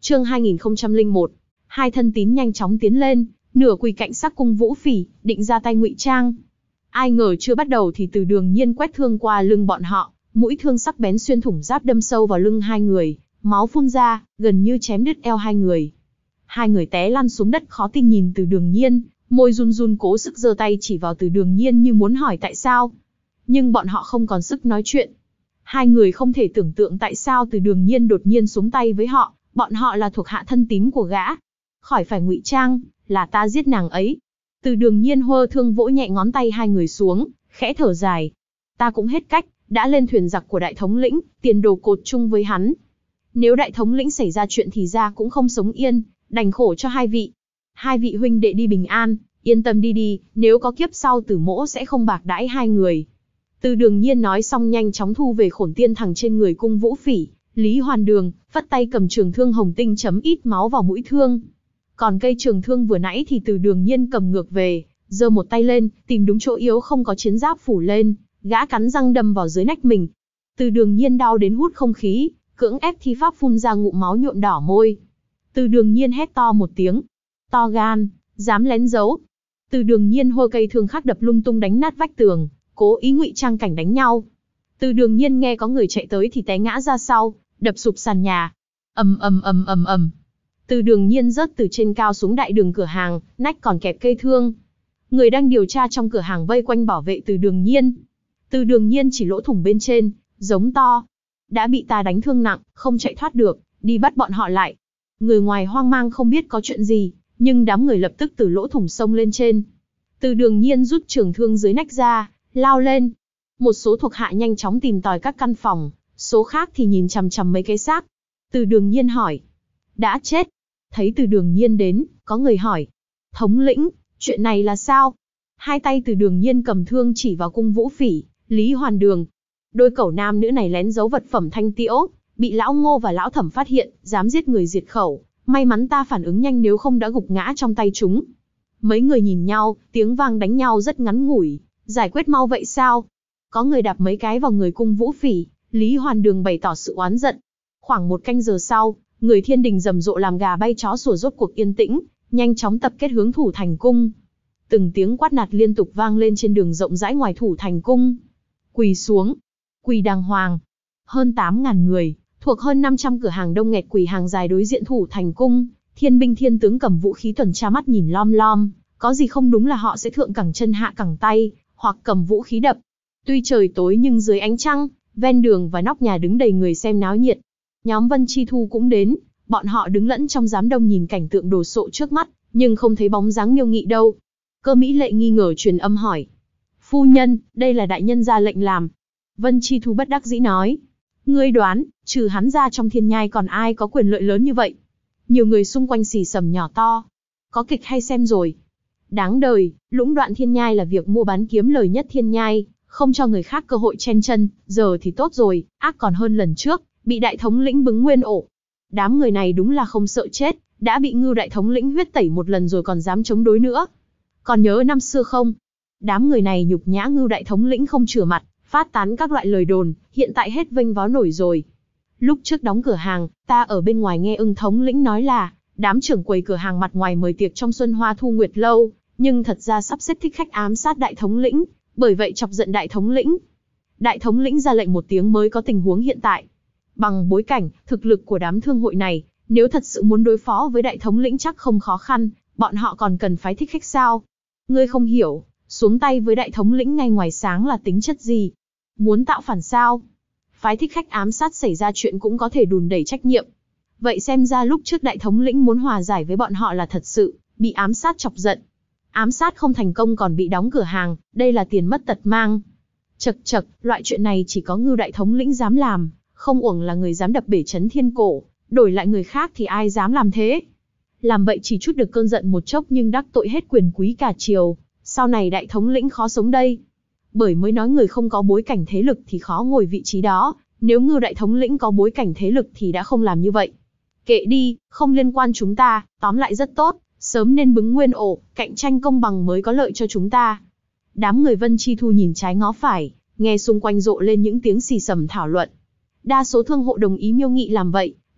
Chương 2001. Hai thân tín nhanh chóng tiến lên, nửa quỳ cạnh xác cung Vũ Phỉ, định ra tay ngụy trang. Ai ngờ chưa bắt đầu thì Từ Đường Nhiên quét thương qua lưng bọn họ, mũi thương sắc bén xuyên thủng giáp đâm sâu vào lưng hai người, máu phun ra, gần như chém đứt eo hai người. Hai người té lăn xuống đất khó tin nhìn Từ Đường Nhiên, môi run run cố sức giơ tay chỉ vào Từ Đường Nhiên như muốn hỏi tại sao. Nhưng bọn họ không còn sức nói chuyện. Hai người không thể tưởng tượng tại sao Từ Đường Nhiên đột nhiên xuống tay với họ, bọn họ là thuộc hạ thân tín của gã. Khỏi phải ngụy trang, là ta giết nàng ấy. Từ Đường Nhiên hơ thương vỗ nhẹ ngón tay hai người xuống, khẽ thở dài. Ta cũng hết cách, đã lên thuyền giặc của đại thống lĩnh, tiền đồ cột chung với hắn. Nếu đại thống lĩnh xảy ra chuyện thì ra cũng không sống yên, đành khổ cho hai vị. Hai vị huynh đệ đi bình an, yên tâm đi, nếu có kiếp sau Tử Mỗ sẽ không bạc đãi hai người. Từ Đường Nhiên nói xong nhanh chóng thu về khổn tiên thằng trên người cung Vũ Phỉ, Lý Hoàn Đường, phất tay cầm trường thương hồng tinh chấm ít máu vào mũi thương. Còn cây trường thương vừa nãy thì Từ Đường Nhiên cầm ngược về, giơ một tay lên, tìm đúng chỗ yếu không có chiến giáp phủ lên, gã cắn răng đâm vào dưới nách mình. Từ Đường Nhiên đau đến hút không khí, cưỡng ép thi pháp phun ra ngụm máu nhuộm đỏ môi. Từ Đường Nhiên hét to một tiếng, to gan, dám lén giấu. Từ Đường Nhiên hô cây thương khác đập lung tung đánh nát vách tường, cố ý ngụy trang cảnh đánh nhau. Từ Đường Nhiên nghe có người chạy tới thì té ngã ra sau, đập sụp sàn nhà. Ầm ầm ầm ầm ầm. Từ Đường Nhiên rớt từ trên cao xuống đại đường cửa hàng, nách còn kẹp cây thương. Người đang điều tra trong cửa hàng vây quanh bảo vệ Từ Đường Nhiên. Từ Đường Nhiên chỉ lỗ thủng bên trên, giống to. Đã bị ta đánh thương nặng, không chạy thoát được, đi bắt bọn họ lại. Người ngoài hoang mang không biết có chuyện gì, nhưng đám người lập tức từ lỗ thủng xông lên trên. Từ Đường Nhiên rút trường thương dưới nách ra, lao lên. Một số thuộc hạ nhanh chóng tìm tòi các căn phòng, số khác thì nhìn chằm chằm mấy cái xác. Từ Đường Nhiên hỏi. Đã chết. Thấy Từ Đường Nhiên đến, có người hỏi. Thống lĩnh, chuyện này là sao? Hai tay Từ Đường Nhiên cầm thương chỉ vào cung Vũ Phỉ, Lý Hoàn Đường. Đôi cẩu nam nữ này lén giấu vật phẩm thanh tiễu, bị lão Ngô và lão Thẩm phát hiện, dám giết người diệt khẩu. May mắn ta phản ứng nhanh nếu không đã gục ngã trong tay chúng. Mấy người nhìn nhau, tiếng vang đánh nhau rất ngắn ngủi. Giải quyết mau vậy sao? Có người đạp mấy cái vào người cung Vũ Phỉ, Lý Hoàn Đường bày tỏ sự oán giận. Khoảng một canh giờ sau, người thiên đình rầm rộ làm gà bay chó sủa rốt cuộc yên tĩnh, nhanh chóng tập kết hướng Thủ Thành Cung. Từng tiếng quát nạt liên tục vang lên trên đường rộng rãi ngoài Thủ Thành Cung. Quỳ xuống, quỳ đàng hoàng. Hơn 8.000 người, thuộc hơn 500 cửa hàng đông nghẹt quỳ hàng dài đối diện Thủ Thành Cung. Thiên binh thiên tướng cầm vũ khí tuần tra mắt nhìn lom lom, có gì không đúng là họ sẽ thượng cẳng chân hạ cẳng tay, hoặc cầm vũ khí đập. Tuy trời tối nhưng dưới ánh trăng, ven đường và nóc nhà đứng đầy người xem náo nhiệt. Nhóm Vân Chi Thu cũng đến, bọn họ đứng lẫn trong đám đông nhìn cảnh tượng đồ sộ trước mắt, nhưng không thấy bóng dáng Miêu Nghị đâu. Cơ Mỹ Lệ nghi ngờ truyền âm hỏi. Phu nhân, đây là đại nhân ra lệnh làm. Vân Chi Thu bất đắc dĩ nói. Ngươi đoán, trừ hắn ra trong thiên nhai còn ai có quyền lợi lớn như vậy? Nhiều người xung quanh xì xầm nhỏ to. Có kịch hay xem rồi? Đáng đời, lũng đoạn thiên nhai là việc mua bán kiếm lời nhất thiên nhai, không cho người khác cơ hội chen chân, giờ thì tốt rồi, ác còn hơn lần trước, bị đại thống lĩnh bứng nguyên ổ. Đám người này đúng là không sợ chết, đã bị Ngưu đại thống lĩnh huyết tẩy một lần rồi còn dám chống đối nữa. Còn nhớ năm xưa không? Đám người này nhục nhã Ngưu đại thống lĩnh không chừa mặt, phát tán các loại lời đồn, hiện tại hết vênh váo nổi rồi. Lúc trước đóng cửa hàng, ta ở bên ngoài nghe Ưng thống lĩnh nói là, đám trưởng quầy cửa hàng mặt ngoài mời tiệc trong Xuân Hoa Thu Nguyệt Lâu, nhưng thật ra sắp xếp thích khách ám sát đại thống lĩnh, bởi vậy chọc giận đại thống lĩnh. Đại thống lĩnh ra lệnh một tiếng mới có tình huống hiện tại. Bằng bối cảnh, thực lực của đám thương hội này, nếu thật sự muốn đối phó với đại thống lĩnh chắc không khó khăn, bọn họ còn cần phái thích khách sao? Ngươi không hiểu, xuống tay với đại thống lĩnh ngay ngoài sáng là tính chất gì? Muốn tạo phản sao? Phái thích khách ám sát xảy ra chuyện cũng có thể đùn đẩy trách nhiệm. Vậy xem ra lúc trước đại thống lĩnh muốn hòa giải với bọn họ là thật sự, bị ám sát chọc giận. Ám sát không thành công còn bị đóng cửa hàng, đây là tiền mất tật mang. Chậc chậc, loại chuyện này chỉ có Ngưu đại thống lĩnh dám làm, không uổng là người dám đập bể trấn thiên cổ, đổi lại người khác thì ai dám làm thế. Làm vậy chỉ chút được cơn giận một chốc nhưng đắc tội hết quyền quý cả triều, sau này đại thống lĩnh khó sống đây. Bởi mới nói người không có bối cảnh thế lực thì khó ngồi vị trí đó, nếu Ngưu đại thống lĩnh có bối cảnh thế lực thì đã không làm như vậy. Kệ đi, không liên quan chúng ta, tóm lại rất tốt, sớm nên bứng nguyên ổ, cạnh tranh công bằng mới có lợi cho chúng ta. Đám người Vân Chi Thu nhìn trái ngó phải, nghe xung quanh rộ lên những tiếng xì xầm thảo luận. Đa số thương hộ đồng ý Miêu Nghị làm vậy,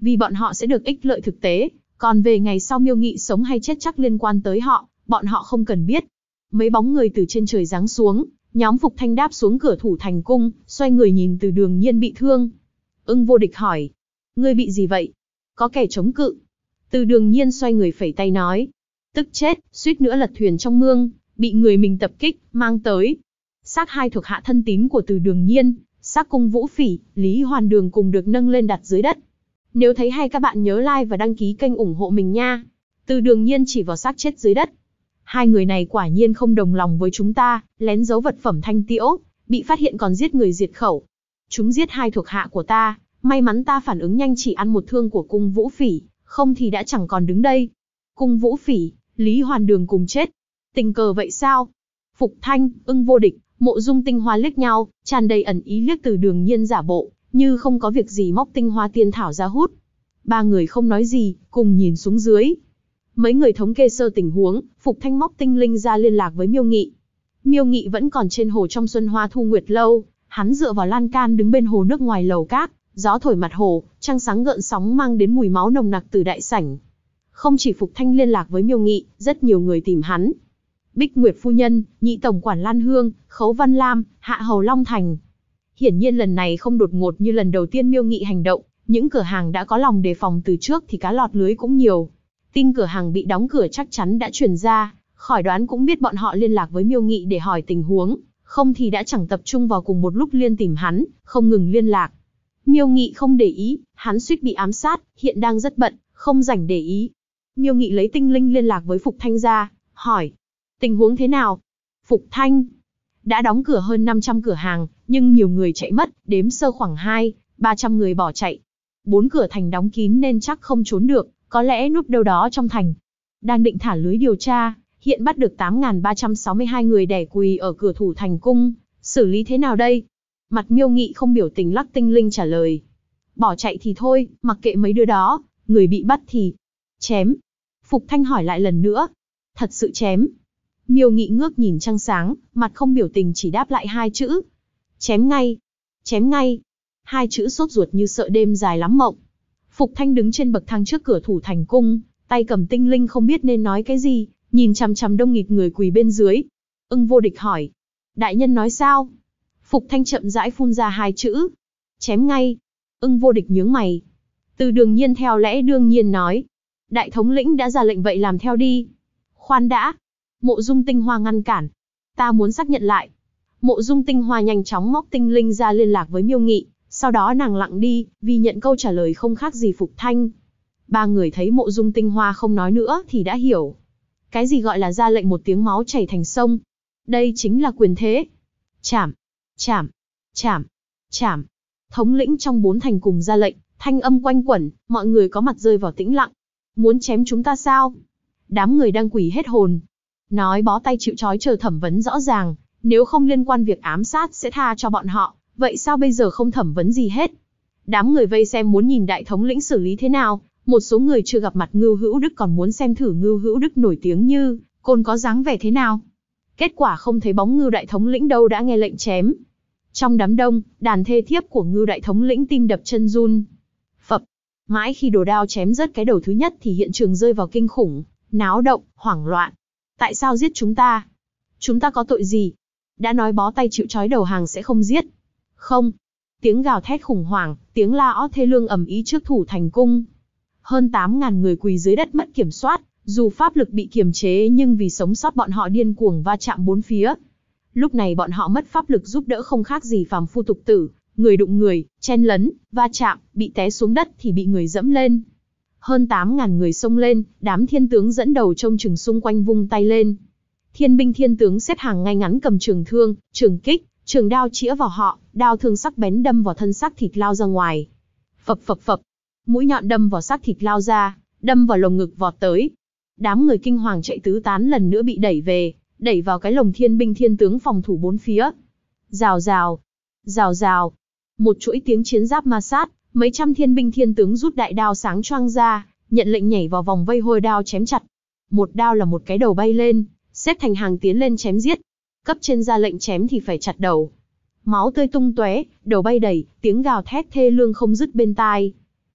vì bọn họ sẽ được ích lợi thực tế, còn về ngày sau Miêu Nghị sống hay chết chắc liên quan tới họ, bọn họ không cần biết. Mấy bóng người từ trên trời giáng xuống, nhóm Phục Thanh đáp xuống cửa thủ thành cung, xoay người nhìn Từ Đường Nhiên bị thương. Ưng Vô Địch hỏi, ngươi bị gì vậy? Có kẻ chống cự. Từ Đường Nhiên xoay người phẩy tay nói, tức chết, suýt nữa lật thuyền trong mương, bị người mình tập kích, mang tới. Xác hai thuộc hạ thân tín của Từ Đường Nhiên, xác Cung Vũ Phỉ, Lý Hoàn Đường cùng được nâng lên đặt dưới đất. Nếu thấy hay các bạn nhớ like và đăng ký kênh ủng hộ mình nha. Từ Đường Nhiên chỉ vào xác chết dưới đất. Hai người này quả nhiên không đồng lòng với chúng ta, lén giấu vật phẩm thanh tiễu, bị phát hiện còn giết người diệt khẩu. Chúng giết hai thuộc hạ của ta, may mắn ta phản ứng nhanh chỉ ăn một thương của Cung Vũ Phỉ, không thì đã chẳng còn đứng đây. Cung Vũ Phỉ, Lý Hoàn Đường cùng chết. Tình cờ vậy sao? Phục Thanh, Ưng Vô Địch, Mộ Dung Tinh Hoa liếc nhau, tràn đầy ẩn ý liếc Từ Đường Nhiên giả bộ, như không có việc gì móc tinh hoa tiên thảo ra hút. Ba người không nói gì, cùng nhìn xuống dưới. Mấy người thống kê sơ tình huống, Phục Thanh móc tinh linh ra liên lạc với Miêu Nghị. Miêu Nghị vẫn còn trên hồ trong Xuân Hoa Thu Nguyệt lâu, hắn dựa vào lan can đứng bên hồ nước ngoài lầu các, gió thổi mặt hồ, trăng sáng gợn sóng mang đến mùi máu nồng nặc từ đại sảnh. Không chỉ Phục Thanh liên lạc với Miêu Nghị, rất nhiều người tìm hắn. Bích Nguyệt phu nhân, nhị tổng quản Lan Hương, Khấu Văn Lam, hạ hầu Long Thành. Hiển nhiên lần này không đột ngột như lần đầu tiên Miêu Nghị hành động, những cửa hàng đã có lòng đề phòng từ trước thì cá lọt lưới cũng nhiều. Tin cửa hàng bị đóng cửa chắc chắn đã truyền ra, khỏi đoán cũng biết bọn họ liên lạc với Miêu Nghị để hỏi tình huống, không thì đã chẳng tập trung vào cùng một lúc liên tìm hắn, không ngừng liên lạc. Miêu Nghị không để ý, hắn suýt bị ám sát, hiện đang rất bận, không rảnh để ý. Miêu Nghị lấy tinh linh liên lạc với Phục Thanh ra, hỏi, tình huống thế nào? Phục Thanh, đã đóng cửa hơn 500 cửa hàng, nhưng nhiều người chạy mất, đếm sơ khoảng 200-300 người bỏ chạy. 4 cửa thành đóng kín nên chắc không trốn được, có lẽ núp đâu đó trong thành. Đang định thả lưới điều tra, hiện bắt được 8.362 người đẻ quỳ ở cửa thủ thành cung, xử lý thế nào đây? Mặt Miêu Nghị không biểu tình lắc tinh linh trả lời. Bỏ chạy thì thôi, mặc kệ mấy đứa đó, người bị bắt thì chém. Phục Thanh hỏi lại lần nữa. Thật sự chém. Miêu Nghị ngước nhìn trăng sáng, mặt không biểu tình chỉ đáp lại 2 chữ. Chém ngay. Chém ngay. 2 chữ sốt ruột như sợ đêm dài lắm mộng. Phục Thanh đứng trên bậc thang trước cửa thủ thành cung, tay cầm tinh linh không biết nên nói cái gì, nhìn chằm chằm đông nghịt người quỳ bên dưới. Ưng Vô Địch hỏi. Đại nhân nói sao? Phục Thanh chậm rãi phun ra 2 chữ. Chém ngay. Ưng Vô Địch nhướng mày. Từ Đường Nhiên theo lẽ đương nhiên nói. Đại thống lĩnh đã ra lệnh vậy làm theo đi. Khoan đã. Mộ Dung Tinh Hoa ngăn cản. Ta muốn xác nhận lại. Mộ Dung Tinh Hoa nhanh chóng móc tinh linh ra liên lạc với Miêu Nghị, sau đó nàng lặng đi, vì nhận câu trả lời không khác gì Phục Thanh. Ba người thấy Mộ Dung Tinh Hoa không nói nữa thì đã hiểu. Cái gì gọi là ra lệnh một tiếng máu chảy thành sông? Đây chính là quyền thế. Chảm, chảm, chảm, chảm. Thống lĩnh trong 4 thành cùng ra lệnh, thanh âm quanh quẩn, mọi người có mặt rơi vào tĩnh lặng. Muốn chém chúng ta sao? Đám người đang quỳ hết hồn. Nói bó tay chịu trói chờ thẩm vấn rõ ràng, nếu không liên quan việc ám sát sẽ tha cho bọn họ, vậy sao bây giờ không thẩm vấn gì hết? Đám người vây xem muốn nhìn đại thống lĩnh xử lý thế nào, một số người chưa gặp mặt Ngưu Hữu Đức còn muốn xem thử Ngưu Hữu Đức nổi tiếng như côn có dáng vẻ thế nào. Kết quả không thấy bóng Ngưu đại thống lĩnh đâu đã nghe lệnh chém. Trong đám đông, đàn thê thiếp của Ngưu đại thống lĩnh tim đập chân run. Phập, mãi khi đồ đao chém rớt cái đầu thứ nhất thì hiện trường rơi vào kinh khủng, náo động, hoảng loạn. Tại sao giết chúng ta? Chúng ta có tội gì? Đã nói bó tay chịu trói đầu hàng sẽ không giết. Không. Tiếng gào thét khủng hoảng, tiếng la ó thê lương ầm ĩ trước thủ thành cung. Hơn 8.000 người quỳ dưới đất mất kiểm soát, dù pháp lực bị kiềm chế nhưng vì sống sót bọn họ điên cuồng va chạm bốn phía. Lúc này bọn họ mất pháp lực giúp đỡ không khác gì phàm phu tục tử, người đụng người, chen lấn, va chạm, bị té xuống đất thì bị người dẫm lên. Hơn 8.000 người xông lên, đám thiên tướng dẫn đầu trông chừng xung quanh vung tay lên. Thiên binh thiên tướng xếp hàng ngay ngắn cầm trường thương, trường kích, trường đao chĩa vào họ, đao thương sắc bén đâm vào thân xác thịt lao ra ngoài. Phập phập phập, mũi nhọn đâm vào xác thịt lao ra, đâm vào lồng ngực vọt tới. Đám người kinh hoàng chạy tứ tán lần nữa bị đẩy về, đẩy vào cái lồng thiên binh thiên tướng phòng thủ bốn phía. Rào rào, rào rào, một chuỗi tiếng chiến giáp ma sát, mấy trăm thiên binh thiên tướng rút đại đao sáng choang ra, nhận lệnh nhảy vào vòng vây hôi đao chém chặt. Một đao là một cái đầu bay lên, xếp thành hàng tiến lên chém giết. Cấp trên ra lệnh chém thì phải chặt đầu. Máu tươi tung tóe, đầu bay đầy, tiếng gào thét thê lương không dứt bên tai.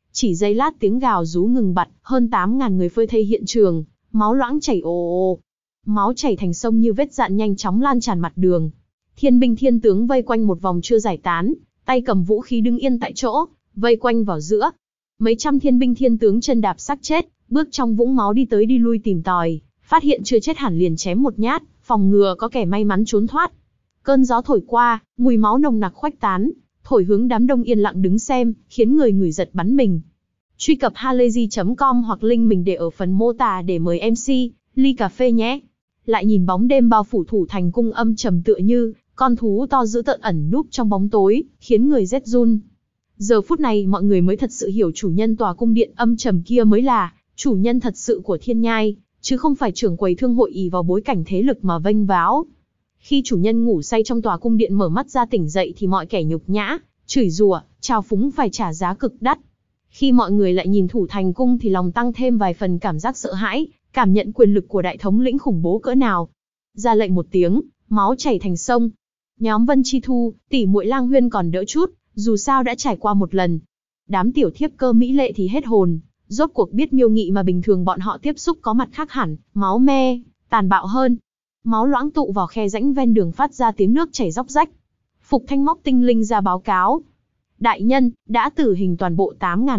Chỉ giây lát tiếng gào rú ngừng bặt, hơn 8.000 người phơi thây hiện trường, máu loãng chảy ồ ồ. Máu chảy thành sông như vết dạn nhanh chóng lan tràn mặt đường. Thiên binh thiên tướng vây quanh một vòng chưa giải tán, tay cầm vũ khí đứng yên tại chỗ, vây quanh vào giữa. Mấy trăm thiên binh thiên tướng chân đạp xác chết, bước trong vũng máu đi tới đi lui tìm tòi, phát hiện chưa chết hẳn liền chém một nhát, phòng ngừa có kẻ may mắn trốn thoát. Cơn gió thổi qua, mùi máu nồng nặc khuếch tán, thổi hướng đám đông yên lặng đứng xem, khiến người người giật bắn mình. Truy cập halayzi.com hoặc link mình để ở phần mô tả để mời MC, ly cà phê nhé. Lại nhìn bóng đêm bao phủ thủ thành cung âm trầm tựa như con thú to dữ tợn ẩn núp trong bóng tối, khiến người rét run. Giờ phút này mọi người mới thật sự hiểu chủ nhân tòa cung điện âm trầm kia mới là chủ nhân thật sự của Thiên Nhai, chứ không phải trưởng quầy thương hội ỷ vào bối cảnh thế lực mà vênh váo. Khi chủ nhân ngủ say trong tòa cung điện mở mắt ra tỉnh dậy thì mọi kẻ nhục nhã, chửi rủa, trào phúng phải trả giá cực đắt. Khi mọi người lại nhìn thủ thành cung thì lòng tăng thêm vài phần cảm giác sợ hãi, cảm nhận quyền lực của đại thống lĩnh khủng bố cỡ nào. Ra lệnh một tiếng, máu chảy thành sông. Nhóm Vân Chi Thu, tỷ muội Lang Huyên còn đỡ chút, dù sao đã trải qua một lần. Đám tiểu thiếp cơ mỹ lệ thì hết hồn, rốt cuộc biết Miêu Nghị mà bình thường bọn họ tiếp xúc có mặt khác hẳn, máu me, tàn bạo hơn. Máu loãng tụ vào khe rãnh ven đường phát ra tiếng nước chảy róc rách. Phục Thanh móc tinh linh ra báo cáo. Đại nhân, đã tử hình toàn bộ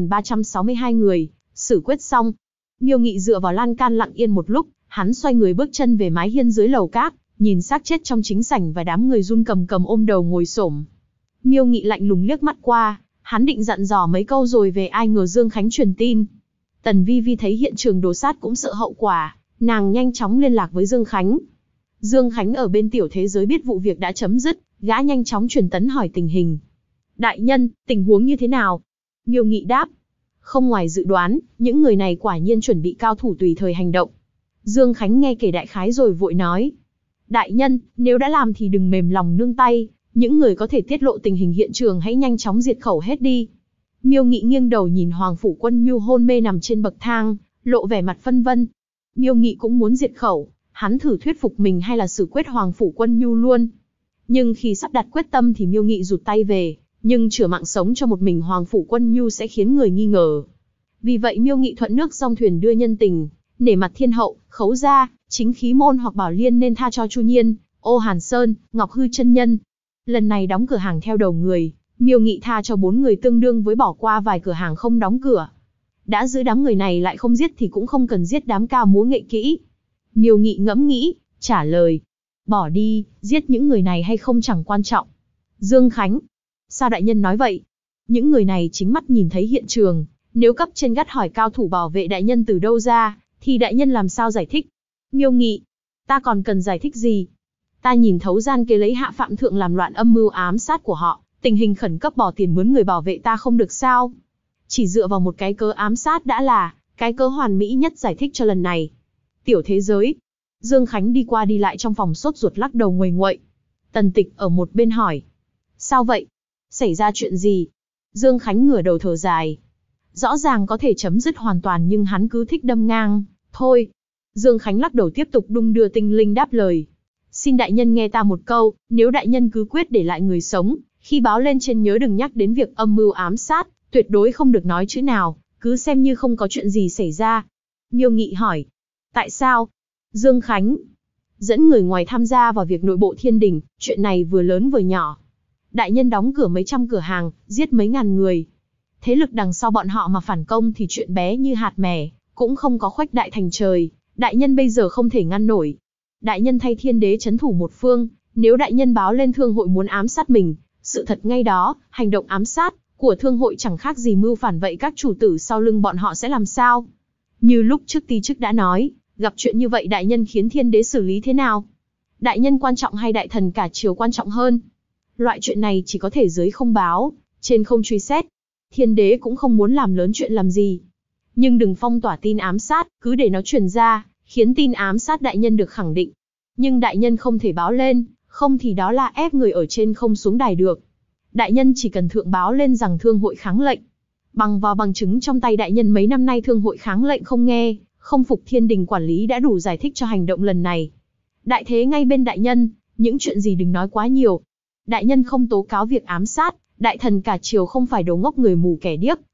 8.362 người, xử quyết xong. Miêu Nghị dựa vào lan can lặng yên một lúc, hắn xoay người bước chân về mái hiên dưới lầu các, nhìn xác chết trong chính sảnh và đám người run cầm cầm ôm đầu ngồi xổm. Miêu Nghị lạnh lùng liếc mắt qua, hắn định dặn dò mấy câu rồi về, ai ngờ Dương Khánh truyền tin. Tần Vi Vi thấy hiện trường đồ sát cũng sợ hậu quả, nàng nhanh chóng liên lạc với Dương Khánh. Dương Khánh ở bên tiểu thế giới biết vụ việc đã chấm dứt, gã nhanh chóng truyền tấn hỏi tình hình. Đại nhân, tình huống như thế nào? Miêu Nghị đáp. Không ngoài dự đoán, những người này quả nhiên chuẩn bị cao thủ tùy thời hành động. Dương Khánh nghe kể đại khái rồi vội nói. Đại nhân, nếu đã làm thì đừng mềm lòng nương tay, những người có thể tiết lộ tình hình hiện trường hãy nhanh chóng diệt khẩu hết đi. Miêu Nghị nghiêng đầu nhìn Hoàng Phủ Quân Nhu hôn mê nằm trên bậc thang, lộ vẻ mặt phân vân. Miêu Nghị cũng muốn diệt khẩu, hắn thử thuyết phục mình hay là xử quyết Hoàng Phủ Quân Nhu luôn. Nhưng khi sắp đặt quyết tâm thì Miêu Nghị rụt tay về, nhưng chừa mạng sống cho một mình Hoàng Phủ Quân Nhu sẽ khiến người nghi ngờ. Vì vậy Miêu Nghị thuận nước dòng thuyền đưa nhân tình, nể mặt thiên hậu, Khấu gia, Chính Khí Môn hoặc Bảo Liên nên tha cho Chu Nhiên, Ô Hàn Sơn, Ngọc Hư chân nhân. Lần này đóng cửa hàng theo đầu người, Miêu Nghị tha cho 4 người tương đương với bỏ qua vài cửa hàng không đóng cửa. Đã giữ đám người này lại không giết thì cũng không cần giết đám cao múa nghệ kỹ. Miêu Nghị ngẫm nghĩ, trả lời. Bỏ đi, giết những người này hay không chẳng quan trọng. Dương Khánh. Sao đại nhân nói vậy? Những người này chính mắt nhìn thấy hiện trường, nếu cấp trên gắt hỏi cao thủ bảo vệ đại nhân từ đâu ra, thì đại nhân làm sao giải thích? Miêu Nghị. Ta còn cần giải thích gì? Ta nhìn thấu gian kế lấy hạ phạm thượng làm loạn âm mưu ám sát của họ, tình hình khẩn cấp bỏ tiền mướn người bảo vệ ta không được sao? Chỉ dựa vào một cái cớ ám sát đã là cái cớ hoàn mỹ nhất giải thích cho lần này. Tiểu thế giới. Dương Khánh đi qua đi lại trong phòng sốt ruột lắc đầu nguầy nguậy. Tần Tịch ở một bên hỏi. Sao vậy? Xảy ra chuyện gì? Dương Khánh ngửa đầu thở dài. Rõ ràng có thể chấm dứt hoàn toàn nhưng hắn cứ thích đâm ngang. Thôi. Dương Khánh lắc đầu tiếp tục đung đưa tinh linh đáp lời. Xin đại nhân nghe ta một câu, nếu đại nhân cứ quyết để lại người sống, khi báo lên trên nhớ đừng nhắc đến việc âm mưu ám sát, tuyệt đối không được nói chữ nào, cứ xem như không có chuyện gì xảy ra. Miêu Nghị hỏi. Tại sao? Dương Khánh. Dẫn người ngoài tham gia vào việc nội bộ thiên đình, chuyện này vừa lớn vừa nhỏ. Đại nhân đóng cửa mấy trăm cửa hàng, giết mấy ngàn người. Thế lực đằng sau bọn họ mà phản công thì chuyện bé như hạt mè, cũng không có khuếch đại thành trời. Đại nhân bây giờ không thể ngăn nổi. Đại nhân thay thiên đế trấn thủ một phương, nếu đại nhân báo lên thương hội muốn ám sát mình, sự thật ngay đó, hành động ám sát của thương hội chẳng khác gì mưu phản, vậy các chủ tử sau lưng bọn họ sẽ làm sao? Như lúc trước ti chức đã nói, gặp chuyện như vậy đại nhân khiến thiên đế xử lý thế nào? Đại nhân quan trọng hay đại thần cả triều quan trọng hơn? Loại chuyện này chỉ có thể dưới không báo, trên không truy xét. Thiên đế cũng không muốn làm lớn chuyện làm gì. Nhưng đừng phong tỏa tin ám sát, cứ để nó truyền ra, khiến tin ám sát đại nhân được khẳng định. Nhưng đại nhân không thể báo lên, không thì đó là ép người ở trên không xuống đài được. Đại nhân chỉ cần thượng báo lên rằng thương hội kháng lệnh. Bằng vào bằng chứng trong tay đại nhân mấy năm nay thương hội kháng lệnh không nghe, không phục thiên đình quản lý đã đủ giải thích cho hành động lần này. Đại thế ngay bên đại nhân, những chuyện gì đừng nói quá nhiều. Đại nhân không tố cáo việc ám sát, đại thần cả triều không phải đồ ngốc người mù kẻ điếc,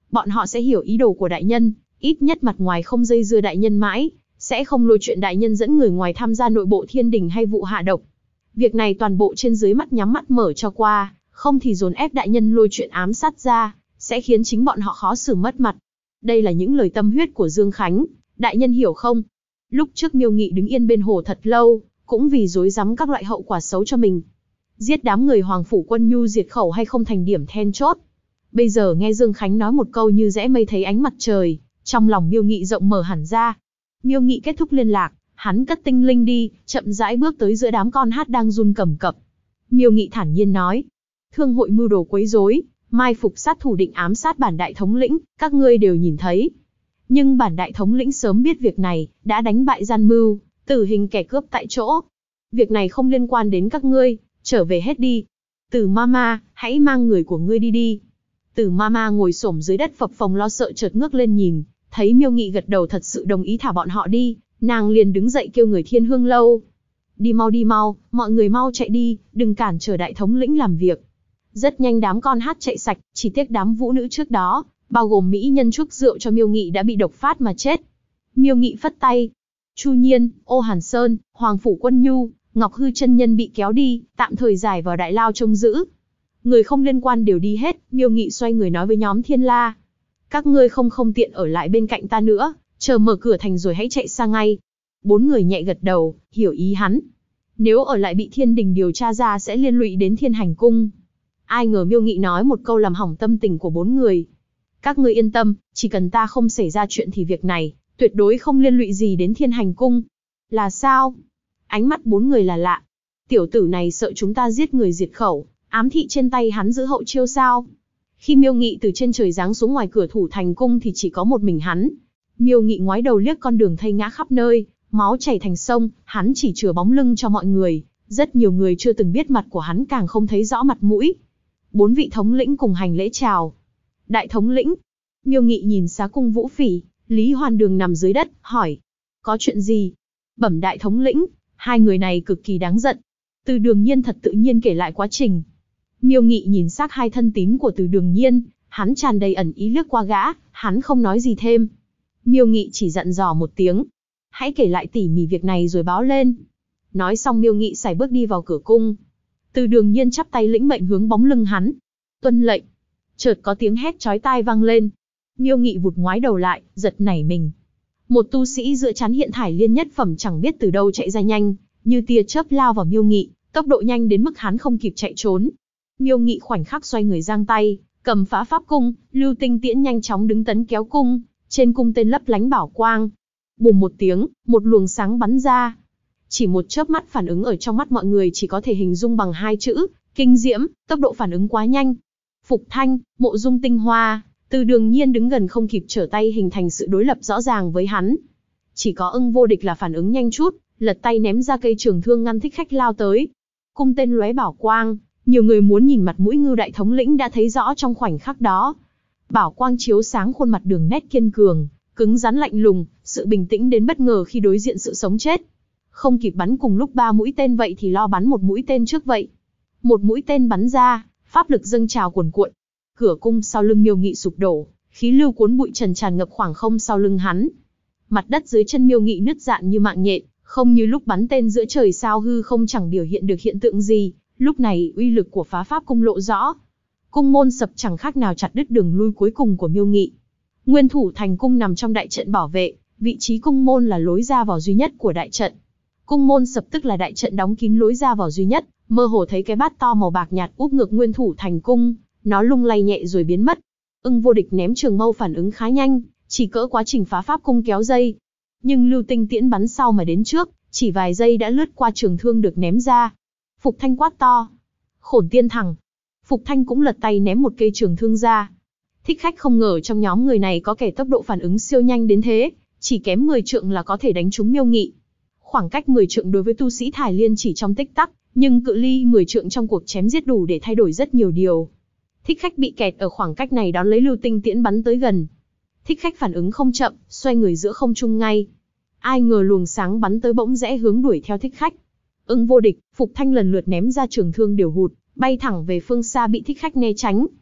Bọn họ sẽ hiểu ý đồ của đại nhân, ít nhất mặt ngoài không dây dưa đại nhân mãi, sẽ không lôi chuyện đại nhân dẫn người ngoài tham gia nội bộ thiên đình hay vụ hạ độc. Việc này toàn bộ trên dưới mắt nhắm mắt mở cho qua, không thì dồn ép đại nhân lôi chuyện ám sát ra, sẽ khiến chính bọn họ khó xử mất mặt. Đây là những lời tâm huyết của Dương Khánh, đại nhân hiểu không? Lúc trước Miêu Nghị đứng yên bên hồ thật lâu, cũng vì rối rắm các loại hậu quả xấu cho mình. Giết đám người Hoàng Phủ Quân Nhu diệt khẩu hay không thành điểm then chốt. Bây giờ nghe Dương Khánh nói một câu như rẽ mây thấy ánh mặt trời, trong lòng Miêu Nghị rộng mở hẳn ra. Miêu Nghị kết thúc liên lạc, hắn cất tinh linh đi, chậm rãi bước tới giữa đám con hát đang run cầm cập. Miêu Nghị thản nhiên nói, thương hội mưu đồ quấy rối, mai phục sát thủ định ám sát bản đại thống lĩnh, các ngươi đều nhìn thấy. Nhưng bản đại thống lĩnh sớm biết việc này, đã đánh bại gian mưu, tử hình kẻ cướp tại chỗ. Việc này không liên quan đến các ngươi, trở về hết đi. Tử Mama, hãy mang người của ngươi đi đi. Tử Mama ngồi xổm dưới đất phập phồng lo sợ chợt ngước lên nhìn, thấy Miêu Nghị gật đầu thật sự đồng ý thả bọn họ đi, nàng liền đứng dậy kêu người Thiên Hương Lâu. Đi mau, mọi người mau chạy đi, đừng cản trở đại thống lĩnh làm việc. Rất nhanh đám con hát chạy sạch, chỉ tiếc đám vũ nữ trước đó, bao gồm mỹ nhân chuốc rượu cho Miêu Nghị đã bị độc phát mà chết. Miêu Nghị phất tay. Chu Nhiên, Ô Hàn Sơn, Hoàng Phủ Quân Nhu, Ngọc Hư chân nhân bị kéo đi, tạm thời giải vào đại lao trông giữ. Người không liên quan đều đi hết, Miêu Nghị xoay người nói với nhóm Thiên La. Các ngươi không tiện ở lại bên cạnh ta nữa, chờ mở cửa thành rồi hãy chạy sang ngay. 4 người nhẹ gật đầu, hiểu ý hắn. Nếu ở lại bị thiên đình điều tra ra sẽ liên lụy đến Thiên Hành Cung. Ai ngờ Miêu Nghị nói một câu làm hỏng tâm tình của 4 người. Các ngươi yên tâm, chỉ cần ta không xảy ra chuyện thì việc này, tuyệt đối không liên lụy gì đến Thiên Hành Cung. Là sao? Ánh mắt 4 người là lạ. Tiểu tử này sợ chúng ta giết người diệt khẩu, ám thị trên tay hắn giữ hậu chiêu sao? Khi Miêu Nghị từ trên trời giáng xuống ngoài cửa thủ thành cung thì chỉ có một mình hắn. Miêu Nghị ngoái đầu liếc con đường thây ngã khắp nơi, máu chảy thành sông, hắn chỉ chừa bóng lưng cho mọi người. Rất nhiều người chưa từng biết mặt của hắn càng không thấy rõ mặt mũi. 4 vị thống lĩnh cùng hành lễ chào. Đại thống lĩnh. Miêu Nghị nhìn Xá Cung Vũ Phỉ, Lý Hoan Đường nằm dưới đất, hỏi. Có chuyện gì? Bẩm đại thống lĩnh, hai người này cực kỳ đáng giận. Từ Đường Nhiên thật tự nhiên kể lại quá trình. Miêu Nghị nhìn xác hai thân tín của Từ Đường Nhiên, hắn tràn đầy ẩn ý liếc qua gã, hắn không nói gì thêm. Miêu Nghị chỉ dặn dò một tiếng. Hãy kể lại tỉ mỉ việc này rồi báo lên. Nói xong Miêu Nghị sải bước đi vào cửa cung. Từ Đường Nhiên chắp tay lĩnh mệnh hướng bóng lưng hắn. Tuân lệnh. Chợt có tiếng hét chói tai vang lên. Miêu Nghị vụt ngoái đầu lại, giật nảy mình. Một tu sĩ giữa chán hiện thải liên nhất phẩm chẳng biết từ đâu chạy ra nhanh, như tia chớp lao vào Miêu Nghị, tốc độ nhanh đến mức hắn không kịp chạy trốn. Miêu Nghị khoảnh khắc xoay người giang tay, cầm phá pháp cung, lưu tinh tiễn nhanh chóng đứng tấn kéo cung, trên cung tên lấp lánh bảo quang. Bùm một tiếng, một luồng sáng bắn ra. Chỉ một chớp mắt phản ứng ở trong mắt mọi người chỉ có thể hình dung bằng 2 chữ, kinh diễm, tốc độ phản ứng quá nhanh. Phục Thanh, Mộ Dung Tinh Hoa, Từ Đường Nhiên đứng gần không kịp trở tay hình thành sự đối lập rõ ràng với hắn. Chỉ có Ưng Vô Địch là phản ứng nhanh chút, lật tay ném ra cây trường thương ngăn Thích Khách lao tới. Cung tên lóe bảo quang, nhiều người muốn nhìn mặt mũi Ngưu đại thống lĩnh đã thấy rõ trong khoảnh khắc đó. Bảo quang chiếu sáng khuôn mặt đường nét kiên cường, cứng rắn lạnh lùng, sự bình tĩnh đến bất ngờ khi đối diện sự sống chết. Không kịp bắn cùng lúc 3 mũi tên vậy thì lo bắn một mũi tên trước vậy. Một mũi tên bắn ra, pháp lực dâng trào cuồn cuộn. Cửa cung sau lưng Miêu Nghị sụp đổ, khí lưu cuốn bụi trần tràn ngập khoảng không sau lưng hắn. Mặt đất dưới chân Miêu Nghị nứt rạn như mạng nhện, không như lúc bắn tên giữa trời sao hư không chẳng biểu hiện được hiện tượng gì. Lúc này uy lực của phá pháp cung lộ rõ. Cung môn sập chẳng khác nào chặt đứt đường lui cuối cùng của Miêu Nghị. Nguyên thủ thành cung nằm trong đại trận bảo vệ, vị trí cung môn là lối ra vào duy nhất của đại trận. Cung môn sập tức là đại trận đóng kín lối ra vào duy nhất, mơ hồ thấy cái bát to màu bạc nhạt úp ngược nguyên thủ thành cung, nó lung lay nhẹ rồi biến mất. Ưng Vô Địch ném trường mâu phản ứng khá nhanh, chỉ cỡ quá trình phá pháp cung kéo dây. Nhưng lưu tinh tiễn bắn sau mà đến trước, chỉ vài giây đã lướt qua trường thương được ném ra. Phục Thanh quát to. Khổn tiên thẳng. Phục Thanh cũng lật tay ném một cây trường thương ra. Thích Khách không ngờ trong nhóm người này có kẻ tốc độ phản ứng siêu nhanh đến thế, chỉ kém 10 trượng là có thể đánh trúng Miêu Nghị. Khoảng cách 10 trượng đối với tu sĩ Thải Liên chỉ trong tích tắc, nhưng cự ly 10 trượng trong cuộc chém giết đủ để thay đổi rất nhiều điều. Thích Khách bị kẹt ở khoảng cách này đón lấy lưu tinh tiễn bắn tới gần. Thích Khách phản ứng không chậm, xoay người giữa không trung ngay. Ai ngờ luồng sáng bắn tới bỗng rẽ hướng đuổi theo Thích Khách. Ưng Vô Địch, Phục Thanh lần lượt ném ra trường thương đều hụt, bay thẳng về phương xa bị Thích Khách né tránh.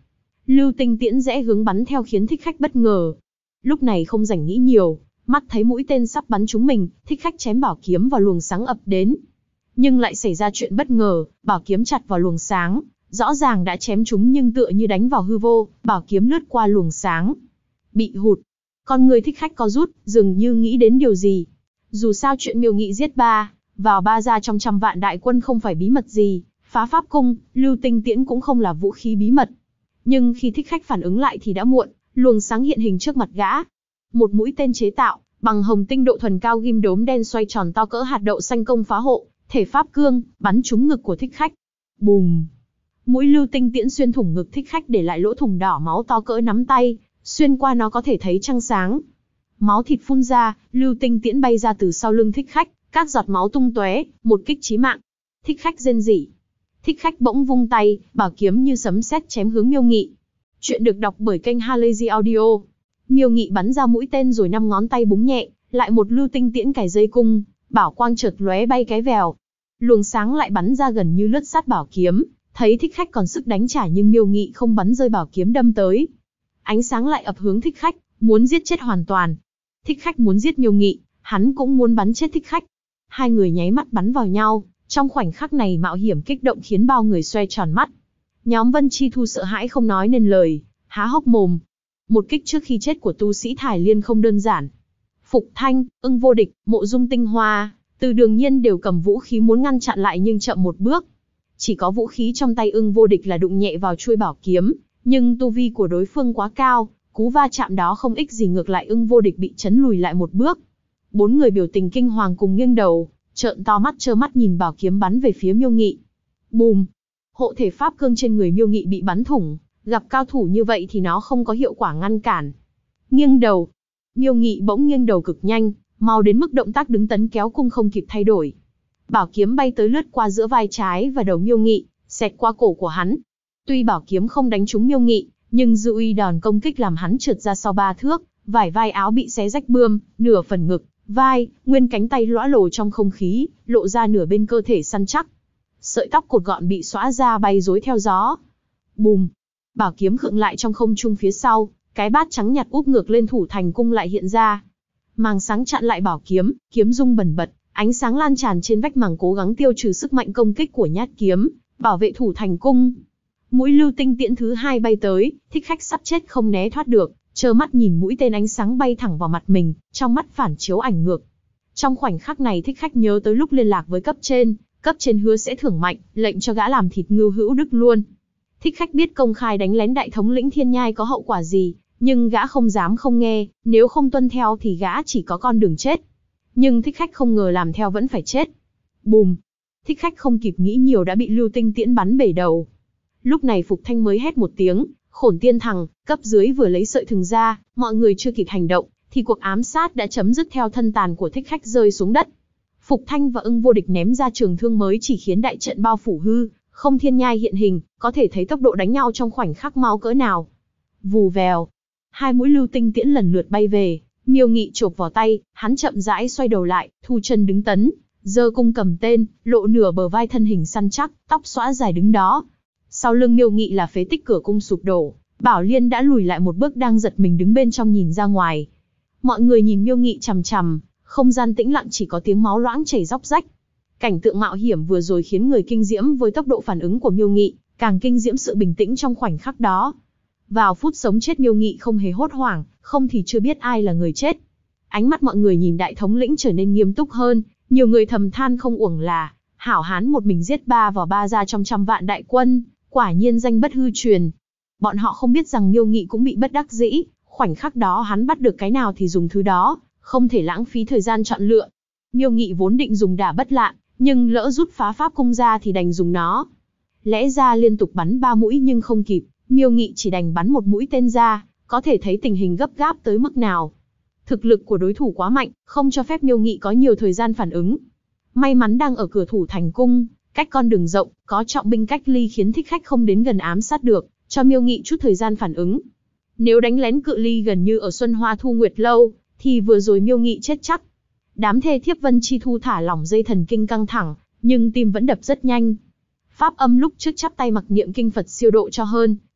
Lưu tinh tiễn rẽ hướng bắn theo khiến thích khách bất ngờ. Lúc này không rảnh nghĩ nhiều, mắt thấy mũi tên sắp bắn trúng mình, thích khách chém bảo kiếm vào luồng sáng ập đến. Nhưng lại xảy ra chuyện bất ngờ, bảo kiếm chặt vào luồng sáng, rõ ràng đã chém trúng nhưng tựa như đánh vào hư vô, bảo kiếm lướt qua luồng sáng. Bị hụt. Con người thích khách co rút, dường như nghĩ đến điều gì. Dù sao chuyện Miêu Nghị giết vào ba gia trong trăm vạn đại quân không phải bí mật gì, phá pháp cung, lưu tinh tiễn cũng không là vũ khí bí mật. Nhưng khi thích khách phản ứng lại thì đã muộn, luồng sáng hiện hình trước mặt gã. Một mũi tên chế tạo bằng hồng tinh độ thuần cao ghim đốm đen xoay tròn to cỡ hạt đậu xanh công phá hộ, thể pháp cương, bắn trúng ngực của thích khách. Bùm! Mũi lưu tinh tiễn xuyên thủng ngực thích khách để lại lỗ thủng đỏ máu to cỡ nắm tay, xuyên qua nó có thể thấy trăng sáng. Máu thịt phun ra, lưu tinh tiễn bay ra từ sau lưng thích khách, các giọt máu tung tóe, một kích chí mạng. Thích khách rên rỉ. Thích khách bỗng vung tay, bảo kiếm như sấm sét chém hướng Miêu Nghị. Chuyện được đọc bởi kênh Halazy Audio. Miêu Nghị bắn ra mũi tên rồi 5 ngón tay búng nhẹ, lại một lưu tinh tiễn cài dây cung, bảo quang chợt lóe bay cái vèo. Luồng sáng lại bắn ra gần như lướt sát bảo kiếm, thấy thích khách còn sức đánh trả nhưng Miêu Nghị không bắn rơi bảo kiếm đâm tới. Ánh sáng lại ập hướng thích khách, muốn giết chết hoàn toàn. Thích khách muốn giết Miêu Nghị, hắn cũng muốn bắn chết thích khách. Hai người nháy mắt bắn vào nhau, trong khoảnh khắc này mạo hiểm kích động khiến bao người xoe tròn mắt. Nhóm Vân Chi Thu sợ hãi không nói nên lời, há hốc mồm. Một kích trước khi chết của tu sĩ Thải Liên không đơn giản. Phục Thanh, Ưng Vô Địch, Mộ Dung Tinh Hoa, Từ Đường Nhiên đều cầm vũ khí muốn ngăn chặn lại nhưng chậm một bước. Chỉ có vũ khí trong tay Ưng Vô Địch là đụng nhẹ vào chuôi bảo kiếm, nhưng tu vi của đối phương quá cao, cú va chạm đó không ích gì, ngược lại Ưng Vô Địch bị chấn lùi lại một bước. Bốn người biểu tình kinh hoàng cùng nghiêng đầu, trợn to mắt trơ mắt nhìn bảo kiếm bắn về phía Miêu Nghị. Bùm! Hộ thể pháp cương trên người Miêu Nghị bị bắn thủng, gặp cao thủ như vậy thì nó không có hiệu quả ngăn cản. Nghiêng đầu. Miêu Nghị bỗng nghiêng đầu cực nhanh, mau đến mức động tác đứng tấn kéo cung không kịp thay đổi. Bảo kiếm bay tới lướt qua giữa vai trái và đầu Miêu Nghị, xẹt qua cổ của hắn. Tuy bảo kiếm không đánh trúng Miêu Nghị, nhưng dư uy đòn công kích làm hắn trượt ra sau 3 thước, vải vai áo bị xé rách bươm, nửa phần ngực, vai, nguyên cánh tay lõa lồ trong không khí, lộ ra nửa bên cơ thể săn chắc. Sợi tóc cột gọn bị xõa ra bay rối theo gió. Bùm! Bảo kiếm khựng lại trong không trung phía sau, cái bát trắng nhạt úp ngược lên thủ thành cung lại hiện ra. Màng sáng chặn lại bảo kiếm, kiếm rung bần bật, ánh sáng lan tràn trên vách màng cố gắng tiêu trừ sức mạnh công kích của nhát kiếm, bảo vệ thủ thành cung. Mũi lưu tinh tiễn thứ 2 bay tới, thích khách sắp chết không né thoát được, trơ mắt nhìn mũi tên ánh sáng bay thẳng vào mặt mình, trong mắt phản chiếu ảnh ngược. Trong khoảnh khắc này thích khách nhớ tới lúc liên lạc với cấp trên hứa sẽ thưởng mạnh, lệnh cho gã làm thịt Ngưu Hữu Đức luôn. Thích khách biết công khai đánh lén đại thống lĩnh Thiên Nhai có hậu quả gì, nhưng gã không dám không nghe, nếu không tuân theo thì gã chỉ có con đường chết. Nhưng thích khách không ngờ làm theo vẫn phải chết. Bùm! Thích khách không kịp nghĩ nhiều đã bị lưu tinh tiễn bắn bể đầu. Lúc này Phục Thanh mới hét một tiếng, Khổn Tiên Thằng, cấp dưới vừa lấy sợi thừng ra, mọi người chưa kịp hành động, thì cuộc ám sát đã chấm dứt theo thân tàn của thích khách rơi xuống đất. Phục Thanh và Ưng Vô Địch ném ra trường thương mới chỉ khiến đại trận bao phủ hư, không Thiên Nhai hiện hình, có thể thấy tốc độ đánh nhau trong khoảnh khắc mau cỡ nào. Vù vèo, hai mũi lưu tinh tiễn lần lượt bay về, Miêu Nghị chộp vào tay, hắn chậm rãi xoay đầu lại, thu chân đứng tấn, giơ cung cầm tên, lộ nửa bờ vai thân hình săn chắc, tóc xõa dài đứng đó. Sau lưng Miêu Nghị là phế tích cửa cung sụp đổ, Bảo Liên đã lùi lại một bước đang giật mình đứng bên trong nhìn ra ngoài. Mọi người nhìn Miêu Nghị chằm chằm, không gian tĩnh lặng chỉ có tiếng máu loãng chảy róc rách. Cảnh tượng mạo hiểm vừa rồi khiến người kinh diễm với tốc độ phản ứng của Miêu Nghị, càng kinh diễm sự bình tĩnh trong khoảnh khắc đó. Vào phút sống chết Miêu Nghị không hề hốt hoảng, không thì chưa biết ai là người chết. Ánh mắt mọi người nhìn đại thống lĩnh trở nên nghiêm túc hơn, nhiều người thầm than không uổng là hảo hán một mình giết 3 vào 3 ra trong trăm vạn đại quân, quả nhiên danh bất hư truyền. Bọn họ không biết rằng Miêu Nghị cũng bị bất đắc dĩ, khoảnh khắc đó hắn bắt được cái nào thì dùng thứ đó, không thể lãng phí thời gian chọn lựa. Miêu Nghị vốn định dùng đả bất lạn, nhưng lỡ rút phá pháp cung ra thì đành dùng nó. Lẽ ra liên tục bắn 3 mũi nhưng không kịp, Miêu Nghị chỉ đành bắn một mũi tên ra, có thể thấy tình hình gấp gáp tới mức nào. Thực lực của đối thủ quá mạnh, không cho phép Miêu Nghị có nhiều thời gian phản ứng. May mắn đang ở cửa thủ thành cung, cách con đường rộng, có trọng binh cách ly khiến thích khách không đến gần ám sát được, cho Miêu Nghị chút thời gian phản ứng. Nếu đánh lén cự ly gần như ở Xuân Hoa Thu Nguyệt Lâu, thì vừa rồi Miêu Nghị chết chắc. Đám thê thiếp Vân Chi Thu thả lỏng dây thần kinh căng thẳng, nhưng tim vẫn đập rất nhanh. Pháp Âm lúc trước chắp tay mặc niệm kinh Phật siêu độ cho hơn,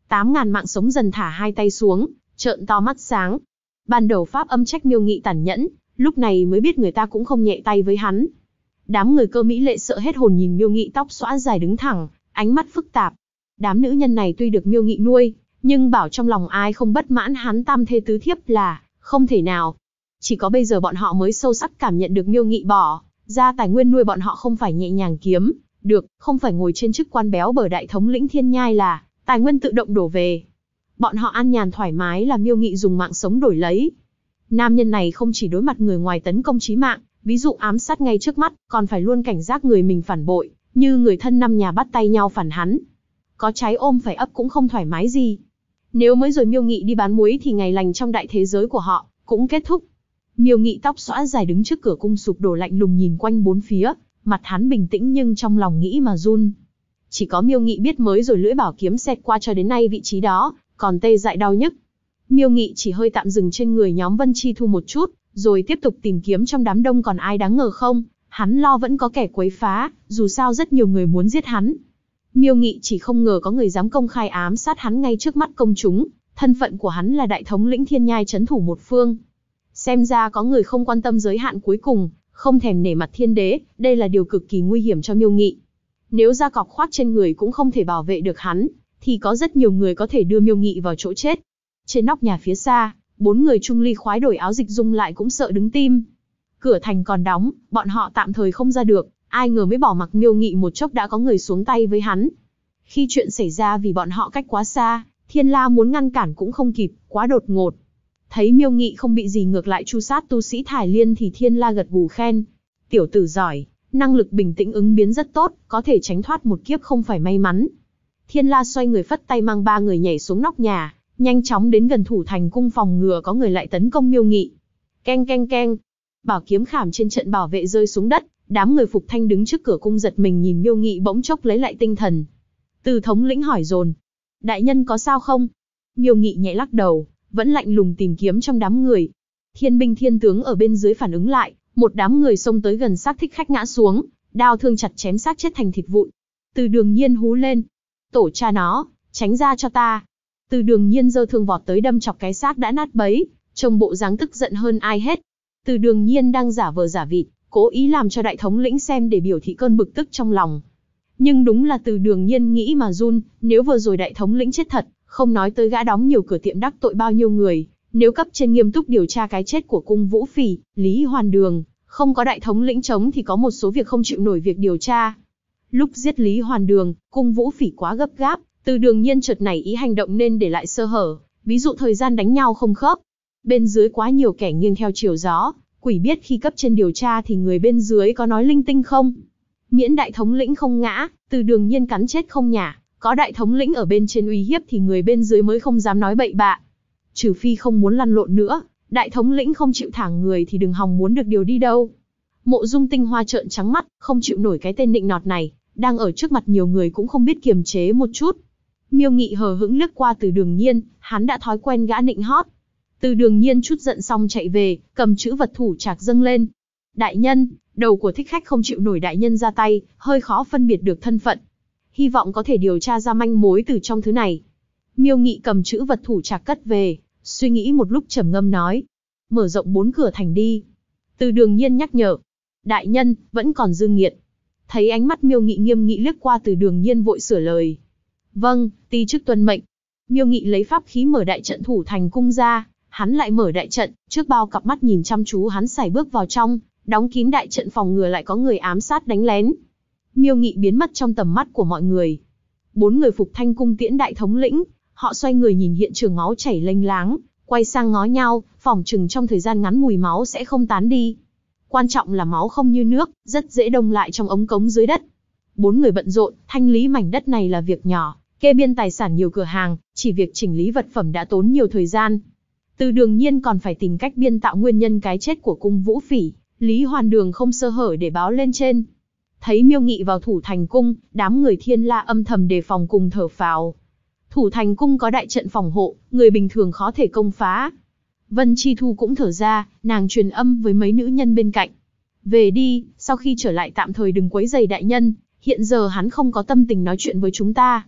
8.000 mạng sống dần thả hai tay xuống, trợn to mắt sáng. Ban đầu Pháp âm trách Miêu Nghị tàn nhẫn, lúc này mới biết người ta cũng không nhẹ tay với hắn. Đám người Cơ Mỹ Lệ sợ hết hồn nhìn Miêu Nghị tóc xõa dài đứng thẳng, ánh mắt phức tạp. Đám nữ nhân này tuy được Miêu Nghị nuôi, nhưng bảo trong lòng ai không bất mãn hắn tam thê tứ thiếp là không thể nào. Chỉ có bây giờ bọn họ mới sâu sắc cảm nhận được Miêu Nghị bỏ ra tài nguyên nuôi bọn họ không phải nhẹ nhàng kiếm được, không phải ngồi trên chức quan béo bở đại thống lĩnh Thiên Nhai là tài nguyên tự động đổ về. Bọn họ an nhàn thoải mái là Miêu Nghị dùng mạng sống đổi lấy. Nam nhân này không chỉ đối mặt người ngoài tấn công chí mạng, ví dụ ám sát ngay trước mắt, còn phải luôn cảnh giác người mình phản bội, như người thân năm nhà bắt tay nhau phản hắn. Có trái ôm phải ấp cũng không thoải mái gì. Nếu mới rồi Miêu Nghị đi bán muối thì ngày lành trong đại thế giới của họ cũng kết thúc. Miêu Nghị tóc xõa dài đứng trước cửa cung sụp đổ lạnh lùng nhìn quanh bốn phía, mặt hắn bình tĩnh nhưng trong lòng nghĩ mà run. Chỉ có Miêu Nghị biết mới rồi lưỡi bảo kiếm xẹt qua cho đến nay vị trí đó, còn tê dại đau nhức. Miêu Nghị chỉ hơi tạm dừng trên người nhóm Vân Chi Thu một chút, rồi tiếp tục tìm kiếm trong đám đông còn ai đáng ngờ không. Hắn lo vẫn có kẻ quấy phá, dù sao rất nhiều người muốn giết hắn. Miêu Nghị chỉ không ngờ có người dám công khai ám sát hắn ngay trước mắt công chúng, thân phận của hắn là đại thống lĩnh Thiên Nhai trấn thủ một phương. Xem ra có người không quan tâm giới hạn cuối cùng, không thèm nể mặt thiên đế, đây là điều cực kỳ nguy hiểm cho Miêu Nghị. Nếu da cọp khoác trên người cũng không thể bảo vệ được hắn, thì có rất nhiều người có thể đưa Miêu Nghị vào chỗ chết. Trên nóc nhà phía xa, 4 người Trung Ly khoái đổi áo Dịch Dung lại cũng sợ đứng tim. Cửa thành còn đóng, bọn họ tạm thời không ra được, ai ngờ mới bỏ mặc Miêu Nghị một chốc đã có người xuống tay với hắn. Khi chuyện xảy ra vì bọn họ cách quá xa, Thiên La muốn ngăn cản cũng không kịp, quá đột ngột. Thấy Miêu Nghị không bị gì ngược lại tru sát tu sĩ Thải Liên thì Thiên La gật gù khen. Tiểu tử giỏi, năng lực bình tĩnh ứng biến rất tốt, có thể tránh thoát một kiếp không phải may mắn. Thiên La xoay người phất tay mang 3 người nhảy xuống nóc nhà, nhanh chóng đến gần thủ thành cung phòng ngừa có người lại tấn công Miêu Nghị. Keng keng keng, bảo kiếm khảm trên trận bảo vệ rơi xuống đất, đám người Phục Thanh đứng trước cửa cung giật mình nhìn Miêu Nghị bỗng chốc lấy lại tinh thần. Từ thống lĩnh hỏi dồn, đại nhân có sao không? Miêu Nghị nhẹ lắc đầu, vẫn lạnh lùng tìm kiếm trong đám người. Thiên binh thiên tướng ở bên dưới phản ứng lại, một đám người xông tới gần xác thích khách ngã xuống, đao thương chặt chém xác chết thành thịt vụn. Từ Đường Nhiên hú lên, tổ cha nó, tránh ra cho ta. Từ Đường Nhiên giơ thương vọt tới đâm chọc cái xác đã nát bấy, trông bộ dáng tức giận hơn ai hết. Từ Đường Nhiên đang giả vờ giả vịt, cố ý làm cho đại thống lĩnh xem để biểu thị cơn bực tức trong lòng. Nhưng đúng là Từ Đường Nhiên nghĩ mà run, nếu vừa rồi đại thống lĩnh chết thật, không nói tới gã đóng nhiều cửa tiệm đắc tội bao nhiêu người, nếu cấp trên nghiêm túc điều tra cái chết của cung Vũ Phỉ, Lý Hoàn Đường, không có đại thống lĩnh chống thì có một số việc không chịu nổi việc điều tra. Lúc giết Lý Hoàn Đường, cung Vũ Phỉ quá gấp gáp, Từ Đường Nhiên chợt nảy ý hành động nên để lại sơ hở, ví dụ thời gian đánh nhau không khớp. Bên dưới quá nhiều kẻ nghiêng theo chiều gió, quỷ biết khi cấp trên điều tra thì người bên dưới có nói linh tinh không. Miễn đại thống lĩnh không ngã, Từ Đường Nhiên cắn chết không nhả, có đại thống lĩnh ở bên trên uy hiếp thì người bên dưới mới không dám nói bậy bạ. Trừ phi không muốn lăn lộn nữa, đại thống lĩnh không chịu thả người thì đừng hòng muốn được điều đi đâu. Mộ Dung Tinh Hoa trợn trắng mắt, không chịu nổi cái tên nịnh nọt này, đang ở trước mặt nhiều người cũng không biết kiềm chế một chút. Miêu Nghị hờ hững liếc qua Từ Đường Nhiên, hắn đã thói quen gã nịnh hót. Từ Đường Nhiên chút giận xong chạy về, cầm chữ vật thủ trạc dâng lên. Đại nhân, đầu của thích khách không chịu nổi đại nhân ra tay, hơi khó phân biệt được thân phận. Hy vọng có thể điều tra ra manh mối từ trong thứ này. Miêu Nghị cầm chữ vật thủ trạc cất về, suy nghĩ một lúc trầm ngâm nói. Mở rộng 4 cửa thành đi. Từ Đường Nhiên nhắc nhở. Đại nhân, vẫn còn dư nghiệt. Thấy ánh mắt Miêu Nghị nghiêm nghị liếc qua Từ Đường Nhiên vội sửa lời. Vâng, ti chức tuân mệnh. Miêu Nghị lấy pháp khí mở đại trận thủ thành cung ra, hắn lại mở đại trận, trước bao cặp mắt nhìn chăm chú hắn sải bước vào trong, đóng kín đại trận phòng ngừa lại có người ám sát đánh lén. Miêu Nghị biến mất trong tầm mắt của mọi người. 4 người Phục Thanh cung tiễn đại thống lĩnh, họ xoay người nhìn hiện trường máu chảy lênh láng, quay sang ngó nhau, phỏng chừng trong thời gian ngắn mùi máu sẽ không tán đi. Quan trọng là máu không như nước, rất dễ đông lại trong ống cống dưới đất. 4 người bận rộn, thanh lý mảnh đất này là việc nhỏ, kê biên tài sản nhiều cửa hàng, chỉ việc chỉnh lý vật phẩm đã tốn nhiều thời gian. Từ Đường Nhiên còn phải tìm cách biên tạo nguyên nhân cái chết của cung Vũ Phỉ, Lý Hoàn Đường không sơ hở để báo lên trên. Thấy Miêu Nghị vào thủ thành cung, đám người Thiên La âm thầm đề phòng cùng thở phào. Thủ thành cung có đại trận phòng hộ, người bình thường khó thể công phá. Vân Chi Thu cũng thở ra, nàng truyền âm với mấy nữ nhân bên cạnh. Về đi, sau khi trở lại tạm thời đừng quấy rầy đại nhân, hiện giờ hắn không có tâm tình nói chuyện với chúng ta.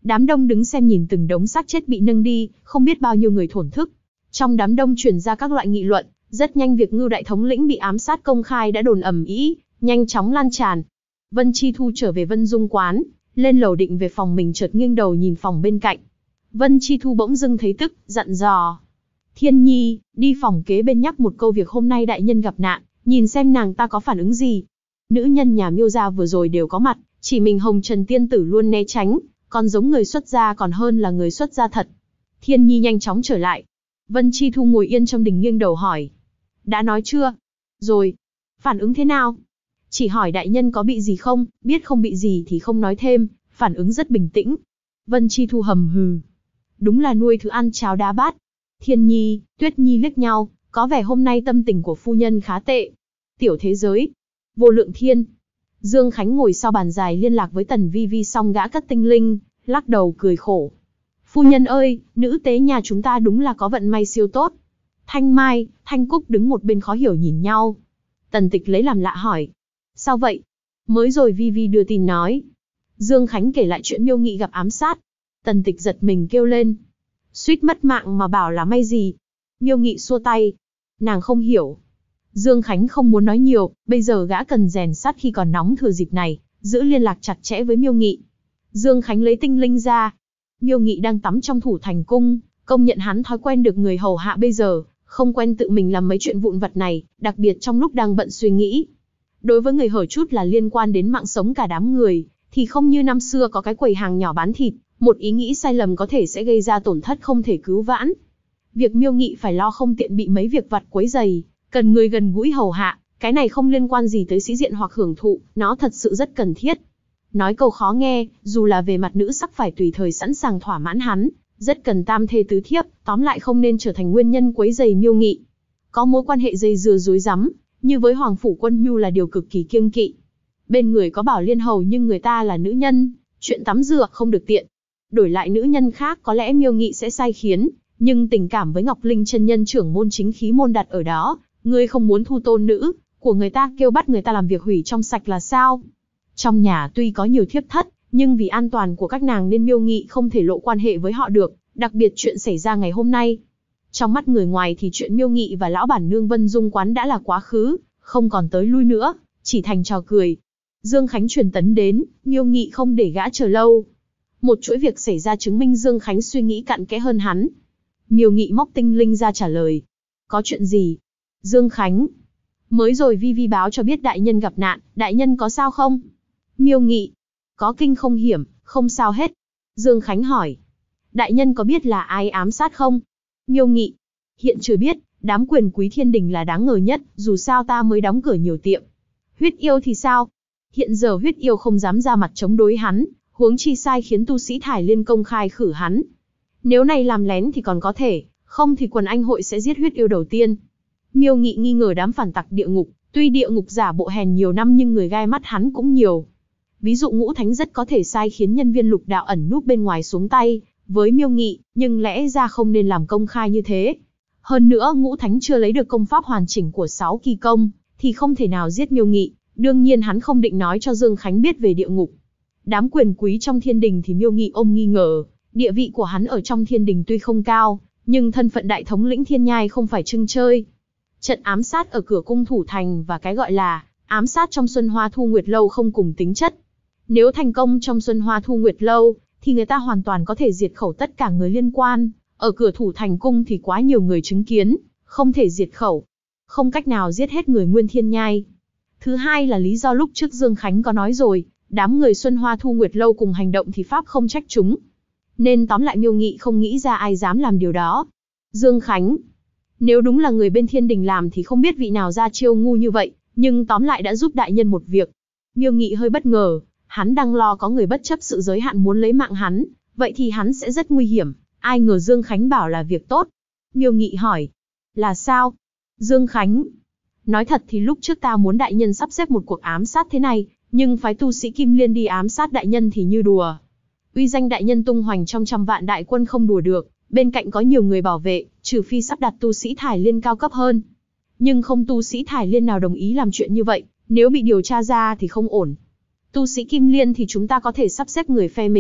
Đám đông đứng xem nhìn từng đống xác chết bị nâng đi, không biết bao nhiêu người thổn thức. Trong đám đông truyền ra các loại nghị luận, rất nhanh việc Ngưu đại thống lĩnh bị ám sát công khai đã đồn ầm ĩ, nhanh chóng lan tràn. Vân Chi Thu trở về Vân Dung quán, lên lầu định về phòng mình chợt nghiêng đầu nhìn phòng bên cạnh. Vân Chi Thu bỗng dưng thấy tức, dặn dò. Thiên Nhi, đi phòng kế bên nhắc một câu việc hôm nay đại nhân gặp nạn, nhìn xem nàng ta có phản ứng gì. Nữ nhân nhà Miêu gia vừa rồi đều có mặt, chỉ mình Hồng Trần Tiên Tử luôn né tránh, còn giống người xuất gia còn hơn là người xuất gia thật. Thiên Nhi nhanh chóng trở lại. Vân Chi Thu ngồi yên trong đình nghiêng đầu hỏi. Đã nói chưa? Rồi. Phản ứng thế nào? Chỉ hỏi đại nhân có bị gì không, biết không bị gì thì không nói thêm, phản ứng rất bình tĩnh. Vân Chi Thu hầm hừ. Đúng là nuôi thứ ăn cháo đá bát. Thiên Nhi, Tuyết Nhi liếc nhau, có vẻ hôm nay tâm tình của phu nhân khá tệ. Tiểu thế giới. Vô Lượng Thiên. Dương Khánh ngồi sau bàn dài liên lạc với Tần Vi Vi xong gã cất tinh linh, lắc đầu cười khổ. Phu nhân ơi, nữ tế nhà chúng ta đúng là có vận may siêu tốt. Thanh Mai, Thanh Cúc đứng một bên khó hiểu nhìn nhau. Tần Tịch lấy làm lạ hỏi. Sao vậy? Mới rồi Vi Vi đưa tin nói. Dương Khánh kể lại chuyện Miêu Nghị gặp ám sát. Tần Tịch giật mình kêu lên. Suýt mất mạng mà bảo là may gì? Miêu Nghị xua tay. Nàng không hiểu. Dương Khánh không muốn nói nhiều, bây giờ gã cần rèn sắt khi còn nóng thừa dịp này, giữ liên lạc chặt chẽ với Miêu Nghị. Dương Khánh lấy tinh linh ra. Miêu Nghị đang tắm trong Thủ Thành cung, công nhận hắn thói quen được người hầu hạ bây giờ, không quen tự mình làm mấy chuyện vụn vặt này, đặc biệt trong lúc đang bận suy nghĩ. Đối với người hở chút là liên quan đến mạng sống cả đám người, thì không như năm xưa có cái quầy hàng nhỏ bán thịt, một ý nghĩ sai lầm có thể sẽ gây ra tổn thất không thể cứu vãn. Việc Miêu Nghị phải lo không tiện bị mấy việc vặt quấy rầy, cần người gần gũi hầu hạ, cái này không liên quan gì tới sĩ diện hoặc hưởng thụ, nó thật sự rất cần thiết. Nói câu khó nghe, dù là về mặt nữ sắc phải tùy thời sẵn sàng thỏa mãn hắn, rất cần tam thê tứ thiếp, tóm lại không nên trở thành nguyên nhân quấy rầy Miêu Nghị. Có mối quan hệ dây dưa rối rắm, như với Hoàng Phủ Quân Nhu là điều cực kỳ kiêng kỵ. Bên người có Bảo Liên Hầu nhưng người ta là nữ nhân, chuyện tắm rửa không được tiện. Đổi lại nữ nhân khác có lẽ Miêu Nghị sẽ sai khiến, nhưng tình cảm với Ngọc Linh chân nhân trưởng môn chính khí môn đặt ở đó, ngươi không muốn thu tôn nữ của người ta kêu bắt người ta làm việc hủy trong sạch là sao? Trong nhà tuy có nhiều thiếp thất, nhưng vì an toàn của các nàng nên Miêu Nghị không thể lộ quan hệ với họ được, đặc biệt chuyện xảy ra ngày hôm nay. Trong mắt người ngoài thì chuyện Miêu Nghị và lão bản nương Vân Dung quán đã là quá khứ, không còn tới lui nữa, chỉ thành trò cười. Dương Khánh truyền tấn đến, Miêu Nghị không để gã chờ lâu. Một chuỗi việc xảy ra chứng minh Dương Khánh suy nghĩ cặn kẽ hơn hắn. Miêu Nghị móc tinh linh ra trả lời. Có chuyện gì? Dương Khánh. Mới rồi Vi Vi báo cho biết đại nhân gặp nạn, đại nhân có sao không? Miêu Nghị. Có kinh không hiểm, không sao hết. Dương Khánh hỏi. Đại nhân có biết là ai ám sát không? Miêu Nghị. Hiện chưa biết, đám quyền quý thiên đình là đáng ngờ nhất, dù sao ta mới đóng cửa nhiều tiệm. Huyết yêu thì sao? Hiện giờ huyết yêu không dám ra mặt chống đối hắn, huống chi sai khiến tu sĩ Thải Liên công khai khử hắn. Nếu này làm lén thì còn có thể, không thì quần anh hội sẽ giết huyết yêu đầu tiên. Miêu Nghị nghi ngờ đám phản tặc địa ngục, tuy địa ngục giả bộ hèn nhiều năm nhưng người gai mắt hắn cũng nhiều. Ví dụ Ngũ Thánh rất có thể sai khiến nhân viên lục đạo ẩn núp bên ngoài xuống tay với Miêu Nghị, nhưng lẽ ra không nên làm công khai như thế. Hơn nữa Ngũ Thánh chưa lấy được công pháp hoàn chỉnh của 6 kỳ công, thì không thể nào giết Miêu Nghị, đương nhiên hắn không định nói cho Dương Khánh biết về địa ngục. Đám quyền quý trong thiên đình thì Miêu Nghị ôm nghi ngờ, địa vị của hắn ở trong thiên đình tuy không cao, nhưng thân phận đại thống lĩnh thiên nhai không phải trưng chơi. Trận ám sát ở cửa cung Thủ Thành và cái gọi là ám sát trong Xuân Hoa Thu Nguyệt Lâu không cùng tính chất. Nếu thành công trong Xuân Hoa Thu Nguyệt Lâu, thì người ta hoàn toàn có thể diệt khẩu tất cả người liên quan. Ở cửa Thủ Thành cung thì quá nhiều người chứng kiến, không thể diệt khẩu. Không cách nào giết hết người Nguyên Thiên Nhai. Thứ hai là lý do lúc trước Dương Khánh có nói rồi, đám người Xuân Hoa Thu Nguyệt Lâu cùng hành động thì pháp không trách chúng. Nên tóm lại Miêu Nghị không nghĩ ra ai dám làm điều đó. Dương Khánh. Nếu đúng là người bên thiên đình làm thì không biết vị nào ra chiêu ngu như vậy, nhưng tóm lại đã giúp đại nhân một việc. Miêu Nghị hơi bất ngờ, hắn đang lo có người bất chấp sự giới hạn muốn lấy mạng hắn, vậy thì hắn sẽ rất nguy hiểm, ai ngờ Dương Khánh bảo là việc tốt. Miêu Nghị hỏi, là sao? Dương Khánh, nói thật thì lúc trước ta muốn đại nhân sắp xếp một cuộc ám sát thế này, nhưng phái tu sĩ Kim Liên đi ám sát đại nhân thì như đùa. Uy danh đại nhân tung hoành trong trăm vạn đại quân không đùa được, bên cạnh có nhiều người bảo vệ, trừ phi sắp đặt tu sĩ Thải Liên cao cấp hơn. Nhưng không tu sĩ Thải Liên nào đồng ý làm chuyện như vậy, nếu bị điều tra ra thì không ổn. Tu sĩ Kim Liên thì chúng ta có thể sắp xếp người phe mình,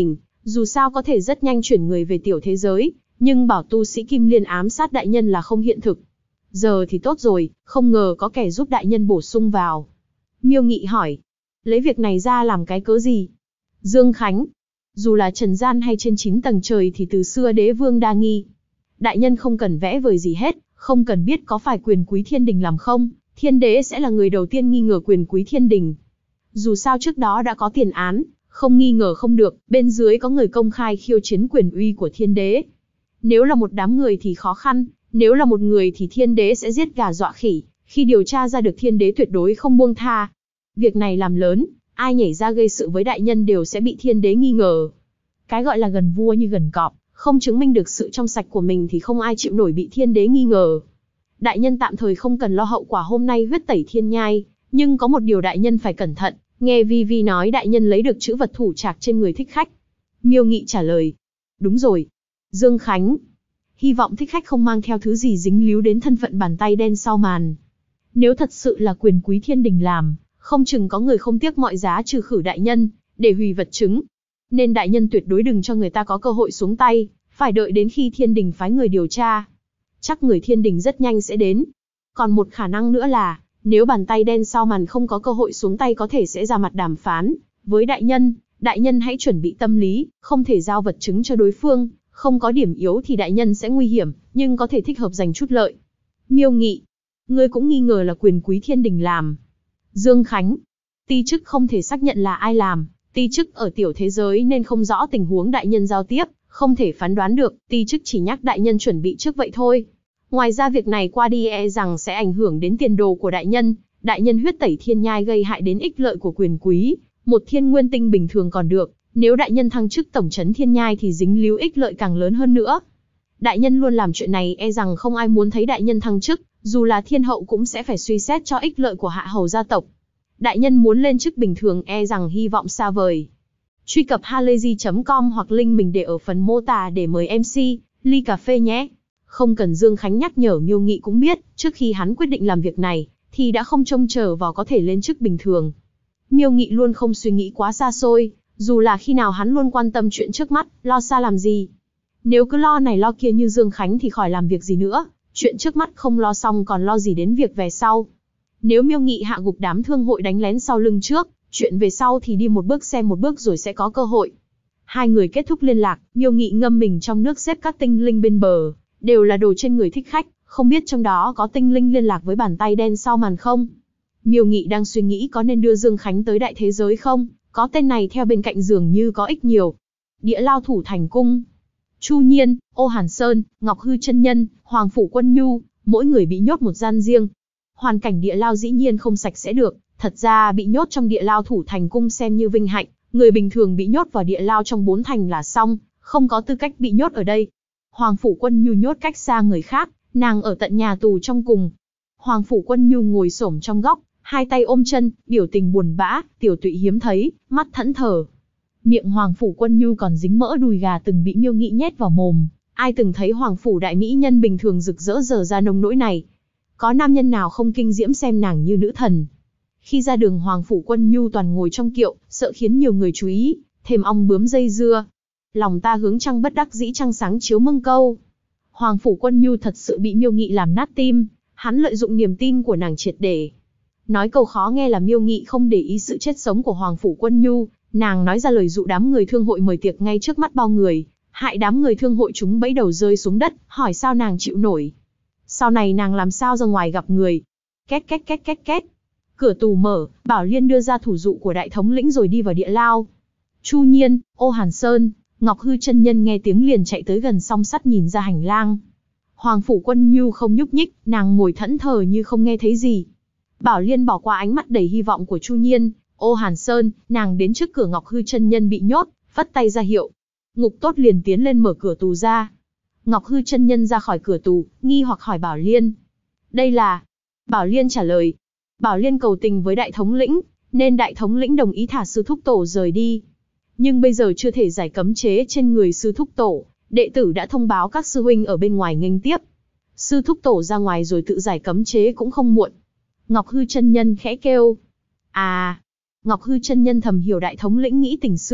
Dù sao có thể rất nhanh chuyển người về tiểu thế giới, nhưng bảo tu sĩ Kim Liên ám sát đại nhân là không hiện thực. Giờ thì tốt rồi, không ngờ có kẻ giúp đại nhân bổ sung vào. Miêu Nghị hỏi, lấy việc này ra làm cái cớ gì? Dương Khánh, dù là trần gian hay trên 9 tầng trời thì từ xưa đế vương đa nghi. Đại nhân không cần vẽ vời gì hết, không cần biết có phải quyền quý thiên đình làm không, thiên đế sẽ là người đầu tiên nghi ngờ quyền quý thiên đình. Dù sao trước đó đã có tiền án, không nghi ngờ không được, bên dưới có người công khai khiêu chiến quyền uy của thiên đế. Nếu là một đám người thì khó khăn, nếu là một người thì thiên đế sẽ giết gà dọa khỉ, khi điều tra ra được thiên đế tuyệt đối không buông tha. Việc này làm lớn, ai nhảy ra gây sự với đại nhân đều sẽ bị thiên đế nghi ngờ. Cái gọi là gần vua như gần cọp, không chứng minh được sự trong sạch của mình thì không ai chịu nổi bị thiên đế nghi ngờ. Đại nhân tạm thời không cần lo hậu quả hôm nay huyết tẩy thiên nhai, nhưng có một điều đại nhân phải cẩn thận, nghe Vi Vi nói đại nhân lấy được chữ vật thủ trạc trên người thích khách. Miêu Nghị trả lời, đúng rồi. Dương Khánh, hy vọng thích khách không mang theo thứ gì dính líu đến thân phận bàn tay đen sau màn. Nếu thật sự là quyền quý thiên đình làm, không chừng có người không tiếc mọi giá trừ khử đại nhân, để hủy vật chứng. Nên đại nhân tuyệt đối đừng cho người ta có cơ hội xuống tay, phải đợi đến khi thiên đình phái người điều tra. Chắc người thiên đình rất nhanh sẽ đến. Còn một khả năng nữa là, nếu bàn tay đen sau màn không có cơ hội xuống tay có thể sẽ ra mặt đàm phán với đại nhân hãy chuẩn bị tâm lý, không thể giao vật chứng cho đối phương, không có điểm yếu thì đại nhân sẽ nguy hiểm, nhưng có thể thích hợp giành chút lợi. Miêu Nghị, ngươi cũng nghi ngờ là quyền quý thiên đình làm. Dương Khánh, ti chức không thể xác nhận là ai làm, ti chức ở tiểu thế giới nên không rõ tình huống đại nhân giao tiếp, không thể phán đoán được, ti chức chỉ nhắc đại nhân chuẩn bị trước vậy thôi. Ngoài ra việc này qua đi rằng sẽ ảnh hưởng đến tiền đồ của đại nhân huyết tẩy thiên nhai gây hại đến ích lợi của quyền quý, một thiên nguyên tinh bình thường còn được, nếu đại nhân thăng chức tổng trấn thiên nhai thì dính líu ích lợi càng lớn hơn nữa. Đại nhân luôn làm chuyện này rằng không ai muốn thấy đại nhân thăng chức, dù là thiên hậu cũng sẽ phải suy xét cho ích lợi của hạ hầu gia tộc. Đại nhân muốn lên chức bình thường rằng hy vọng xa vời. Truy cập halayzi.com hoặc link mình để ở phần mô tả để mời MC ly cà phê nhé. Không cần Dương Khánh nhắc nhở, Miêu Nghị cũng biết, trước khi hắn quyết định làm việc này, thì đã không trông chờ vào có thể lên chức bình thường. Miêu Nghị luôn không suy nghĩ quá xa xôi, dù là khi nào hắn luôn quan tâm chuyện trước mắt, lo xa làm gì. Nếu cứ lo này lo kia như Dương Khánh thì khỏi làm việc gì nữa, chuyện trước mắt không lo xong còn lo gì đến việc về sau. Nếu Miêu Nghị hạ gục đám thương hội đánh lén sau lưng trước, chuyện về sau thì đi một bước xem một bước rồi sẽ có cơ hội. Hai người kết thúc liên lạc, Miêu Nghị ngâm mình trong nước xếp các tinh linh bên bờ, đều là đồ trên người thích khách, không biết trong đó có tinh linh liên lạc với bàn tay đen sau màn không. Miêu Nghị đang suy nghĩ có nên đưa Dương Khánh tới đại thế giới không, có tên này theo bên cạnh dường như có ích nhiều. Địa Lao Thủ Thành Cung, Chu Nhiên, Ô Hàn Sơn, Ngọc Hư Chân Nhân, Hoàng Phủ Quân Nhu, mỗi người bị nhốt một gian riêng. Hoàn cảnh địa lao dĩ nhiên không sạch sẽ được, thật ra bị nhốt trong địa lao Thủ Thành Cung xem như vinh hạnh, người bình thường bị nhốt vào địa lao trong 4 thành là xong, không có tư cách bị nhốt ở đây. Hoàng Phủ Quân Nhu nhốt cách xa người khác, nàng ở tận nhà tù trong cùng. Hoàng Phủ Quân Nhu ngồi xổm trong góc, hai tay ôm chân, biểu tình buồn bã, tiểu tụy hiếm thấy, mắt thẫn thờ. Miệng Hoàng Phủ Quân Nhu còn dính mỡ đùi gà từng bị Miêu Nghị nhét vào mồm. Ai từng thấy Hoàng Phủ đại mỹ nhân bình thường rực rỡ dở ra nông nỗi này? Có nam nhân nào không kinh diễm xem nàng như nữ thần? Khi ra đường Hoàng Phủ Quân Nhu toàn ngồi trong kiệu, sợ khiến nhiều người chú ý, thêm ong bướm dây dưa. Lòng ta hướng trăng bất đắc dĩ trăng sáng chiếu mưng câu. Hoàng Phủ Quân Nhu thật sự bị Miêu Nghị làm nát tim, hắn lợi dụng niềm tin của nàng triệt để. Nói câu khó nghe là Miêu Nghị không để ý sự chết sống của Hoàng Phủ Quân Nhu, nàng nói ra lời dụ đám người thương hội mời tiệc ngay trước mắt bao người, hại đám người thương hội chúng bẫy đầu rơi xuống đất, hỏi sao nàng chịu nổi. Sau này nàng làm sao ra ngoài gặp người. Két két két két két. Cửa tù mở, Bảo Liên đưa ra thủ dụ của đại thống lĩnh rồi đi vào địa lao. Chu Nhiên, Ô Hàn Sơn, Ngọc Hư Chân Nhân nghe tiếng liền chạy tới gần song sắt nhìn ra hành lang. Hoàng Phủ Quân Nhu không nhúc nhích, nàng ngồi thẫn thờ như không nghe thấy gì. Bảo Liên bỏ qua ánh mắt đầy hy vọng của Chu Nhiên, Ô Hàn Sơn, nàng đến trước cửa Ngọc Hư Chân Nhân bị nhốt, vất tay ra hiệu. Ngục tốt liền tiến lên mở cửa tù ra. Ngọc Hư Chân Nhân ra khỏi cửa tù, nghi hoặc hỏi Bảo Liên. Đây là... Bảo Liên trả lời. Bảo Liên cầu tình với đại thống lĩnh, nên đại thống lĩnh đồng ý thả sư thúc tổ rời đi. Nhưng bây giờ chưa thể giải cấm chế trên người sư thúc tổ, đệ tử đã thông báo các sư huynh ở bên ngoài nghênh tiếp. Sư thúc tổ ra ngoài rồi tự giải cấm chế cũng không muộn. Ngọc Hư Chân Nhân khẽ kêu. À... Ngọc Hư Chân Nhân thầm hiểu đại thống lĩnh nghĩ tình xưa,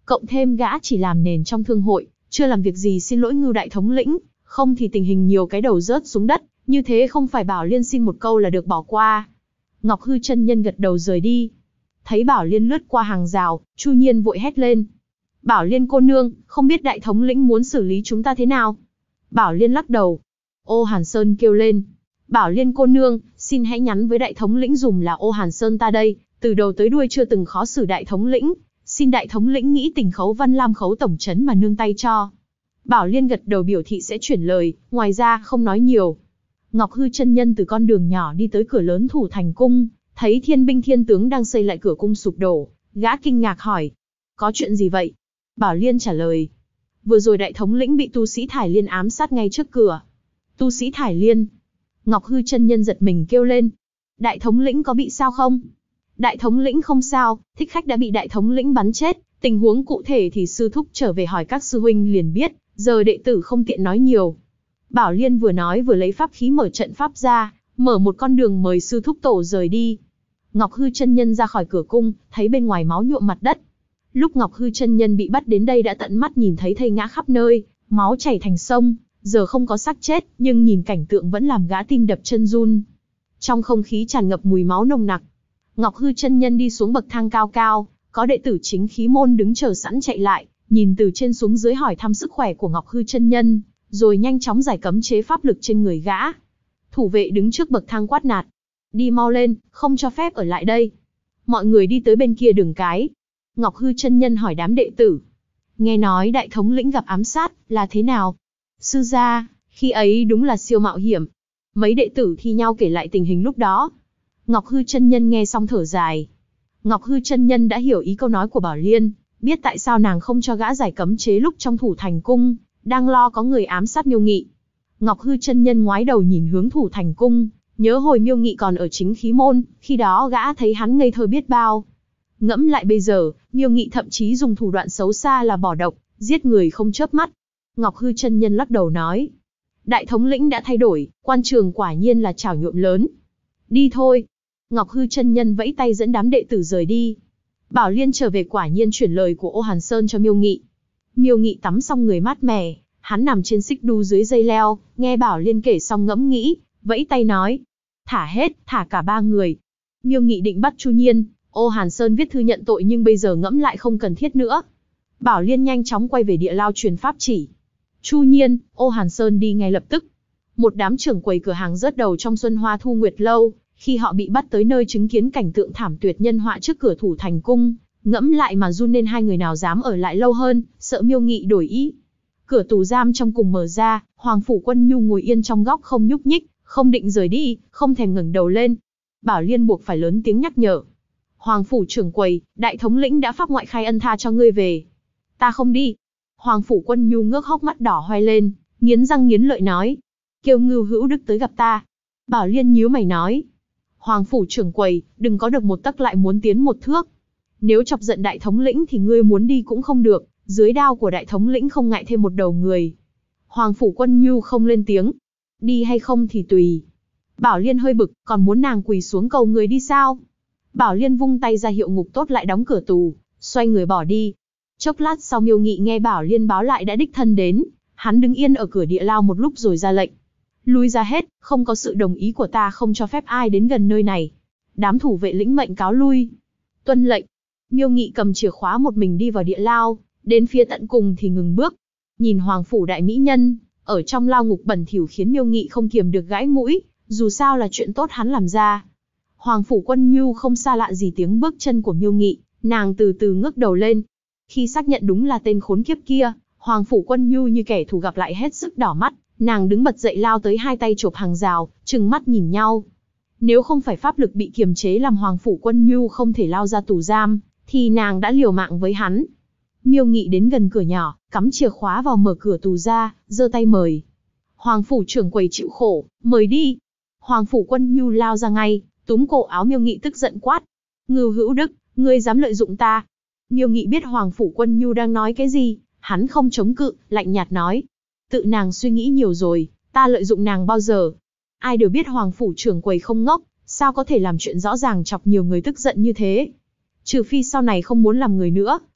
Cộng thêm gã chỉ làm nền trong thương hội, chưa làm việc gì xin lỗi Ngưu đại thống lĩnh, không thì tình hình nhiều cái đầu rớt xuống đất, như thế không phải Bảo Liên xin một câu là được bỏ qua. Ngọc Hư chân nhân gật đầu rời đi. Thấy Bảo Liên lướt qua hàng rào, Chu Nhiên vội hét lên. Bảo Liên cô nương, không biết đại thống lĩnh muốn xử lý chúng ta thế nào? Bảo Liên lắc đầu. Ô Hàn Sơn kêu lên. Bảo Liên cô nương, xin hãy nhắn với đại thống lĩnh dùm là Ô Hàn Sơn ta đây, từ đầu tới đuôi chưa từng khó xử đại thống lĩnh. Xin đại thống lĩnh nghĩ tình Khấu Văn Lam khấu tổng trấn mà nương tay cho. Bảo Liên gật đầu biểu thị sẽ chuyển lời, ngoài ra không nói nhiều. Ngọc Hư chân nhân từ con đường nhỏ đi tới cửa lớn Thủ Thành cung, thấy thiên binh thiên tướng đang xây lại cửa cung sụp đổ, gã kinh ngạc hỏi. Có chuyện gì vậy? Bảo Liên trả lời. Vừa rồi đại thống lĩnh bị tu sĩ Thải Liên ám sát ngay trước cửa. Tu sĩ Thải Liên? Ngọc Hư chân nhân giật mình kêu lên. Đại thống lĩnh có bị sao không? Đại thống lĩnh không sao, thích khách đã bị đại thống lĩnh bắn chết, tình huống cụ thể thì sư thúc trở về hỏi các sư huynh liền biết, giờ đệ tử không tiện nói nhiều. Bảo Liên vừa nói vừa lấy pháp khí mở trận pháp ra, mở một con đường mời sư thúc tổ rời đi. Ngọc Hư chân nhân ra khỏi cửa cung, thấy bên ngoài máu nhuộm mặt đất. Lúc Ngọc Hư chân nhân bị bắt đến đây đã tận mắt nhìn thấy thây ngã khắp nơi, máu chảy thành sông, giờ không có xác chết, nhưng nhìn cảnh tượng vẫn làm gã tim đập chân run. Trong không khí tràn ngập mùi máu nồng nặc. Ngọc Hư chân nhân đi xuống bậc thang cao cao, có đệ tử chính khí môn đứng chờ sẵn chạy lại, nhìn từ trên xuống dưới hỏi thăm sức khỏe của Ngọc Hư chân nhân, rồi nhanh chóng giải cấm chế pháp lực trên người gã. Thủ vệ đứng trước bậc thang quát nạt. Đi mau lên, không cho phép ở lại đây. Mọi người đi tới bên kia đường cái. Ngọc Hư chân nhân hỏi đám đệ tử. Nghe nói đại thống lĩnh gặp ám sát, là thế nào? Sư gia, khi ấy đúng là siêu mạo hiểm. Mấy đệ tử thi nhau kể lại tình hình lúc đó. Ngọc Hư chân nhân nghe xong thở dài. Ngọc Hư chân nhân đã hiểu ý câu nói của Bảo Liên, biết tại sao nàng không cho gã giải cấm chế lúc trong Thủ Thành cung, đang lo có người ám sát Miêu Nghị. Ngọc Hư chân nhân ngoái đầu nhìn hướng Thủ Thành cung, nhớ hồi Miêu Nghị còn ở chính khí môn, khi đó gã thấy hắn ngây thơ biết bao. Ngẫm lại bây giờ, Miêu Nghị thậm chí dùng thủ đoạn xấu xa là bỏ độc, giết người không chớp mắt. Ngọc Hư chân nhân lắc đầu nói. Đại thống lĩnh đã thay đổi, quan trường quả nhiên là chảo nhuộm lớn. Đi thôi. Ngọc Hư chân nhân vẫy tay dẫn đám đệ tử rời đi. Bảo Liên trở về quả nhiên chuyển lời của Ô Hàn Sơn cho Miêu Nghị. Miêu Nghị tắm xong người mát mẻ, hắn nằm trên xích đu dưới dây leo, nghe Bảo Liên kể xong ngẫm nghĩ, vẫy tay nói. Thả hết, thả cả ba người. Miêu Nghị định bắt Chu Nhiên, Ô Hàn Sơn viết thư nhận tội nhưng bây giờ ngẫm lại không cần thiết nữa. Bảo Liên nhanh chóng quay về địa lao truyền pháp chỉ. Chu Nhiên, Ô Hàn Sơn đi ngay lập tức. Một đám trưởng quầy cửa hàng rớt đầu trong Xuân Hoa Thu Nguyệt lâu, khi họ bị bắt tới nơi chứng kiến cảnh tượng thảm tuyệt nhân họa trước cửa Thủ Thành cung, ngẫm lại mà run nên hai người nào dám ở lại lâu hơn, sợ Miêu Nghị đổi ý. Cửa tù giam trong cùng mở ra, Hoàng Phủ Quân Nhu ngồi yên trong góc không nhúc nhích, không định rời đi, không thèm ngẩng đầu lên. Bảo Liên buộc phải lớn tiếng nhắc nhở. Hoàng Phủ trưởng quầy, đại thống lĩnh đã pháp ngoại khai ân tha cho ngươi về. Ta không đi. Hoàng Phủ Quân Nhu ngước hốc mắt đỏ hoe lên, nghiến răng nghiến lợi nói. Kêu Ngưu Hữu Đức tới gặp ta. Bảo Liên nhíu mày nói. Hoàng Phủ trưởng quầy, đừng có được một tấc lại muốn tiến một thước. Nếu chọc giận đại thống lĩnh thì ngươi muốn đi cũng không được, dưới đao của đại thống lĩnh không ngại thêm một đầu người. Hoàng Phủ Quân Nhu không lên tiếng. Đi hay không thì tùy. Bảo Liên hơi bực, còn muốn nàng quỳ xuống cầu người đi sao? Bảo Liên vung tay ra hiệu ngục tốt lại đóng cửa tù, xoay người bỏ đi. Chốc lát sau Miêu Nghị nghe Bảo Liên báo lại đã đích thân đến, hắn đứng yên ở cửa địa lao một lúc rồi ra lệnh. Lui ra hết, không có sự đồng ý của ta không cho phép ai đến gần nơi này. Đám thủ vệ lĩnh mệnh cáo lui. Tuân lệnh. Miêu Nghị cầm chìa khóa một mình đi vào địa lao, đến phía tận cùng thì ngừng bước. Nhìn Hoàng Phủ đại mỹ nhân, ở trong lao ngục bẩn thỉu khiến Miêu Nghị không kiềm được gãi mũi, dù sao là chuyện tốt hắn làm ra. Hoàng Phủ Quân Nhu không xa lạ gì tiếng bước chân của Miêu Nghị, nàng từ từ ngước đầu lên. Khi xác nhận đúng là tên khốn kiếp kia, Hoàng Phủ Quân Nhu như kẻ thù gặp lại hết sức đỏ mắt, nàng đứng bật dậy lao tới hai tay chộp hàng rào, trừng mắt nhìn nhau. Nếu không phải pháp lực bị kiềm chế làm Hoàng Phủ Quân Nhu không thể lao ra tù giam, thì nàng đã liều mạng với hắn. Miêu Nghị đến gần cửa nhỏ, cắm chìa khóa vào mở cửa tù ra, giơ tay mời. Hoàng Phủ trưởng quầy chịu khổ, mời đi. Hoàng Phủ Quân Nhu lao ra ngay, túm cổ áo Miêu Nghị tức giận quát. Ngưu Hữu Đức, ngươi dám lợi dụng ta. Miêu Nghị biết Hoàng Phủ Quân Nhu đang nói cái gì, hắn không chống cự, lạnh nhạt nói. Tự nàng suy nghĩ nhiều rồi, ta lợi dụng nàng bao giờ. Ai đều biết Hoàng Phủ trưởng quầy không ngốc, sao có thể làm chuyện rõ ràng chọc nhiều người tức giận như thế. Trừ phi sau này không muốn làm người nữa,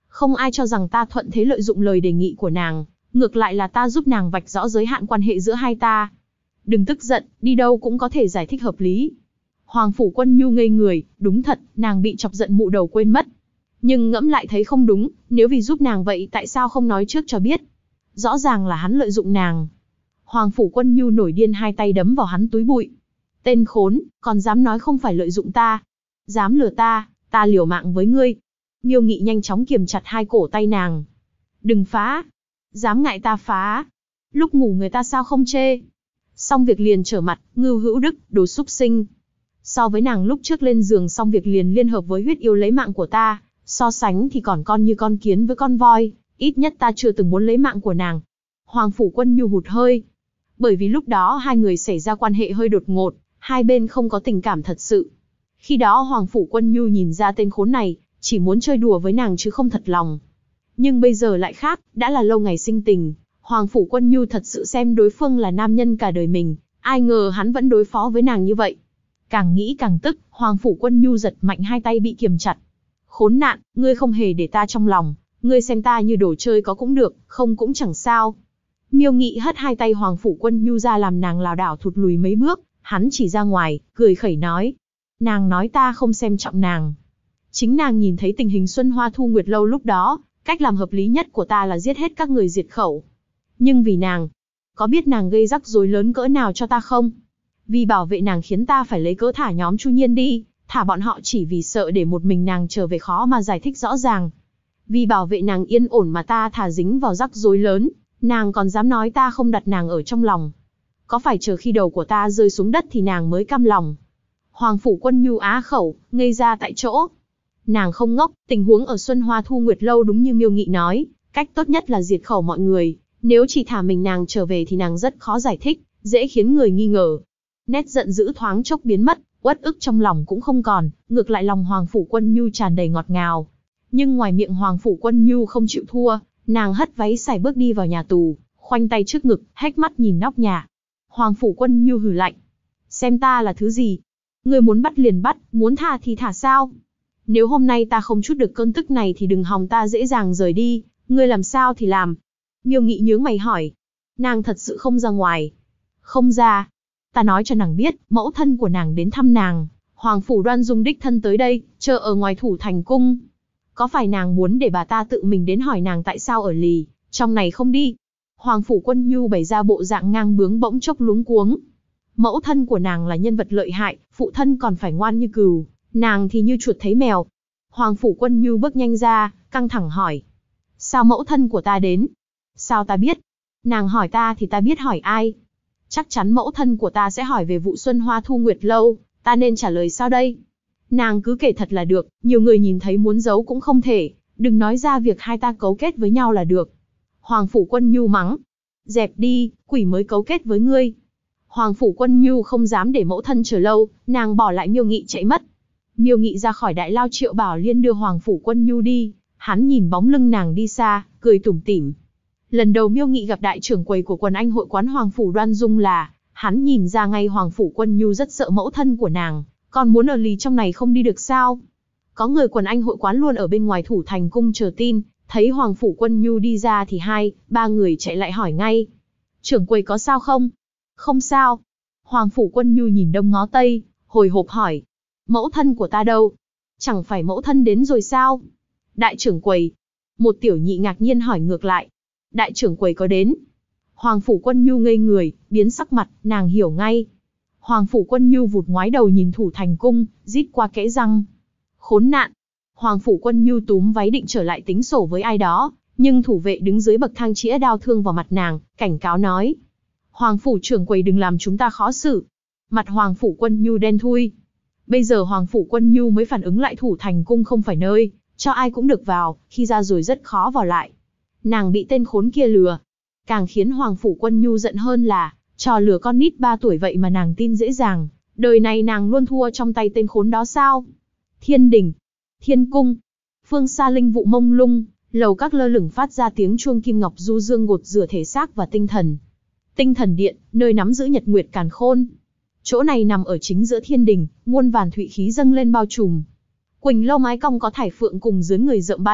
Không ai cho rằng ta thuận thế lợi dụng lời đề nghị của nàng, ngược lại là ta giúp nàng vạch rõ giới hạn quan hệ giữa hai ta. Đừng tức giận, đi đâu cũng có thể giải thích hợp lý. Hoàng Phủ Quân Nhu ngây người, đúng thật, nàng bị chọc giận mụ đầu quên mất. Nhưng ngẫm lại thấy không đúng, nếu vì giúp nàng vậy tại sao không nói trước cho biết? Rõ ràng là hắn lợi dụng nàng. Hoàng Phủ Quân Nhu nổi điên, hai tay đấm vào hắn túi bụi. Tên khốn, còn dám nói không phải lợi dụng ta. Dám lừa ta liều mạng với ngươi. Miêu Nghị nhanh chóng kiềm chặt hai cổ tay nàng. Đừng phá. Dám ngại ta phá. Lúc ngủ người ta sao không chê. Xong việc liền trở mặt, Ngưu Hữu Đức, đồ súc sinh. So với nàng lúc trước lên giường xong việc liền liên hợp với huyết yêu lấy mạng của ta, so sánh thì còn con như con kiến với con voi, ít nhất ta chưa từng muốn lấy mạng của nàng. Hoàng Phủ Quân Nhu hụt hơi. Bởi vì lúc đó hai người xảy ra quan hệ hơi đột ngột, hai bên không có tình cảm thật sự. Khi đó Hoàng Phủ Quân Nhu nhìn ra tên khốn này, chỉ muốn chơi đùa với nàng chứ không thật lòng. Nhưng bây giờ lại khác, đã là lâu ngày sinh tình, Hoàng Phủ Quân Nhu thật sự xem đối phương là nam nhân cả đời mình, ai ngờ hắn vẫn đối phó với nàng như vậy. Càng nghĩ càng tức, Hoàng Phủ Quân Nhu giật mạnh hai tay bị kiềm chặt. Khốn nạn, ngươi không hề để ta trong lòng, ngươi xem ta như đồ chơi có cũng được, không cũng chẳng sao. Miêu Nghị hất hai tay Hoàng Phủ Quân Nhu ra làm nàng lảo đảo thụt lùi mấy bước, hắn chỉ ra ngoài, cười khẩy nói. Nàng nói ta không xem trọng nàng. Chính nàng nhìn thấy tình hình Xuân Hoa Thu Nguyệt Lâu lúc đó, cách làm hợp lý nhất của ta là giết hết các người diệt khẩu. Nhưng vì nàng, có biết nàng gây rắc rối lớn cỡ nào cho ta không? Vì bảo vệ nàng khiến ta phải lấy cớ thả nhóm Chu Nhiên đi, thả bọn họ chỉ vì sợ để một mình nàng trở về khó mà giải thích rõ ràng. Vì bảo vệ nàng yên ổn mà ta thả dính vào rắc rối lớn, nàng còn dám nói ta không đặt nàng ở trong lòng. Có phải chờ khi đầu của ta rơi xuống đất thì nàng mới cam lòng? Hoàng Phủ Quân Nhu á khẩu, ngây ra tại chỗ. Nàng không ngốc, tình huống ở Xuân Hoa Thu Nguyệt Lâu đúng như Miêu Nghị nói, cách tốt nhất là diệt khẩu mọi người, nếu chỉ thả mình nàng trở về thì nàng rất khó giải thích, dễ khiến người nghi ngờ. Nét giận dữ thoáng chốc biến mất, uất ức trong lòng cũng không còn, ngược lại lòng Hoàng Phủ Quân Nhu tràn đầy ngọt ngào. Nhưng ngoài miệng Hoàng Phủ Quân Nhu không chịu thua, nàng hất váy xài bước đi vào nhà tù, khoanh tay trước ngực, hét mắt nhìn nóc nhà. Hoàng Phủ Quân Nhu hừ lạnh. Xem ta là thứ gì? Ngươi muốn bắt liền bắt, muốn thả thì thả sao? Nếu hôm nay ta không chút được cơn tức này thì đừng hòng ta dễ dàng rời đi, ngươi làm sao thì làm. Miêu Nghị nhướng mày hỏi. Nàng thật sự không ra ngoài. Không ra. Ta nói cho nàng biết, mẫu thân của nàng đến thăm nàng, Hoàng Phủ Đoan Dung đích thân tới đây, chờ ở ngoài Thủ Thành Cung. Có phải nàng muốn để bà ta tự mình đến hỏi nàng tại sao ở lì, trong này không đi? Hoàng Phủ Quân Nhu bày ra bộ dạng ngang bướng bỗng chốc luống cuống. Mẫu thân của nàng là nhân vật lợi hại, phụ thân còn phải ngoan như cừu, nàng thì như chuột thấy mèo. Hoàng Phủ Quân Nhu bước nhanh ra, căng thẳng hỏi. Sao mẫu thân của ta đến? Sao ta biết? Nàng hỏi ta thì ta biết hỏi ai? Chắc chắn mẫu thân của ta sẽ hỏi về vụ Xuân Hoa Thu Nguyệt Lâu, ta nên trả lời sao đây? Nàng cứ kể thật là được, nhiều người nhìn thấy muốn giấu cũng không thể, đừng nói ra việc hai ta cấu kết với nhau là được. Hoàng Phủ Quân Nhu mắng. Dẹp đi, quỷ mới cấu kết với ngươi. Hoàng Phủ Quân Nhu không dám để mẫu thân chờ lâu, nàng bỏ lại Miêu Nghị chạy mất. Miêu Nghị ra khỏi đại lao Triệu Bảo Liên đưa Hoàng Phủ Quân Nhu đi, hắn nhìn bóng lưng nàng đi xa, cười tủm tỉm. Lần đầu Miêu Nghị gặp đại trưởng quầy của quần anh hội quán Hoàng Phủ Đoan Dung là, hắn nhìn ra ngay Hoàng Phủ Quân Nhu rất sợ mẫu thân của nàng, còn muốn ở lì trong này không đi được sao? Có người quần anh hội quán luôn ở bên ngoài Thủ Thành Cung chờ tin, thấy Hoàng Phủ Quân Nhu đi ra thì ba người chạy lại hỏi ngay. Trưởng quầy có sao không? Không sao. Hoàng Phủ Quân Nhu nhìn đông ngó tây, hồi hộp hỏi. Mẫu thân của ta đâu? Chẳng phải mẫu thân đến rồi sao? Đại trưởng quầy. Một tiểu nhị ngạc nhiên hỏi ngược lại. Đại trưởng quầy có đến? Hoàng Phủ Quân Nhu ngây người, biến sắc mặt, nàng hiểu ngay. Hoàng Phủ Quân Nhu vụt ngoái đầu nhìn Thủ Thành Cung, rít qua kẽ răng. Khốn nạn. Hoàng Phủ Quân Nhu túm váy định trở lại tính sổ với ai đó, nhưng thủ vệ đứng dưới bậc thang chĩa đao thương vào mặt nàng, cảnh cáo nói. Hoàng Phủ trưởng quầy đừng làm chúng ta khó xử. Mặt Hoàng Phủ Quân Nhu đen thui. Bây giờ Hoàng Phủ Quân Nhu mới phản ứng lại Thủ Thành Cung không phải nơi, cho ai cũng được vào, khi ra rồi rất khó vào lại. Nàng bị tên khốn kia lừa. Càng khiến Hoàng Phủ Quân Nhu giận hơn là, trò lừa con nít 3 tuổi vậy mà nàng tin dễ dàng, đời này nàng luôn thua trong tay tên khốn đó sao? Thiên đình, thiên cung, phương xa linh vụ mông lung, lầu các lơ lửng phát ra tiếng chuông kim ngọc du dương gột rửa thể xác và tinh thần. Tinh thần điện, nơi nắm giữ nhật nguyệt càn khôn. Chỗ này nằm ở chính giữa thiên đình, muôn vàn thụy khí dâng lên bao trùm. Quỳnh lâu mái cong có thải phượng cùng dưới người rợm bay,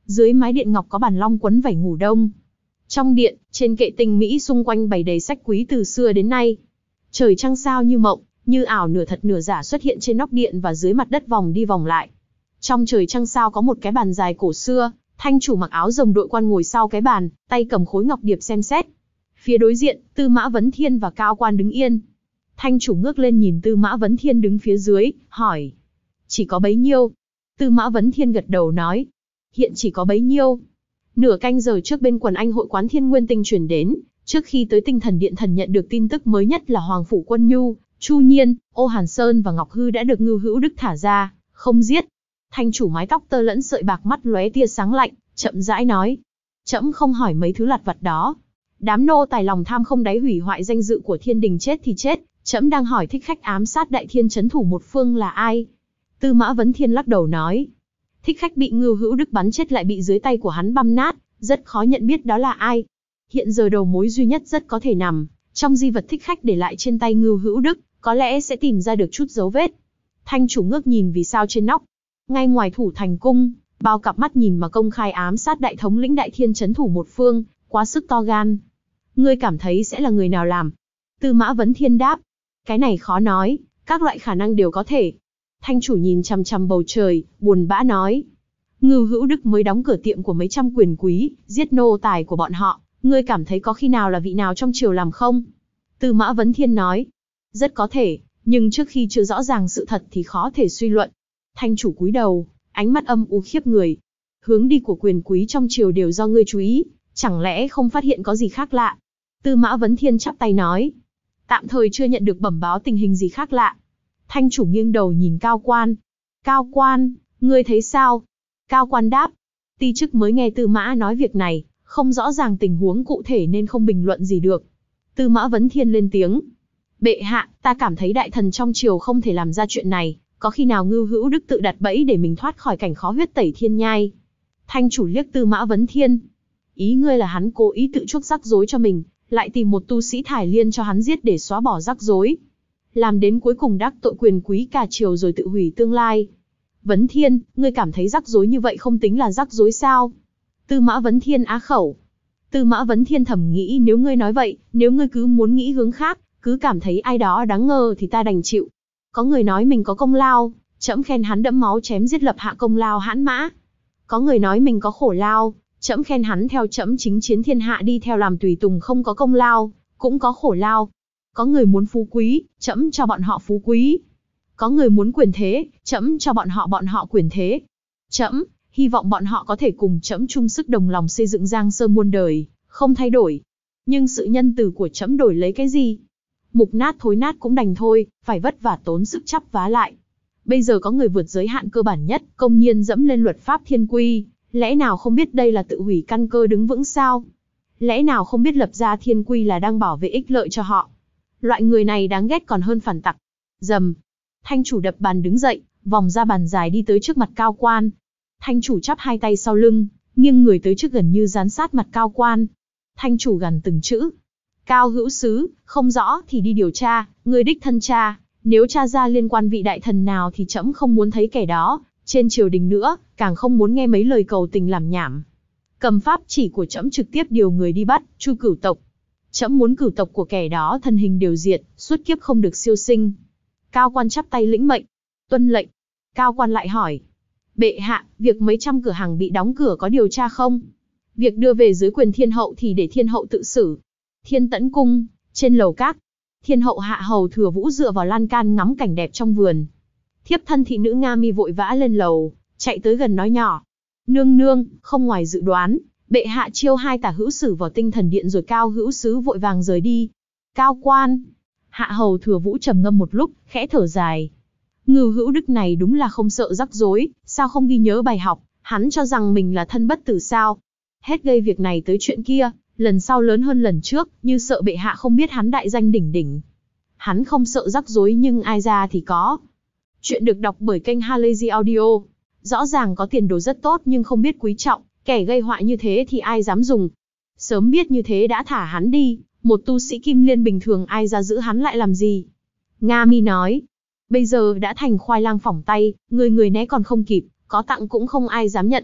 Dưới mái điện ngọc có bàn long quấn vảy ngủ đông. Trong điện, trên kệ tinh mỹ xung quanh bày đầy sách quý từ xưa đến nay. Trời trăng sao như mộng, như ảo nửa thật nửa giả xuất hiện trên nóc điện và dưới mặt đất vòng đi vòng lại. Trong trời trăng sao có một cái bàn dài cổ xưa, thanh chủ mặc áo rồng đội quan ngồi sau cái bàn, tay cầm khối ngọc điệp xem xét. Phía đối diện, Tư Mã Vấn Thiên và Cao Quan đứng yên. Thanh chủ ngước lên nhìn Tư Mã Vấn Thiên đứng phía dưới, hỏi. Chỉ có bấy nhiêu? Tư Mã Vấn Thiên gật đầu nói. Hiện chỉ có bấy nhiêu. Nửa canh giờ trước bên quần anh hội quán Thiên Nguyên Tinh truyền đến, trước khi tới Tinh Thần Điện Thần nhận được tin tức mới nhất là Hoàng Phủ Quân Nhu, Chu Nhiên, Ô Hàn Sơn và Ngọc Hư đã được Ngưu Hữu Đức thả ra, không giết. Thanh chủ mái tóc tơ lẫn sợi bạc mắt lóe tia sáng lạnh, chậm rãi nói. Trẫm không hỏi mấy thứ lặt vặt đó. Đám nô tài lòng tham không đáy hủy hoại danh dự của thiên đình chết thì chết, trẫm đang hỏi thích khách ám sát đại thiên trấn thủ một phương là ai? Tư Mã Vấn Thiên lắc đầu nói. Thích khách bị Ngưu Hữu Đức bắn chết lại bị dưới tay của hắn băm nát, rất khó nhận biết đó là ai. Hiện giờ đầu mối duy nhất rất có thể nằm trong di vật thích khách để lại trên tay Ngưu Hữu Đức, có lẽ sẽ tìm ra được chút dấu vết. Thanh chủ ngước nhìn vì sao trên nóc. Ngay ngoài thủ thành cung, bao cặp mắt nhìn mà công khai ám sát đại thống lĩnh đại thiên trấn thủ một phương, quá sức to gan. Ngươi cảm thấy sẽ là người nào làm? Tư Mã Vấn Thiên đáp. Cái này khó nói, các loại khả năng đều có thể. Thanh chủ nhìn chằm chằm bầu trời, buồn bã nói. Ngưu Hữu Đức mới đóng cửa tiệm của mấy trăm quyền quý, giết nô tài của bọn họ, ngươi cảm thấy có khi nào là vị nào trong triều làm không? Tư Mã Vấn Thiên nói. Rất có thể, nhưng trước khi chưa rõ ràng sự thật thì khó thể suy luận. Thanh chủ cúi đầu, ánh mắt âm u khiếp người. Hướng đi của quyền quý trong triều đều do ngươi chú ý, chẳng lẽ không phát hiện có gì khác lạ? Tư Mã Vấn Thiên chắp tay nói. Tạm thời chưa nhận được bẩm báo tình hình gì khác lạ. Thanh chủ nghiêng đầu nhìn Cao Quan. Cao Quan, ngươi thấy sao? Cao Quan đáp. Ti chức mới nghe Tư Mã nói việc này, không rõ ràng tình huống cụ thể nên không bình luận gì được. Tư Mã Vấn Thiên lên tiếng. Bệ hạ, ta cảm thấy đại thần trong triều không thể làm ra chuyện này, có khi nào Ngưu Hữu Đức tự đặt bẫy để mình thoát khỏi cảnh khó huyết tẩy thiên nhai? Thanh chủ liếc Tư Mã Vấn Thiên. Ý ngươi là hắn cố ý tự chuốc rắc rối cho mình, lại tìm một tu sĩ thải liên cho hắn giết để xóa bỏ rắc rối. Làm đến cuối cùng đắc tội quyền quý cả triều rồi tự hủy tương lai. Vấn Thiên, ngươi cảm thấy rắc rối như vậy không tính là rắc rối sao? Tư Mã Vấn Thiên á khẩu. Tư Mã Vấn Thiên thầm nghĩ nếu ngươi nói vậy, nếu ngươi cứ muốn nghĩ hướng khác, cứ cảm thấy ai đó đáng ngờ thì ta đành chịu. Có người nói mình có công lao, trẫm khen hắn đẫm máu chém giết lập hạ công lao hãn mã. Có người nói mình có khổ lao, trẫm khen hắn theo trẫm chính chiến thiên hạ đi theo làm tùy tùng không có công lao, cũng có khổ lao. Có người muốn phú quý, trẫm cho bọn họ phú quý. Có người muốn quyền thế, trẫm cho bọn họ quyền thế. Trẫm hy vọng bọn họ có thể cùng trẫm chung sức đồng lòng xây dựng Giang Sơn muôn đời, không thay đổi. Nhưng sự nhân từ của trẫm đổi lấy cái gì? Mục nát thối nát cũng đành thôi, phải vất vả tốn sức chắp vá lại. Bây giờ có người vượt giới hạn cơ bản nhất, công nhiên dẫm lên luật pháp thiên quy, lẽ nào không biết đây là tự hủy căn cơ đứng vững sao? Lẽ nào không biết lập ra thiên quy là đang bảo vệ ích lợi cho họ? Loại người này đáng ghét còn hơn phản tặc. Rầm. Thanh chủ đập bàn đứng dậy, vòng ra bàn dài đi tới trước mặt Cao Quan. Thanh chủ chắp hai tay sau lưng, nghiêng người tới trước gần như dán sát mặt Cao Quan. Thanh chủ gằn từng chữ. Cao hữu sứ, không rõ thì đi điều tra, ngươi đích thân tra, nếu tra ra liên quan vị đại thần nào thì trẫm không muốn thấy kẻ đó trên triều đình nữa, càng không muốn nghe mấy lời cầu tình làm nhảm. Cầm pháp chỉ của trẫm trực tiếp điều người đi bắt Chu Cửu tộc. Trẫm muốn cửu tộc của kẻ đó thân hình đều diệt, suốt kiếp không được siêu sinh. Cao Quan chắp tay lĩnh mệnh. Tuân lệnh. Cao Quan lại hỏi. Bệ hạ, việc mấy trăm cửa hàng bị đóng cửa có điều tra không? Việc đưa về dưới quyền thiên hậu thì để thiên hậu tự xử. Thiên Tẫn cung, trên lầu các. Thiên hậu hạ hầu Thừa Vũ dựa vào lan can ngắm cảnh đẹp trong vườn. Thiếp thân thị nữ Nga Mi vội vã lên lầu, chạy tới gần nói nhỏ. Nương nương, không ngoài dự đoán, bệ hạ chiêu hai tả hữu sử vào Tinh Thần Điện rồi Cao hữu sứ vội vàng rời đi. Cao Quan. Hạ hầu Thừa Vũ trầm ngâm một lúc, khẽ thở dài. Ngưu Hữu Đức này đúng là không sợ rắc rối, sao không ghi nhớ bài học, hắn cho rằng mình là thân bất tử sao. Hết gây việc này tới chuyện kia, lần sau lớn hơn lần trước, như sợ bệ hạ không biết hắn đại danh đỉnh đỉnh. Hắn không sợ rắc rối nhưng ai ra thì có. Chuyện được đọc bởi kênh Halazy Audio. Rõ ràng có tiền đồ rất tốt nhưng không biết quý trọng, kẻ gây họa như thế thì ai dám dùng. Sớm biết như thế đã thả hắn đi, một tu sĩ kim liên bình thường ai ra giữ hắn lại làm gì. Nga Mi nói, bây giờ đã thành khoai lang phỏng tay, người người né còn không kịp, có tặng cũng không ai dám nhận.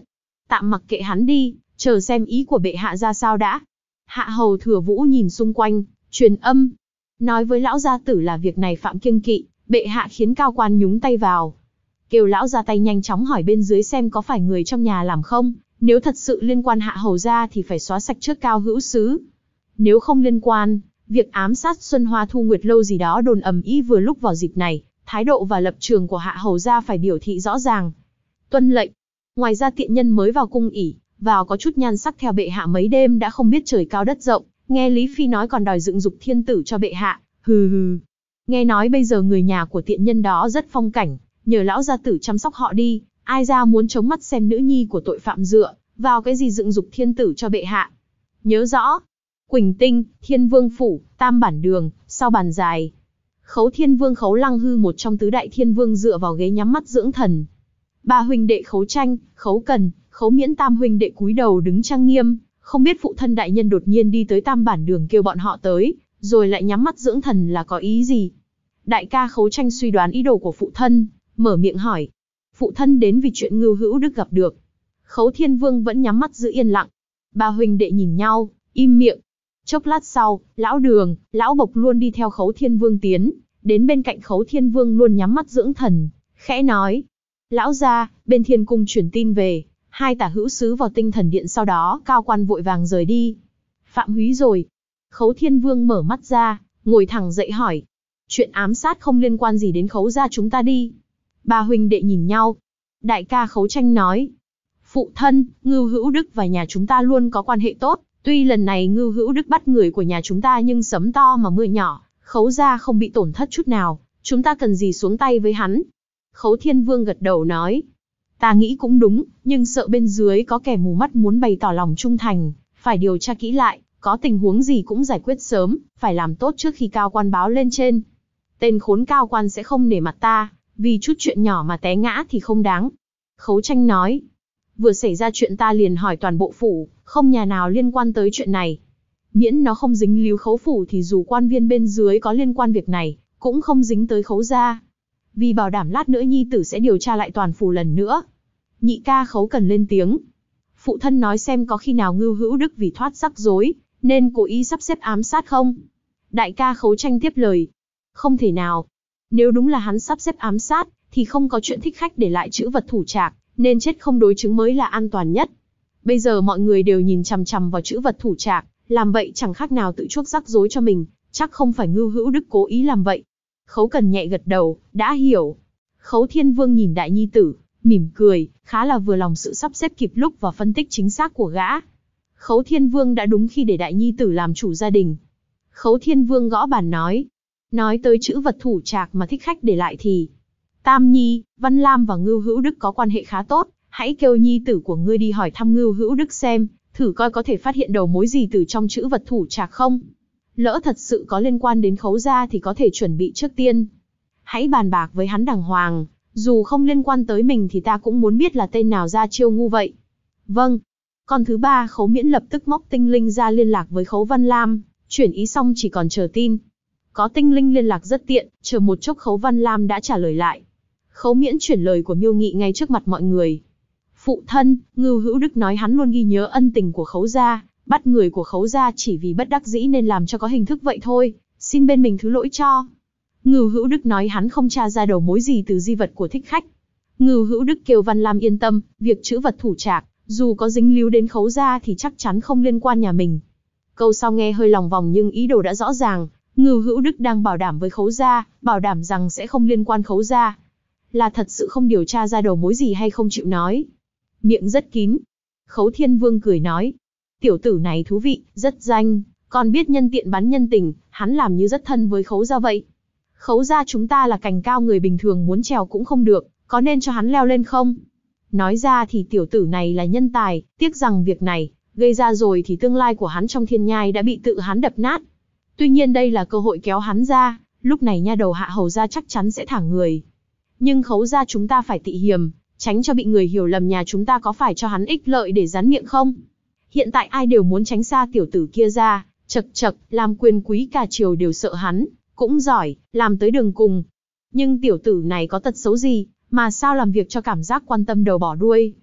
Tạm mặc kệ hắn đi, chờ xem ý của bệ hạ ra sao đã. Hạ hầu Thừa Vũ nhìn xung quanh, truyền âm. Nói với lão gia tử là việc này phạm kiêng kỵ, bệ hạ khiến cao quan nhúng tay vào. Kêu lão ra tay nhanh chóng hỏi bên dưới xem có phải người trong nhà làm không, nếu thật sự liên quan Hạ hầu gia thì phải xóa sạch trước Cao hữu sứ. Nếu không liên quan, việc ám sát Xuân Hoa Thu Nguyệt lâu gì đó đồn ầm ĩ vừa lúc vào dịp này, thái độ và lập trường của Hạ hầu gia phải biểu thị rõ ràng. Tuân lệnh. Ngoài ra tiện nhân mới vào cung ỉ, vào có chút nhan sắc theo bệ hạ mấy đêm đã không biết trời cao đất rộng, nghe Lý Phi nói còn đòi dựng dục thiên tử cho bệ hạ, hừ hừ. Nghe nói bây giờ người nhà của tiện nhân đó rất phong cảnh, nhờ lão gia tử chăm sóc họ đi, ai ra muốn chống mắt xem nữ nhi của tội phạm dựa vào cái gì dựng dục thiên tử cho bệ hạ. Nhớ rõ. Quỳnh Tinh, Thiên Vương phủ, Tam Bản đường, sau bàn dài. Khấu Thiên Vương Khấu Lăng Hư, một trong tứ đại thiên vương, dựa vào ghế nhắm mắt dưỡng thần. Ba huynh đệ Khấu Tranh, Khấu Cần, Khấu Miễn tam huynh đệ cúi đầu đứng trang nghiêm, không biết phụ thân đại nhân đột nhiên đi tới Tam Bản đường kêu bọn họ tới, rồi lại nhắm mắt dưỡng thần là có ý gì. Đại ca Khấu Tranh suy đoán ý đồ của phụ thân, mở miệng hỏi. Phụ thân đến vì chuyện Ngưu Hữu Đức gặp được. Khấu Thiên Vương vẫn nhắm mắt giữ yên lặng. Ba huynh đệ nhìn nhau, im miệng. Chốc lát sau, lão Đường, lão Bộc luôn đi theo Khấu Thiên Vương tiến, đến bên cạnh Khấu Thiên Vương luôn nhắm mắt dưỡng thần, khẽ nói. Lão gia, bên Thiên Cung truyền tin về, hai tả hữu sứ vào Tinh Thần Điện, sau đó cao quan vội vàng rời đi. Phạm húy rồi. Khấu Thiên Vương mở mắt ra, ngồi thẳng dậy hỏi. Chuyện ám sát không liên quan gì đến Khấu gia chúng ta đi. Ba huynh đệ nhìn nhau. Đại ca Khấu Tranh nói. Phụ thân, Ngưu Hữu Đức và nhà chúng ta luôn có quan hệ tốt. Tuy lần này Ngưu Hữu Đức bắt người của nhà chúng ta nhưng sấm to mà mưa nhỏ, Khấu gia không bị tổn thất chút nào, chúng ta cần gì xuống tay với hắn. Khấu Thiên Vương gật đầu nói. Ta nghĩ cũng đúng, nhưng sợ bên dưới có kẻ mù mắt muốn bày tỏ lòng trung thành, phải điều tra kỹ lại, có tình huống gì cũng giải quyết sớm, phải làm tốt trước khi cao quan báo lên trên. Tên khốn cao quan sẽ không nể mặt ta, vì chút chuyện nhỏ mà té ngã thì không đáng. Khấu Tranh nói. Vừa xảy ra chuyện ta liền hỏi toàn bộ phủ, không nhà nào liên quan tới chuyện này. Miễn nó không dính líu Khấu phủ thì dù quan viên bên dưới có liên quan việc này, cũng không dính tới Khấu gia. Vì bảo đảm lát nữa nhi tử sẽ điều tra lại toàn phủ lần nữa. Nhị ca Khấu Cần lên tiếng. Phụ thân nói xem có khi nào Ngưu Hữu Đức vì thoát rắc rối, nên cố ý sắp xếp ám sát không? Đại ca Khấu Tranh tiếp lời. Không thể nào. Nếu đúng là hắn sắp xếp ám sát, thì không có chuyện thích khách để lại trữ vật thủ trạc, nên chết không đối chứng mới là an toàn nhất. Bây giờ mọi người đều nhìn chằm chằm vào trữ vật thủ trạc, làm vậy chẳng khác nào tự chuốc rắc rối cho mình, chắc không phải Ngưu Hữu Đức cố ý làm vậy. Khấu Cần nhẹ gật đầu, đã hiểu. Khấu Thiên Vương nhìn đại nhi tử, mỉm cười, khá là vừa lòng sự sắp xếp kịp lúc và phân tích chính xác của gã. Khấu Thiên Vương đã đúng khi để đại nhi tử làm chủ gia đình. Khấu Thiên Vương gõ bàn nói. Nói tới trữ vật thủ trạc mà thích khách để lại thì Tam Nhi, Văn Lam và Ngưu Hữu Đức có quan hệ khá tốt, hãy kêu nhi tử của ngươi đi hỏi thăm Ngưu Hữu Đức xem, thử coi có thể phát hiện đầu mối gì từ trong trữ vật thủ trạc không. Lỡ thật sự có liên quan đến Khấu gia thì có thể chuẩn bị trước tiên. Hãy bàn bạc với hắn đàng hoàng, dù không liên quan tới mình thì ta cũng muốn biết là tên nào ra chiêu ngu vậy. Vâng. Con thứ ba Khấu Miễn lập tức móc tinh linh ra liên lạc với Khấu Văn Lam, chuyển ý xong chỉ còn chờ tin. Có tinh linh liên lạc rất tiện, chờ một chốc Khấu Văn Lam đã trả lời lại. Khấu Miễn chuyển lời của Miêu Nghị ngay trước mặt mọi người. Phụ thân, Ngưu Hữu Đức nói hắn luôn ghi nhớ ân tình của Khấu gia, bắt người của Khấu gia chỉ vì bất đắc dĩ nên làm cho có hình thức vậy thôi, xin bên mình thứ lỗi cho. Ngưu Hữu Đức nói hắn không tra ra đầu mối gì từ di vật của thích khách. Ngưu Hữu Đức kêu Văn Lam yên tâm, việc trữ vật thủ trạc, dù có dính líu đến Khấu gia thì chắc chắn không liên quan nhà mình. Câu sau nghe hơi lòng vòng nhưng ý đồ đã rõ ràng, Ngưu Hữu Đức đang bảo đảm với Khấu gia, bảo đảm rằng sẽ không liên quan Khấu gia. Là thật sự không điều tra ra đầu mối gì hay không chịu nói. Miệng rất kín. Khấu Thiên Vương cười nói. Tiểu tử này thú vị, rất danh, còn biết nhân tiện bắn nhân tình, hắn làm như rất thân với Khấu gia vậy. Khấu gia chúng ta là cành cao người bình thường muốn trèo cũng không được, có nên cho hắn leo lên không? Nói ra thì tiểu tử này là nhân tài, tiếc rằng việc này, gây ra rồi thì tương lai của hắn trong thiên nhai đã bị tự hắn đập nát. Tuy nhiên đây là cơ hội kéo hắn ra, lúc này nha đầu Hạ hầu gia chắc chắn sẽ thả người. Nhưng Khấu gia chúng ta phải tị hiềm, tránh cho bị người hiểu lầm nhà chúng ta có phải cho hắn ích lợi để rắn miệng không? Hiện tại ai đều muốn tránh xa tiểu tử kia ra, chậc chậc, làm quyền quý cả triều đều sợ hắn, cũng giỏi, làm tới đường cùng. Nhưng tiểu tử này có tật xấu gì, mà sao làm việc cho cảm giác quan tâm đầu bỏ đuôi?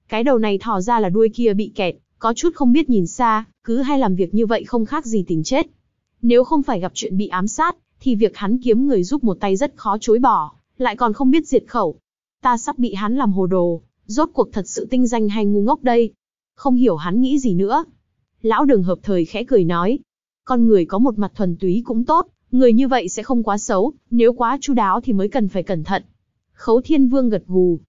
Cái đầu này thò ra là đuôi kia bị kẹt, có chút không biết nhìn xa, cứ hay làm việc như vậy không khác gì tìm chết. Nếu không phải gặp chuyện bị ám sát, thì việc hắn kiếm người giúp một tay rất khó chối bỏ, lại còn không biết diệt khẩu. Ta sắp bị hắn làm hồ đồ, rốt cuộc thật sự tinh danh hay ngu ngốc đây? Không hiểu hắn nghĩ gì nữa. Lão Đường hợp thời khẽ cười nói, con người có một mặt thuần túy cũng tốt, người như vậy sẽ không quá xấu, nếu quá chu đáo thì mới cần phải cẩn thận. Khấu Thiên Vương gật gù.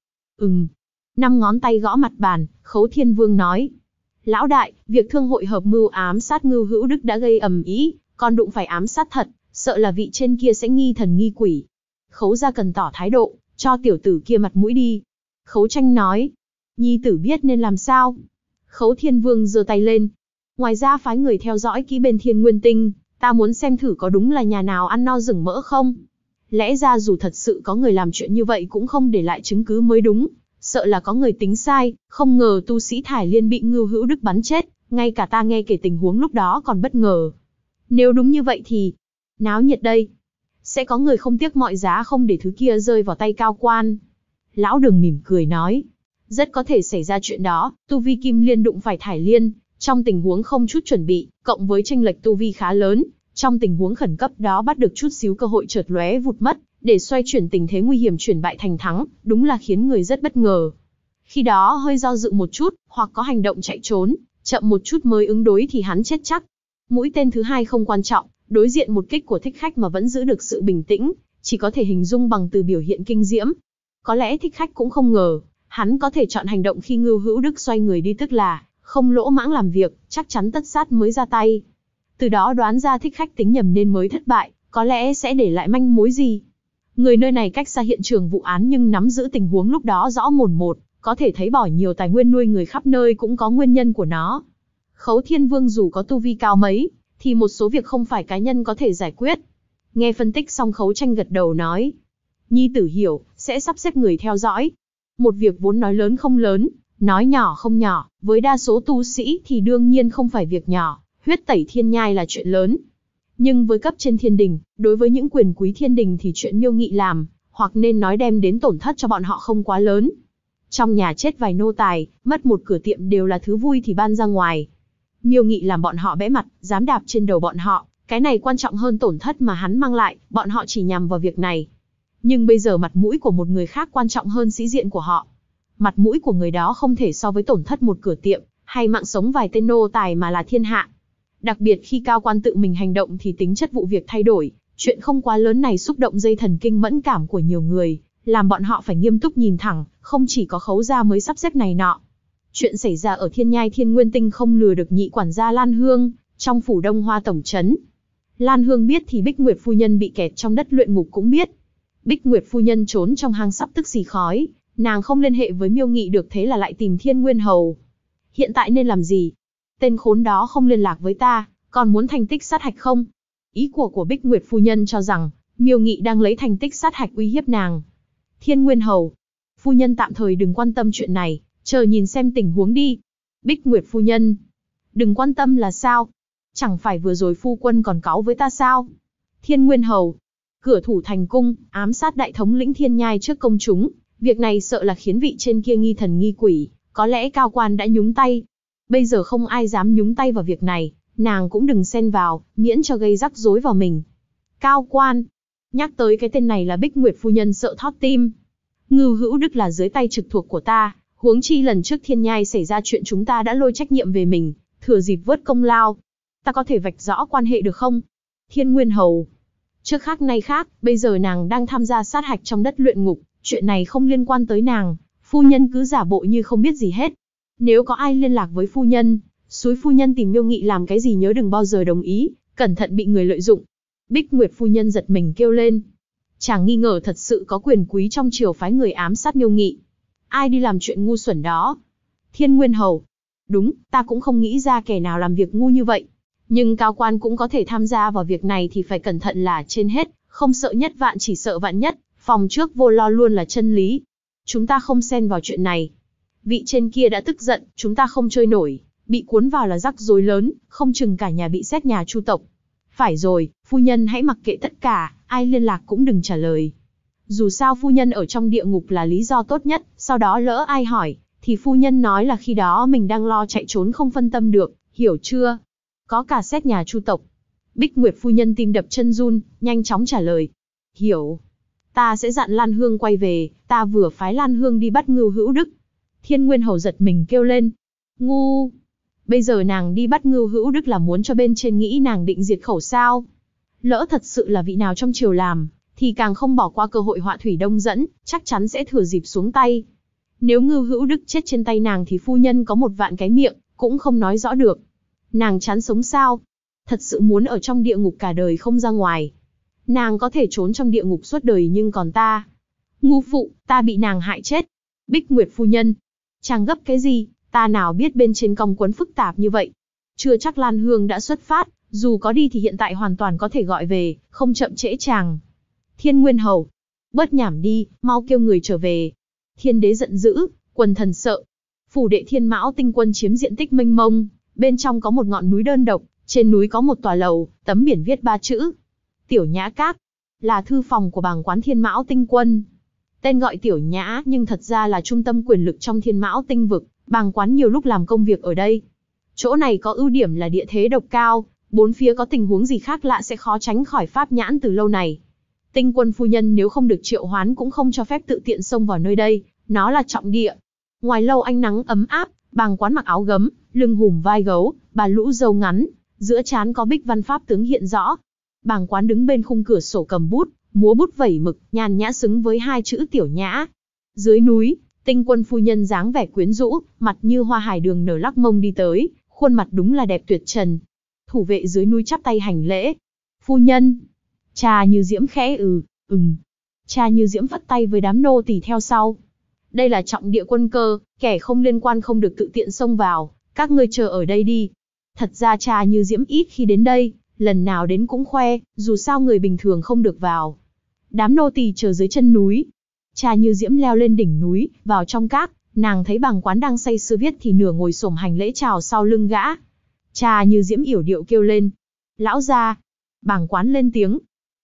Năm ngón tay gõ mặt bàn, Khấu Thiên Vương nói. Lão đại, việc thương hội hợp mưu ám sát Ngưu Hữu Đức đã gây ầm ĩ, còn đụng phải ám sát thật, sợ là vị trên kia sẽ nghi thần nghi quỷ. Khấu gia cần tỏ thái độ, cho tiểu tử kia mặt mũi đi. Khấu Tranh nói. Nhi tử biết nên làm sao? Khấu Thiên Vương giơ tay lên. Ngoài ra phái người theo dõi kỹ bên Thiên Nguyên Tinh, ta muốn xem thử có đúng là nhà nào ăn no rừng mỡ không. Lẽ ra dù thật sự có người làm chuyện như vậy cũng không để lại chứng cứ mới đúng, sợ là có người tính sai, không ngờ tu sĩ Thải Liên bị Ngưu Hữu Đức bắn chết, ngay cả ta nghe kể tình huống lúc đó còn bất ngờ. Nếu đúng như vậy thì, náo nhiệt đây. Sẽ có người không tiếc mọi giá không để thứ kia rơi vào tay cao quan. Lão Đường mỉm cười nói, rất có thể xảy ra chuyện đó, tu vi Kim Liên đụng phải Thải Liên, trong tình huống không chút chuẩn bị, cộng với chênh lệch tu vi khá lớn, trong tình huống khẩn cấp đó bắt được chút xíu cơ hội chợt lóe vụt mất, để xoay chuyển tình thế nguy hiểm chuyển bại thành thắng, đúng là khiến người rất bất ngờ. Khi đó hơi do dự một chút, hoặc có hành động chạy trốn, chậm một chút mới ứng đối thì hắn chết chắc. Mũi tên thứ hai không quan trọng, đối diện một kích của Thích Khách mà vẫn giữ được sự bình tĩnh, chỉ có thể hình dung bằng từ biểu hiện kinh diễm. Có lẽ Thích Khách cũng không ngờ, hắn có thể chọn hành động khi Ngưu Hữu Đức xoay người đi, tức là không lỗ mãng làm việc, chắc chắn tất sát mới ra tay. Từ đó đoán ra Thích Khách tính nhầm nên mới thất bại, có lẽ sẽ để lại manh mối gì. Người nơi này cách xa hiện trường vụ án nhưng nắm giữ tình huống lúc đó rõ mồn một, có thể thấy bỏ nhiều tài nguyên nuôi người khắp nơi cũng có nguyên nhân của nó. Khấu Thiên Vương dù có tu vi cao mấy, thì một số việc không phải cá nhân có thể giải quyết. Nghe phân tích xong Khấu Tranh gật đầu nói. Nhi tử hiểu, sẽ sắp xếp người theo dõi. Một việc vốn nói lớn không lớn, nói nhỏ không nhỏ, với đa số tu sĩ thì đương nhiên không phải việc nhỏ, huyết tẩy thiên nhai là chuyện lớn. Nhưng với cấp trên thiên đình, đối với những quyền quý thiên đình thì chuyện Miêu Nghị làm, hoặc nên nói đem đến tổn thất cho bọn họ không quá lớn. Trong nhà chết vài nô tài, mất một cửa tiệm đều là thứ vui thì ban ra ngoài. Miêu Nghị làm bọn họ bẽ mặt, dám đạp trên đầu bọn họ, cái này quan trọng hơn tổn thất mà hắn mang lại, bọn họ chỉ nhằm vào việc này. Nhưng bây giờ mặt mũi của một người khác quan trọng hơn sĩ diện của họ. Mặt mũi của người đó không thể so với tổn thất một cửa tiệm, hay mạng sống vài tên nô tài mà là thiên hạ. Đặc biệt khi cao quan tự mình hành động thì tính chất vụ việc thay đổi, chuyện không quá lớn này xúc động dây thần kinh mẫn cảm của nhiều người, làm bọn họ phải nghiêm túc nhìn thẳng, không chỉ có Khấu gia mới sắp xếp này nọ. Chuyện xảy ra ở Thiên Nhai Thiên Nguyên Tinh không lừa được nhị quản gia Lan Hương, trong phủ Đông Hoa tổng trấn. Lan Hương biết thì Bích Nguyệt phu nhân bị kẹt trong đất luyện ngục cũng biết. Bích Nguyệt phu nhân trốn trong hang sắp tức xì khói, nàng không liên hệ với Miêu Nghị được, thế là lại tìm Thiên Nguyên Hầu. Hiện tại nên làm gì? Tên khốn đó không liên lạc với ta, còn muốn thành tích sát hạch không? Ý của Bích Nguyệt phu nhân cho rằng, Miêu Nghị đang lấy thành tích sát hạch uy hiếp nàng. Thiên Nguyên Hầu, phu nhân tạm thời đừng quan tâm chuyện này, chờ nhìn xem tình huống đi. Bích Nguyệt phu nhân, đừng quan tâm là sao? Chẳng phải vừa rồi phu quân còn cáu với ta sao? Thiên Nguyên Hầu, cửa thủ thành cung, ám sát đại thống lĩnh Thiên Nhai trước công chúng, việc này sợ là khiến vị trên kia nghi thần nghi quỷ, có lẽ cao quan đã nhúng tay. Bây giờ không ai dám nhúng tay vào việc này, nàng cũng đừng xen vào, miễn cho gây rắc rối vào mình. Cao quan, nhắc tới cái tên này là Bích Nguyệt phu nhân sợ thót tim. Ngưu Hữu Đức là dưới tay trực thuộc của ta, huống chi lần trước Thiên Nhai xảy ra chuyện chúng ta đã lôi trách nhiệm về mình, thừa dịp vớt công lao. Ta có thể vạch rõ quan hệ được không? Thiên Nguyên Hầu, trước khác nay khác, bây giờ nàng đang tham gia sát hạch trong đất luyện ngục, chuyện này không liên quan tới nàng, phu nhân cứ giả bộ như không biết gì hết. Nếu có ai liên lạc với phu nhân, xúi phu nhân tìm Miêu Nghị làm cái gì nhớ đừng bao giờ đồng ý, cẩn thận bị người lợi dụng. Bích Nguyệt phu nhân giật mình kêu lên. Chàng nghi ngờ thật sự có quyền quý trong triều phái người ám sát Miêu Nghị. Ai đi làm chuyện ngu xuẩn đó? Thiên Nguyên Hầu, đúng, ta cũng không nghĩ ra kẻ nào làm việc ngu như vậy. Nhưng cao quan cũng có thể tham gia vào việc này thì phải cẩn thận là trên hết, không sợ nhất vạn chỉ sợ vạn nhất, phòng trước vô lo luôn là chân lý. Chúng ta không xen vào chuyện này. Vị trên kia đã tức giận, chúng ta không chơi nổi, bị cuốn vào là rắc rối lớn, không chừng cả nhà bị xét nhà chu tộc. Phải rồi, phu nhân hãy mặc kệ tất cả, ai liên lạc cũng đừng trả lời. Dù sao phu nhân ở trong địa ngục là lý do tốt nhất, sau đó lỡ ai hỏi, thì phu nhân nói là khi đó mình đang lo chạy trốn không phân tâm được, hiểu chưa? Có cả xét nhà Chu tộc. Bích Nguyệt phu nhân tim đập chân run, nhanh chóng trả lời. Hiểu. Ta sẽ dặn Lan Hương quay về, ta vừa phái Lan Hương đi bắt Ngưu Hữu Đức. Thiên Nguyên Hầu giật mình kêu lên. Ngu! Bây giờ nàng đi bắt Ngưu Hữu Đức là muốn cho bên trên nghĩ nàng định diệt khẩu sao? Lỡ thật sự là vị nào trong triều làm, thì càng không bỏ qua cơ hội họa thủy đông dẫn, chắc chắn sẽ thừa dịp xuống tay. Nếu Ngưu Hữu Đức chết trên tay nàng thì phu nhân có 1 vạn cái miệng, cũng không nói rõ được. Nàng chán sống sao? Thật sự muốn ở trong địa ngục cả đời không ra ngoài. Nàng có thể trốn trong địa ngục suốt đời nhưng còn ta. Ngu phụ, ta bị nàng hại chết. Bích Nguyệt phu nhân. Chàng gấp cái gì, ta nào biết bên trên cong quấn phức tạp như vậy. Chưa chắc Lan Hương đã xuất phát, dù có đi thì hiện tại hoàn toàn có thể gọi về, không chậm trễ chàng. Thiên Nguyên Hầu. Bớt nhảm đi, mau kêu người trở về. Thiên đế giận dữ, quần thần sợ. Phủ đệ Thiên Mão Tinh Quân chiếm diện tích mênh mông, bên trong có một ngọn núi đơn độc, trên núi có một tòa lầu, tấm biển viết 3 chữ. Tiểu Nhã Các, là thư phòng của bàng quán Thiên Mão Tinh Quân. Tên gọi Tiểu Nhã nhưng thật ra là trung tâm quyền lực trong Thiên Mão Tinh vực, bàng quán nhiều lúc làm công việc ở đây. Chỗ này có ưu điểm là địa thế độc cao, 4 phía có tình huống gì khác lạ sẽ khó tránh khỏi pháp nhãn từ lâu này. Tinh Quân phu nhân nếu không được triệu hoán cũng không cho phép tự tiện xông vào nơi đây, nó là trọng địa. Ngoài lâu ánh nắng ấm áp, bàng quán mặc áo gấm, lưng hùm vai gấu, bà lũ râu ngắn, giữa trán có bích văn pháp tướng hiện rõ. Bàng quán đứng bên khung cửa sổ cầm bút, múa bút vẩy mực, nhàn nhã xứng với 2 chữ Tiểu Nhã. Dưới núi, Tinh Quân phu nhân dáng vẻ quyến rũ, mặt như hoa hải đường nở lắc mông đi tới, khuôn mặt đúng là đẹp tuyệt trần. Thủ vệ dưới núi chắp tay hành lễ. Phu nhân. Cha Như Diễm khẽ Cha Như Diễm vắt tay với đám nô tỳ theo sau. Đây là trọng địa quân cơ, kẻ không liên quan không được tự tiện xông vào, các ngươi chờ ở đây đi. Thật ra Cha Như Diễm ít khi đến đây, lần nào đến cũng khoe, dù sao người bình thường không được vào. Đám nô tỳ chờ dưới chân núi. Cha Như Diễm leo lên đỉnh núi, vào trong các, nàng thấy bàng quán đang say sưa viết thì nửa ngồi xổm hành lễ chào sau lưng gã. Cha Như Diễm yểu điệu kêu lên. Lão gia. Bàng quán lên tiếng.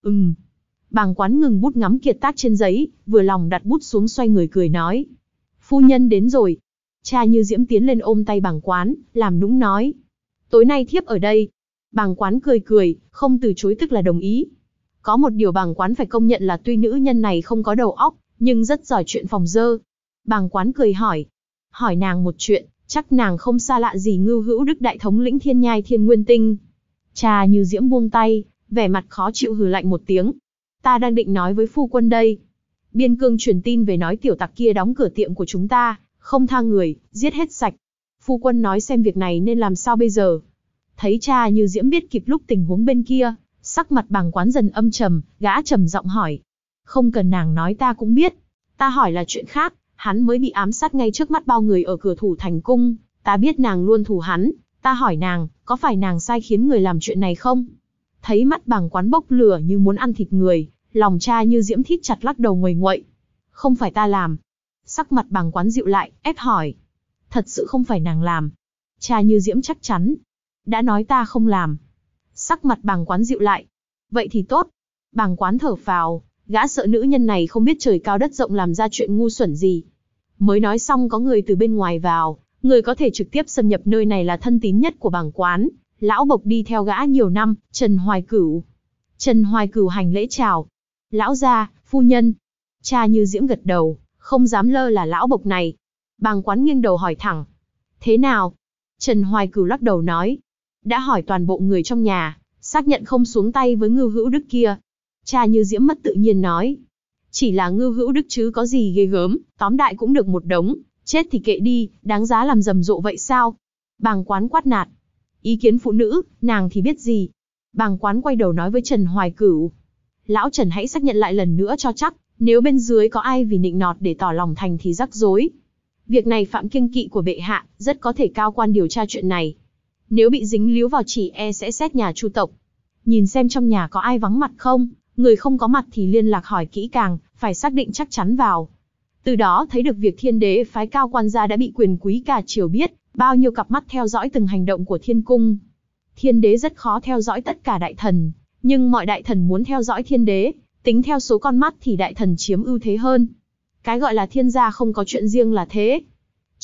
Bàng quán ngừng bút ngắm kiệt tác trên giấy, vừa lòng đặt bút xuống xoay người cười nói. Phu nhân đến rồi. Cha Như Diễm tiến lên ôm tay bàng quán, làm nũng nói. Tối nay thiếp ở đây. Bàng quán cười, không từ chối tức là đồng ý. Có một điều bàng quán phải công nhận là tuy nữ nhân này không có đầu óc, nhưng rất giỏi chuyện phòng dơ. Bàng quán cười hỏi. Hỏi nàng một chuyện, chắc nàng không xa lạ gì Ngưu Hữu Đức đại thống lĩnh Thiên Nhai Thiên Nguyên Tinh. Cha Như Diễm buông tay, vẻ mặt khó chịu hừ lạnh một tiếng. Ta đang định nói với phu quân đây. Biên Cương truyền tin về nói tiểu tặc kia đóng cửa tiệm của chúng ta, không tha người, giết hết sạch. Phu quân nói xem việc này nên làm sao bây giờ. Thấy Cha Như Diễm biết kịp lúc tình huống bên kia, sắc mặt bàng quán dần âm trầm, gã trầm giọng hỏi. Không cần nàng nói ta cũng biết. Ta hỏi là chuyện khác, hắn mới bị ám sát ngay trước mắt bao người ở cửa thủ thành cung. Ta biết nàng luôn thù hắn, ta hỏi nàng, có phải nàng sai khiến người làm chuyện này không? Thấy mắt bàng quán bốc lửa như muốn ăn thịt người, lòng Cha Như Diễm thít chặt lắc đầu nguầy nguậy. Không phải ta làm. Sắc mặt bàng quán dịu lại, ép hỏi. Thật sự không phải nàng làm. Cha Như Diễm chắc chắn. Đã nói ta không làm. Sắc mặt bàng quán dịu lại. Vậy thì tốt. Bàng quán thở phào, gã sợ nữ nhân này không biết trời cao đất rộng làm ra chuyện ngu xuẩn gì. Mới nói xong có người từ bên ngoài vào, người có thể trực tiếp xâm nhập nơi này là thân tín nhất của bàng quán, lão bộc đi theo gã nhiều năm, Trần Hoài Cửu. Trần Hoài Cửu hành lễ chào. Lão gia, phu nhân. Cha Như Diễm gật đầu, không dám lơ là lão bộc này. Bàng quán nghiêng đầu hỏi thẳng. Thế nào? Trần Hoài Cửu lắc đầu nói. Đã hỏi toàn bộ người trong nhà, xác nhận không xuống tay với Ngưu Hữu Đức kia. Cha Như Diễm mất tự nhiên nói. Chỉ là Ngưu Hữu Đức chứ có gì ghê gớm, tóm đại cũng được một đống, chết thì kệ đi, đáng giá làm rầm rộ vậy sao? Bàng quán quát nạt. Ý kiến phụ nữ, nàng thì biết gì? Bàng quán quay đầu nói với Trần Hoài Cửu. Lão Trần hãy xác nhận lại lần nữa cho chắc, nếu bên dưới có ai vì nịnh nọt để tỏ lòng thành thì rắc rối. Việc này phạm kiêng kỵ của bệ hạ, rất có thể cao quan điều tra chuyện này. Nếu bị dính líu vào chỉ e sẽ xét nhà Chu tộc. Nhìn xem trong nhà có ai vắng mặt không, người không có mặt thì liên lạc hỏi kỹ càng, phải xác định chắc chắn vào. Từ đó thấy được việc Thiên đế phái cao quan gia đã bị quyền quý cả triều biết, bao nhiêu cặp mắt theo dõi từng hành động của Thiên cung. Thiên đế rất khó theo dõi tất cả đại thần, nhưng mọi đại thần muốn theo dõi Thiên đế, tính theo số con mắt thì đại thần chiếm ưu thế hơn. Cái gọi là thiên gia không có chuyện riêng là thế.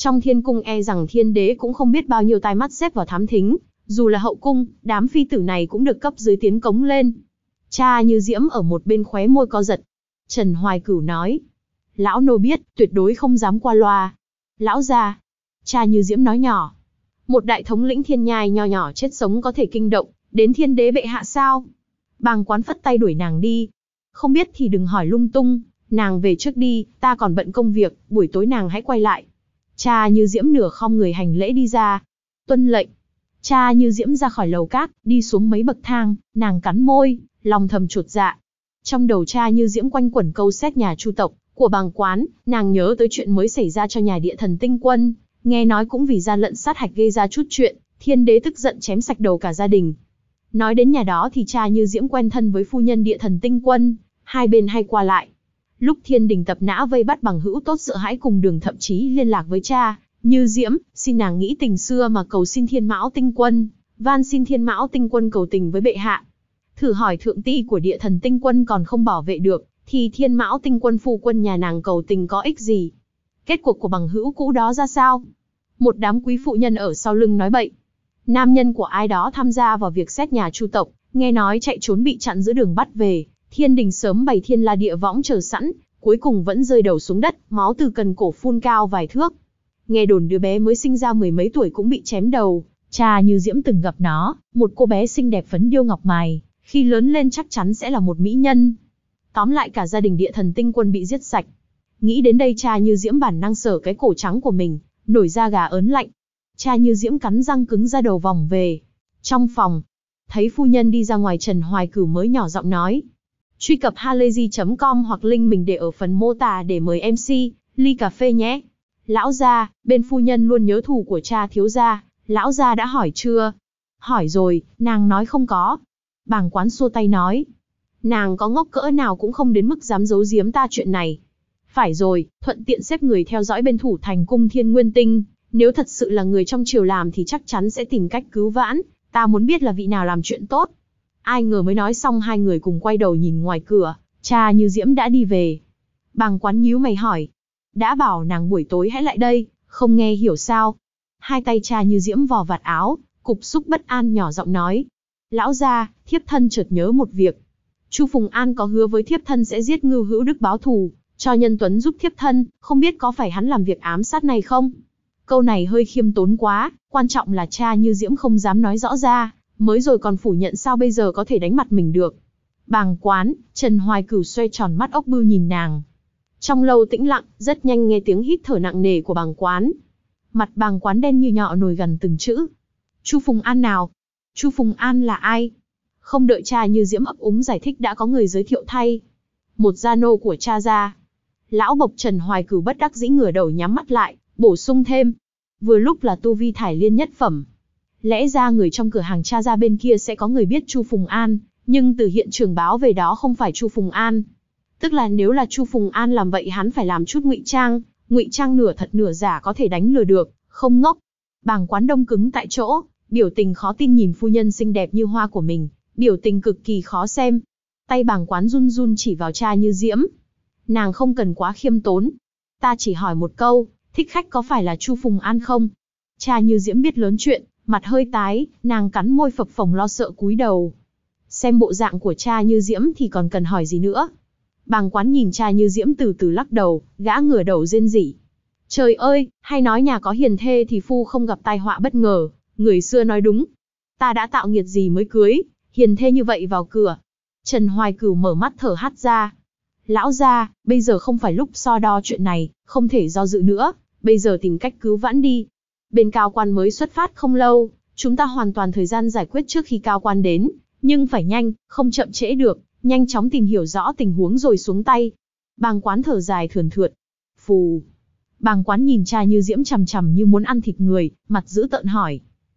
Trong thiên cung e rằng thiên đế cũng không biết bao nhiêu tai mắt xếp vào thám thính, dù là hậu cung, đám phi tử này cũng được cấp dưới tiến cống lên. Cha Như Diễm ở một bên khóe môi co giật. Trần Hoài Cửu nói, lão nô biết, tuyệt đối không dám qua loa. Lão gia, Cha Như Diễm nói nhỏ, một đại thống lĩnh thiên nhai nho nhỏ chết sống có thể kinh động đến thiên đế bệ hạ sao? Bàng Quán phất tay đuổi nàng đi. Không biết thì đừng hỏi lung tung, nàng về trước đi, ta còn bận công việc, buổi tối nàng hãy quay lại. Cha Như Diễm nửa khom người hành lễ đi ra. Tuân lệnh. Cha Như Diễm ra khỏi lầu cát, đi xuống mấy bậc thang, nàng cắn môi, lòng thầm chột dạ. Trong đầu Cha Như Diễm quanh quẩn câu xét nhà Chu tộc của Bàng Quán, nàng nhớ tới chuyện mới xảy ra cho nhà Địa Thần Tinh Quân, nghe nói cũng vì gian lận sát hạch gây ra chút chuyện, thiên đế tức giận chém sạch đầu cả gia đình. Nói đến nhà đó thì Cha Như Diễm quen thân với phu nhân Địa Thần Tinh Quân, hai bên hay qua lại. Lúc thiên đình tập nã vây bắt bằng hữu tốt sợ hãi cùng đường, thậm chí liên lạc với Cha Như Diễm, xin nàng nghĩ tình xưa mà cầu xin Thiên Mão Tinh Quân, van xin Thiên Mão Tinh Quân cầu tình với bệ hạ. Thử hỏi thượng ti của Địa Thần Tinh Quân còn không bảo vệ được, thì Thiên Mão Tinh Quân phu quân nhà nàng cầu tình có ích gì? Kết cuộc của bằng hữu cũ đó ra sao? Một đám quý phụ nhân ở sau lưng nói bậy. Nam nhân của ai đó tham gia vào việc xét nhà Chu tộc, nghe nói chạy trốn bị chặn giữa đường bắt về, thiên đình sớm bày thiên la địa võng chờ sẵn, cuối cùng vẫn rơi đầu xuống đất, máu từ cần cổ phun cao vài thước. Nghe đồn đứa bé mới sinh ra mười mấy tuổi cũng bị chém đầu, Cha Như Diễm từng gặp nó, một cô bé xinh đẹp phấn điêu ngọc mài, khi lớn lên chắc chắn sẽ là một mỹ nhân. Tóm lại cả gia đình Địa Thần Tinh Quân bị giết sạch. Nghĩ đến đây Cha Như Diễm bản năng sờ cái cổ trắng của mình, nổi da gà ớn lạnh. Cha Như Diễm cắn răng cứng ra đầu vòng về. Trong phòng, thấy phu nhân đi ra ngoài, Trần Hoài Cửu mới nhỏ giọng nói. Truy cập halayzi.com hoặc link mình để ở phần mô tả để mời MC, ly cà phê nhé. Lão gia, bên phu nhân luôn nhớ thù của Cha thiếu gia, lão gia đã hỏi chưa? Hỏi rồi, nàng nói không có. Bàng Quán xua tay nói. Nàng có ngốc cỡ nào cũng không đến mức dám giấu giếm ta chuyện này. Phải rồi, thuận tiện xếp người theo dõi bên thủ thành cung Thiên Nguyên Tinh. Nếu thật sự là người trong triều làm thì chắc chắn sẽ tìm cách cứu vãn. Ta muốn biết là vị nào làm chuyện tốt. Ai ngờ mới nói xong hai người cùng quay đầu nhìn ngoài cửa. Cha Như Diễm đã đi về. Bàng Quán nhíu mày hỏi. Đã bảo nàng buổi tối hãy lại đây, không nghe hiểu sao? Hai tay Cha Như Diễm vò vạt áo, cục xúc bất an nhỏ giọng nói. Lão gia, thiếp thân chợt nhớ một việc. Chu Phùng An có hứa với thiếp thân sẽ giết Ngưu Hữu Đức báo thù, cho Nhân Tuấn giúp thiếp thân, không biết có phải hắn làm việc ám sát này không? Câu này hơi khiêm tốn quá, quan trọng là Cha Như Diễm không dám nói rõ ra, mới rồi còn phủ nhận sao bây giờ có thể đánh mặt mình được. Bàng Quán, Trần Hoài Cửu xoay tròn mắt ốc bưu nhìn nàng. Trong lâu tĩnh lặng, rất nhanh nghe tiếng hít thở nặng nề của Bàng Quán. Mặt Bàng Quán đen như nhọ nổi gần từng chữ. Chu Phùng An nào? Chu Phùng An là ai? Không đợi Cha Như Diễm ấp úng giải thích đã có người giới thiệu thay. Một gia nô của Cha gia. Lão bộc Trần Hoài Cửu bất đắc dĩ ngửa đầu nhắm mắt lại, bổ sung thêm. Vừa lúc là tu vi thải liên nhất phẩm. Lẽ ra người trong cửa hàng Cha gia bên kia sẽ có người biết Chu Phùng An, nhưng từ hiện trường báo về đó không phải Chu Phùng An. Tức là nếu là Chu Phùng An làm vậy hắn phải làm chút ngụy trang nửa thật nửa giả có thể đánh lừa được, không ngốc. Bàng Quán đông cứng tại chỗ, biểu tình khó tin nhìn phu nhân xinh đẹp như hoa của mình, biểu tình cực kỳ khó xem. Tay Bàng Quán run run chỉ vào Cha Như Diễm. Nàng không cần quá khiêm tốn. Ta chỉ hỏi một câu, thích khách có phải là Chu Phùng An không? Cha Như Diễm biết lớn chuyện, mặt hơi tái, nàng cắn môi phập phồng lo sợ cúi đầu. Xem bộ dạng của Cha Như Diễm thì còn cần hỏi gì nữa. Bàng Quán nhìn Cha Như Diễm từ từ lắc đầu, gã ngửa đầu rên rỉ. Trời ơi, hay nói nhà có hiền thê thì phu không gặp tai họa bất ngờ, người xưa nói đúng. Ta đã tạo nghiệt gì mới cưới, hiền thê như vậy vào cửa. Trần Hoài Cửu mở mắt thở hắt ra. Lão gia, bây giờ không phải lúc so đo chuyện này, không thể do dự nữa, bây giờ tìm cách cứu vãn đi. Bên cao quan mới xuất phát không lâu, chúng ta hoàn toàn thời gian giải quyết trước khi cao quan đến, nhưng phải nhanh, không chậm trễ được, nhanh chóng tìm hiểu rõ tình huống rồi xuống tay. Bàng Quán thở dài thườn thượt. Phù. Bàng Quán nhìn Cha Như Diễm chằm chằm như muốn ăn thịt người, mặt dữ tợn hỏi.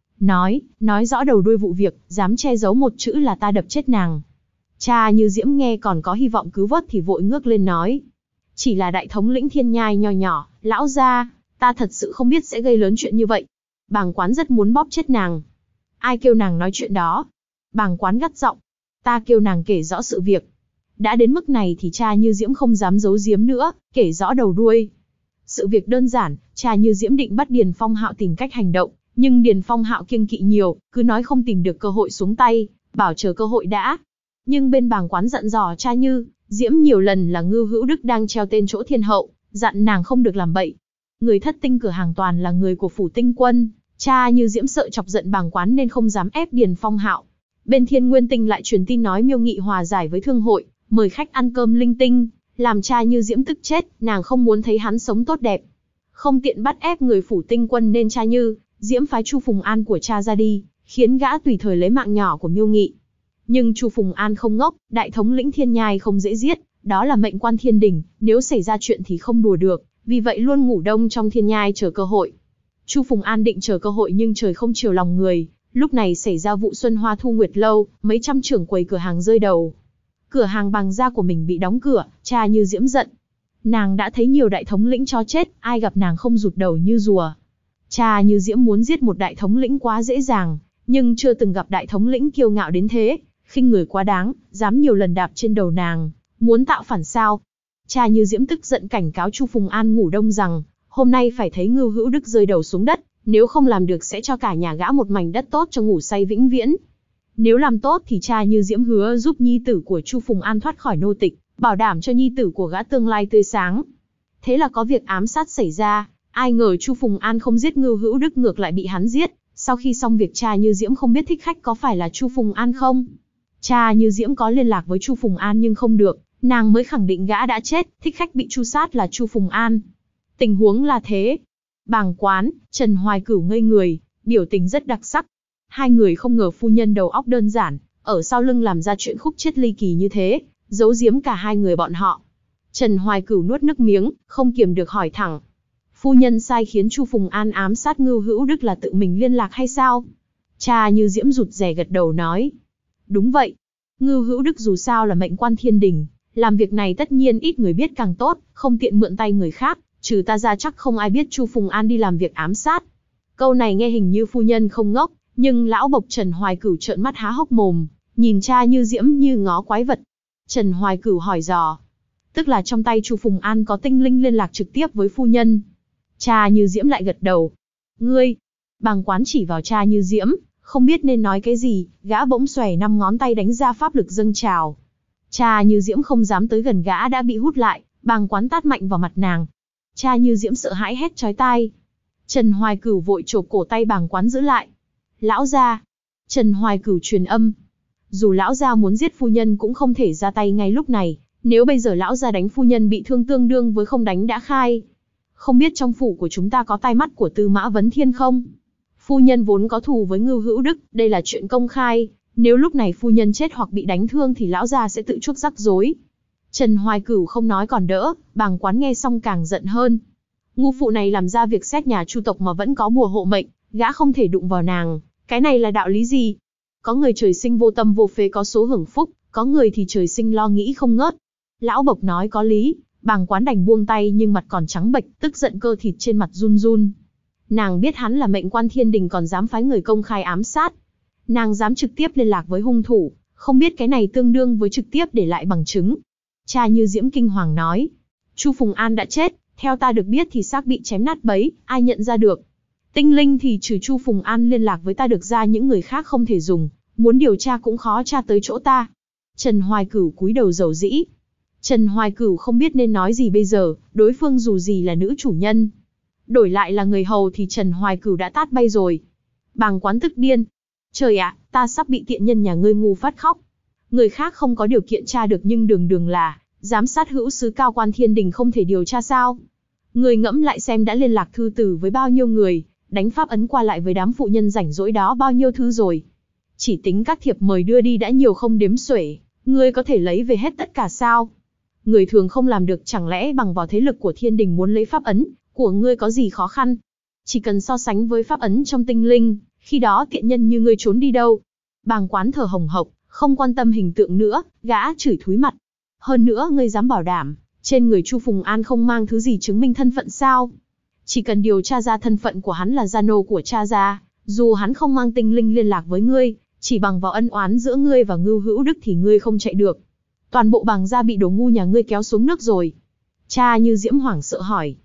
Nói rõ đầu đuôi vụ việc, dám che giấu một chữ là ta đập chết nàng. Cha Như Diễm nghe còn có hy vọng cứu vớt thì vội ngước lên nói. Chỉ là đại thống lĩnh thiên nhai nho nhỏ, lão gia, ta thật sự không biết sẽ gây lớn chuyện như vậy. Bàng Quán rất muốn bóp chết nàng. Ai kêu nàng nói chuyện đó? Bàng Quán gắt giọng. Ta kêu nàng kể rõ sự việc. Đã đến mức này thì Cha Như Diễm không dám giấu giếm nữa, kể rõ đầu đuôi. Sự việc đơn giản, cha Như Diễm định bắt Điền Phong Hạo tìm cách hành động, nhưng Điền Phong Hạo kiêng kỵ nhiều, cứ nói không tìm được cơ hội xuống tay, bảo chờ cơ hội đã. Nhưng bên bàng quán dặn dò cha Như Diễm nhiều lần là Ngưu Hữu Đức đang treo tên chỗ thiên hậu, dặn nàng không được làm bậy. Người thất tinh cửa hàng toàn là người của phủ tinh quân, cha Như Diễm sợ chọc giận bàng quán nên không dám ép Điền Phong Hạo. Bên Thiên Nguyên Tinh lại truyền tin nói Miêu Nghị hòa giải với thương hội, mời khách ăn cơm linh tinh, làm cha Như Diễm tức chết, nàng không muốn thấy hắn sống tốt đẹp. Không tiện bắt ép người phủ tinh quân nên cha Như Diễm phái Chu Phùng An của cha ra đi, khiến gã tùy thời lấy mạng nhỏ của Miêu Nghị. Nhưng Chu Phùng An không ngốc, đại thống lĩnh Thiên Nhai không dễ giết, đó là mệnh quan thiên đình, nếu xảy ra chuyện thì không đùa được, vì vậy luôn ngủ đông trong Thiên Nhai chờ cơ hội. Chu Phùng An định chờ cơ hội nhưng trời không chiều lòng người, lúc này xảy ra vụ Xuân Hoa Thu Nguyệt lâu, mấy trăm trưởng quầy cửa hàng rơi đầu. Cửa hàng bàng gia của mình bị đóng cửa, cha Như Diễm giận. Nàng đã thấy nhiều đại thống lĩnh cho chết, ai gặp nàng không rụt đầu như rùa. Cha Như Diễm muốn giết một đại thống lĩnh quá dễ dàng, nhưng chưa từng gặp đại thống lĩnh kiêu ngạo đến thế, khinh người quá đáng, dám nhiều lần đạp trên đầu nàng, muốn tạo phản sao. Cha Như Diễm tức giận cảnh cáo Chu Phùng An ngủ đông rằng, hôm nay phải thấy Ngưu Hữu Đức rơi đầu xuống đất, nếu không làm được sẽ cho cả nhà gã một mảnh đất tốt cho ngủ say vĩnh viễn. Nếu làm tốt thì cha Như Diễm hứa giúp nhi tử của Chu Phùng An thoát khỏi nô tịch, bảo đảm cho nhi tử của gã tương lai tươi sáng. Thế là có việc ám sát xảy ra, ai ngờ Chu Phùng An không giết Ngưu Hữu Đức ngược lại bị hắn giết. Sau khi xong việc cha Như Diễm không biết thích khách có phải là Chu Phùng An không. Cha Như Diễm có liên lạc với Chu Phùng An nhưng không được, nàng mới khẳng định gã đã chết, thích khách bị chu sát là Chu Phùng An. Tình huống là thế. Bàng quán, Trần Hoài Cửu ngây người, biểu tình rất đặc sắc. Hai người không ngờ phu nhân đầu óc đơn giản, ở sau lưng làm ra chuyện khúc chiết ly kỳ như thế, giấu giếm cả hai người bọn họ. Trần Hoài Cửu nuốt nước miếng, không kiềm được hỏi thẳng. Phu nhân sai khiến Chu Phùng An ám sát Ngưu Hữu Đức là tự mình liên lạc hay sao? Cha Như Diễm rụt rè gật đầu nói. Đúng vậy. Ngưu Hữu Đức dù sao là mệnh quan thiên đình, làm việc này tất nhiên ít người biết càng tốt, không tiện mượn tay người khác, trừ ta ra chắc không ai biết Chu Phùng An đi làm việc ám sát. Câu này nghe hình như phu nhân không ngốc, nhưng lão bộc Trần Hoài Cửu trợn mắt há hốc mồm, nhìn cha Như Diễm như ngó quái vật. Trần Hoài Cửu hỏi dò. Tức là trong tay Chu Phùng An có tinh linh liên lạc trực tiếp với phu nhân. Cha Như Diễm lại gật đầu. Ngươi, bàng quán chỉ vào cha Như Diễm, không biết nên nói cái gì, gã bỗng xòe 5 ngón tay đánh ra pháp lực dâng trào. Cha Như Diễm không dám tới gần gã đã bị hút lại, bàng quán tát mạnh vào mặt nàng. Cha Như Diễm sợ hãi hét chói tai. Trần Hoài Cửu vội chộp cổ tay bàng quán giữ lại. Lão gia. Trần Hoài Cửu truyền âm. Dù lão gia muốn giết phu nhân cũng không thể ra tay ngay lúc này, nếu bây giờ lão gia đánh phu nhân bị thương tương đương với không đánh đã khai. Không biết trong phủ của chúng ta có tai mắt của Tư Mã Vấn Thiên không? Phu nhân vốn có thù với Ngưu Hữu Đức, đây là chuyện công khai, nếu lúc này phu nhân chết hoặc bị đánh thương thì lão gia sẽ tự chuốc rắc rối. Trần Hoài Cửu không nói còn đỡ, bàng quán nghe xong càng giận hơn. Ngu phụ này làm ra việc xét nhà Chu tộc mà vẫn có bùa hộ mệnh, gã không thể đụng vào nàng, cái này là đạo lý gì? Có người trời sinh vô tâm vô phế có số hưởng phúc, có người thì trời sinh lo nghĩ không ngớt. Lão bộc nói có lý, bàng quán đành buông tay nhưng mặt còn trắng bệch, tức giận cơ thịt trên mặt run run. Nàng biết hắn là mệnh quan thiên đình còn dám phái người công khai ám sát. Nàng dám trực tiếp liên lạc với hung thủ, không biết cái này tương đương với trực tiếp để lại bằng chứng. Cha Như Diễm kinh hoàng nói, Chu Phùng An đã chết, theo ta được biết thì xác bị chém nát bấy, ai nhận ra được. Tinh linh thì trừ Chu Phùng An liên lạc với ta được ra những người khác không thể dùng, muốn điều tra cũng khó tra tới chỗ ta. Trần Hoài Cửu cúi đầu dầu dĩ. Trần Hoài Cửu không biết nên nói gì bây giờ, đối phương dù gì là nữ chủ nhân. Đổi lại là người hầu thì Trần Hoài Cửu đã tát bay rồi. Bàng quán tức điên. Trời ạ, ta sắp bị tiện nhân nhà ngươi ngu phát khóc. Người khác không có điều kiện tra được nhưng đường đường là, giám sát hữu sứ cao quan thiên đình không thể điều tra sao. Người ngẫm lại xem đã liên lạc thư tử với bao nhiêu người, đánh pháp ấn qua lại với đám phụ nhân rảnh rỗi đó bao nhiêu thứ rồi. Chỉ tính các thiệp mời đưa đi đã nhiều không đếm xuể, ngươi có thể lấy về hết tất cả sao? Người thường không làm được, chẳng lẽ bằng vào thế lực của thiên đình muốn lấy pháp ấn của ngươi có gì khó khăn? Chỉ cần so sánh với pháp ấn trong tinh linh, khi đó tiện nhân như ngươi trốn đi đâu? Bàng quán thở hồng hộc, không quan tâm hình tượng nữa, gã chửi thúi mặt. Hơn nữa ngươi dám bảo đảm, trên người Chu Phùng An không mang thứ gì chứng minh thân phận sao? Chỉ cần điều tra ra thân phận của hắn là gia nô của cha gia, dù hắn không mang tinh linh liên lạc với ngươi, chỉ bằng vào ân oán giữa ngươi và Ngưu Hữu Đức thì ngươi không chạy được. Toàn bộ Bàng gia bị đồ ngu nhà ngươi kéo xuống nước rồi. Cha Như Diễm hoảng sợ hỏi.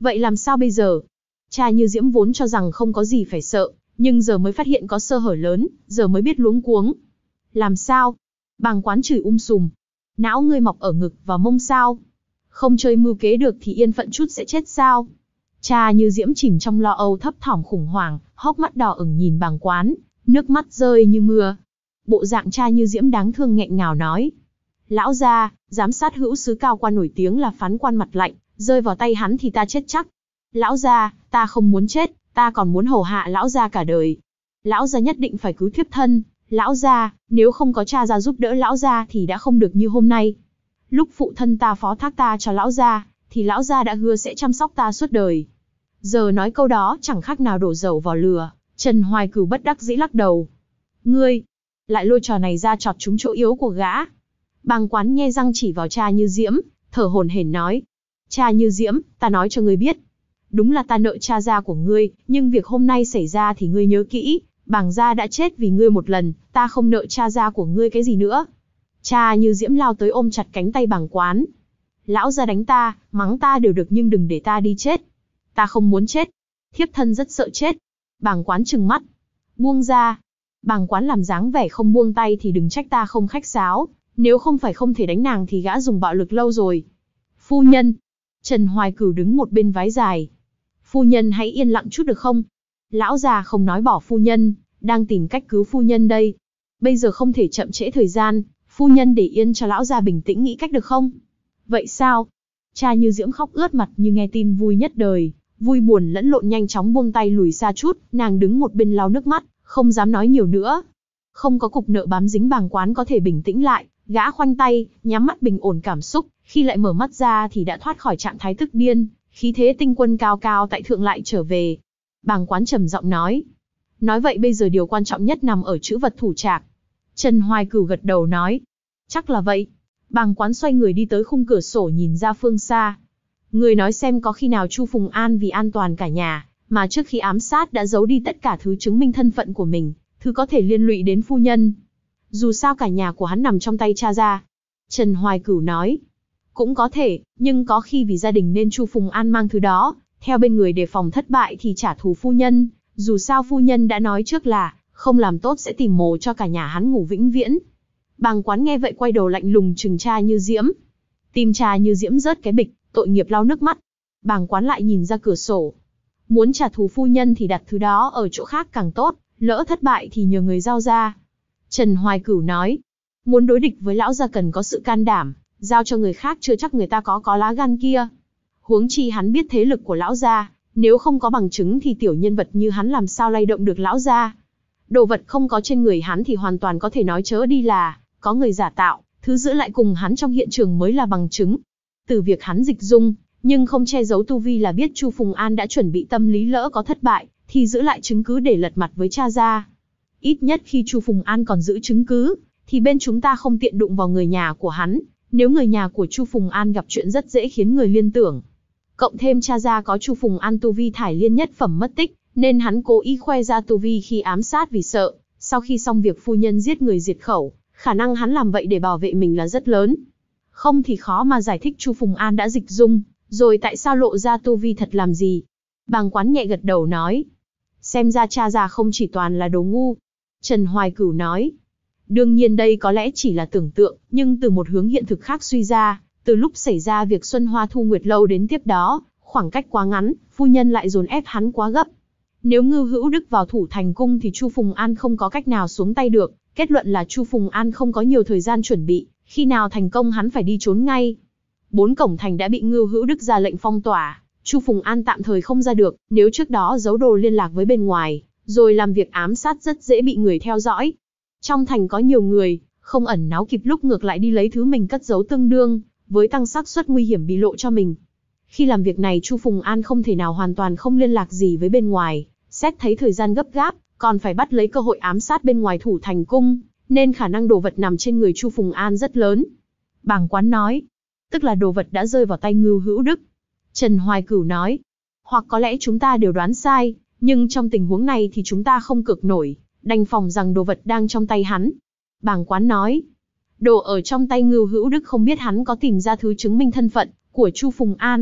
Vậy làm sao bây giờ? Cha Như Diễm vốn cho rằng không có gì phải sợ, nhưng giờ mới phát hiện có sơ hở lớn, giờ mới biết luống cuống. Làm sao? Bàng Quán chửi sùm. Não ngươi mọc ở ngực và mông sao? Không chơi mưu kế được thì yên phận chút sẽ chết sao? Cha Như Diễm chìm trong lo âu thấp thỏm khủng hoảng, hốc mắt đỏ ửng nhìn Bàng Quán, nước mắt rơi như mưa. Bộ dạng cha Như Diễm đáng thương nghẹn ngào nói. Lão gia, giám sát hữu sứ cao quan nổi tiếng là phán quan mặt lạnh, rơi vào tay hắn thì ta chết chắc. Lão gia, ta không muốn chết, ta còn muốn hầu hạ lão gia cả đời. Lão gia nhất định phải cứu thiếp thân. Lão gia, nếu không có cha gia giúp đỡ lão gia thì đã không được như hôm nay. Lúc phụ thân ta phó thác ta cho lão gia, thì lão gia đã hứa sẽ chăm sóc ta suốt đời. Giờ nói câu đó chẳng khác nào đổ dầu vào lửa. Trần Hoài Cửu bất đắc dĩ lắc đầu. Ngươi, lại lôi trò này ra chọt trúng chỗ yếu của gã. Bàng Quán nhe răng chỉ vào cha Như Diễm, thở hổn hển nói. Cha Như Diễm, ta nói cho ngươi biết. Đúng là ta nợ cha gia của ngươi, nhưng việc hôm nay xảy ra thì ngươi nhớ kỹ. Bàng gia đã chết vì ngươi một lần, ta không nợ cha gia của ngươi cái gì nữa. Cha Như Diễm lao tới ôm chặt cánh tay Bàng Quán. Lão gia đánh ta, mắng ta đều được nhưng đừng để ta đi chết. Ta không muốn chết. Thiếp thân rất sợ chết. Bàng Quán trừng mắt. Buông ra. Bàng Quán làm dáng vẻ không buông tay thì đừng trách ta không khách sáo. Nếu không phải không thể đánh nàng thì gã dùng bạo lực lâu rồi. Phu nhân. Trần Hoài Cửu đứng một bên vái dài. Phu nhân hãy yên lặng chút được không? Lão già không nói bỏ phu nhân, đang tìm cách cứu phu nhân đây. Bây giờ không thể chậm trễ thời gian, phu nhân để yên cho lão già bình tĩnh nghĩ cách được không? Vậy sao? Cha Như Diễm khóc ướt mặt như nghe tin vui nhất đời, vui buồn lẫn lộn nhanh chóng buông tay lùi xa chút, nàng đứng một bên lau nước mắt, không dám nói nhiều nữa. Không có cục nợ bám dính Bàng Quán có thể bình tĩnh lại, gã khoanh tay, nhắm mắt bình ổn cảm xúc, khi lại mở mắt ra thì đã thoát khỏi trạng thái tức điên, khí thế tinh quân cao cao tại thượng lại trở về. Bàng Quán trầm giọng nói. Nói vậy bây giờ điều quan trọng nhất nằm ở chữ vật thủ trạc. Trần Hoài Cửu gật đầu nói. Chắc là vậy. Bàng Quán xoay người đi tới khung cửa sổ nhìn ra phương xa. Người nói xem có khi nào Chu Phùng An vì an toàn cả nhà, mà trước khi ám sát đã giấu đi tất cả thứ chứng minh thân phận của mình, thứ có thể liên lụy đến phu nhân. Dù sao cả nhà của hắn nằm trong tay cha gia. Trần Hoài Cửu nói. Cũng có thể, nhưng có khi vì gia đình nên Chu Phùng An mang thứ đó, theo bên người đề phòng thất bại thì trả thù phu nhân. Dù sao phu nhân đã nói trước là, không làm tốt sẽ tìm mồ cho cả nhà hắn ngủ vĩnh viễn. Bàng Quán nghe vậy quay đầu lạnh lùng trừng cha Như Diễm. Tim cha Như Diễm rớt cái bịch, tội nghiệp lau nước mắt. Bàng Quán lại nhìn ra cửa sổ. Muốn trả thù phu nhân thì đặt thứ đó ở chỗ khác càng tốt, lỡ thất bại thì nhờ người giao ra. Trần Hoài Cửu nói. Muốn đối địch với lão gia cần có sự can đảm, giao cho người khác chưa chắc người ta có lá gan kia. Huống chi hắn biết thế lực của lão gia, nếu không có bằng chứng thì tiểu nhân vật như hắn làm sao lay động được lão gia. Đồ vật không có trên người hắn thì hoàn toàn có thể nói chớ đi là, có người giả tạo, thứ giữ lại cùng hắn trong hiện trường mới là bằng chứng. Từ việc hắn dịch dung, nhưng không che giấu tu vi là biết Chu Phùng An đã chuẩn bị tâm lý lỡ có thất bại, thì giữ lại chứng cứ để lật mặt với cha gia. Ít nhất khi Chu Phùng An còn giữ chứng cứ, thì bên chúng ta không tiện đụng vào người nhà của hắn. Nếu người nhà của Chu Phùng An gặp chuyện rất dễ khiến người liên tưởng. Cộng thêm cha gia có Chu Phùng An tu vi thải liên nhất phẩm mất tích, nên hắn cố ý khoe ra tu vi khi ám sát vì sợ, sau khi xong việc phu nhân giết người diệt khẩu, khả năng hắn làm vậy để bảo vệ mình là rất lớn. Không thì khó mà giải thích Chu Phùng An đã dịch dung, rồi tại sao lộ ra tu vi thật làm gì. Bàng Quán nhẹ gật đầu nói. Xem ra cha già không chỉ toàn là đồ ngu. Trần Hoài Cửu nói. Đương nhiên đây có lẽ chỉ là tưởng tượng, nhưng từ một hướng hiện thực khác suy ra, từ lúc xảy ra việc Xuân Hoa Thu Nguyệt Lâu đến tiếp đó, khoảng cách quá ngắn, phu nhân lại dồn ép hắn quá gấp. Nếu Ngưu Hữu Đức vào thủ thành cung thì Chu Phùng An không có cách nào xuống tay được, kết luận là Chu Phùng An không có nhiều thời gian chuẩn bị, khi nào thành công hắn phải đi trốn ngay. 4 cổng thành đã bị Ngưu Hữu Đức ra lệnh phong tỏa, Chu Phùng An tạm thời không ra được, nếu trước đó giấu đồ liên lạc với bên ngoài, rồi làm việc ám sát rất dễ bị người theo dõi. Trong thành có nhiều người, không ẩn náu kịp lúc ngược lại đi lấy thứ mình cất giấu tương đương, với tăng xác suất nguy hiểm bị lộ cho mình. Khi làm việc này Chu Phùng An không thể nào hoàn toàn không liên lạc gì với bên ngoài, xét thấy thời gian gấp gáp, còn phải bắt lấy cơ hội ám sát bên ngoài thủ thành cung, nên khả năng đồ vật nằm trên người Chu Phùng An rất lớn. Bàng Quán nói, tức là đồ vật đã rơi vào tay Ngưu Hữu Đức. Trần Hoài Cửu nói, hoặc có lẽ chúng ta đều đoán sai, nhưng trong tình huống này thì chúng ta không cược nổi, đành phòng rằng đồ vật đang trong tay hắn. Bàng Quán nói, đồ ở trong tay Ngưu Hữu Đức không biết hắn có tìm ra thứ chứng minh thân phận của Chu Phùng An.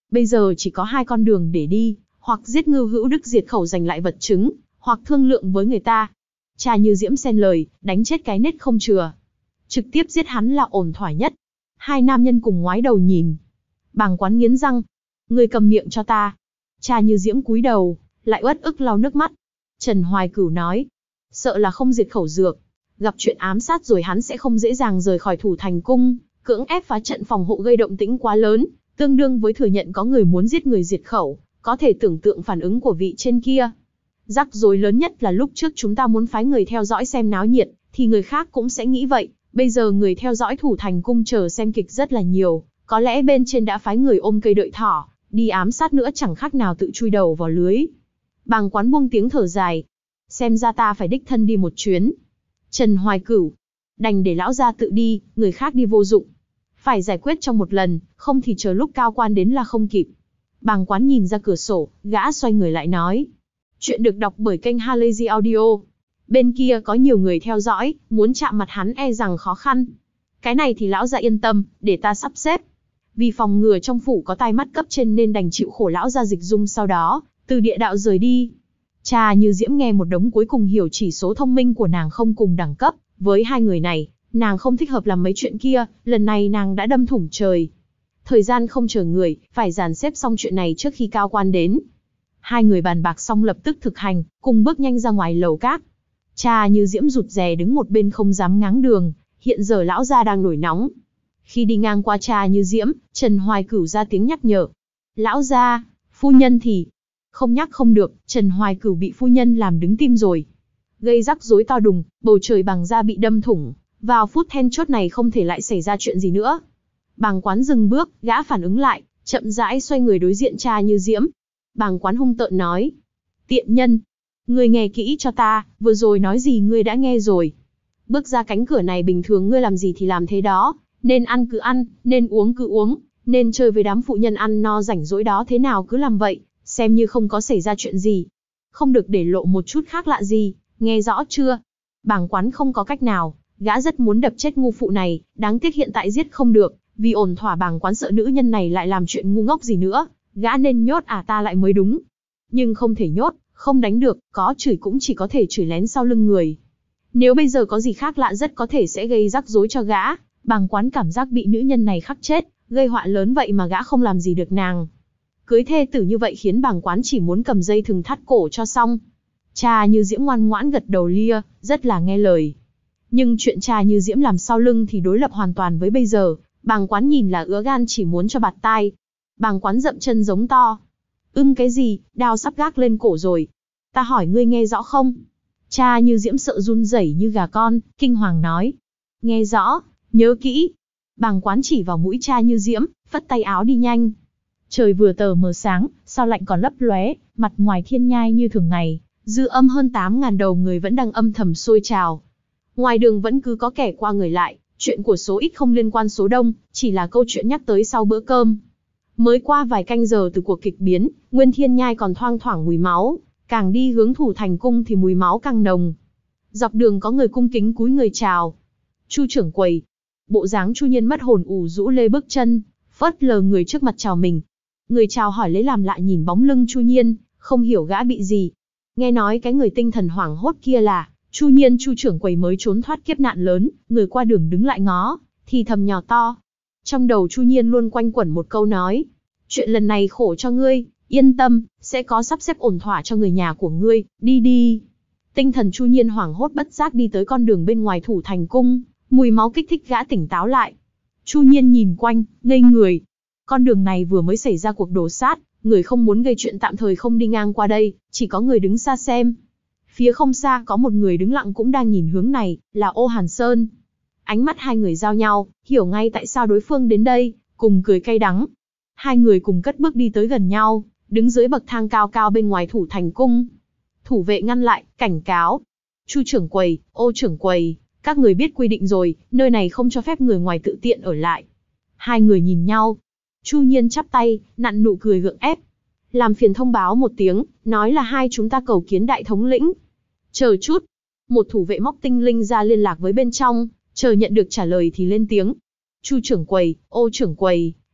Bây giờ chỉ có hai con đường để đi, hoặc giết Ngưu Hữu Đức diệt khẩu giành lại vật chứng, hoặc thương lượng với người ta. Cha Như Diễm xen lời, đánh chết cái nết không chừa. Trực tiếp giết hắn là ổn thỏa nhất. Hai nam nhân cùng ngoái đầu nhìn. Bàng Quán nghiến răng. Ngươi cầm miệng cho ta. Cha Như Diễm cúi đầu, lại uất ức lau nước mắt. Trần Hoài Cửu nói. Sợ là không diệt khẩu dược. Gặp chuyện ám sát rồi hắn sẽ không dễ dàng rời khỏi Thủ Thành Cung, cưỡng ép phá trận phòng hộ gây động tĩnh quá lớn, tương đương với thừa nhận có người muốn giết người diệt khẩu, có thể tưởng tượng phản ứng của vị trên kia. Rắc rối lớn nhất là lúc trước chúng ta muốn phái người theo dõi xem náo nhiệt, thì người khác cũng sẽ nghĩ vậy, bây giờ người theo dõi Thủ Thành Cung chờ xem kịch rất là nhiều, có lẽ bên trên đã phái người ôm cây đợi thỏ, đi ám sát nữa chẳng khác nào tự chui đầu vào lưới. Bàng Quán buông tiếng thở dài. Xem ra ta phải đích thân đi một chuyến. Trần Hoài Cửu. Đành để lão gia tự đi, người khác đi vô dụng. Phải giải quyết trong một lần, không thì chờ lúc cao quan đến là không kịp. Bàng Quán nhìn ra cửa sổ, gã xoay người lại nói. Chuyện được đọc bởi kênh Halazy Audio. Bên kia có nhiều người theo dõi, muốn chạm mặt hắn e rằng khó khăn. Cái này thì lão gia yên tâm, để ta sắp xếp. Vì phòng ngừa trong phủ có tai mắt cấp trên nên đành chịu khổ lão gia dịch dung sau đó, từ địa đạo rời đi. Cha Như Diễm nghe một đống cuối cùng hiểu chỉ số thông minh của nàng không cùng đẳng cấp, với hai người này, nàng không thích hợp làm mấy chuyện kia, lần này nàng đã đâm thủng trời. Thời gian không chờ người, phải dàn xếp xong chuyện này trước khi cao quan đến. Hai người bàn bạc xong lập tức thực hành, cùng bước nhanh ra ngoài lầu các. Cha Như Diễm rụt rè đứng một bên không dám ngáng đường, hiện giờ lão gia đang nổi nóng. Khi đi ngang qua Cha Như Diễm, Trần Hoài Cửu ra tiếng nhắc nhở. Lão gia, phu nhân thì... Không nhắc không được, Trần Hoài Cửu bị phu nhân làm đứng tim rồi. Gây rắc rối to đùng, bầu trời Bàng gia bị đâm thủng. Vào phút then chốt này không thể lại xảy ra chuyện gì nữa. Bàng Quán dừng bước, gã phản ứng lại, chậm rãi xoay người đối diện Cha Như Diễm. Bàng Quán hung tợn nói. Tiện nhân, ngươi nghe kỹ cho ta, vừa rồi nói gì ngươi đã nghe rồi. Bước ra cánh cửa này bình thường ngươi làm gì thì làm thế đó, nên ăn cứ ăn, nên uống cứ uống, nên chơi với đám phụ nhân ăn no rảnh rỗi đó thế nào cứ làm vậy, xem như không có xảy ra chuyện gì. Không được để lộ một chút khác lạ gì, nghe rõ chưa? Bàng Quán không có cách nào, gã rất muốn đập chết ngu phụ này, đáng tiếc hiện tại giết không được, vì ổn thỏa Bàng Quán sợ nữ nhân này lại làm chuyện ngu ngốc gì nữa, gã nên nhốt ta lại mới đúng. Nhưng không thể nhốt, không đánh được, có chửi cũng chỉ có thể chửi lén sau lưng người. Nếu bây giờ có gì khác lạ rất có thể sẽ gây rắc rối cho gã, Bàng Quán cảm giác bị nữ nhân này khắc chết, gây họa lớn vậy mà gã không làm gì được nàng. Cưới thê tử như vậy khiến Bàng Quán chỉ muốn cầm dây thừng thắt cổ cho xong. Cha Như Diễm ngoan ngoãn gật đầu lia, rất là nghe lời. Nhưng chuyện Cha Như Diễm làm sau lưng thì đối lập hoàn toàn với bây giờ, Bàng Quán nhìn là ứa gan chỉ muốn cho bạt tai. Bàng Quán dậm chân giống to. Cái gì, đao sắp gác lên cổ rồi. Ta hỏi ngươi nghe rõ không? Cha Như Diễm sợ run rẩy như gà con, kinh hoàng nói. Nghe rõ, nhớ kỹ. Bàng Quán chỉ vào mũi Cha Như Diễm, phất tay áo đi nhanh. Trời vừa tờ mờ sáng, sao lạnh còn lấp lóe, mặt ngoài thiên nhai như thường ngày, dư âm hơn 8.000 đầu người vẫn đang âm thầm sôi trào. Ngoài đường vẫn cứ có kẻ qua người lại, chuyện của số ít không liên quan số đông, chỉ là câu chuyện nhắc tới sau bữa cơm. Mới qua vài canh giờ từ cuộc kịch biến, nguyên thiên nhai còn thoang thoảng mùi máu, càng đi hướng Thủ Thành Cung thì mùi máu càng nồng. Dọc đường có người cung kính cúi người chào. Chu trưởng quầy. Bộ dáng Chu Nhiên mất hồn ù rũ lê bước chân, phớt lờ người trước mặt chào mình. Người chào hỏi lấy làm lạ nhìn bóng lưng Chu Nhiên, không hiểu gã bị gì. Nghe nói cái người tinh thần hoảng hốt kia là Chu Nhiên Chu trưởng quầy mới trốn thoát kiếp nạn lớn, người qua đường đứng lại ngó, thì thầm nhỏ to. Trong đầu Chu Nhiên luôn quanh quẩn một câu nói. Chuyện lần này khổ cho ngươi, yên tâm, sẽ có sắp xếp ổn thỏa cho người nhà của ngươi, đi đi. Tinh thần Chu Nhiên hoảng hốt bất giác đi tới con đường bên ngoài Thủ Thành Cung, mùi máu kích thích gã tỉnh táo lại. Chu Nhiên nhìn quanh, ngây người. Con đường này vừa mới xảy ra cuộc đổ sát, người không muốn gây chuyện tạm thời không đi ngang qua đây, chỉ có người đứng xa xem. Phía không xa có một người đứng lặng cũng đang nhìn hướng này, là Ô Hàn Sơn. Ánh mắt hai người giao nhau, hiểu ngay tại sao đối phương đến đây, cùng cười cay đắng. Hai người cùng cất bước đi tới gần nhau, đứng dưới bậc thang cao cao bên ngoài Thủ Thành Cung. Thủ vệ ngăn lại, cảnh cáo. Chu trưởng quầy, Ô trưởng quầy, các người biết quy định rồi, nơi này không cho phép người ngoài tự tiện ở lại. Hai người nhìn nhau. Chu Nhiên chắp tay, nặn nụ cười gượng ép. Làm phiền thông báo một tiếng, nói là hai chúng ta cầu kiến đại thống lĩnh. Chờ chút. Một thủ vệ móc tinh linh ra liên lạc với bên trong, chờ nhận được trả lời thì lên tiếng. Chu trưởng quầy, Ô trưởng quầy,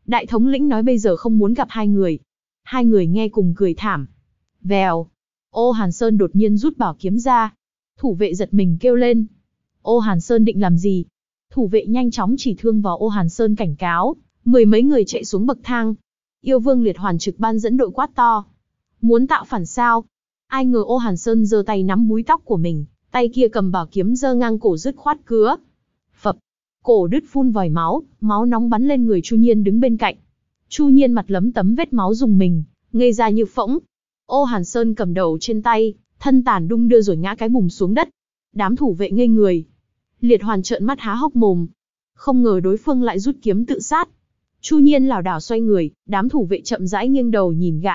Đại thống lĩnh nói bây giờ không muốn gặp hai người. Hai người nghe cùng cười thảm. Vèo. Ô Hàn Sơn đột nhiên rút bảo kiếm ra. Thủ vệ giật mình kêu lên. Ô Hàn Sơn định làm gì? Thủ vệ nhanh chóng chỉ thương vào Ô Hàn Sơn cảnh cáo. Mười mấy người chạy xuống bậc thang. Yêu vương Liệt Hoàn trực ban dẫn đội quát to. Muốn tạo phản sao? Ai ngờ Ô Hàn Sơn giơ tay nắm búi tóc của mình, tay kia cầm bảo kiếm giơ ngang cổ dứt khoát cứa. Phập, cổ đứt phun vòi máu, máu nóng bắn lên người Chu Nhiên đứng bên cạnh. Chu Nhiên mặt lấm tấm vết máu rùng mình, ngây ra như phỗng. Ô Hàn Sơn cầm đầu trên tay, thân tàn đung đưa rồi ngã cái bùm xuống đất. Đám thủ vệ ngây người. Liệt Hoàn trợn mắt há hốc mồm. Không ngờ đối phương lại rút kiếm tự sát. Chu Nhiên lảo đảo xoay người, đám thủ vệ chậm rãi nghiêng đầu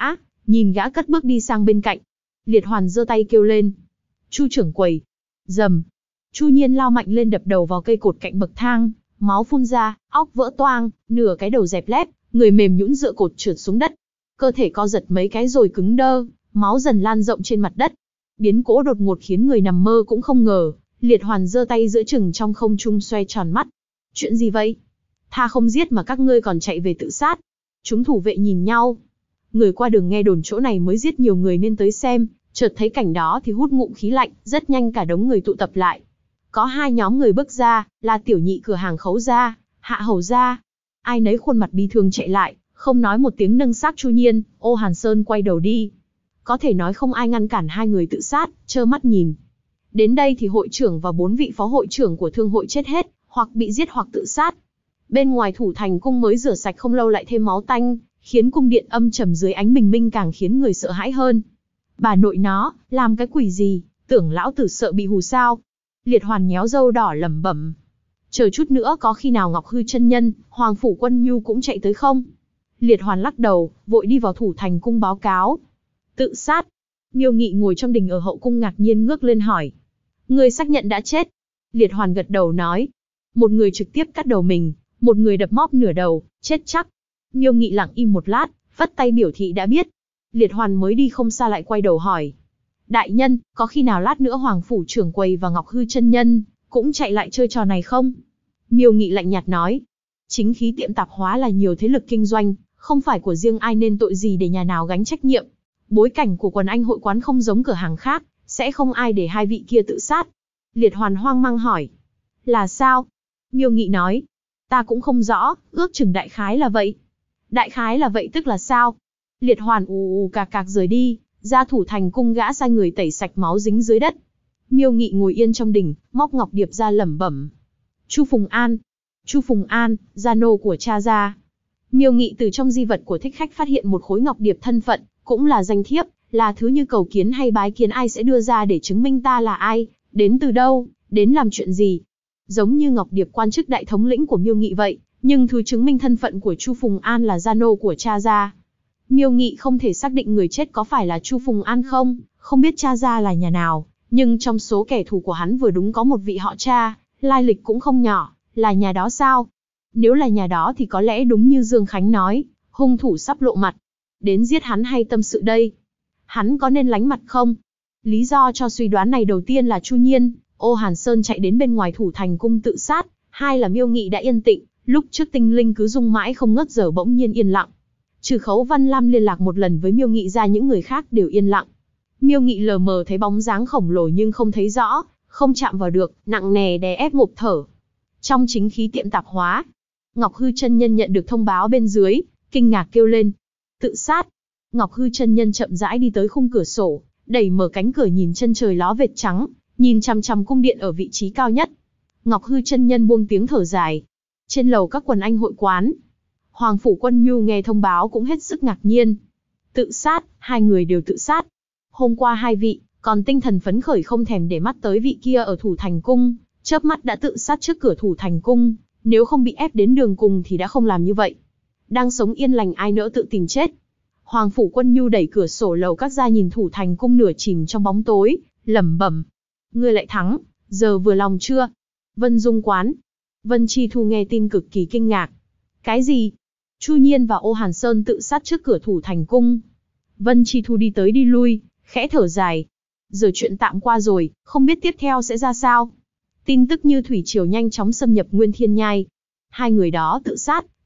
nhìn gã cất bước đi sang bên cạnh. Liệt Hoàn giơ tay kêu lên. Chu trưởng quầy. Rầm. Chu Nhiên lao mạnh lên đập đầu vào cây cột cạnh bậc thang, máu phun ra, óc vỡ toang, nửa cái đầu dẹp lép, người mềm nhũn dựa cột trượt xuống đất. Cơ thể co giật mấy cái rồi cứng đơ, máu dần lan rộng trên mặt đất. Biến cố đột ngột khiến người nằm mơ cũng không ngờ. Liệt Hoàn giơ tay giữa chừng trong không trung xoay tròn mắt. Chuyện gì vậy? Tha không giết mà các ngươi còn chạy về tự sát. Chúng thủ vệ nhìn nhau. Người qua đường nghe đồn chỗ này mới giết nhiều người nên tới xem, chợt thấy cảnh đó thì hút ngụm khí lạnh, rất nhanh cả đống người tụ tập lại. Có hai nhóm người bước ra, là tiểu nhị cửa hàng Khấu gia, Hạ Hầu gia. Ai nấy khuôn mặt bi thương chạy lại, không nói một tiếng nâng xác Chu Nhiên. Ô Hàn Sơn quay đầu đi. Có thể nói không ai ngăn cản hai người tự sát, trơ mắt nhìn. Đến đây thì hội trưởng và 4 vị phó hội trưởng của thương hội chết hết, hoặc bị giết hoặc tự sát. Bên ngoài thủ thành cung mới rửa sạch không lâu lại thêm máu tanh, khiến cung điện âm trầm dưới ánh bình minh càng khiến người sợ hãi hơn. Bà nội nó, làm cái quỷ gì, tưởng lão tử sợ bị hù sao? Liệt Hoàn nhéo râu đỏ lẩm bẩm. Chờ chút nữa có khi nào Ngọc Hư chân nhân, Hoàng phủ Quân Nhu cũng chạy tới không? Liệt Hoàn lắc đầu, vội đi vào thủ thành cung báo cáo. Tự sát. Miêu Nghị ngồi trong đình ở hậu cung ngạc nhiên ngước lên hỏi. Người xác nhận đã chết. Liệt Hoàn gật đầu nói. Một người trực tiếp cắt đầu mình, một người đập móp nửa đầu, chết chắc. Miêu Nghị lặng im một lát, vất tay biểu thị đã biết. Liệt Hoàn mới đi không xa lại quay đầu hỏi. Đại nhân, có khi nào lát nữa Hoàng phủ trưởng quầy và Ngọc Hư chân nhân cũng chạy lại chơi trò này không? Miêu Nghị lạnh nhạt nói. Chính khí tiệm tạp hóa là nhiều thế lực kinh doanh, không phải của riêng ai nên tội gì để nhà nào gánh trách nhiệm. Bối cảnh của quần anh hội quán không giống cửa hàng khác, sẽ không ai để hai vị kia tự sát. Liệt Hoàn hoang mang hỏi. Là sao? Miêu Nghị nói. Ta cũng không rõ, ước chừng đại khái là vậy. Đại khái là vậy tức là sao? Liệt Hoàn ù cạc cạc rời đi, ra thủ thành cung gã sai người tẩy sạch máu dính dưới đất. Miêu Nghị ngồi yên trong đỉnh, móc ngọc điệp ra lẩm bẩm. Chu Phùng An. Chu Phùng An, gia nô của cha gia. Miêu Nghị từ trong di vật của thích khách phát hiện một khối ngọc điệp thân phận, cũng là danh thiếp, là thứ như cầu kiến hay bái kiến ai sẽ đưa ra để chứng minh ta là ai, đến từ đâu, đến làm chuyện gì. Giống như ngọc điệp quan chức đại thống lĩnh của Miêu Nghị vậy, nhưng thứ chứng minh thân phận của Chu Phùng An là gia nô của cha gia. Miêu Nghị không thể xác định người chết có phải là Chu Phùng An không biết cha gia là nhà nào, nhưng trong số kẻ thù của hắn vừa đúng có một vị họ cha, lai lịch cũng không nhỏ, là nhà đó sao? Nếu là nhà đó thì có lẽ đúng như Dương Khánh nói, hung thủ sắp lộ mặt. Đến giết hắn hay tâm sự đây? Hắn có nên lánh mặt không? Lý do cho suy đoán này đầu tiên là Chu Nhiên, Ô Hàn Sơn chạy đến bên ngoài thủ thành cung tự sát, hai là Miêu Nghị đã yên tĩnh, lúc trước tinh linh cứ rung mãi không ngớt giờ bỗng nhiên yên lặng. Trừ Khấu Văn Lam liên lạc một lần với Miêu Nghị ra những người khác đều yên lặng. Miêu Nghị lờ mờ thấy bóng dáng khổng lồ nhưng không thấy rõ, không chạm vào được, nặng nề đè ép ngộp thở. Trong chính khí tiệm tạp hóa, Ngọc Hư chân nhân nhận được thông báo bên dưới, kinh ngạc kêu lên. Tự sát. Ngọc Hư chân nhân chậm rãi đi tới khung cửa sổ, đẩy mở cánh cửa nhìn chân trời ló vệt trắng, nhìn chằm chằm cung điện ở vị trí cao nhất. Ngọc Hư chân nhân buông tiếng thở dài. Trên lầu các quần anh hội quán, Hoàng phủ Quân Nhu nghe thông báo cũng hết sức ngạc nhiên. Tự sát, hai người đều tự sát. Hôm qua hai vị còn tinh thần phấn khởi không thèm để mắt tới vị kia ở thủ thành cung, chớp mắt đã tự sát trước cửa thủ thành cung, nếu không bị ép đến đường cùng thì đã không làm như vậy. Đang sống yên lành ai nỡ tự tìm chết. Hoàng phủ Quân Nhu đẩy cửa sổ lầu các ra nhìn thủ thành cung nửa chìm trong bóng tối, lẩm bẩm. Ngươi lại thắng, giờ vừa lòng chưa? Vân Dung quán. Vân Chi Thu nghe tin cực kỳ kinh ngạc. Cái gì? Chu Nhiên và Ô Hàn Sơn tự sát trước cửa thủ thành cung. Vân Chi Thu đi tới đi lui, khẽ thở dài. Giờ chuyện tạm qua rồi, không biết tiếp theo sẽ ra sao. Tin tức như thủy triều nhanh chóng xâm nhập Nguyên Thiên Nhai. Hai người đó tự sát,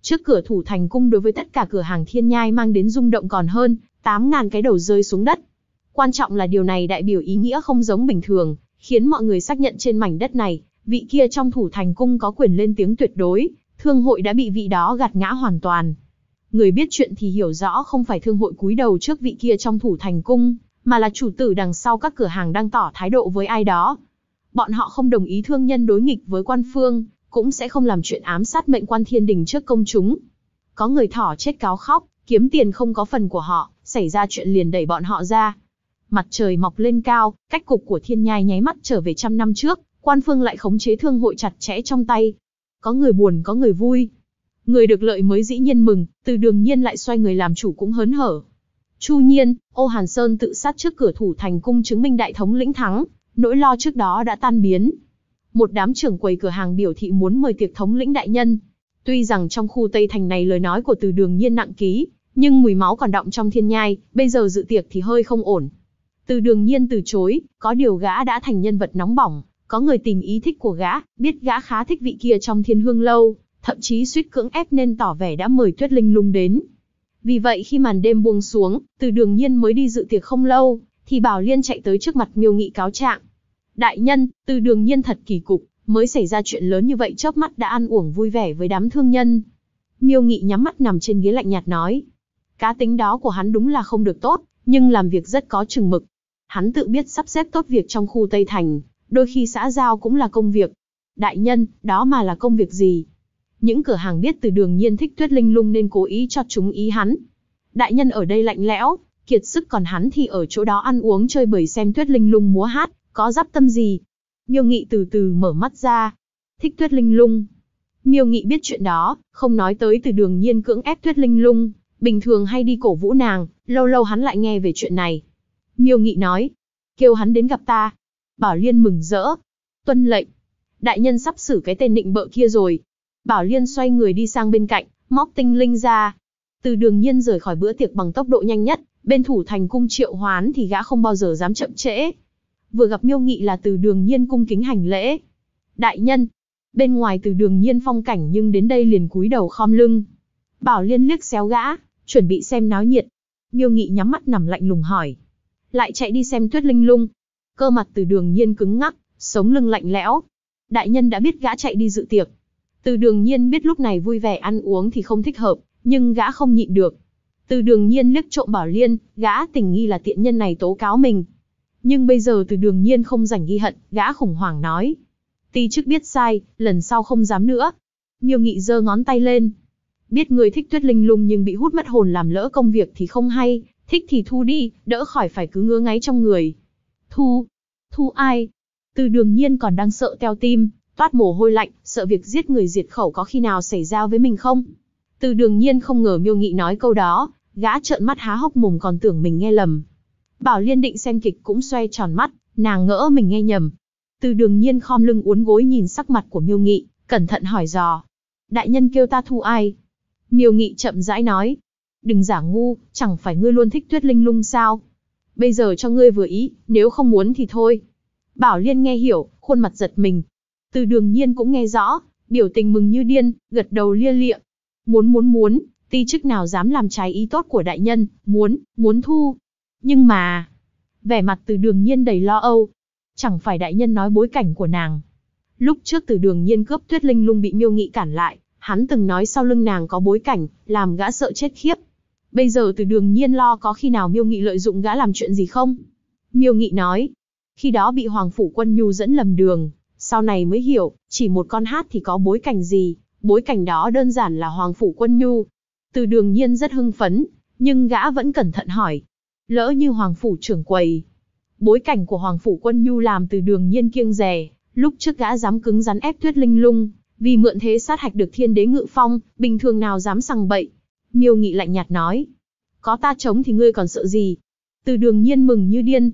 Trước cửa thủ thành cung đối với tất cả cửa hàng Thiên Nhai mang đến rung động còn hơn 8.000 cái đầu rơi xuống đất. Quan trọng là điều này đại biểu ý nghĩa không giống bình thường, khiến mọi người xác nhận trên mảnh đất này, vị kia trong thủ thành cung có quyền lên tiếng tuyệt đối, thương hội đã bị vị đó gạt ngã hoàn toàn. Người biết chuyện thì hiểu rõ không phải thương hội cúi đầu trước vị kia trong thủ thành cung, mà là chủ tử đằng sau các cửa hàng đang tỏ thái độ với ai đó. Bọn họ không đồng ý thương nhân đối nghịch với quan phương, cũng sẽ không làm chuyện ám sát mệnh quan thiên đình trước công chúng. Có người thỏ chết cáo khóc, kiếm tiền không có phần của họ, xảy ra chuyện liền đẩy bọn họ ra. Mặt trời mọc lên cao, cách cục của Thiên Nhai nháy mắt trở về 100 năm trước, quan phương lại khống chế thương hội chặt chẽ trong tay. Có người buồn có người vui. Người được lợi mới dĩ nhiên mừng, Từ Đường Nhiên lại xoay người làm chủ cũng hớn hở. Chu Nhiên, Ô Hàn Sơn tự sát trước cửa thủ thành cung chứng minh đại thống lĩnh thắng, nỗi lo trước đó đã tan biến. Một đám trưởng quầy cửa hàng biểu thị muốn mời tiệc thống lĩnh đại nhân. Tuy rằng trong khu Tây Thành này lời nói của Từ Đường Nhiên nặng ký, nhưng mùi máu còn đọng trong Thiên Nhai, bây giờ dự tiệc thì hơi không ổn. Từ Đường Nhiên từ chối, có điều gã đã thành nhân vật nóng bỏng, có người tìm ý thích của gã, biết gã khá thích vị kia trong Thiên Hương lâu, thậm chí suýt cưỡng ép nên tỏ vẻ đã mời Tuyết Linh Lung đến. Vì vậy khi màn đêm buông xuống, Từ Đường Nhiên mới đi dự tiệc không lâu, thì Bảo Liên chạy tới trước mặt Miêu Nghị cáo trạng. Đại nhân, Từ Đường Nhiên thật kỳ cục, mới xảy ra chuyện lớn như vậy chớp mắt đã ăn uổng vui vẻ với đám thương nhân. Miêu Nghị nhắm mắt nằm trên ghế lạnh nhạt nói. Cá tính đó của hắn đúng là không được tốt, nhưng làm việc rất có chừng mực. Hắn tự biết sắp xếp tốt việc trong khu Tây Thành, đôi khi xã giao cũng là công việc. Đại nhân, đó mà là công việc gì? Những cửa hàng biết Từ Đường Nhiên thích Tuyết Linh Lung nên cố ý cho chúng ý hắn. Đại nhân ở đây lạnh lẽo, kiệt sức, còn hắn thì ở chỗ đó ăn uống chơi bời xem Tuyết Linh Lung múa hát, có dắp tâm gì? Miêu Nghị từ từ mở mắt ra. Thích Tuyết Linh Lung. Miêu Nghị biết chuyện đó, không nói tới Từ Đường Nhiên cưỡng ép Tuyết Linh Lung, bình thường hay đi cổ vũ nàng, lâu lâu hắn lại nghe về chuyện này. Miêu Nghị nói, kêu hắn đến gặp ta. Bảo Liên mừng rỡ. Tuân lệnh. Đại nhân sắp xử cái tên nịnh bợ kia rồi. Bảo Liên xoay người đi sang bên cạnh, móc tinh linh ra. Từ Đường Nhiên rời khỏi bữa tiệc bằng tốc độ nhanh nhất, bên thủ thành cung triệu hoán thì gã không bao giờ dám chậm trễ. Vừa gặp Miêu Nghị là Từ Đường Nhiên cung kính hành lễ. Đại nhân. Bên ngoài Từ Đường Nhiên phong cảnh nhưng đến đây liền cúi đầu khom lưng. Bảo Liên liếc xéo gã, chuẩn bị xem náo nhiệt. Miêu Nghị nhắm mắt nằm lạnh lùng hỏi. Lại chạy đi xem Tuyết Linh Lung. Cơ mặt Từ Đường Nhiên cứng ngắc, sống lưng lạnh lẽo. Đại nhân đã biết gã chạy đi dự tiệc. Từ Đường Nhiên biết lúc này vui vẻ ăn uống thì không thích hợp, nhưng gã không nhịn được. Từ Đường Nhiên liếc trộm Bảo Liên, gã tình nghi là tiện nhân này tố cáo mình. Nhưng bây giờ Từ Đường Nhiên không rảnh ghi hận, gã khủng hoảng nói. Ti chức biết sai, lần sau không dám nữa. Miêu Nghị giơ ngón tay lên. Biết người thích Tuyết Linh Lung nhưng bị hút mất hồn làm lỡ công việc thì không hay, thích thì thu đi, đỡ khỏi phải cứ ngứa ngáy trong người. Thu? Thu ai? Từ Đường Nhiên còn đang sợ teo tim, toát mồ hôi lạnh, sợ việc giết người diệt khẩu có khi nào xảy ra với mình không? Từ Đường Nhiên không ngờ Miêu Nghị nói câu đó, gã trợn mắt há hốc mồm còn tưởng mình nghe lầm. Bảo Liên định xem kịch cũng xoay tròn mắt, nàng ngỡ mình nghe nhầm. Từ Đường Nhiên khom lưng uốn gối nhìn sắc mặt của Miêu Nghị, cẩn thận hỏi dò. Đại nhân kêu ta thu ai? Miêu Nghị chậm rãi nói. Đừng giả ngu, chẳng phải ngươi luôn thích Tuyết Linh Lung sao? Bây giờ cho ngươi vừa ý, nếu không muốn thì thôi. Bảo Liên nghe hiểu, khuôn mặt giật mình. Từ Đường Nhiên cũng nghe rõ, biểu tình mừng như điên, gật đầu lia lịa. Muốn, ti chức nào dám làm trái ý tốt của đại nhân, muốn thu. Nhưng mà, vẻ mặt Từ Đường Nhiên đầy lo âu. Chẳng phải đại nhân nói bối cảnh của nàng. Lúc trước Từ Đường Nhiên cướp Tuyết Linh Lung bị Miêu Nghị cản lại, hắn từng nói sau lưng nàng có bối cảnh, làm gã sợ chết khiếp. Bây giờ Từ Đường Nhiên lo có khi nào Miêu Nghị lợi dụng gã làm chuyện gì không? Miêu Nghị nói, khi đó bị Hoàng Phủ Quân Nhu dẫn lầm đường, sau này mới hiểu, chỉ một con hát thì có bối cảnh gì, bối cảnh đó đơn giản là Hoàng Phủ Quân Nhu. Từ Đường Nhiên rất hưng phấn, nhưng gã vẫn cẩn thận hỏi, lỡ như Hoàng Phủ trưởng quầy. Bối cảnh của Hoàng Phủ Quân Nhu làm Từ Đường Nhiên kiêng dè, lúc trước gã dám cứng rắn ép Tuyết Linh Lung, vì mượn thế sát hạch được Thiên Đế Ngự Phong, bình thường nào dám sằng bậy. Miêu Nghị lạnh nhạt nói, có ta chống thì ngươi còn sợ gì? Từ Đường Nhiên mừng như điên.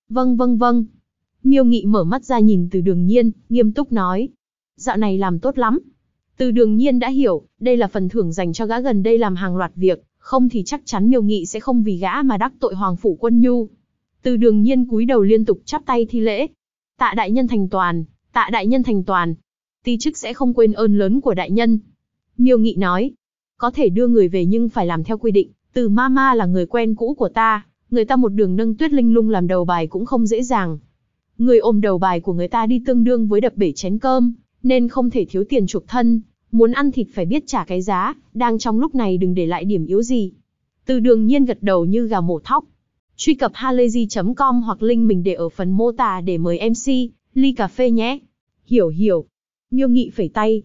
Vâng. Miêu Nghị mở mắt ra nhìn Từ Đường Nhiên, nghiêm túc nói, dạo này làm tốt lắm. Từ Đường Nhiên đã hiểu, đây là phần thưởng dành cho gã gần đây làm hàng loạt việc, không thì chắc chắn Miêu Nghị sẽ không vì gã mà đắc tội Hoàng Phủ Quân Nhu. Từ Đường Nhiên cúi đầu liên tục chắp tay thi lễ. Tạ đại nhân thành toàn, tạ đại nhân thành toàn. Ti chức sẽ không quên ơn lớn của đại nhân. Miêu Nghị nói. có thể đưa người về nhưng phải làm theo quy định. Từ Mama là người quen cũ của ta, người ta một đường nâng Tuyết Linh Lung làm đầu bài cũng không dễ dàng. Người ôm đầu bài của người ta đi tương đương với đập bể chén cơm, nên không thể thiếu tiền chuộc thân, muốn ăn thịt phải biết trả cái giá, đang trong lúc này đừng để lại điểm yếu gì. Từ Đường Nhiên gật đầu như gà mổ thóc. Truy cập halayzi.com hoặc link mình để ở phần mô tả để mời MC ly cà phê nhé. Hiểu. Miêu Nghị phẩy tay.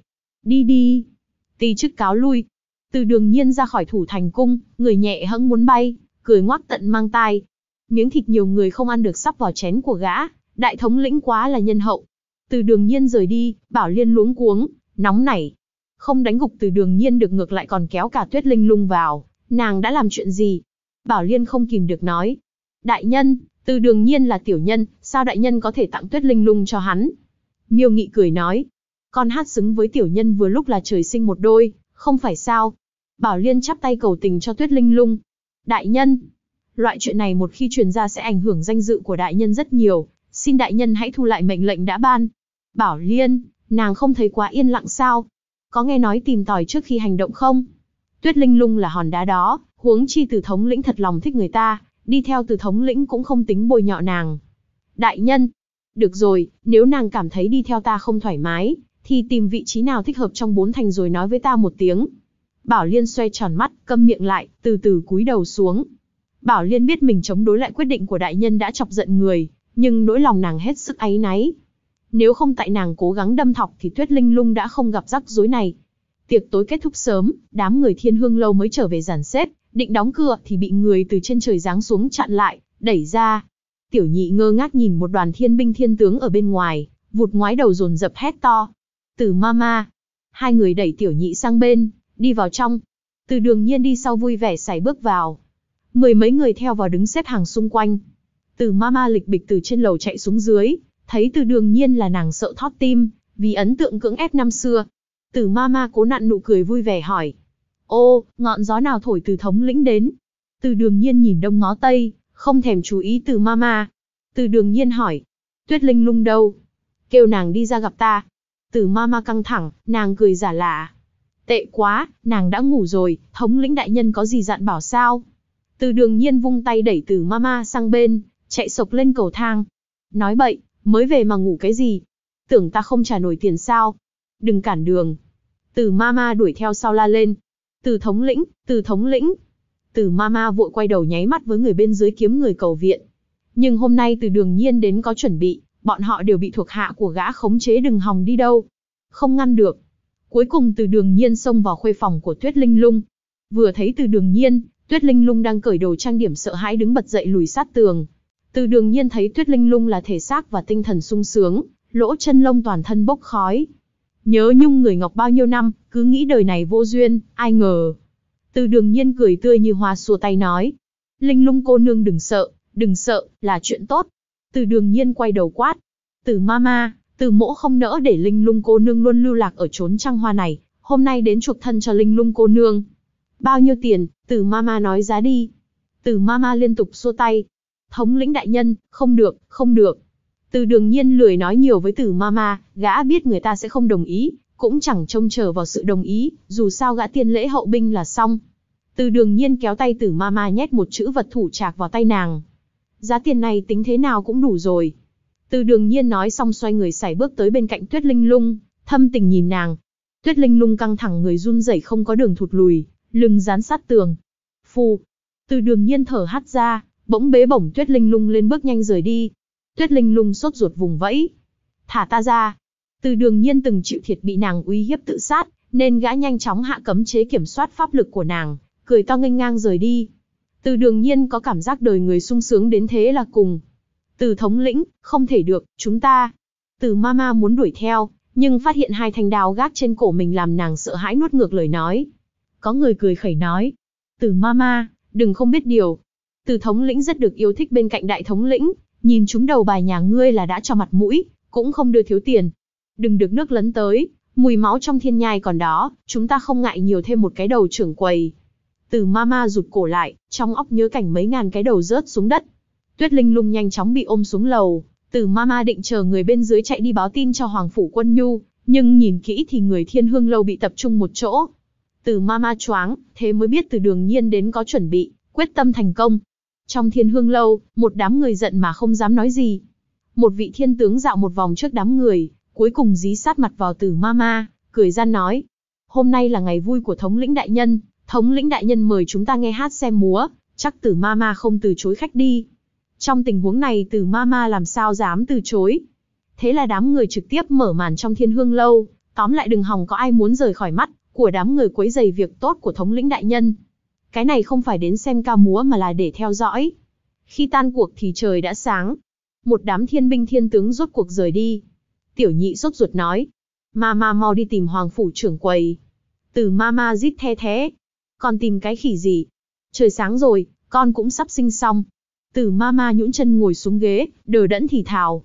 Đi. Ti chức cáo lui. Từ Đường Nhiên ra khỏi Thủ Thành cung, người nhẹ hẫng muốn bay, cười ngoác tận mang tai. Miếng thịt nhiều người không ăn được sắp vào chén của gã, đại thống lĩnh quá là nhân hậu. Từ Đường Nhiên rời đi, Bảo Liên luống cuống, nóng nảy. Không đánh gục Từ Đường Nhiên được ngược lại còn kéo cả Tuyết Linh Lung vào, nàng đã làm chuyện gì? Bảo Liên không kìm được nói. Đại nhân, Từ Đường Nhiên là tiểu nhân, sao đại nhân có thể tặng Tuyết Linh Lung cho hắn? Miêu Nghị cười nói. Con hát xứng với tiểu nhân vừa lúc là trời sinh một đôi, không phải sao? Bảo Liên chắp tay cầu tình cho Tuyết Linh Lung. Đại nhân, loại chuyện này một khi truyền ra sẽ ảnh hưởng danh dự của đại nhân rất nhiều, xin đại nhân hãy thu lại mệnh lệnh đã ban. Bảo Liên, nàng không thấy quá yên lặng sao? Có nghe nói tìm tòi trước khi hành động không? Tuyết Linh Lung là hòn đá đó, huống chi Từ thống lĩnh thật lòng thích người ta, đi theo Từ thống lĩnh cũng không tính bôi nhọ nàng. Đại nhân, được rồi, nếu nàng cảm thấy đi theo ta không thoải mái, thì tìm vị trí nào thích hợp trong 4 thành rồi nói với ta một tiếng. Bảo Liên xoay tròn mắt, câm miệng lại, từ từ cúi đầu xuống. Bảo Liên biết mình chống đối lại quyết định của đại nhân đã chọc giận người, nhưng nỗi lòng nàng hết sức áy náy. Nếu không tại nàng cố gắng đâm thọc thì Tuyết Linh Lung đã không gặp rắc rối này. Tiệc tối kết thúc sớm, đám người Thiên Hương lâu mới trở về dàn xếp, định đóng cửa thì bị người từ trên trời giáng xuống chặn lại, đẩy ra. Tiểu Nhị ngơ ngác nhìn một đoàn thiên binh thiên tướng ở bên ngoài, vụt ngoái đầu dồn dập hét to. Từ Mama. Hai người đẩy Tiểu Nhị sang bên, đi vào trong. Từ Đường Nhiên đi sau vui vẻ sải bước vào. 10 mấy người theo vào đứng xếp hàng xung quanh. Từ Mama lịch bịch từ trên lầu chạy xuống dưới, thấy Từ Đường Nhiên là nàng sợ thót tim, vì ấn tượng cưỡng ép năm xưa. Từ Mama cố nặn nụ cười vui vẻ hỏi. Ô, ngọn gió nào thổi Từ thống lĩnh đến? Từ Đường Nhiên nhìn đông ngó tây, không thèm chú ý Từ Mama. Từ Đường Nhiên hỏi. Tuyết Linh Lung đâu? Kêu nàng đi ra gặp ta. Từ Mama căng thẳng, nàng cười giả lạ. Tệ quá, nàng đã ngủ rồi, thống lĩnh đại nhân có gì dặn bảo sao? Từ Đường Nhiên vung tay đẩy Từ Mama sang bên, chạy sộc lên cầu thang. Nói bậy, mới về mà ngủ cái gì? Tưởng ta không trả nổi tiền sao? Đừng cản đường. Từ Mama đuổi theo sau la lên. Từ thống lĩnh, Từ thống lĩnh. Từ Mama vội quay đầu nháy mắt với người bên dưới kiếm người cầu viện. Nhưng hôm nay Từ Đường Nhiên đến có chuẩn bị, bọn họ đều bị thuộc hạ của gã khống chế đừng hòng đi đâu. Không ngăn được. Cuối cùng Từ Đường Nhiên xông vào khuê phòng của Tuyết Linh Lung. Vừa thấy Từ Đường Nhiên, Tuyết Linh Lung đang cởi đồ trang điểm sợ hãi đứng bật dậy lùi sát tường. Từ Đường Nhiên thấy Tuyết Linh Lung là thể xác và tinh thần sung sướng, lỗ chân lông toàn thân bốc khói. Nhớ nhung người ngọc bao nhiêu năm, cứ nghĩ đời này vô duyên, ai ngờ. Từ Đường Nhiên cười tươi như hoa xua tay nói. Linh Lung cô nương đừng sợ, là chuyện tốt. Từ Đường Nhiên quay đầu quát. Từ Mama, Từ mỗ không nỡ để Linh Lung cô nương luôn lưu lạc ở chốn trăng hoa này, hôm nay đến chuộc thân cho Linh Lung cô nương. Bao nhiêu tiền? Từ Mama nói giá đi. Từ Mama liên tục xua tay. Thống lĩnh đại nhân, không được. Từ Đường Nhiên lười nói nhiều với Từ Mama, gã biết người ta sẽ không đồng ý, cũng chẳng trông chờ vào sự đồng ý, dù sao gã tiên lễ hậu binh là xong. Từ Đường Nhiên kéo tay Từ Mama nhét một chữ vật thủ trạc vào tay nàng. Giá tiền này tính thế nào cũng đủ rồi. Từ Đường Nhiên nói xong xoay người sải bước tới bên cạnh Tuyết Linh Lung, thâm tình nhìn nàng. Tuyết Linh Lung căng thẳng người run rẩy không có đường thụt lùi, lưng dán sát tường. Phù. Từ Đường Nhiên thở hắt ra, bỗng bế bổng Tuyết Linh Lung lên bước nhanh rời đi. Tuyết Linh Lung sốt ruột vùng vẫy. Thả ta ra. Từ Đường Nhiên từng chịu thiệt bị nàng uy hiếp tự sát, nên gã nhanh chóng hạ cấm chế kiểm soát pháp lực của nàng, cười to nghênh ngang rời đi. Từ Đường Nhiên có cảm giác đời người sung sướng đến thế là cùng. Từ thống lĩnh, không thể được, chúng ta. Từ Mama muốn đuổi theo, nhưng phát hiện hai thanh đao gác trên cổ mình làm nàng sợ hãi nuốt ngược lời nói. Có người cười khẩy nói. Từ Mama, đừng không biết điều. Từ thống lĩnh rất được yêu thích bên cạnh đại thống lĩnh, nhìn chúng đầu bài nhà ngươi là đã cho mặt mũi, cũng không đưa thiếu tiền. Đừng được nước lấn tới, mùi máu trong thiên nhai còn đó, chúng ta không ngại nhiều thêm một cái đầu trưởng quầy. Từ Mama rụt cổ lại, trong óc nhớ cảnh mấy ngàn cái đầu rớt xuống đất. Tuyết Linh Lung nhanh chóng bị ôm xuống lầu, Từ Mama định chờ người bên dưới chạy đi báo tin cho Hoàng phủ Quân Nhu, nhưng nhìn kỹ thì người Thiên Hương lâu bị tập trung một chỗ. Từ Mama choáng, thế mới biết Từ Đường Nhiên đến có chuẩn bị, quyết tâm thành công. Trong Thiên Hương lâu, một đám người giận mà không dám nói gì. Một vị thiên tướng dạo một vòng trước đám người, cuối cùng dí sát mặt vào Từ Mama, cười gian nói: "Hôm nay là ngày vui của thống lĩnh đại nhân, thống lĩnh đại nhân mời chúng ta nghe hát xem múa, chắc Từ Mama không từ chối khách đi." Trong tình huống này Từ Mama làm sao dám từ chối. Thế là đám người trực tiếp mở màn trong Thiên Hương lâu, tóm lại đừng hòng có ai muốn rời khỏi mắt của đám người quấy rầy việc tốt của thống lĩnh đại nhân. Cái này không phải đến xem ca múa mà là để theo dõi. Khi tan cuộc thì trời đã sáng. Một đám thiên binh thiên tướng rốt cuộc rời đi. Tiểu nhị sốt ruột nói: "Mama mau đi tìm hoàng phủ trưởng quầy." Từ Mama rít the thế: "Con tìm cái khỉ gì? Trời sáng rồi, con cũng sắp sinh xong." Từ Mama nhũn chân ngồi xuống ghế, đờ đẫn thì thào: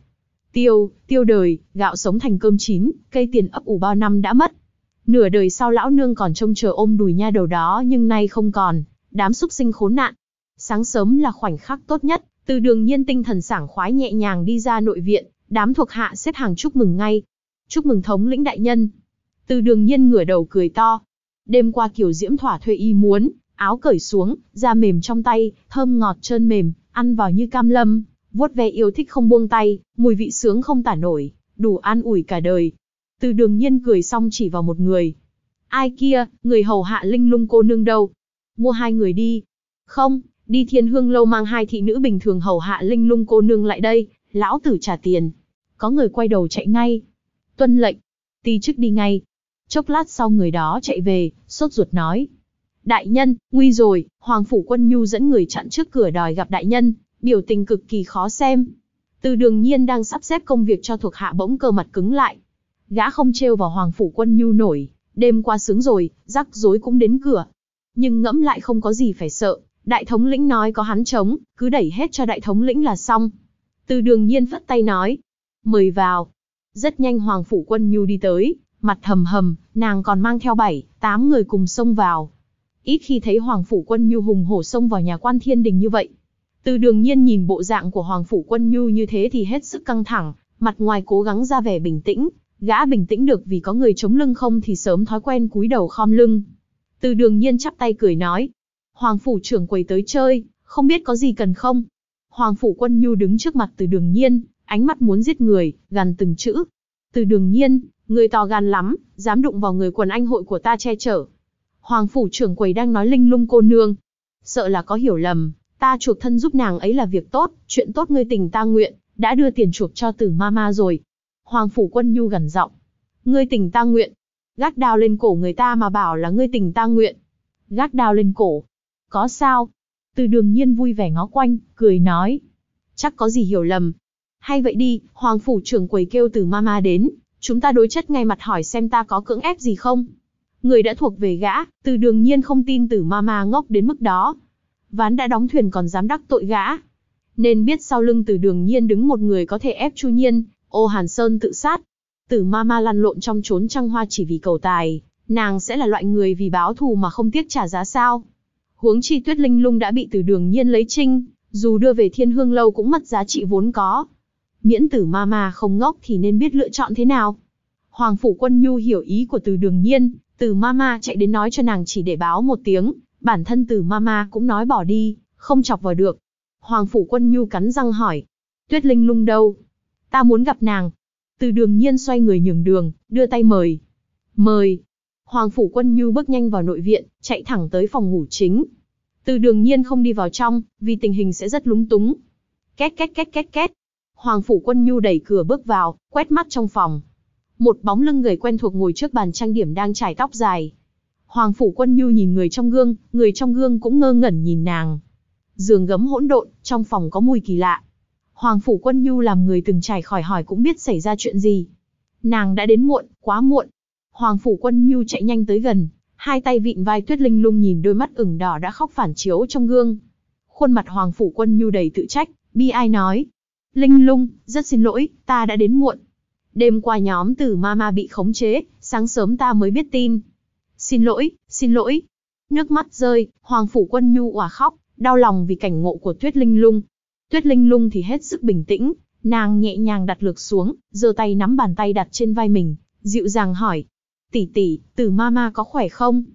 Tiêu đời, gạo sống thành cơm chín, cây tiền ấp ủ bao năm đã mất. Nửa đời sau lão nương còn trông chờ ôm đùi nha đầu đó nhưng nay không còn, đám súc sinh khốn nạn." Sáng sớm là khoảnh khắc tốt nhất, Từ Đường Nhiên tinh thần sảng khoái nhẹ nhàng đi ra nội viện, đám thuộc hạ xếp hàng chúc mừng ngay. "Chúc mừng thống lĩnh đại nhân." Từ Đường Nhiên ngửa đầu cười to. Đêm qua Kiều Diễm thỏa thuê y muốn, áo cởi xuống, da mềm trong tay, thơm ngọt trơn mềm, ăn vào như cam lâm, vuốt ve yêu thích không buông tay, mùi vị sướng không tả nổi, đủ an ủi cả đời. Từ Đường Nhiên cười xong chỉ vào một người: "Ai kia, người hầu hạ Linh Lung cô nương đâu? Mua 2 người đi." "Không, đi Thiên Hương lâu mang 2 thị nữ bình thường hầu hạ Linh Lung cô nương lại đây, lão tử trả tiền." Có người quay đầu chạy ngay. "Tuân lệnh." Ti chức đi ngay. Chốc lát sau người đó chạy về, sốt ruột nói: "Đại nhân, nguy rồi, Hoàng phủ Quân Nhu dẫn người chặn trước cửa đòi gặp đại nhân, biểu tình cực kỳ khó xem." Từ Đường Nhiên đang sắp xếp công việc cho thuộc hạ bỗng cơ mặt cứng lại. Gã không trêu vào Hoàng phủ Quân Nhu nổi, đêm qua sướng rồi, rắc rối cũng đến cửa. Nhưng ngẫm lại không có gì phải sợ, đại thống lĩnh nói có hắn chống, cứ đẩy hết cho đại thống lĩnh là xong. Từ Đường Nhiên phất tay nói: "Mời vào." Rất nhanh Hoàng phủ Quân Nhu đi tới, mặt hầm hầm, nàng còn mang theo 7-8 người cùng xông vào. Ít khi thấy Hoàng phủ Quân Nhu hùng hổ xông vào nhà quan thiên đình như vậy. Từ Đường Nhiên nhìn bộ dạng của Hoàng phủ Quân Nhu như thế thì hết sức căng thẳng, mặt ngoài cố gắng ra vẻ bình tĩnh, gã bình tĩnh được vì có người chống lưng không thì sớm thói quen cúi đầu khom lưng. Từ Đường Nhiên chắp tay cười nói: "Hoàng phủ trưởng quầy tới chơi, không biết có gì cần không?" Hoàng phủ Quân Nhu đứng trước mặt Từ Đường Nhiên, ánh mắt muốn giết người, gằn từng chữ: "Từ Đường Nhiên, người to gan lắm, dám đụng vào người quần anh hội của ta che chở." Hoàng phủ trưởng quầy đang nói Linh Lung cô nương. "Sợ là có hiểu lầm, ta chuộc thân giúp nàng ấy là việc tốt, chuyện tốt ngươi tình ta nguyện, đã đưa tiền chuộc cho Từ Mama rồi." Hoàng phủ Quân Nhu gằn giọng: "Ngươi tình ta nguyện? Gác đao lên cổ người ta mà bảo là ngươi tình ta nguyện? Gác đao lên cổ? Có sao?" Từ Đường Nhiên vui vẻ ngó quanh, cười nói: "Chắc có gì hiểu lầm. Hay vậy đi, Hoàng phủ trưởng quầy kêu Từ Mama đến, chúng ta đối chất ngay mặt hỏi xem ta có cưỡng ép gì không." Người đã thuộc về gã, Từ Đường Nhiên không tin Từ Mama ngốc đến mức đó. Ván đã đóng thuyền còn dám đắc tội gã. Nên biết sau lưng Từ Đường Nhiên đứng một người có thể ép Chu Nhiên, Ô Hàn Sơn tự sát. Từ Mama lăn lộn trong chốn trăng hoa chỉ vì cầu tài, nàng sẽ là loại người vì báo thù mà không tiếc trả giá sao? Huống chi Tuyết Linh Lung đã bị Từ Đường Nhiên lấy trinh, dù đưa về Thiên Hương lâu cũng mất giá trị vốn có. Miễn Từ Mama không ngốc thì nên biết lựa chọn thế nào. Hoàng phủ Quân Nhu hiểu ý của Từ Đường Nhiên, Từ Mama chạy đến nói cho nàng chỉ để báo một tiếng, bản thân Từ Mama cũng nói bỏ đi, không chọc vào được. Hoàng phủ Quân Nhu cắn răng hỏi: "Tuyết Linh Lung đâu? Ta muốn gặp nàng." Từ Đường Nhiên xoay người nhường đường, đưa tay mời. "Mời." Hoàng phủ Quân Nhu bước nhanh vào nội viện, chạy thẳng tới phòng ngủ chính. Từ Đường Nhiên không đi vào trong, vì tình hình sẽ rất lúng túng. Két két két két két. Hoàng phủ Quân Nhu đẩy cửa bước vào, quét mắt trong phòng. Một bóng lưng gầy quen thuộc ngồi trước bàn trang điểm đang chải tóc dài. Hoàng phủ Quân Nhu nhìn người trong gương cũng ngơ ngẩn nhìn nàng. Giường gấm hỗn độn, trong phòng có mùi kỳ lạ. Hoàng phủ Quân Nhu làm người từng trải khỏi hỏi cũng biết xảy ra chuyện gì. Nàng đã đến muộn, quá muộn. Hoàng phủ Quân Nhu chạy nhanh tới gần, hai tay vịn vai Tuyết Linh Lung nhìn đôi mắt ửng đỏ đã khóc phản chiếu trong gương. Khuôn mặt Hoàng phủ Quân Nhu đầy tự trách, bi ai nói: "Linh Lung, rất xin lỗi, ta đã đến muộn. Đêm qua nhóm Từ Mama bị khống chế, sáng sớm ta mới biết tin. Xin lỗi, xin lỗi." Nước mắt rơi, Hoàng phủ Quân Nhu òa khóc, đau lòng vì cảnh ngộ của Tuyết Linh Lung. Tuyết Linh Lung thì hết sức bình tĩnh, nàng nhẹ nhàng đặt lược xuống, giơ tay nắm bàn tay đặt trên vai mình, dịu dàng hỏi: "Tỷ tỷ, Từ Mama có khỏe không?"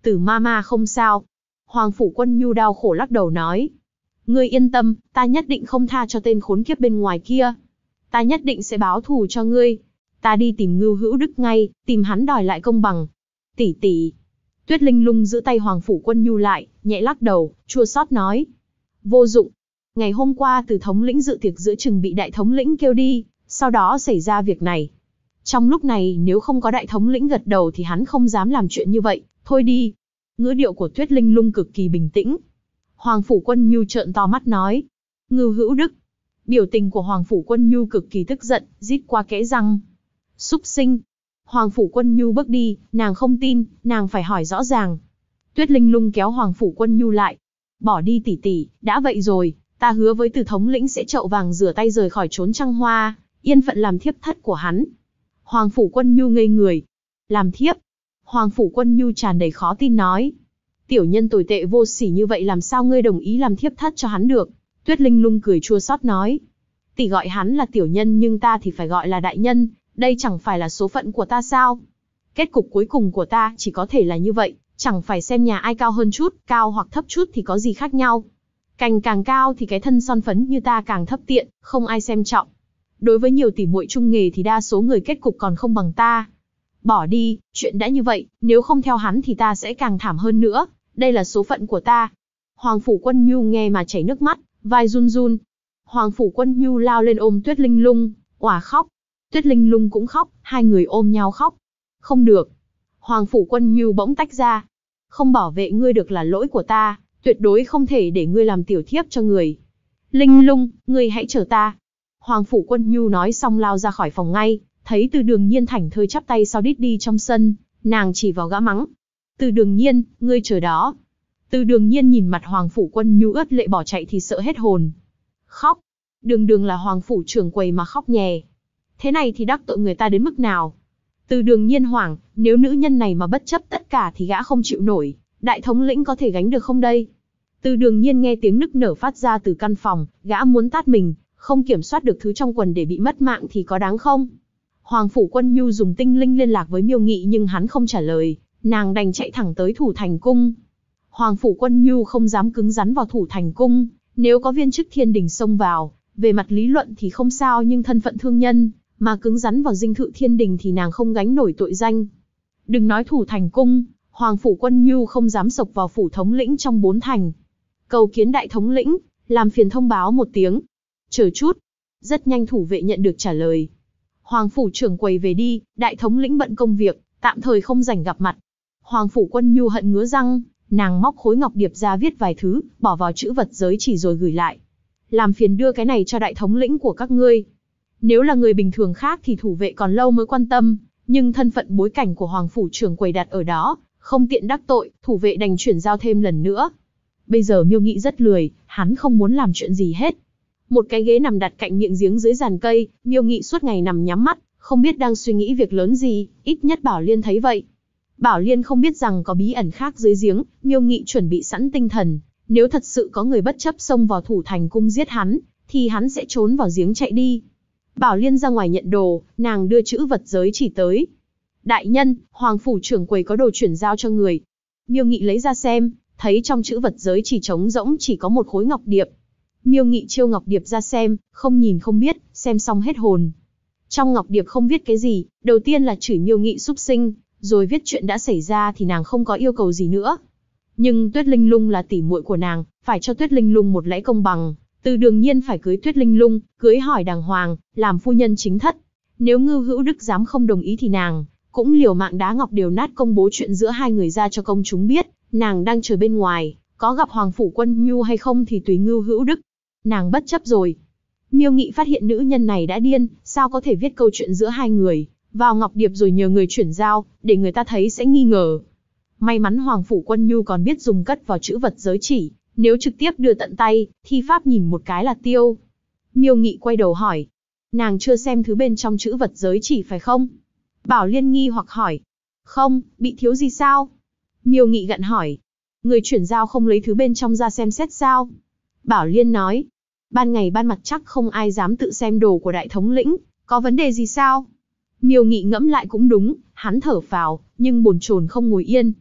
Tử ma ma không sao. Hoàng Phủ Quân Nhu đau khổ lắc đầu nói. Ngươi yên tâm, ta nhất định không tha cho tên khốn kiếp bên ngoài kia. Ta nhất định sẽ báo thù cho ngươi. Ta đi tìm Ngưu Hữu Đức ngay, tìm hắn đòi lại công bằng. Tỷ tỷ. Tuyết Linh Lung giữ tay Hoàng Phủ Quân Nhu lại, nhẹ lắc đầu, chua xót nói. Vô dụng. Ngày hôm qua Từ thống lĩnh dự tiệc giữa chừng bị đại thống lĩnh kêu đi, sau đó xảy ra việc này. Trong lúc này nếu không có đại thống lĩnh gật đầu thì hắn không dám làm chuyện như vậy, thôi đi. Ngữ điệu của Tuyết Linh Lung cực kỳ bình tĩnh. Hoàng Phủ Quân Nhu trợn to mắt nói. Ngưu Hữu Đức. Biểu tình của Hoàng Phủ Quân Nhu cực kỳ tức giận, rít qua kẽ răng. Súc sinh. Hoàng Phủ Quân Nhu bước đi, nàng không tin, nàng phải hỏi rõ ràng. Tuyết Linh Lung kéo Hoàng Phủ Quân Nhu lại. Bỏ đi tỷ tỷ, đã vậy rồi, ta hứa với Từ thống lĩnh sẽ trậu vàng rửa tay rời khỏi chốn Trăng Hoa, yên phận làm thiếp thất của hắn. Hoàng Phủ Quân Nhu ngây người. Làm thiếp? Hoàng Phủ Quân Nhu tràn đầy khó tin nói. Tiểu nhân tồi tệ vô sỉ như vậy làm sao ngươi đồng ý làm thiếp thất cho hắn được? Tuyết Linh Lung cười chua xót nói. Tỷ gọi hắn là tiểu nhân nhưng ta thì phải gọi là đại nhân, đây chẳng phải là số phận của ta sao? Kết cục cuối cùng của ta chỉ có thể là như vậy, chẳng phải xem nhà ai cao hơn chút, cao hoặc thấp chút thì có gì khác nhau. Cành càng cao thì cái thân son phấn như ta càng thấp tiện, không ai xem trọng. Đối với nhiều tỷ muội chung nghề thì đa số người kết cục còn không bằng ta. Bỏ đi, chuyện đã như vậy, nếu không theo hắn thì ta sẽ càng thảm hơn nữa, đây là số phận của ta. Hoàng Phủ Quân Nhu nghe mà chảy nước mắt, vai run run. Hoàng Phủ Quân Nhu lao lên ôm Tuyết Linh Lung, òa khóc. Tuyết Linh Lung cũng khóc, hai người ôm nhau khóc. Không được. Hoàng Phủ Quân Nhu bỗng tách ra. Không bảo vệ ngươi được là lỗi của ta, tuyệt đối không thể để ngươi làm tiểu thiếp cho người. Linh Lung, ngươi hãy chờ ta. Hoàng Phủ Quân Nhu nói xong lao ra khỏi phòng ngay, thấy Từ Đường Nhiên thảnh thơi chắp tay sau đít đi trong sân, nàng chỉ vào gã mắng. Từ Đường Nhiên, ngươi chờ đó. Từ Đường Nhiên nhìn mặt Hoàng Phủ Quân Nhu ướt lệ bỏ chạy thì sợ hết hồn. Khóc. Đường đường là Hoàng Phủ trưởng quầy mà khóc nhè. Thế này thì đắc tội người ta đến mức nào? Từ Đường Nhiên hoảng, nếu nữ nhân này mà bất chấp tất cả thì gã không chịu nổi, đại thống lĩnh có thể gánh được không đây? Từ Đường Nhiên nghe tiếng nức nở phát ra từ căn phòng, gã muốn tát mình, không kiểm soát được thứ trong quần để bị mất mạng thì có đáng không? Hoàng Phủ Quân Nhu dùng tinh linh liên lạc với Miêu Nghị nhưng hắn không trả lời, nàng đành chạy thẳng tới Thủ Thành Cung. Hoàng Phủ Quân Nhu không dám cứng rắn vào Thủ Thành Cung, nếu có viên chức thiên đình xông vào, về mặt lý luận thì không sao nhưng thân phận thương nhân, mà cứng rắn vào dinh thự thiên đình thì nàng không gánh nổi tội danh. Đừng nói Thủ Thành Cung, Hoàng Phủ Quân Nhu không dám xộc vào phủ thống lĩnh trong 4 thành. Cầu kiến đại thống lĩnh, làm phiền thông báo một tiếng. Chờ chút. Rất nhanh thủ vệ nhận được trả lời. Hoàng Phủ trưởng quầy về đi, đại thống lĩnh bận công việc, tạm thời không rảnh gặp mặt. Hoàng Phủ Quân Nhu hận ngứa răng, nàng móc khối ngọc điệp ra viết vài thứ, bỏ vào chữ vật giới chỉ rồi gửi lại. Làm phiền đưa cái này cho đại thống lĩnh của các ngươi. Nếu là người bình thường khác thì thủ vệ còn lâu mới quan tâm, nhưng thân phận bối cảnh của Hoàng Phủ trưởng quầy đặt ở đó, không tiện đắc tội, thủ vệ đành chuyển giao thêm lần nữa. Bây giờ Miêu Nghị rất lười, hắn không muốn làm chuyện gì hết. Một cái ghế nằm đặt cạnh miệng giếng dưới giàn cây, Miêu Nghị suốt ngày nằm nhắm mắt, không biết đang suy nghĩ việc lớn gì, ít nhất Bảo Liên thấy vậy. Bảo Liên không biết rằng có bí ẩn khác dưới giếng, Miêu Nghị chuẩn bị sẵn tinh thần, nếu thật sự có người bất chấp xông vào Thủ Thành Cung giết hắn, thì hắn sẽ trốn vào giếng chạy đi. Bảo Liên ra ngoài nhận đồ, nàng đưa chữ vật giới chỉ tới. Đại nhân, Hoàng Phủ trưởng quầy có đồ chuyển giao cho người. Miêu Nghị lấy ra xem, thấy trong chữ vật giới chỉ trống rỗng chỉ có một khối ngọc điệp. Miêu Nghị chiêu ngọc điệp ra xem, không nhìn không biết, xem xong hết hồn. Trong ngọc điệp không viết cái gì, đầu tiên là chửi Miêu Nghị súc sinh, rồi viết chuyện đã xảy ra thì nàng không có yêu cầu gì nữa. Nhưng Tuyết Linh Lung là tỷ muội của nàng, phải cho Tuyết Linh Lung một lễ công bằng. Từ Đường Nhiên phải cưới Tuyết Linh Lung, cưới hỏi đàng hoàng, làm phu nhân chính thất. Nếu Ngưu Hữu Đức dám không đồng ý thì nàng cũng liều mạng đá ngọc điều nát công bố chuyện giữa hai người ra cho công chúng biết. Nàng đang chờ bên ngoài, có gặp Hoàng Phủ Quân Nhu hay không thì tùy Ngưu Hữu Đức. Nàng bất chấp rồi. Miêu Nghị phát hiện nữ nhân này đã điên, sao có thể viết câu chuyện giữa hai người vào ngọc điệp rồi nhờ người chuyển giao, để người ta thấy sẽ nghi ngờ. May mắn Hoàng Phủ Quân Nhu còn biết dùng cất vào chữ vật giới chỉ, nếu trực tiếp đưa tận tay, thi pháp nhìn một cái là tiêu. Miêu Nghị quay đầu hỏi. Nàng chưa xem thứ bên trong chữ vật giới chỉ phải không? Bảo Liên nghi hoặc hỏi. Không, bị thiếu gì sao? Miêu Nghị gặn hỏi. Người chuyển giao không lấy thứ bên trong ra xem xét sao? Bảo Liên nói. Ban ngày ban mặt chắc không ai dám tự xem đồ của đại thống lĩnh, có vấn đề gì sao? Miêu Nghị ngẫm lại cũng đúng, hắn thở phào, nhưng bồn chồn không ngồi yên.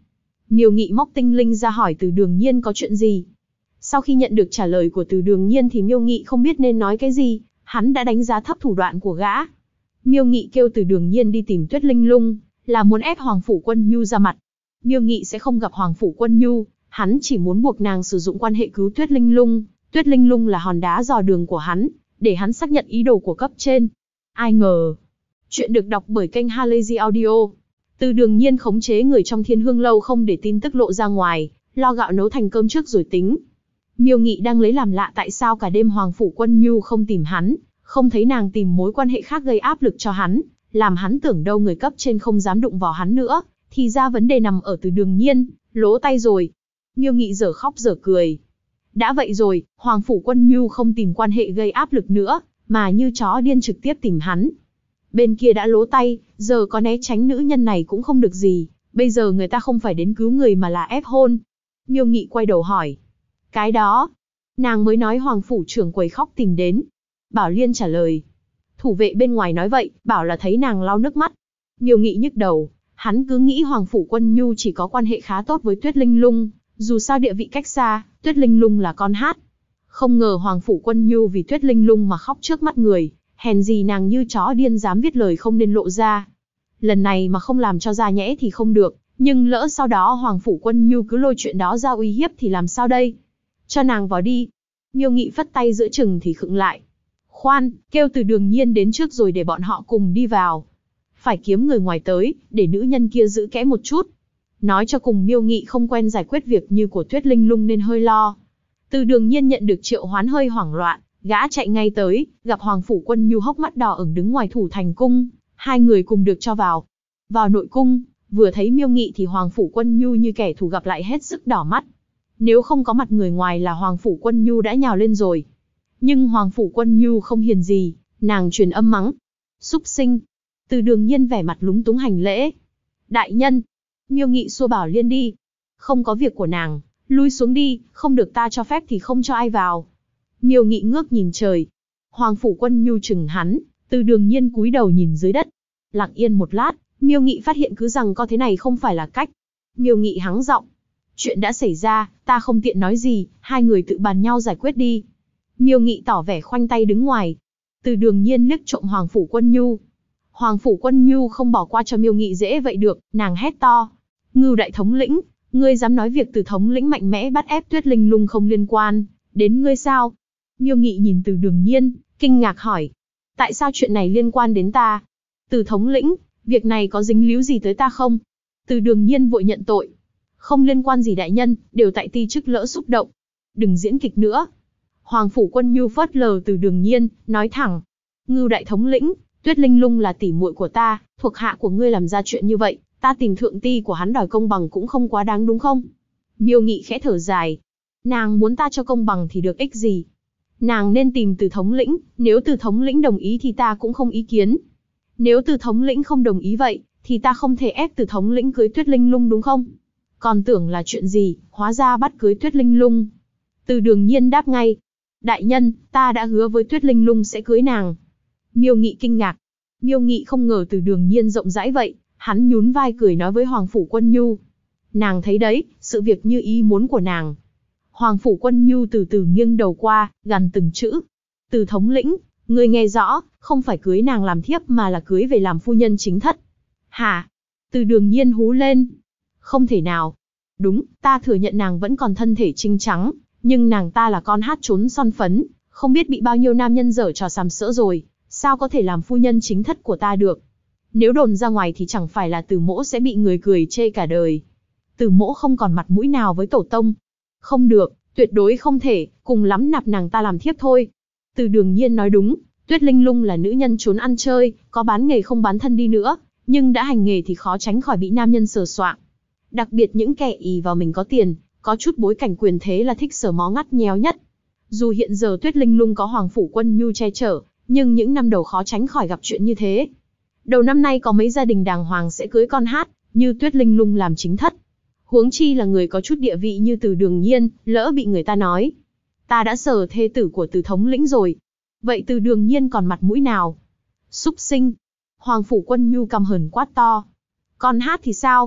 Miêu Nghị móc tinh linh ra hỏi Từ Đường Nhiên có chuyện gì. Sau khi nhận được trả lời của Từ Đường Nhiên thì Miêu Nghị không biết nên nói cái gì, hắn đã đánh giá thấp thủ đoạn của gã. Miêu Nghị kêu Từ Đường Nhiên đi tìm Tuyết Linh Lung, là muốn ép Hoàng Phủ Quân Nhu ra mặt. Miêu Nghị sẽ không gặp Hoàng Phủ Quân Nhu, hắn chỉ muốn buộc nàng sử dụng quan hệ cứu Tuyết Linh Lung. Tuyết Linh Lung là hòn đá dò đường của hắn, để hắn xác nhận ý đồ của cấp trên. Ai ngờ. Chuyện được đọc bởi kênh Halazy Audio. Từ Đường Nhiên khống chế người trong Thiên Hương Lâu không để tin tức lộ ra ngoài, lo gạo nấu thành cơm trước rồi tính. Miêu Nghị đang lấy làm lạ tại sao cả đêm Hoàng Phủ Quân Nhu không tìm hắn, không thấy nàng tìm mối quan hệ khác gây áp lực cho hắn, làm hắn tưởng đâu người cấp trên không dám đụng vào hắn nữa, thì ra vấn đề nằm ở Từ Đường Nhiên, lố tay rồi. Miêu Nghị dở khóc dở cười. Đã vậy rồi, Hoàng Phủ Quân Nhu không tìm quan hệ gây áp lực nữa, mà như chó điên trực tiếp tìm hắn. Bên kia đã lố tay, giờ có né tránh nữ nhân này cũng không được gì, bây giờ người ta không phải đến cứu người mà là ép hôn. Miêu Nghị quay đầu hỏi. Cái đó, nàng mới nói Hoàng Phủ trưởng quầy khóc tìm đến. Bảo Liên trả lời. Thủ vệ bên ngoài nói vậy, bảo là thấy nàng lau nước mắt. Miêu Nghị nhức đầu, hắn cứ nghĩ Hoàng Phủ Quân Nhu chỉ có quan hệ khá tốt với Tuyết Linh Lung, dù sao địa vị cách xa, Tuyết Linh Lung là con hát. Không ngờ Hoàng Phủ Quân Nhu vì Tuyết Linh Lung mà khóc trước mắt người, hèn gì nàng như chó điên dám viết lời không nên lộ ra. Lần này mà không làm cho ra nhẽ thì không được, nhưng lỡ sau đó Hoàng Phủ Quân Nhu cứ lôi chuyện đó ra uy hiếp thì làm sao đây? Cho nàng vào đi. Miêu Nghị phất tay giữa chừng thì khựng lại. Khoan, kêu Từ Đường Nhiên đến trước rồi để bọn họ cùng đi vào. Phải kiếm người ngoài tới, để nữ nhân kia giữ kẽ một chút. Nói cho cùng Miêu Nghị không quen giải quyết việc như của Tuyết Linh Lung nên hơi lo. Từ Đường Nhiên nhận được triệu hoán hơi hoảng loạn, gã chạy ngay tới, gặp Hoàng Phủ Quân Nhu hốc mắt đỏ ửng đứng ngoài thủ thành cung, hai người cùng được cho vào. Vào nội cung, vừa thấy Miêu Nghị thì Hoàng Phủ Quân Nhu như kẻ thù gặp lại hết sức đỏ mắt. Nếu không có mặt người ngoài là Hoàng Phủ Quân Nhu đã nhào lên rồi. Nhưng Hoàng Phủ Quân Nhu không hiền gì, nàng truyền âm mắng. Súc sinh. Từ Đường Nhiên vẻ mặt lúng túng hành lễ. Đại nhân. Miêu Nghị xua Bảo Liên đi. Không có việc của nàng, lui xuống đi, không được ta cho phép thì không cho ai vào. Miêu Nghị ngước nhìn trời. Hoàng Phủ Quân Nhu chừng hắn, Từ Đường Nhiên cúi đầu nhìn dưới đất. Lặng yên một lát, Miêu Nghị phát hiện cứ rằng có thế này không phải là cách. Miêu Nghị hắng giọng. Chuyện đã xảy ra, ta không tiện nói gì, hai người tự bàn nhau giải quyết đi. Miêu Nghị tỏ vẻ khoanh tay đứng ngoài. Từ Đường Nhiên liếc trộm Hoàng Phủ Quân Nhu. Hoàng Phủ Quân Nhu không bỏ qua cho Miêu Nghị dễ vậy được, nàng hét to. Ngưu đại thống lĩnh, ngươi dám nói việc Từ thống lĩnh mạnh mẽ bắt ép Tuyết Linh Lung không liên quan đến ngươi sao? Miêu Nghị nhìn Từ Đường Nhiên, kinh ngạc hỏi. Tại sao chuyện này liên quan đến ta? Từ thống lĩnh, việc này có dính líu gì tới ta không? Từ Đường Nhiên vội nhận tội. Không liên quan gì đại nhân, đều tại ti chức lỡ xúc động. Đừng diễn kịch nữa. Hoàng Phủ Quân Nhu phớt lờ Từ Đường Nhiên, nói thẳng. Ngưu đại thống lĩnh, Tuyết Linh Lung là tỷ muội của ta, thuộc hạ của ngươi làm ra chuyện như vậy, ta tìm thượng ti của hắn đòi công bằng cũng không quá đáng đúng không? Miêu Nghị khẽ thở dài. Nàng muốn ta cho công bằng thì được ích gì? Nàng nên tìm Từ thống lĩnh, nếu Từ thống lĩnh đồng ý thì ta cũng không ý kiến. Nếu Từ thống lĩnh không đồng ý vậy, thì ta không thể ép Từ thống lĩnh cưới Tuyết Linh Lung đúng không? Còn tưởng là chuyện gì, hóa ra bắt cưới Tuyết Linh Lung. Từ Đường Nhiên đáp ngay. Đại nhân, ta đã hứa với Tuyết Linh Lung sẽ cưới nàng. Miêu Nghị kinh ngạc. Miêu Nghị không ngờ Từ Đường Nhiên rộng rãi vậy, hắn nhún vai cười nói với Hoàng Phủ Quân Nhu. Nàng thấy đấy, sự việc như ý muốn của nàng. Hoàng Phủ Quân Nhu từ từ nghiêng đầu qua, gằn từng chữ. Từ thống lĩnh, ngươi nghe rõ, không phải cưới nàng làm thiếp mà là cưới về làm phu nhân chính thất. Hả? Từ Đường Nhiên hú lên. Không thể nào. Đúng, ta thừa nhận nàng vẫn còn thân thể trinh trắng, nhưng nàng ta là con hát trốn son phấn, không biết bị bao nhiêu nam nhân giở trò sàm sỡ rồi, sao có thể làm phu nhân chính thất của ta được? Nếu đồn ra ngoài thì chẳng phải là Từ mỗ sẽ bị người cười chê cả đời. Từ mỗ không còn mặt mũi nào với tổ tông. Không được, tuyệt đối không thể, cùng lắm nạp nàng ta làm thiếp thôi. Từ Đường Nhiên nói đúng, Tuyết Linh Lung là nữ nhân trốn ăn chơi, có bán nghề không bán thân đi nữa, nhưng đã hành nghề thì khó tránh khỏi bị nam nhân sờ soạng. Đặc biệt những kẻ ì vào mình có tiền, có chút bối cảnh quyền thế là thích sờ mó ngắt nhéo nhất. Dù hiện giờ Tuyết Linh Lung có Hoàng Phủ Quân Nhu che chở, nhưng những năm đầu khó tránh khỏi gặp chuyện như thế. Đầu năm nay có mấy gia đình đàng hoàng sẽ cưới con hát, như Tuyết Linh Lung làm chính thất. Huống chi là người có chút địa vị như Từ Đường Nhiên, lỡ bị người ta nói. Ta đã sờ thê tử của Từ thống lĩnh rồi. Vậy Từ Đường Nhiên còn mặt mũi nào? Súc sinh. Hoàng Phủ Quân Nhu căm hờn quát to. Con hát thì sao?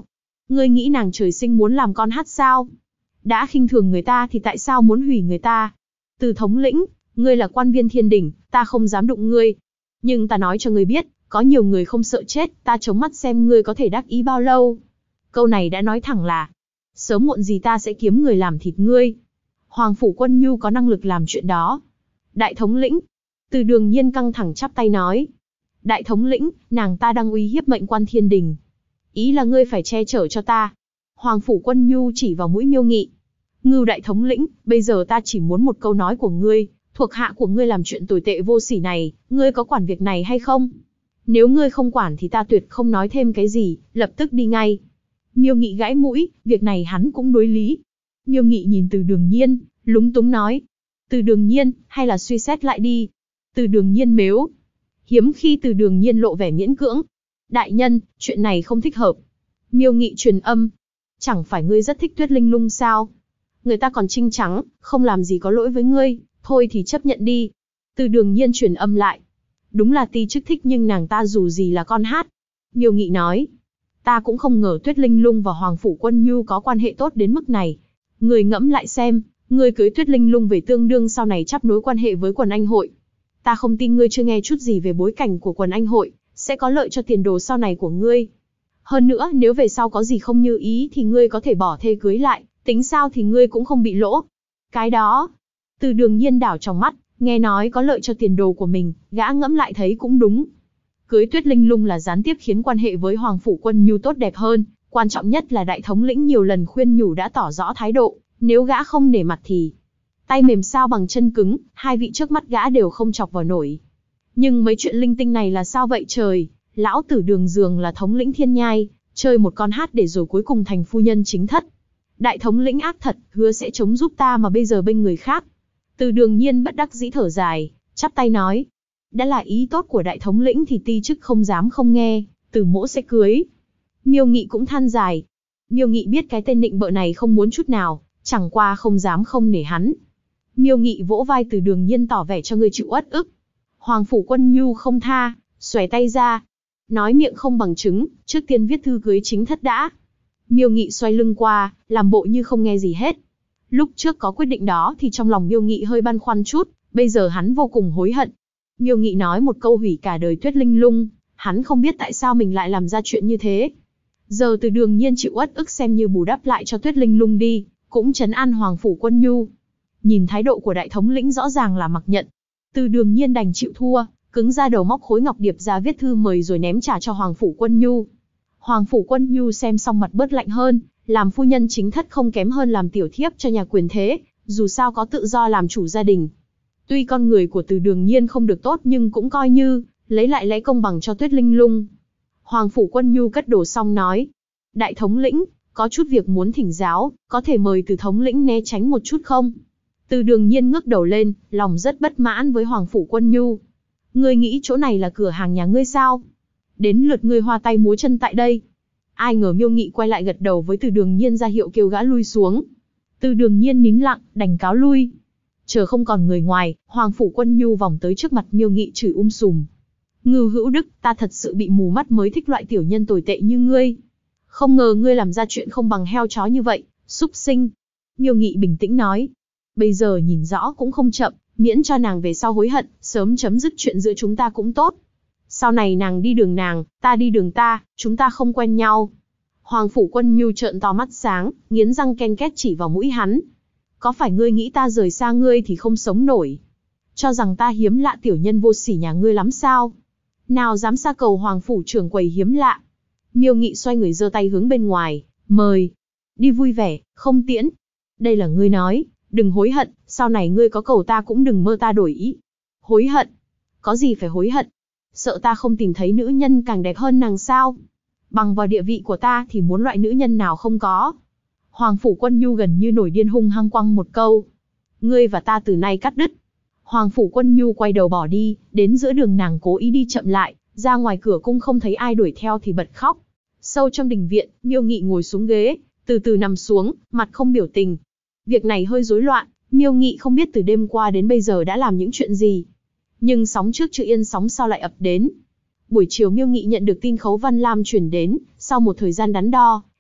Ngươi nghĩ nàng trời sinh muốn làm con hát sao? Đã khinh thường người ta thì tại sao muốn hủy người ta? Từ thống lĩnh, ngươi là quan viên thiên đình, ta không dám đụng ngươi. Nhưng ta nói cho ngươi biết, có nhiều người không sợ chết, ta chống mắt xem ngươi có thể đắc ý bao lâu. Câu này đã nói thẳng là, sớm muộn gì ta sẽ kiếm người làm thịt ngươi. Hoàng Phủ Quân Nhu có năng lực làm chuyện đó. Đại thống lĩnh, Từ Đường Nhiên căng thẳng chắp tay nói. Đại thống lĩnh, nàng ta đang uy hiếp mệnh quan thiên đình. Ý là ngươi phải che chở cho ta. Hoàng Phủ Quân Nhu chỉ vào mũi Miêu Nghị. Ngưu đại thống lĩnh, bây giờ ta chỉ muốn một câu nói của ngươi, thuộc hạ của ngươi làm chuyện tồi tệ vô sỉ này, ngươi có quản việc này hay không? Nếu ngươi không quản thì ta tuyệt không nói thêm cái gì, lập tức đi ngay. Miêu Nghị gãi mũi, việc này hắn cũng đối lý. Miêu Nghị nhìn Từ Đường Nhiên, lúng túng nói. Từ Đường Nhiên, hay là suy xét lại đi. Từ Đường Nhiên mếu. Hiếm khi Từ Đường Nhiên lộ vẻ miễn cưỡng. Đại nhân, chuyện này không thích hợp. Miêu Nghị truyền âm. Chẳng phải ngươi rất thích Tuyết Linh Lung sao? Người ta còn trinh trắng, không làm gì có lỗi với ngươi, thôi thì chấp nhận đi. Từ Đường Nhiên truyền âm lại. Đúng là ti chức thích nhưng nàng ta dù gì là con hát. Miêu Nghị nói. Ta cũng không ngờ Tuyết Linh Lung và Hoàng Phủ Quân Nhu có quan hệ tốt đến mức này. Ngươi ngẫm lại xem, ngươi cưới Tuyết Linh Lung về tương đương sau này chắp nối quan hệ với quần anh hội. Ta không tin ngươi chưa nghe chút gì về bối cảnh của quần anh hội, sẽ có lợi cho tiền đồ sau này của ngươi. Hơn nữa, nếu về sau có gì không như ý thì ngươi có thể bỏ thê cưới lại, tính sao thì ngươi cũng không bị lỗ. Cái đó, Từ Đường Nhiên đảo trong mắt, nghe nói có lợi cho tiền đồ của mình, gã ngẫm lại thấy cũng đúng. Cưới Tuyết Linh Lung là gián tiếp khiến quan hệ với Hoàng Phủ Quân Nhu tốt đẹp hơn, quan trọng nhất là đại thống lĩnh nhiều lần khuyên nhủ đã tỏ rõ thái độ, nếu gã không nể mặt thì tay mềm sao bằng chân cứng, hai vị trước mắt gã đều không chọc vào nổi. Nhưng mấy chuyện linh tinh này là sao vậy trời, lão tử Đường Dường là thống lĩnh thiên nhai, chơi một con hát để rồi cuối cùng thành phu nhân chính thất. Đại thống lĩnh ác thật, hứa sẽ chống giúp ta mà bây giờ bên người khác. Từ Đường Nhiên bất đắc dĩ thở dài, chắp tay nói. Đã là ý tốt của đại thống lĩnh thì ti chức không dám không nghe, Từ mỗ sẽ cưới. Miêu Nghị cũng than dài. Miêu Nghị biết cái tên nịnh bợ này không muốn chút nào, chẳng qua không dám không nể hắn. Miêu Nghị vỗ vai Từ Đường Nhiên tỏ vẻ cho người chịu uất ức. Hoàng Phủ Quân Nhu không tha, xòe tay ra. Nói miệng không bằng chứng, trước tiên viết thư cưới chính thất đã. Miêu Nghị xoay lưng qua, làm bộ như không nghe gì hết. Lúc trước có quyết định đó thì trong lòng Miêu Nghị hơi băn khoăn chút, bây giờ hắn vô cùng hối hận. Miêu Nghị nói một câu hủy cả đời Tuyết Linh Lung, hắn không biết tại sao mình lại làm ra chuyện như thế. Giờ Từ Đường Nhiên chịu uất ức xem như bù đắp lại cho Tuyết Linh Lung đi, cũng trấn an Hoàng Phủ Quân Nhu. Nhìn thái độ của đại thống lĩnh rõ ràng là mặc nhận. Từ Đường Nhiên đành chịu thua, cứng ra đầu móc khối ngọc điệp ra viết thư mời rồi ném trả cho Hoàng Phủ Quân Nhu. Hoàng Phủ Quân Nhu xem xong mặt bớt lạnh hơn, làm phu nhân chính thất không kém hơn làm tiểu thiếp cho nhà quyền thế, dù sao có tự do làm chủ gia đình. Tuy con người của Từ Đường Nhiên không được tốt nhưng cũng coi như lấy lại lẽ công bằng cho Tuyết Linh Lung. Hoàng Phủ Quân Nhu cất đồ xong nói. Đại thống lĩnh, có chút việc muốn thỉnh giáo, có thể mời Từ thống lĩnh né tránh một chút không? Từ Đường Nhiên ngước đầu lên, lòng rất bất mãn với Hoàng Phủ Quân Nhu. Ngươi nghĩ chỗ này là cửa hàng nhà ngươi sao? Đến lượt ngươi hoa tay múa chân tại đây. Ai ngờ Miêu Nghị quay lại gật đầu với Từ Đường Nhiên ra hiệu kêu gã lui xuống. Từ Đường Nhiên nín lặng, đành cáo lui. Chờ không còn người ngoài, Hoàng Phủ Quân Nhu vòng tới trước mặt Miêu Nghị chửi sùm. Ngưu Hữu Đức, ta thật sự bị mù mắt mới thích loại tiểu nhân tồi tệ như ngươi. Không ngờ ngươi làm ra chuyện không bằng heo chó như vậy, súc sinh. Miêu Nghị bình tĩnh nói. Bây giờ nhìn rõ cũng không chậm, miễn cho nàng về sau hối hận, sớm chấm dứt chuyện giữa chúng ta cũng tốt. Sau này nàng đi đường nàng, ta đi đường ta, chúng ta không quen nhau. Hoàng Phủ Quân Nhu trợn to mắt sáng, nghiến răng ken két chỉ vào mũi hắn. Có phải ngươi nghĩ ta rời xa ngươi thì không sống nổi? Cho rằng ta hiếm lạ tiểu nhân vô sỉ nhà ngươi lắm sao? Nào dám xa cầu Hoàng Phủ trưởng quầy hiếm lạ. Miêu Nghị xoay người giơ tay hướng bên ngoài, mời. Đi vui vẻ, không tiễn. Đây là ngươi nói, đừng hối hận, sau này ngươi có cầu ta cũng đừng mơ ta đổi ý. Hối hận? Có gì phải hối hận? Sợ ta không tìm thấy nữ nhân càng đẹp hơn nàng sao? Bằng vào địa vị của ta thì muốn loại nữ nhân nào không có. Hoàng Phủ Quân Nhu gần như nổi điên hung hăng quăng một câu. Ngươi và ta từ nay cắt đứt. Hoàng Phủ Quân Nhu quay đầu bỏ đi, đến giữa đường nàng cố ý đi chậm lại, ra ngoài cửa cung không thấy ai đuổi theo thì bật khóc. Sâu trong đình viện, Miêu Nghị ngồi xuống ghế, từ từ nằm xuống, mặt không biểu tình. Việc này hơi rối loạn, Miêu Nghị không biết từ đêm qua đến bây giờ đã làm những chuyện gì. Nhưng sóng trước chưa yên sóng sau lại ập đến. Buổi chiều Miêu Nghị nhận được tin Khấu Văn Lam chuyển đến, sau một thời gian đắn đo,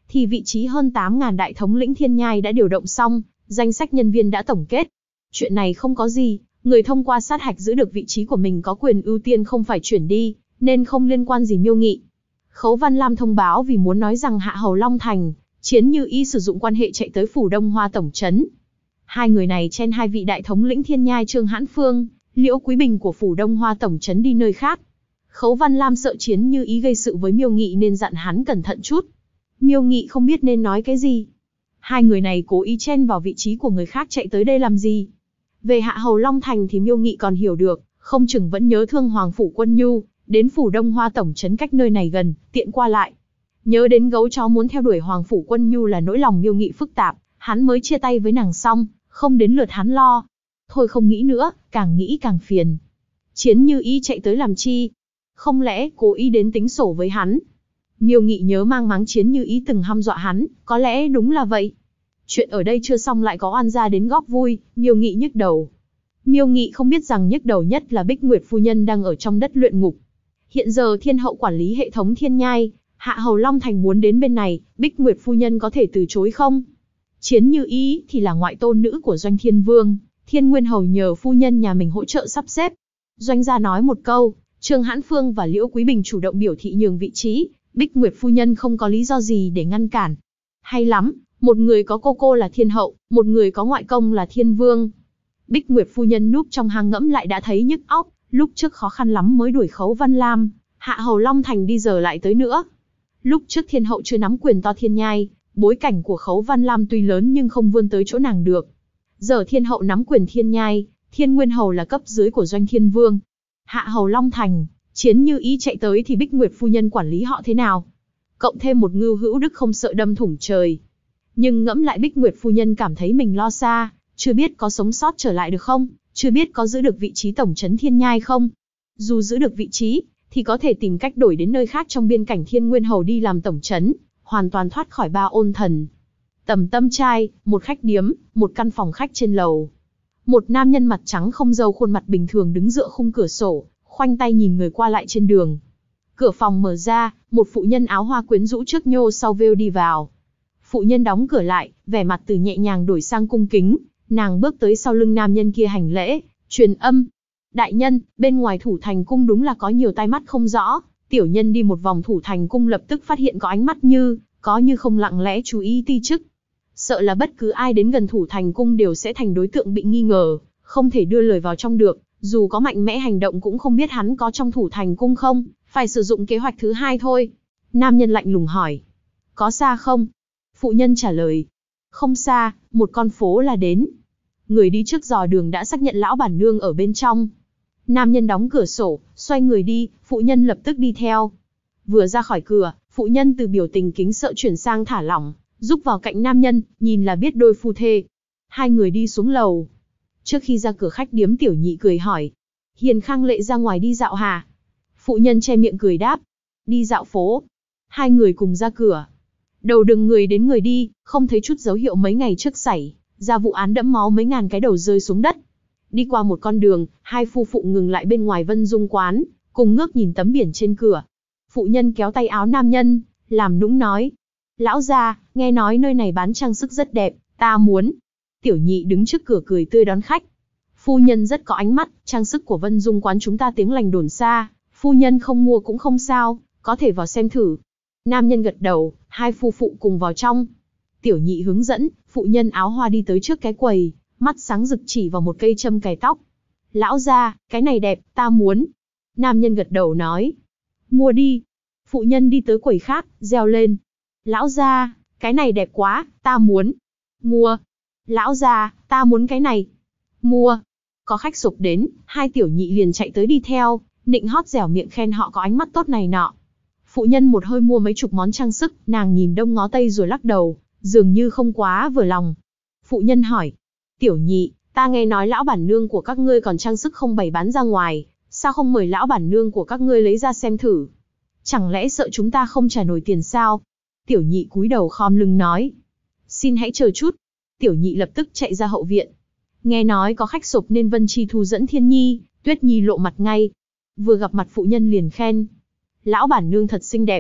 thì vị trí hơn 8.000 đại thống lĩnh thiên nhai đã điều động xong, danh sách nhân viên đã tổng kết. Chuyện này không có gì, người thông qua sát hạch giữ được vị trí của mình có quyền ưu tiên không phải chuyển đi, nên không liên quan gì Miêu Nghị. Khấu Văn Lam thông báo vì muốn nói rằng Hạ Hầu Long Thành, Chiến Như Ý sử dụng quan hệ chạy tới phủ Đông Hoa tổng trấn. Hai người này chen hai vị đại thống lĩnh thiên nhai Trương Hãn Phương, Liễu Quý Bình của phủ Đông Hoa tổng trấn đi nơi khác. Khấu Văn Lam sợ Chiến Như Ý gây sự với Miêu Nghị nên dặn hắn cẩn thận chút. Miêu Nghị không biết nên nói cái gì. Hai người này cố ý chen vào vị trí của người khác chạy tới đây làm gì? Về Hạ Hầu Long Thành thì Miêu Nghị còn hiểu được, không chừng vẫn nhớ thương Hoàng phủ Quân Nhu, đến phủ Đông Hoa tổng trấn cách nơi này gần, tiện qua lại. Nhớ đến gấu chó muốn theo đuổi Hoàng phủ Quân Nhu là nỗi lòng Miêu Nghị phức tạp, hắn mới chia tay với nàng xong, không đến lượt hắn lo. Thôi không nghĩ nữa, càng nghĩ càng phiền. Chiến Như Ý chạy tới làm chi? Không lẽ cố ý đến tính sổ với hắn? Miêu Nghị nhớ mang máng Chiến Như Ý từng hăm dọa hắn, có lẽ đúng là vậy. Chuyện ở đây chưa xong lại có oan gia đến góp vui, Miêu Nghị nhức đầu. Miêu Nghị không biết rằng nhức đầu nhất là Bích Nguyệt phu nhân đang ở trong đất luyện ngục. Hiện giờ thiên hậu quản lý hệ thống thiên nhai, Hạ Hầu Long Thành muốn đến bên này, Bích Nguyệt phu nhân có thể từ chối không? Chiến Như Ý thì là ngoại tôn nữ của Doanh Thiên Vương, Thiên Nguyên hầu nhờ phu nhân nhà mình hỗ trợ sắp xếp. Doanh gia nói một câu, Trương Hãn Phương và Liễu Quý Bình chủ động biểu thị nhường vị trí, Bích Nguyệt phu nhân không có lý do gì để ngăn cản. Hay lắm, một người có cô là thiên hậu, một người có ngoại công là thiên vương. Bích Nguyệt phu nhân núp trong hang ngẫm lại đã thấy nhức óc, lúc trước khó khăn lắm mới đuổi Khấu Văn Lam, Hạ Hầu Long Thành đi giờ lại tới nữa. Lúc trước thiên hậu chưa nắm quyền to thiên nhai, bối cảnh của Khấu Văn Lam tuy lớn nhưng không vươn tới chỗ nàng được. Giờ thiên hậu nắm quyền thiên nhai, Thiên Nguyên hầu là cấp dưới của Doanh Thiên Vương. Hạ Hầu Long Thành, Chiến Như Ý chạy tới thì Bích Nguyệt phu nhân quản lý họ thế nào? Cộng thêm một Ngưu Hữu Đức không sợ đâm thủng trời. Nhưng ngẫm lại Bích Nguyệt phu nhân cảm thấy mình lo xa, chưa biết có sống sót trở lại được không, chưa biết có giữ được vị trí tổng trấn thiên nhai không. Dù giữ được vị trí, thì có thể tìm cách đổi đến nơi khác trong biên cảnh Thiên Nguyên hầu đi làm tổng trấn, hoàn toàn thoát khỏi ba ôn thần. Tầm Tâm Trai, một khách điếm, một căn phòng khách trên lầu. Một nam nhân mặt trắng không râu khuôn mặt bình thường đứng dựa khung cửa sổ, khoanh tay nhìn người qua lại trên đường. Cửa phòng mở ra, một phụ nhân áo hoa quyến rũ trước nhô sau vêu đi vào. Phụ nhân đóng cửa lại, vẻ mặt từ nhẹ nhàng đổi sang cung kính, nàng bước tới sau lưng nam nhân kia hành lễ, truyền âm. Đại nhân, bên ngoài thủ thành cung đúng là có nhiều tai mắt không rõ, tiểu nhân đi một vòng thủ thành cung lập tức phát hiện có ánh mắt có như không lặng lẽ chú ý ti chức. Sợ là bất cứ ai đến gần thủ thành cung đều sẽ thành đối tượng bị nghi ngờ, không thể đưa lời vào trong được, dù có mạnh mẽ hành động cũng không biết hắn có trong thủ thành cung không, phải sử dụng kế hoạch thứ hai thôi. Nam nhân lạnh lùng hỏi. Có xa không? Phụ nhân trả lời. Không xa, một con phố là đến. Người đi trước dò đường đã xác nhận lão bản nương ở bên trong. Nam nhân đóng cửa sổ, xoay người đi, phụ nhân lập tức đi theo. Vừa ra khỏi cửa, phụ nhân từ biểu tình kính sợ chuyển sang thả lỏng, giúp vào cạnh nam nhân, nhìn là biết đôi phu thê. Hai người đi xuống lầu. Trước khi ra cửa khách điếm Tiểu Nhị cười hỏi. Hiền Khang Lệ ra ngoài đi dạo hả? Phụ nhân che miệng cười đáp. Đi dạo phố. Hai người cùng ra cửa. Đầu đường người đến người đi, không thấy chút dấu hiệu mấy ngày trước xảy ra vụ án đẫm máu mấy ngàn cái đầu rơi xuống đất. Đi qua một con đường, hai phu phụ ngừng lại bên ngoài Vân Dung quán, cùng ngước nhìn tấm biển trên cửa. Phụ nhân kéo tay áo nam nhân, làm nũng nói. Lão gia, nghe nói nơi này bán trang sức rất đẹp, ta muốn. Tiểu Nhị đứng trước cửa cười tươi đón khách. Phu nhân rất có ánh mắt, trang sức của Vân Dung quán chúng ta tiếng lành đồn xa, phu nhân không mua cũng không sao, có thể vào xem thử. Nam nhân gật đầu, hai phu phụ cùng vào trong. Tiểu Nhị hướng dẫn, phụ nhân áo hoa đi tới trước cái quầy, mắt sáng rực chỉ vào một cây châm cài tóc. Lão gia, cái này đẹp, ta muốn. Nam nhân gật đầu nói. Mua đi. Phụ nhân đi tới quầy khác, reo lên. Lão gia, cái này đẹp quá, ta muốn. Mua. Lão gia, ta muốn cái này. Mua. Có khách sục đến, hai Tiểu Nhị liền chạy tới đi theo, nịnh hót dẻo miệng khen họ có ánh mắt tốt này nọ. Phụ nhân một hơi mua mấy chục món trang sức, nàng nhìn đông ngó tây rồi lắc đầu, dường như không quá vừa lòng. Phụ nhân hỏi. Tiểu Nhị, ta nghe nói lão bản nương của các ngươi còn trang sức không bày bán ra ngoài, sao không mời lão bản nương của các ngươi lấy ra xem thử? Chẳng lẽ sợ chúng ta không trả nổi tiền sao? Tiểu Nhị cúi đầu khom lưng nói. Xin hãy chờ chút. Tiểu Nhị lập tức chạy ra hậu viện. Nghe nói có khách sục nên Vân Chi Thu dẫn Thiên Nhi, Tuyết Nhi lộ mặt ngay. Vừa gặp mặt phụ nhân liền khen. Lão bản nương thật xinh đẹp.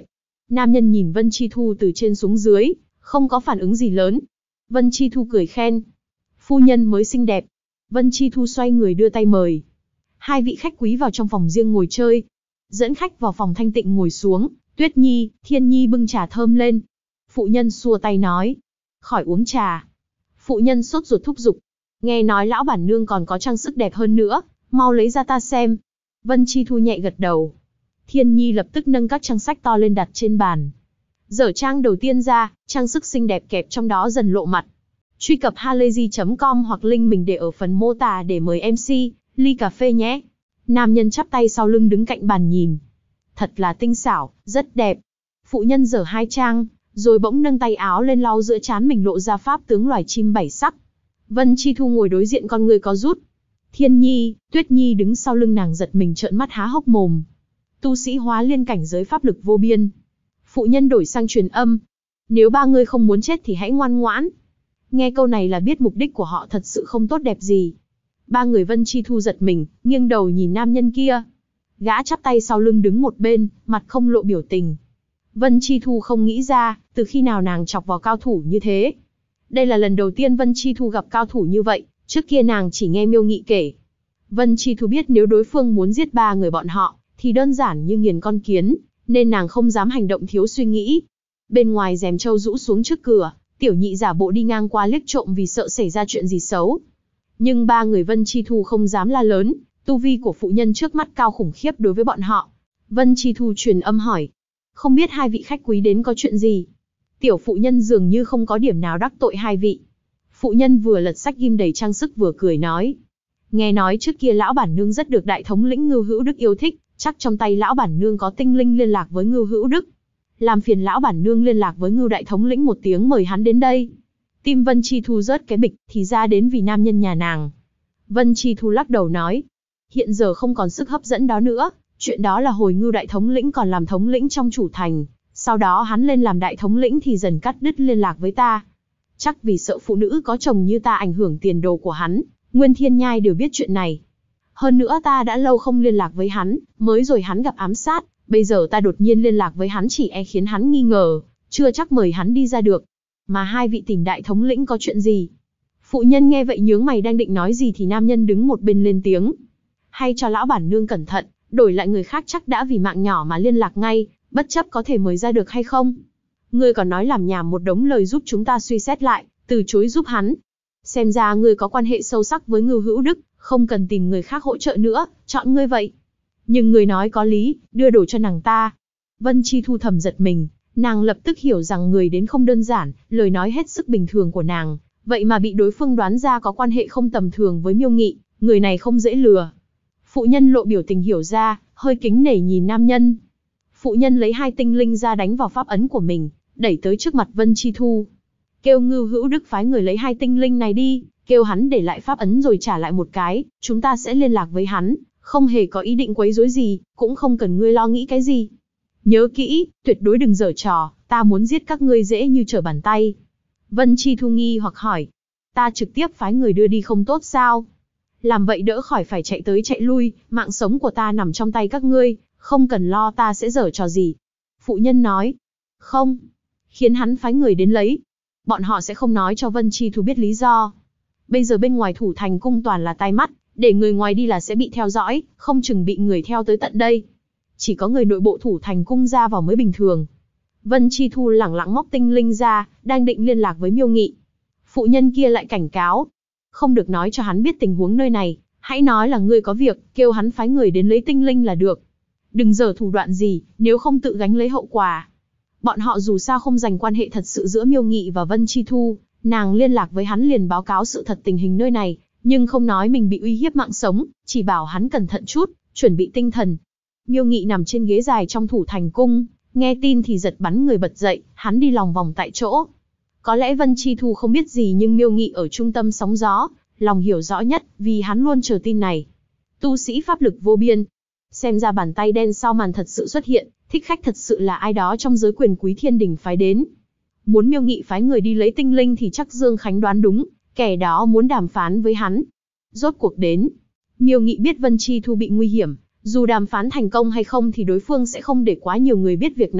Nam nhân nhìn Vân Chi Thu từ trên xuống dưới, không có phản ứng gì lớn. Vân Chi Thu cười khen. Phu nhân mới xinh đẹp. Vân Chi Thu xoay người đưa tay mời. Hai vị khách quý vào trong phòng riêng ngồi chơi. Dẫn khách vào phòng thanh tịnh ngồi xuống, Tuyết Nhi, Thiên Nhi bưng trà thơm lên. Phụ nhân xua tay nói. Khỏi uống trà. Phụ nhân sốt ruột thúc giục. Nghe nói lão bản nương còn có trang sức đẹp hơn nữa, mau lấy ra ta xem. Vân Chi Thu nhẹ gật đầu. Thiên Nhi lập tức nâng các trang sách to lên đặt trên bàn. Dở trang đầu tiên ra, trang sức xinh đẹp kẹp trong đó dần lộ mặt. Truy cập halayzi.com hoặc link mình để ở phần mô tả để mời MC, ly cà phê nhé. Nam nhân chắp tay sau lưng đứng cạnh bàn nhìn. Thật là tinh xảo, rất đẹp. Phụ nhân dở hai trang, rồi bỗng nâng tay áo lên lau giữa trán mình lộ ra pháp tướng loài chim bảy sắc. Vân Chi Thu ngồi đối diện con người có rút. Thiên Nhi, Tuyết Nhi đứng sau lưng nàng giật mình trợn mắt há hốc mồm. Tu sĩ hóa liên cảnh giới pháp lực vô biên. Phụ nhân đổi sang truyền âm. Nếu ba người không muốn chết thì hãy ngoan ngoãn. Nghe câu này là biết mục đích của họ thật sự không tốt đẹp gì. Ba người Vân Chi Thu giật mình, nghiêng đầu nhìn nam nhân kia. Gã chắp tay sau lưng đứng một bên, mặt không lộ biểu tình. Vân Chi Thu không nghĩ ra, từ khi nào nàng chọc vào cao thủ như thế. Đây là lần đầu tiên Vân Chi Thu gặp cao thủ như vậy, trước kia nàng chỉ nghe Miêu Nghị kể. Vân Chi Thu biết nếu đối phương muốn giết ba người bọn họ, thì đơn giản như nghiền con kiến, nên nàng không dám hành động thiếu suy nghĩ. Bên ngoài rèm trâu rũ xuống trước cửa, tiểu nhị giả bộ đi ngang qua liếc trộm vì sợ xảy ra chuyện gì xấu. Nhưng ba người Vân Chi Thu không dám la lớn, tu vi của phụ nhân trước mắt cao khủng khiếp đối với bọn họ. Vân Chi Thu truyền âm hỏi, không biết hai vị khách quý đến có chuyện gì? Tiểu phụ nhân dường như không có điểm nào đắc tội hai vị. Phụ nhân vừa lật sách ghim đầy trang sức vừa cười nói. Nghe nói trước kia lão bản nương rất được đại thống lĩnh Ngưu Hữu Đức yêu thích, chắc trong tay lão bản nương có tinh linh liên lạc với Ngưu Hữu Đức. Làm phiền lão bản nương liên lạc với Ngưu đại thống lĩnh một tiếng mời hắn đến đây. Tim Vân Chi Thu rớt cái bịch, thì ra đến vì nam nhân nhà nàng. Vân Chi Thu lắc đầu nói. Hiện giờ không còn sức hấp dẫn đó nữa, chuyện đó là hồi Ngưu đại thống lĩnh còn làm thống lĩnh trong chủ thành. Sau đó hắn lên làm đại thống lĩnh thì dần cắt đứt liên lạc với ta. Chắc vì sợ phụ nữ có chồng như ta ảnh hưởng tiền đồ của hắn, Nguyên Thiên Nhai đều biết chuyện này. Hơn nữa ta đã lâu không liên lạc với hắn, mới rồi hắn gặp ám sát, bây giờ ta đột nhiên liên lạc với hắn chỉ e khiến hắn nghi ngờ, chưa chắc mời hắn đi ra được. Mà hai vị tìm đại thống lĩnh có chuyện gì? Phụ nhân nghe vậy nhướng mày đang định nói gì thì nam nhân đứng một bên lên tiếng. Hay cho lão bản nương cẩn thận, đổi lại người khác chắc đã vì mạng nhỏ mà liên lạc ngay, bất chấp có thể mời ra được hay không. Ngươi còn nói làm nhảm một đống lời giúp chúng ta suy xét lại, từ chối giúp hắn. Xem ra ngươi có quan hệ sâu sắc với Ngưu Hữu Đức, không cần tìm người khác hỗ trợ nữa, chọn ngươi vậy. Nhưng người nói có lý, đưa đồ cho nàng ta. Vân Chi Thu thầm giật mình, nàng lập tức hiểu rằng người đến không đơn giản, lời nói hết sức bình thường của nàng, vậy mà bị đối phương đoán ra có quan hệ không tầm thường với Miêu Nghị, người này không dễ lừa. Phụ nhân lộ biểu tình hiểu ra, hơi kính nể nhìn nam nhân. Phụ nhân lấy hai tinh linh ra đánh vào pháp ấn của mình, đẩy tới trước mặt Vân Chi Thu. Kêu Ngưu Hữu Đức phái người lấy hai tinh linh này đi, kêu hắn để lại pháp ấn rồi trả lại một cái, chúng ta sẽ liên lạc với hắn, không hề có ý định quấy rối gì, cũng không cần ngươi lo nghĩ cái gì. Nhớ kỹ, tuyệt đối đừng giở trò, ta muốn giết các ngươi dễ như trở bàn tay. Vân Chi Thu nghi hoặc hỏi, ta trực tiếp phái người đưa đi không tốt sao? Làm vậy đỡ khỏi phải chạy tới chạy lui, mạng sống của ta nằm trong tay các ngươi, không cần lo ta sẽ giở trò gì. Phụ nhân nói, không, khiến hắn phái người đến lấy. Bọn họ sẽ không nói cho Vân Chi Thu biết lý do. Bây giờ bên ngoài thủ thành cung toàn là tai mắt, để người ngoài đi là sẽ bị theo dõi, không chừng bị người theo tới tận đây. Chỉ có người nội bộ thủ thành cung ra vào mới bình thường. Vân Chi Thu lẳng lặng móc tinh linh ra, đang định liên lạc với Miêu Nghị. Phụ nhân kia lại cảnh cáo. Không được nói cho hắn biết tình huống nơi này, hãy nói là ngươi có việc, kêu hắn phái người đến lấy tinh linh là được. Đừng giở thủ đoạn gì, nếu không tự gánh lấy hậu quả. Bọn họ dù sao không giành quan hệ thật sự giữa Miêu Nghị và Vân Chi Thu, nàng liên lạc với hắn liền báo cáo sự thật tình hình nơi này, nhưng không nói mình bị uy hiếp mạng sống, chỉ bảo hắn cẩn thận chút, chuẩn bị tinh thần. Miêu Nghị nằm trên ghế dài trong thủ thành cung, nghe tin thì giật bắn người bật dậy, hắn đi lòng vòng tại chỗ. Có lẽ Vân Chi Thu không biết gì nhưng Miêu Nghị ở trung tâm sóng gió, lòng hiểu rõ nhất, vì hắn luôn chờ tin này. Tu sĩ pháp lực vô biên. Xem ra bàn tay đen sau màn thật sự xuất hiện, thích khách thật sự là ai đó trong giới quyền quý thiên đình phái đến. Muốn Miêu Nghị phái người đi lấy tinh linh thì chắc Dương Khánh đoán đúng, kẻ đó muốn đàm phán với hắn. Rốt cuộc đến. Miêu Nghị biết Vân Chi Thu bị nguy hiểm, dù đàm phán thành công hay không thì đối phương sẽ không để quá nhiều người biết việc này,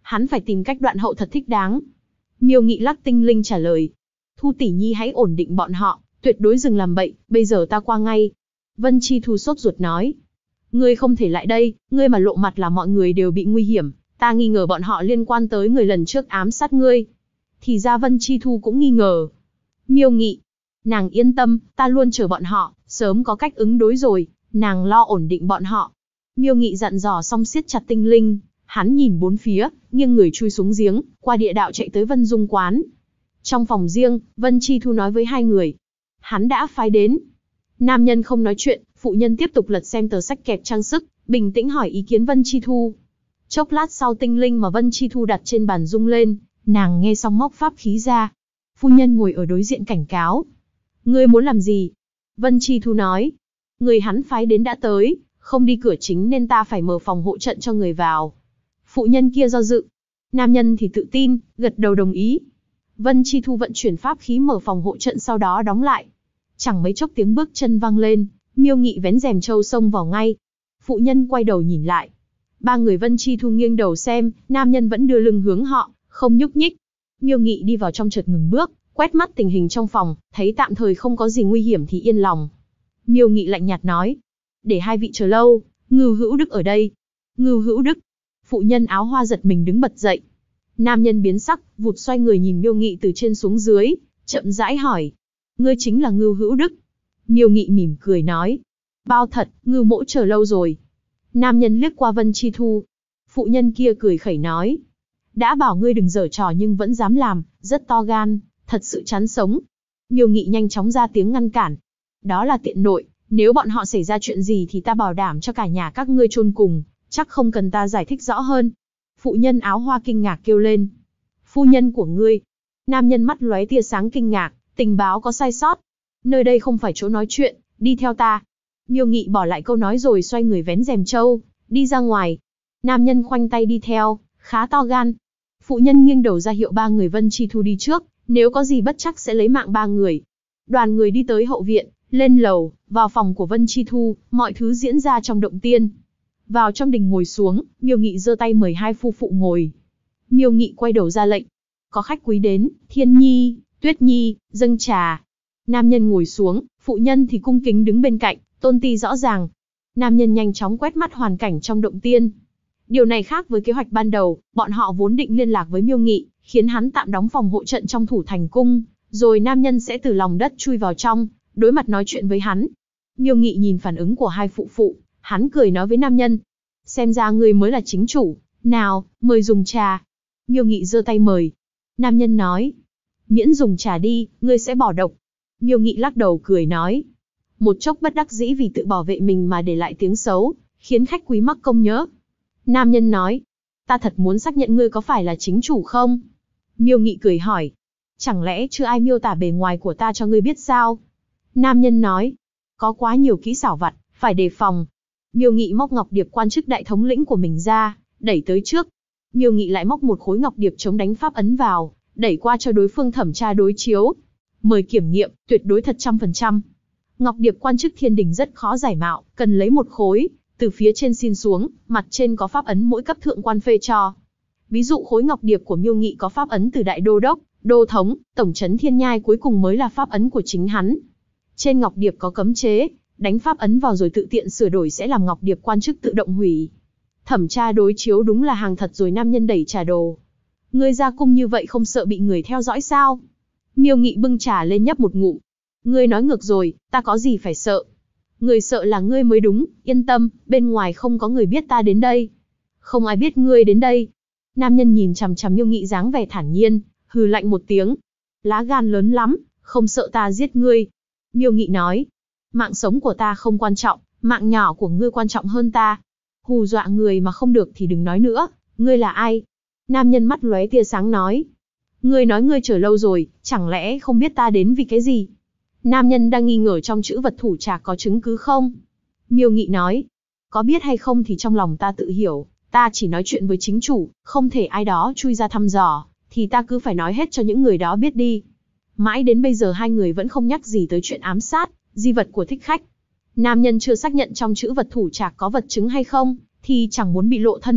hắn phải tìm cách đoạn hậu thật thích đáng. Miêu Nghị lắc tinh linh trả lời. Thu tỷ nhi hãy ổn định bọn họ, tuyệt đối đừng làm bậy, bây giờ ta qua ngay. Vân Chi Thu sốt ruột nói. Ngươi không thể lại đây, ngươi mà lộ mặt là mọi người đều bị nguy hiểm, ta nghi ngờ bọn họ liên quan tới người lần trước ám sát ngươi. Thì ra Vân Chi Thu cũng nghi ngờ. Miêu Nghị. Nàng yên tâm, ta luôn chờ bọn họ, sớm có cách ứng đối rồi, nàng lo ổn định bọn họ. Miêu Nghị dặn dò xong siết chặt tinh linh, hắn nhìn bốn phía, nghiêng người chui xuống giếng, qua địa đạo chạy tới Vân Dung quán. Trong phòng riêng, Vân Chi Thu nói với hai người. Hắn đã phái đến. Nam nhân không nói chuyện, phụ nhân tiếp tục lật xem tờ sách kẹp trang sức, bình tĩnh hỏi ý kiến Vân Chi Thu. Chốc lát sau tinh linh mà Vân Chi Thu đặt trên bàn rung lên, nàng nghe xong móc pháp khí ra. Phu nhân ngồi ở đối diện cảnh cáo. Ngươi muốn làm gì? Vân Chi Thu nói. Người hắn phái đến đã tới, không đi cửa chính nên ta phải mở phòng hộ trận cho người vào. Phụ nhân kia do dự. Nam nhân thì tự tin, gật đầu đồng ý. Vân Chi Thu vận chuyển pháp khí mở phòng hộ trận sau đó đóng lại. Chẳng mấy chốc tiếng bước chân vang lên, Miêu Nghị vén rèm trâu xông vào ngay. Phụ nhân quay đầu nhìn lại. Ba người Vân Chi Thu nghiêng đầu xem, nam nhân vẫn đưa lưng hướng họ, không nhúc nhích. Miêu Nghị đi vào trong chợt ngừng bước, quét mắt tình hình trong phòng, thấy tạm thời không có gì nguy hiểm thì yên lòng. Miêu Nghị lạnh nhạt nói. Để hai vị chờ lâu, Ngưu Hữu Đức ở đây. Ngưu Hữu Đức. Phụ nhân áo hoa giật mình đứng bật dậy. Nam nhân biến sắc, vụt xoay người nhìn Miêu Nghị từ trên xuống dưới, chậm rãi hỏi. Ngươi chính là Ngưu Hữu Đức. Miêu Nghị mỉm cười nói. Bao thật, Ngưu mỗ chờ lâu rồi. Nam nhân liếc qua Vân Chi Thu. Phụ nhân kia cười khẩy nói. Đã bảo ngươi đừng giở trò nhưng vẫn dám làm, rất to gan, thật sự chán sống. Miêu Nghị nhanh chóng ra tiếng ngăn cản. Đó là tiện nội, nếu bọn họ xảy ra chuyện gì thì ta bảo đảm cho cả nhà các ngươi chôn cùng, chắc không cần ta giải thích rõ hơn. Phụ nhân áo hoa kinh ngạc kêu lên. Phu nhân của ngươi. Nam nhân mắt lóe tia sáng kinh ngạc, tình báo có sai sót. Nơi đây không phải chỗ nói chuyện, đi theo ta. Miêu Nghị bỏ lại câu nói rồi xoay người vén rèm trâu, đi ra ngoài. Nam nhân khoanh tay đi theo, khá to gan. Phụ nhân nghiêng đầu ra hiệu ba người Vân Chi Thu đi trước, nếu có gì bất trắc sẽ lấy mạng ba người. Đoàn người đi tới hậu viện, lên lầu, vào phòng của Vân Chi Thu, mọi thứ diễn ra trong động tiên. Vào trong đình ngồi xuống, Miêu Nghị giơ tay mời hai phu phụ ngồi. Miêu Nghị quay đầu ra lệnh. Có khách quý đến, Thiên Nhi, Tuyết Nhi, dâng trà. Nam nhân ngồi xuống, phụ nhân thì cung kính đứng bên cạnh, tôn ti rõ ràng. Nam nhân nhanh chóng quét mắt hoàn cảnh trong động tiên. Điều này khác với kế hoạch ban đầu, bọn họ vốn định liên lạc với Miêu Nghị, khiến hắn tạm đóng phòng hộ trận trong thủ thành cung, rồi nam nhân sẽ từ lòng đất chui vào trong, đối mặt nói chuyện với hắn. Miêu Nghị nhìn phản ứng của hai phụ phụ, hắn cười nói với nam nhân. Xem ra ngươi mới là chính chủ, nào, mời dùng trà. Miêu Nghị giơ tay mời. Nam nhân nói. Miễn dùng trà đi, ngươi sẽ bỏ độc. Miêu Nghị lắc đầu cười nói. Một chốc bất đắc dĩ vì tự bảo vệ mình mà để lại tiếng xấu, khiến khách quý mắc công nhớ. Nam nhân nói. Ta thật muốn xác nhận ngươi có phải là chính chủ không? Miêu Nghị cười hỏi. Chẳng lẽ chưa ai miêu tả bề ngoài của ta cho ngươi biết sao? Nam nhân nói. Có quá nhiều kỹ xảo vặt, phải đề phòng. Miêu Nghị móc ngọc điệp quan chức đại thống lĩnh của mình ra, đẩy tới trước. Miêu Nghị lại móc một khối ngọc điệp chống đánh pháp ấn vào, đẩy qua cho đối phương thẩm tra đối chiếu. Mời kiểm nghiệm, tuyệt đối thật 100%. Ngọc điệp quan chức thiên đình rất khó giải mạo, cần lấy một khối, từ phía trên xin xuống, mặt trên có pháp ấn mỗi cấp thượng quan phê cho. Ví dụ khối ngọc điệp của Miêu Nghị có pháp ấn từ đại đô đốc, đô thống, tổng trấn thiên nhai cuối cùng mới là pháp ấn của chính hắn. Trên ngọc điệp có cấm chế, đánh pháp ấn vào rồi tự tiện sửa đổi sẽ làm ngọc điệp quan chức tự động hủy. Thẩm tra đối chiếu đúng là hàng thật rồi. Nam nhân đẩy trà đồ. Ngươi ra cung như vậy không sợ bị người theo dõi sao? Miêu Nghị bưng trà lên nhấp một ngụm. Ngươi nói ngược rồi, ta có gì phải sợ? Người sợ là ngươi mới đúng, yên tâm, bên ngoài không có người biết ta đến đây. Không ai biết ngươi đến đây. Nam nhân nhìn chằm chằm Miêu Nghị dáng vẻ thản nhiên, hừ lạnh một tiếng. Lá gan lớn lắm, không sợ ta giết ngươi. Miêu Nghị nói. Mạng sống của ta không quan trọng, mạng nhỏ của ngươi quan trọng hơn ta. Hù dọa người mà không được thì đừng nói nữa, ngươi là ai? Nam nhân mắt lóe tia sáng nói. Ngươi nói ngươi chờ lâu rồi, chẳng lẽ không biết ta đến vì cái gì? Nam nhân đang nghi ngờ trong chữ vật thủ trạc có chứng cứ không? Miêu Nghị nói. Có biết hay không thì trong lòng ta tự hiểu, ta chỉ nói chuyện với chính chủ, không thể ai đó chui ra thăm dò, thì ta cứ phải nói hết cho những người đó biết đi. Mãi đến bây giờ hai người vẫn không nhắc gì tới chuyện ám sát, di vật của thích khách. Nam nhân chưa xác nhận trong chữ vật thủ trạc có vật chứng hay không, thì chẳng muốn bị lộ thân phận,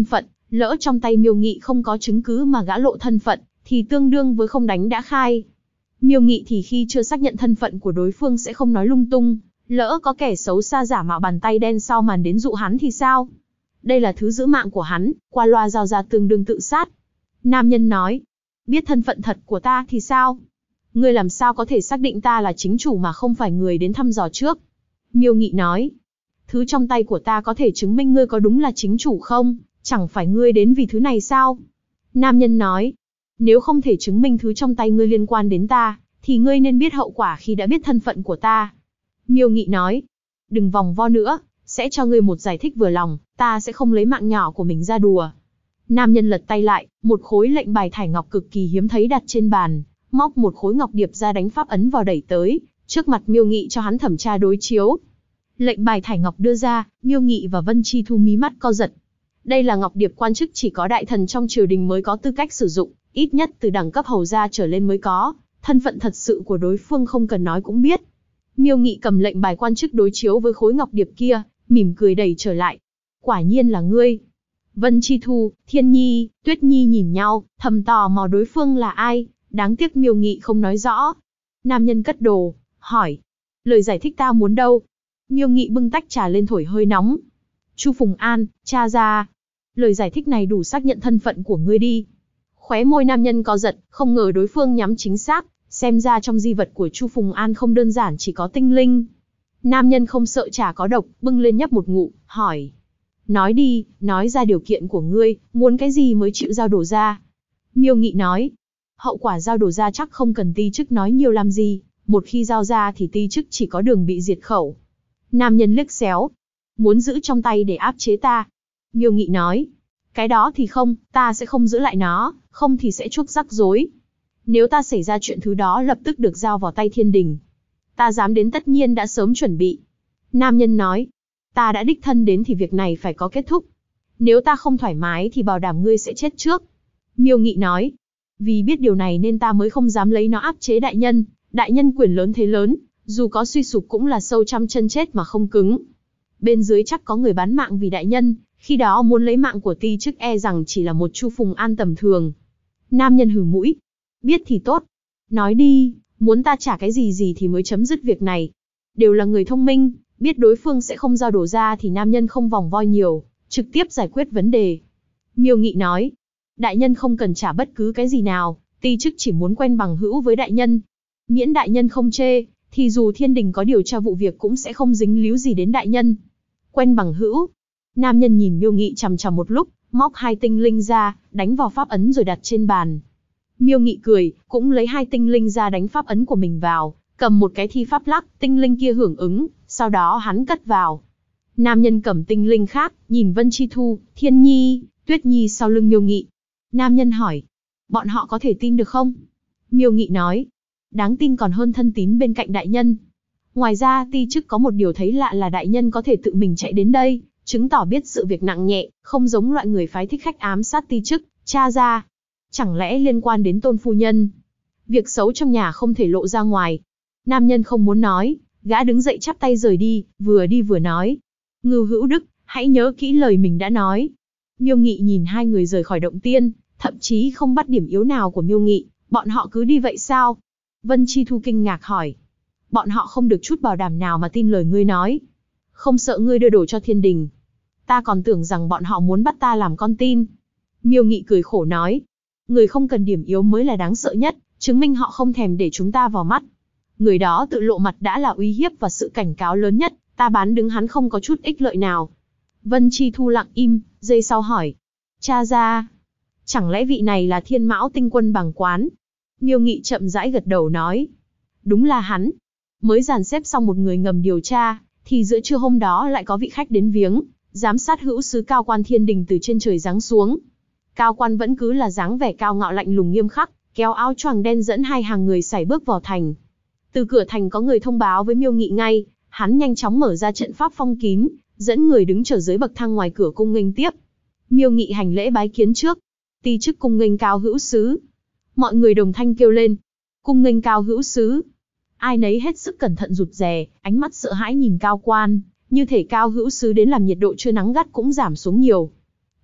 Lỡ trong tay Miêu Nghị không có chứng cứ mà gã lộ thân phận, thì tương đương với không đánh đã khai. Miêu Nghị thì khi chưa xác nhận thân phận của đối phương sẽ không nói lung tung, lỡ có kẻ xấu xa giả mạo bàn tay đen sau màn đến dụ hắn thì sao? Đây là thứ giữ mạng của hắn, qua loa giao ra tương đương tự sát. Nam nhân nói, biết thân phận thật của ta thì sao? Ngươi làm sao có thể xác định ta là chính chủ mà không phải người đến thăm dò trước? Miêu Nghị nói, thứ trong tay của ta có thể chứng minh ngươi có đúng là chính chủ không? Chẳng phải ngươi đến vì thứ này sao? Nam nhân nói, nếu không thể chứng minh thứ trong tay ngươi liên quan đến ta, thì ngươi nên biết hậu quả khi đã biết thân phận của ta. Miêu Nghị nói, đừng vòng vo nữa, sẽ cho ngươi một giải thích vừa lòng, ta sẽ không lấy mạng nhỏ của mình ra đùa. Nam nhân lật tay lại, một khối lệnh bài thải ngọc cực kỳ hiếm thấy đặt trên bàn, móc một khối ngọc điệp ra đánh pháp ấn vào đẩy tới, trước mặt Miêu Nghị cho hắn thẩm tra đối chiếu. Lệnh bài thải ngọc đưa ra, Miêu Nghị và Vân Chi Thu mí mắt co giật. Đây là ngọc điệp quan chức chỉ có đại thần trong triều đình mới có tư cách sử dụng, ít nhất từ đẳng cấp hầu gia trở lên mới có, thân phận thật sự của đối phương không cần nói cũng biết. Miêu Nghị cầm lệnh bài quan chức đối chiếu với khối ngọc điệp kia, mỉm cười đẩy trở lại. Quả nhiên là ngươi. Vân Chi Thu, Thiên Nhi, Tuyết Nhi nhìn nhau, thầm tò mò đối phương là ai, đáng tiếc Miêu Nghị không nói rõ. Nam nhân cất đồ, hỏi, lời giải thích ta muốn đâu? Miêu Nghị bưng tách trà lên thổi hơi nóng. Chu Phùng An, cha ra. Lời giải thích này đủ xác nhận thân phận của ngươi đi. Khóe môi nam nhân co giật, không ngờ đối phương nhắm chính xác, xem ra trong di vật của Chu Phùng An không đơn giản chỉ có tinh linh. Nam nhân không sợ trà có độc, bưng lên nhấp một ngụm, hỏi. Nói đi, nói ra điều kiện của ngươi, muốn cái gì mới chịu giao đổ ra. Miêu Nghị nói, hậu quả giao đổ ra chắc không cần ti chức nói nhiều làm gì, một khi giao ra thì ti chức chỉ có đường bị diệt khẩu. Nam nhân liếc xéo, muốn giữ trong tay để áp chế ta. Miêu Nghị nói, cái đó thì không, ta sẽ không giữ lại nó, không thì sẽ chuốc rắc rối. Nếu ta xảy ra chuyện thứ đó lập tức được giao vào tay thiên đình. Ta dám đến tất nhiên đã sớm chuẩn bị. Nam nhân nói, ta đã đích thân đến thì việc này phải có kết thúc. Nếu ta không thoải mái thì bảo đảm ngươi sẽ chết trước. Miêu Nghị nói, vì biết điều này nên ta mới không dám lấy nó áp chế đại nhân quyền lớn thế lớn, dù có suy sụp cũng là sâu trăm chân chết mà không cứng. Bên dưới chắc có người bán mạng vì đại nhân, khi đó muốn lấy mạng của ti chức e rằng chỉ là một Chu Phùng An tầm thường. Nam nhân hừ mũi, biết thì tốt. Nói đi, muốn ta trả cái gì thì mới chấm dứt việc này. Đều là người thông minh, biết đối phương sẽ không giao đổ ra thì nam nhân không vòng vo nhiều, trực tiếp giải quyết vấn đề. Miêu Nghị nói, đại nhân không cần trả bất cứ cái gì nào, ti chức chỉ muốn quen bằng hữu với đại nhân. Miễn đại nhân không chê, thì dù thiên đình có điều tra vụ việc cũng sẽ không dính líu gì đến đại nhân. Quen bằng hữu. Nam nhân nhìn Miêu Nghị chằm chằm một lúc, móc 2 tinh linh ra, đánh vào pháp ấn rồi đặt trên bàn. Miêu Nghị cười, cũng lấy 2 tinh linh ra đánh pháp ấn của mình vào, cầm một cái thi pháp lắc, tinh linh kia hưởng ứng, sau đó hắn cất vào. Nam nhân cầm tinh linh khác, nhìn Vân Chi Thu, Thiên Nhi, Tuyết Nhi sau lưng Miêu Nghị. Nam nhân hỏi, bọn họ có thể tin được không? Miêu Nghị nói, đáng tin còn hơn thân tín bên cạnh đại nhân. Ngoài ra ti chức có một điều thấy lạ là đại nhân có thể tự mình chạy đến đây, chứng tỏ biết sự việc nặng nhẹ, không giống loại người phái thích khách ám sát ti chức, cha ra. Chẳng lẽ liên quan đến Tôn phu nhân? Việc xấu trong nhà không thể lộ ra ngoài. Nam nhân không muốn nói, gã đứng dậy chắp tay rời đi vừa nói. Ngưu Hữu Đức, hãy nhớ kỹ lời mình đã nói. Miêu Nghị nhìn 2 người rời khỏi động tiên, thậm chí không bắt điểm yếu nào của Miêu Nghị, bọn họ cứ đi vậy sao? Vân Chi Thu kinh ngạc hỏi. Bọn họ không được chút bảo đảm nào mà tin lời ngươi nói. Không sợ ngươi đưa đổ cho thiên đình. Ta còn tưởng rằng bọn họ muốn bắt ta làm con tin. Miêu Nghị cười khổ nói. Người không cần điểm yếu mới là đáng sợ nhất, chứng minh họ không thèm để chúng ta vào mắt. Người đó tự lộ mặt đã là uy hiếp và sự cảnh cáo lớn nhất, ta bán đứng hắn không có chút ích lợi nào. Vân Chi Thu lặng im, giây sau hỏi. Cha ra, chẳng lẽ vị này là Thiên Mão Tinh Quân Bàng Quán? Miêu Nghị chậm rãi gật đầu nói. Đúng là hắn. Mới dàn xếp xong một người ngầm điều tra, thì giữa trưa hôm đó lại có vị khách đến viếng, giám sát hữu sứ Cao Quan thiên đình từ trên trời giáng xuống. Cao Quan vẫn cứ là dáng vẻ cao ngạo lạnh lùng nghiêm khắc, kéo áo choàng đen dẫn 2 hàng người sải bước vào thành. Từ cửa thành có người thông báo với Miêu Nghị ngay, hắn nhanh chóng mở ra trận pháp phong kín, dẫn người đứng chờ dưới bậc thang ngoài cửa cung nghênh tiếp. Miêu Nghị hành lễ bái kiến trước, ti chức cung nghênh Cao hữu sứ. Mọi người đồng thanh kêu lên, cung nghênh Cao hữu sứ. Ai nấy hết sức cẩn thận rụt rè, ánh mắt sợ hãi nhìn Cao Quan, như thể Cao hữu sứ đến làm nhiệt độ trưa nắng gắt cũng giảm xuống nhiều.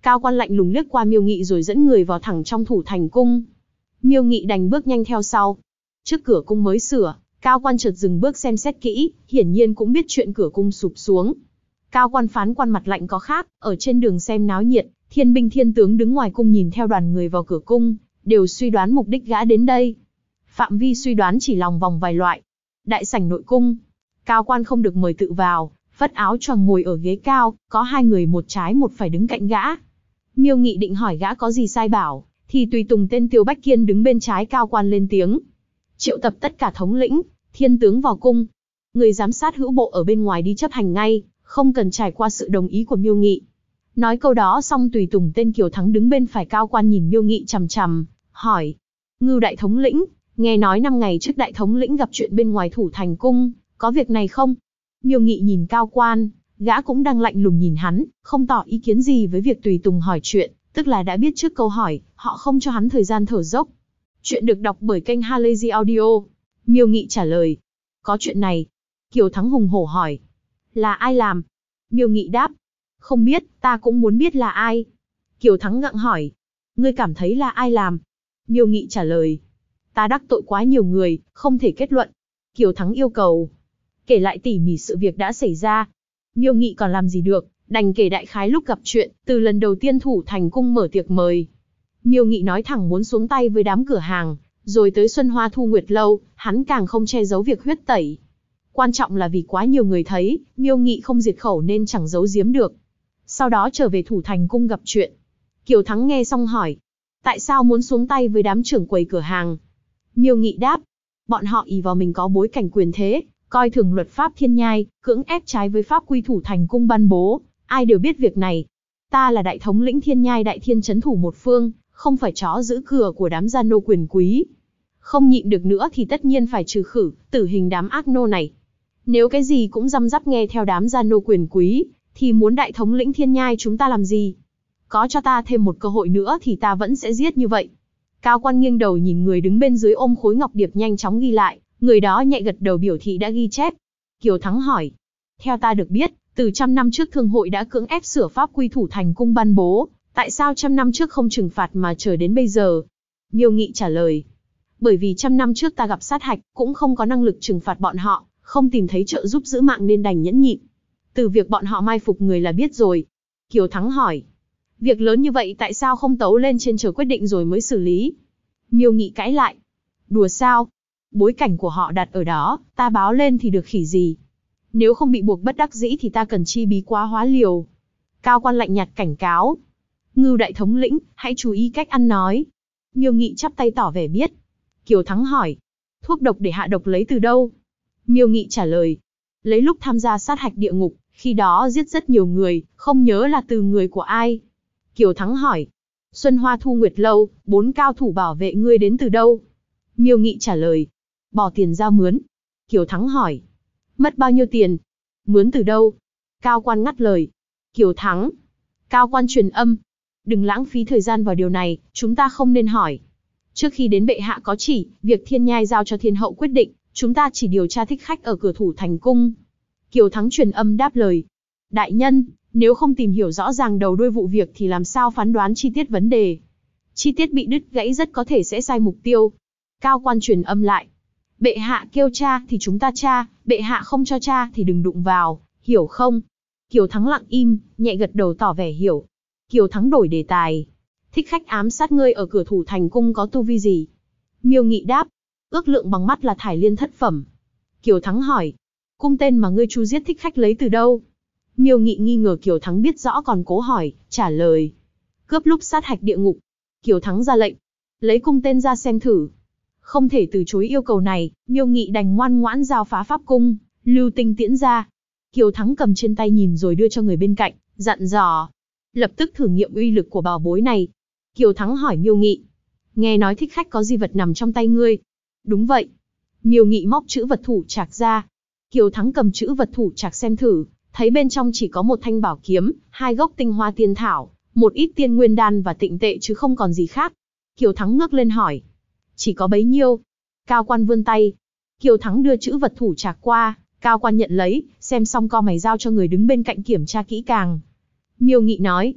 Cao Quan lạnh lùng liếc qua Miêu Nghị rồi dẫn người vào thẳng trong Thủ Thành cung. Miêu Nghị đành bước nhanh theo sau. Trước cửa cung mới sửa, Cao Quan chợt dừng bước xem xét kỹ, hiển nhiên cũng biết chuyện cửa cung sụp xuống. Cao Quan phán quan mặt lạnh có khác, ở trên đường xem náo nhiệt, thiên binh thiên tướng đứng ngoài cung nhìn theo đoàn người vào cửa cung, đều suy đoán mục đích gã đến đây. Phạm vi suy đoán chỉ lòng vòng vài loại. Đại sảnh nội cung, Cao Quan không được mời tự vào, phất áo choàng ngồi ở ghế cao, có hai người một trái một phải đứng cạnh gã. Miêu Nghị định hỏi gã có gì sai bảo, thì tùy tùng tên Tiêu Bách Kiên đứng bên trái Cao Quan lên tiếng. Triệu tập tất cả thống lĩnh, thiên tướng vào cung. Người giám sát hữu bộ ở bên ngoài đi chấp hành ngay, không cần trải qua sự đồng ý của Miêu Nghị. Nói câu đó xong tùy tùng tên Kiều Thắng đứng bên phải Cao Quan nhìn Miêu Nghị chằm chằm, hỏi. Ngưu đại thống lĩnh, nghe nói 5 ngày trước đại thống lĩnh gặp chuyện bên ngoài Thủ Thành cung, có việc này không? Miêu Nghị nhìn Cao Quan, gã cũng đang lạnh lùng nhìn hắn, không tỏ ý kiến gì với việc tùy tùng hỏi chuyện, tức là đã biết trước câu hỏi, họ không cho hắn thời gian thở dốc. Chuyện được đọc bởi kênh Halazy Audio. Miêu Nghị trả lời. Có chuyện này. Kiều Thắng hùng hổ hỏi. Là ai làm? Miêu Nghị đáp. Không biết, ta cũng muốn biết là ai. Kiều Thắng ngượng hỏi. Ngươi cảm thấy là ai làm? Miêu Nghị trả lời. Ta đắc tội quá nhiều người, không thể kết luận. Kiều Thắng yêu cầu. Kể lại tỉ mỉ sự việc đã xảy ra. Miêu Nghị còn làm gì được, đành kể đại khái lúc gặp chuyện, từ lần đầu tiên Thủ Thành cung mở tiệc mời. Miêu Nghị nói thẳng muốn xuống tay với đám cửa hàng, rồi tới Xuân Hoa Thu Nguyệt Lâu, hắn càng không che giấu việc huyết tẩy. Quan trọng là vì quá nhiều người thấy, Miêu Nghị không diệt khẩu nên chẳng giấu giếm được. Sau đó trở về Thủ Thành cung gặp chuyện. Kiều Thắng nghe xong hỏi, tại sao muốn xuống tay với đám trưởng quầy cửa hàng? Miêu Nghị đáp, bọn họ ỷ vào mình có bối cảnh quyền thế, coi thường luật pháp thiên nhai, cưỡng ép trái với pháp quy Thủ Thành cung ban bố, ai đều biết việc này. Ta là đại thống lĩnh thiên nhai đại thiên trấn thủ một phương, không phải chó giữ cửa của đám gia nô quyền quý. Không nhịn được nữa thì tất nhiên phải trừ khử, tử hình đám ác nô này. Nếu cái gì cũng răm rắp nghe theo đám gia nô quyền quý, thì muốn đại thống lĩnh thiên nhai chúng ta làm gì? Có cho ta thêm một cơ hội nữa thì ta vẫn sẽ giết như vậy. Cao Quan nghiêng đầu nhìn người đứng bên dưới ôm khối ngọc điệp nhanh chóng ghi lại, người đó nhẹ gật đầu biểu thị đã ghi chép. Kiều Thắng hỏi, theo ta được biết, từ 100 năm trước thương hội đã cưỡng ép sửa pháp quy Thủ Thành cung ban bố, tại sao 100 năm trước không trừng phạt mà chờ đến bây giờ? Miêu Nghị trả lời, bởi vì 100 năm trước ta gặp sát hạch, cũng không có năng lực trừng phạt bọn họ, không tìm thấy trợ giúp giữ mạng nên đành nhẫn nhịn. Từ việc bọn họ mai phục người là biết rồi. Kiều Thắng hỏi, việc lớn như vậy tại sao không tấu lên trên chờ quyết định rồi mới xử lý? Miêu Nghị cãi lại, đùa sao? Bối cảnh của họ đặt ở đó, ta báo lên thì được khỉ gì? Nếu không bị buộc bất đắc dĩ thì ta cần chi bí quá hóa liều. Cao Quan lạnh nhạt cảnh cáo, Ngưu đại thống lĩnh, hãy chú ý cách ăn nói. Miêu Nghị chắp tay tỏ vẻ biết. Kiều Thắng hỏi, thuốc độc để hạ độc lấy từ đâu? Miêu Nghị trả lời, lấy lúc tham gia sát hạch địa ngục, khi đó giết rất nhiều người, không nhớ là từ người của ai. Kiều Thắng hỏi, Xuân Hoa Thu Nguyệt Lâu, 4 cao thủ bảo vệ ngươi đến từ đâu? Miêu Nghị trả lời, bỏ tiền ra mướn. Kiều Thắng hỏi, mất bao nhiêu tiền? Mướn từ đâu? Cao Quan ngắt lời, Kiều Thắng. Cao Quan truyền âm, đừng lãng phí thời gian vào điều này, chúng ta không nên hỏi. Trước khi đến bệ hạ có chỉ, việc thiên nhai giao cho thiên hậu quyết định, chúng ta chỉ điều tra thích khách ở cửa Thủ Thành cung. Kiều Thắng truyền âm đáp lời, đại nhân, nếu không tìm hiểu rõ ràng đầu đuôi vụ việc thì làm sao phán đoán chi tiết vấn đề? Chi tiết bị đứt gãy rất có thể sẽ sai mục tiêu. Cao Quan truyền âm lại, bệ hạ kêu tra thì chúng ta tra, bệ hạ không cho tra thì đừng đụng vào, hiểu không? Kiều Thắng lặng im, nhẹ gật đầu tỏ vẻ hiểu. Kiều Thắng đổi đề tài, thích khách ám sát ngươi ở cửa Thủ Thành cung có tu vi gì? Miêu Nghị đáp, ước lượng bằng mắt là thải liên thất phẩm. Kiều Thắng hỏi, cung tên mà ngươi chu giết thích khách lấy từ đâu? Miêu Nghị nghi ngờ Kiều Thắng biết rõ còn cố hỏi, trả lời, cướp lúc sát hạch địa ngục. Kiều Thắng ra lệnh, lấy cung tên ra xem thử. Không thể từ chối yêu cầu này, Miêu Nghị đành ngoan ngoãn giao phá pháp cung, lưu tinh tiễn ra. Kiều Thắng cầm trên tay nhìn rồi đưa cho người bên cạnh, dặn dò, lập tức thử nghiệm uy lực của bảo bối này. Kiều Thắng hỏi Miêu Nghị, nghe nói thích khách có di vật nằm trong tay ngươi? Đúng vậy. Miêu Nghị móc chữ vật thủ trạc ra. Kiều Thắng cầm chữ vật thủ trạc xem thử, thấy bên trong chỉ có một thanh bảo kiếm, 2 gốc tinh hoa tiên thảo, một ít tiên nguyên đan và tịnh tệ chứ không còn gì khác. Kiều Thắng ngước lên hỏi, chỉ có bấy nhiêu? Cao Quan vươn tay. Kiều Thắng đưa chữ vật thủ trạc qua, Cao Quan nhận lấy, xem xong co mày giao cho người đứng bên cạnh kiểm tra kỹ càng. Miêu Nghị nói,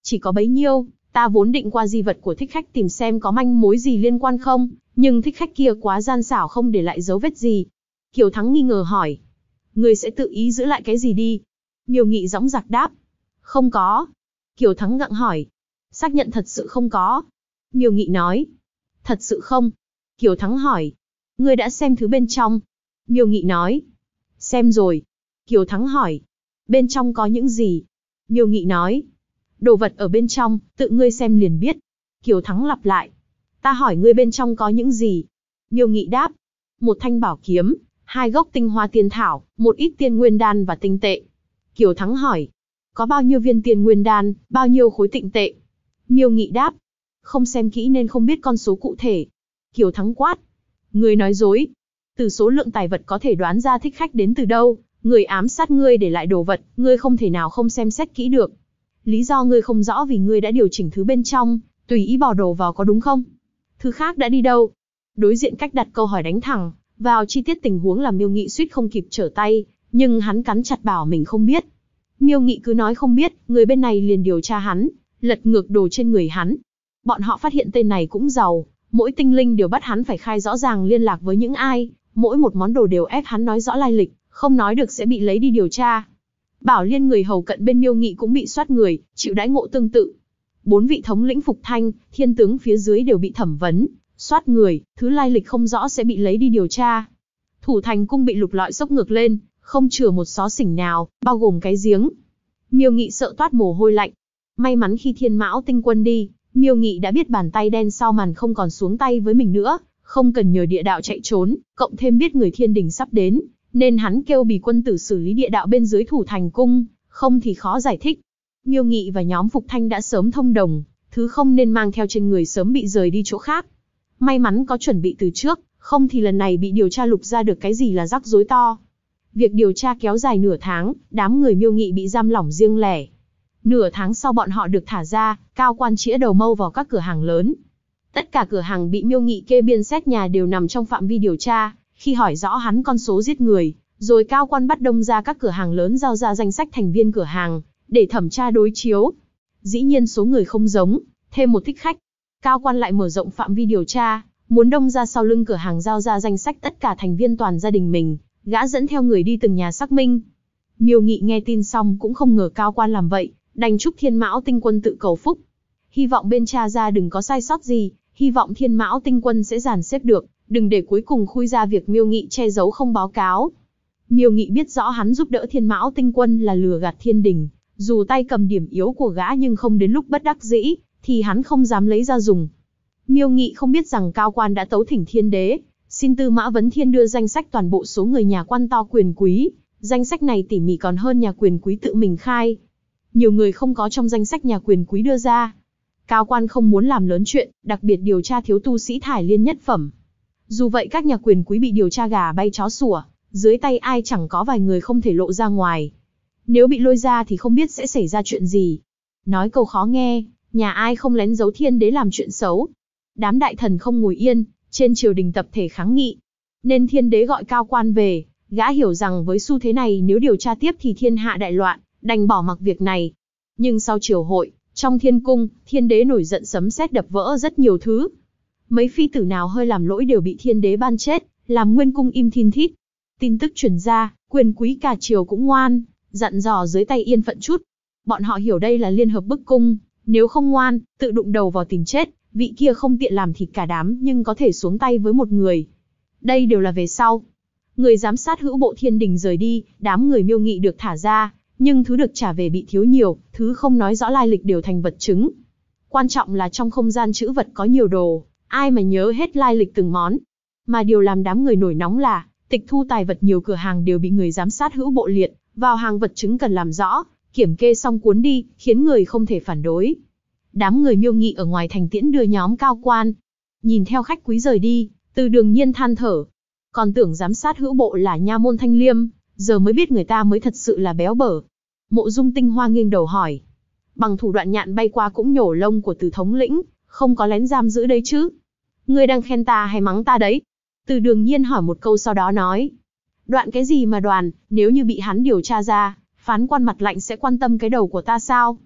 Chỉ có bấy nhiêu, ta vốn định qua di vật của thích khách tìm xem có manh mối gì liên quan không, nhưng thích khách kia quá gian xảo không để lại dấu vết gì. Kiều Thắng nghi ngờ hỏi. Ngươi sẽ tự ý giữ lại cái gì đi? Miêu Nghị dõng dạc đáp. Không có. Kiều Thắng gặng hỏi. Xác nhận thật sự không có. Miêu Nghị nói. Thật sự không? Kiều Thắng hỏi. Ngươi đã xem thứ bên trong? Miêu Nghị nói. Xem rồi. Kiều Thắng hỏi. Bên trong có những gì? Miêu Nghị nói. Đồ vật ở bên trong, tự ngươi xem liền biết. Kiều Thắng lặp lại. Ta hỏi ngươi bên trong có những gì? Miêu Nghị đáp. Một thanh bảo kiếm, 2 gốc tinh hoa tiên thảo, một ít tiên nguyên đan và tinh tệ. Kiều Thắng hỏi. Có bao nhiêu viên tiên nguyên đan, bao nhiêu khối tịnh tệ? Miêu Nghị đáp. Không xem kỹ nên không biết con số cụ thể. Kiều Thắng quát. Ngươi nói dối. Từ số lượng tài vật có thể đoán ra thích khách đến từ đâu, người ám sát ngươi để lại đồ vật, ngươi không thể nào không xem xét kỹ được. Lý do ngươi không rõ vì ngươi đã điều chỉnh thứ bên trong, tùy ý bỏ đồ vào có đúng không? Thứ khác đã đi đâu? Đối diện cách đặt câu hỏi đánh thẳng vào chi tiết tình huống làm Miêu Nghị suýt không kịp trở tay, nhưng hắn cắn chặt bảo mình không biết. Miêu Nghị cứ nói không biết, người bên này liền điều tra hắn, lật ngược đồ trên người hắn. Bọn họ phát hiện tên này cũng giàu, mỗi tinh linh đều bắt hắn phải khai rõ ràng liên lạc với những ai, mỗi một món đồ đều ép hắn nói rõ lai lịch, không nói được sẽ bị lấy đi điều tra. Bảo Liên người hầu cận bên Miêu Nghị cũng bị soát người, chịu đãi ngộ tương tự. 4 vị thống lĩnh Phục Thanh, thiên tướng phía dưới đều bị thẩm vấn, soát người, thứ lai lịch không rõ sẽ bị lấy đi điều tra. Thủ thành cung bị lục lọi xốc ngược lên, không chừa một xó xỉnh nào, bao gồm cái giếng. Miêu Nghị sợ toát mồ hôi lạnh. May mắn khi Thiên Mão Tinh Quân đi, Miêu Nghị đã biết bàn tay đen sau màn không còn xuống tay với mình nữa, không cần nhờ địa đạo chạy trốn, cộng thêm biết người thiên đình sắp đến, nên hắn kêu Bì quân tử xử lý địa đạo bên dưới thủ thành cung, không thì khó giải thích. Miêu Nghị và nhóm Phục Thanh đã sớm thông đồng, thứ không nên mang theo trên người sớm bị rời đi chỗ khác. May mắn có chuẩn bị từ trước, không thì lần này bị điều tra lục ra được cái gì là rắc rối to. Việc điều tra kéo dài nửa tháng, đám người Miêu Nghị bị giam lỏng riêng lẻ. Nửa tháng sau bọn họ được thả ra, cao quan chĩa đầu mâu vào các cửa hàng lớn. Tất cả cửa hàng bị Miêu Nghị kê biên xét nhà đều nằm trong phạm vi điều tra, khi hỏi rõ hắn con số giết người, rồi cao quan bắt đông ra các cửa hàng lớn giao ra danh sách thành viên cửa hàng, để thẩm tra đối chiếu. Dĩ nhiên số người không giống, thêm một thích khách. Cao quan lại mở rộng phạm vi điều tra, muốn đông ra sau lưng cửa hàng giao ra danh sách tất cả thành viên toàn gia đình mình, gã dẫn theo người đi từng nhà xác minh. Miêu Nghị nghe tin xong cũng không ngờ cao quan làm vậy, đành chúc Thiên Mão Tinh Quân tự cầu phúc. Hy vọng bên cha ra đừng có sai sót gì, hy vọng Thiên Mão Tinh Quân sẽ dàn xếp được, đừng để cuối cùng khui ra việc Miêu Nghị che giấu không báo cáo. Miêu Nghị biết rõ hắn giúp đỡ Thiên Mão Tinh Quân là lừa gạt thiên đình, dù tay cầm điểm yếu của gã nhưng không đến lúc bất đắc dĩ, thì hắn không dám lấy ra dùng. Miêu Nghị không biết rằng cao quan đã tấu thỉnh thiên đế, xin Tư Mã Vấn Thiên đưa danh sách toàn bộ số người nhà quan to quyền quý, danh sách này tỉ mỉ còn hơn nhà quyền quý tự mình khai. Nhiều người không có trong danh sách nhà quyền quý đưa ra. Cao quan không muốn làm lớn chuyện, đặc biệt điều tra thiếu tu sĩ thải liên nhất phẩm. Dù vậy các nhà quyền quý bị điều tra gà bay chó sủa, dưới tay ai chẳng có vài người không thể lộ ra ngoài. Nếu bị lôi ra thì không biết sẽ xảy ra chuyện gì. Nói câu khó nghe, nhà ai không lén giấu thiên đế làm chuyện xấu. Đám đại thần không ngồi yên, trên triều đình tập thể kháng nghị. Nên thiên đế gọi cao quan về, gã hiểu rằng với xu thế này nếu điều tra tiếp thì thiên hạ đại loạn, đành bỏ mặc việc này. Nhưng sau triều hội, trong thiên cung, thiên đế nổi giận sấm sét đập vỡ rất nhiều thứ. Mấy phi tử nào hơi làm lỗi đều bị thiên đế ban chết, làm nguyên cung im thin thít. Tin tức truyền ra, quyền quý cả triều cũng ngoan, dặn dò dưới tay yên phận chút. Bọn họ hiểu đây là liên hợp bức cung, nếu không ngoan, tự đụng đầu vào tìm chết, vị kia không tiện làm thịt cả đám nhưng có thể xuống tay với một người. Đây đều là về sau. Người giám sát hữu bộ thiên đình rời đi, đám người Miêu Nghị được thả ra, nhưng thứ được trả về bị thiếu nhiều, thứ không nói rõ lai lịch đều thành vật chứng. Quan trọng là trong không gian trữ vật có nhiều đồ, ai mà nhớ hết lai lịch từng món. Mà điều làm đám người nổi nóng là, tịch thu tài vật nhiều cửa hàng đều bị người giám sát hữu bộ liệt vào hàng vật chứng cần làm rõ, kiểm kê xong cuốn đi, khiến người không thể phản đối. Đám người Miêu Nghị ở ngoài thành tiễn đưa nhóm cao quan. Nhìn theo khách quý rời đi, Từ Đường Nhiên than thở. Còn tưởng giám sát hữu bộ là nha môn thanh liêm, giờ mới biết người ta mới thật sự là béo bở. Mộ Dung Tinh Hoa nghiêng đầu hỏi. Bằng thủ đoạn nhạn bay qua cũng nhổ lông của Từ thống lĩnh, không có lén giam giữ đấy chứ? Ngươi đang khen ta hay mắng ta đấy? Từ Đường Nhiên hỏi một câu sau đó nói. Đoạn cái gì mà đoàn, nếu như bị hắn điều tra ra, phán quan mặt lạnh sẽ quan tâm cái đầu của ta sao?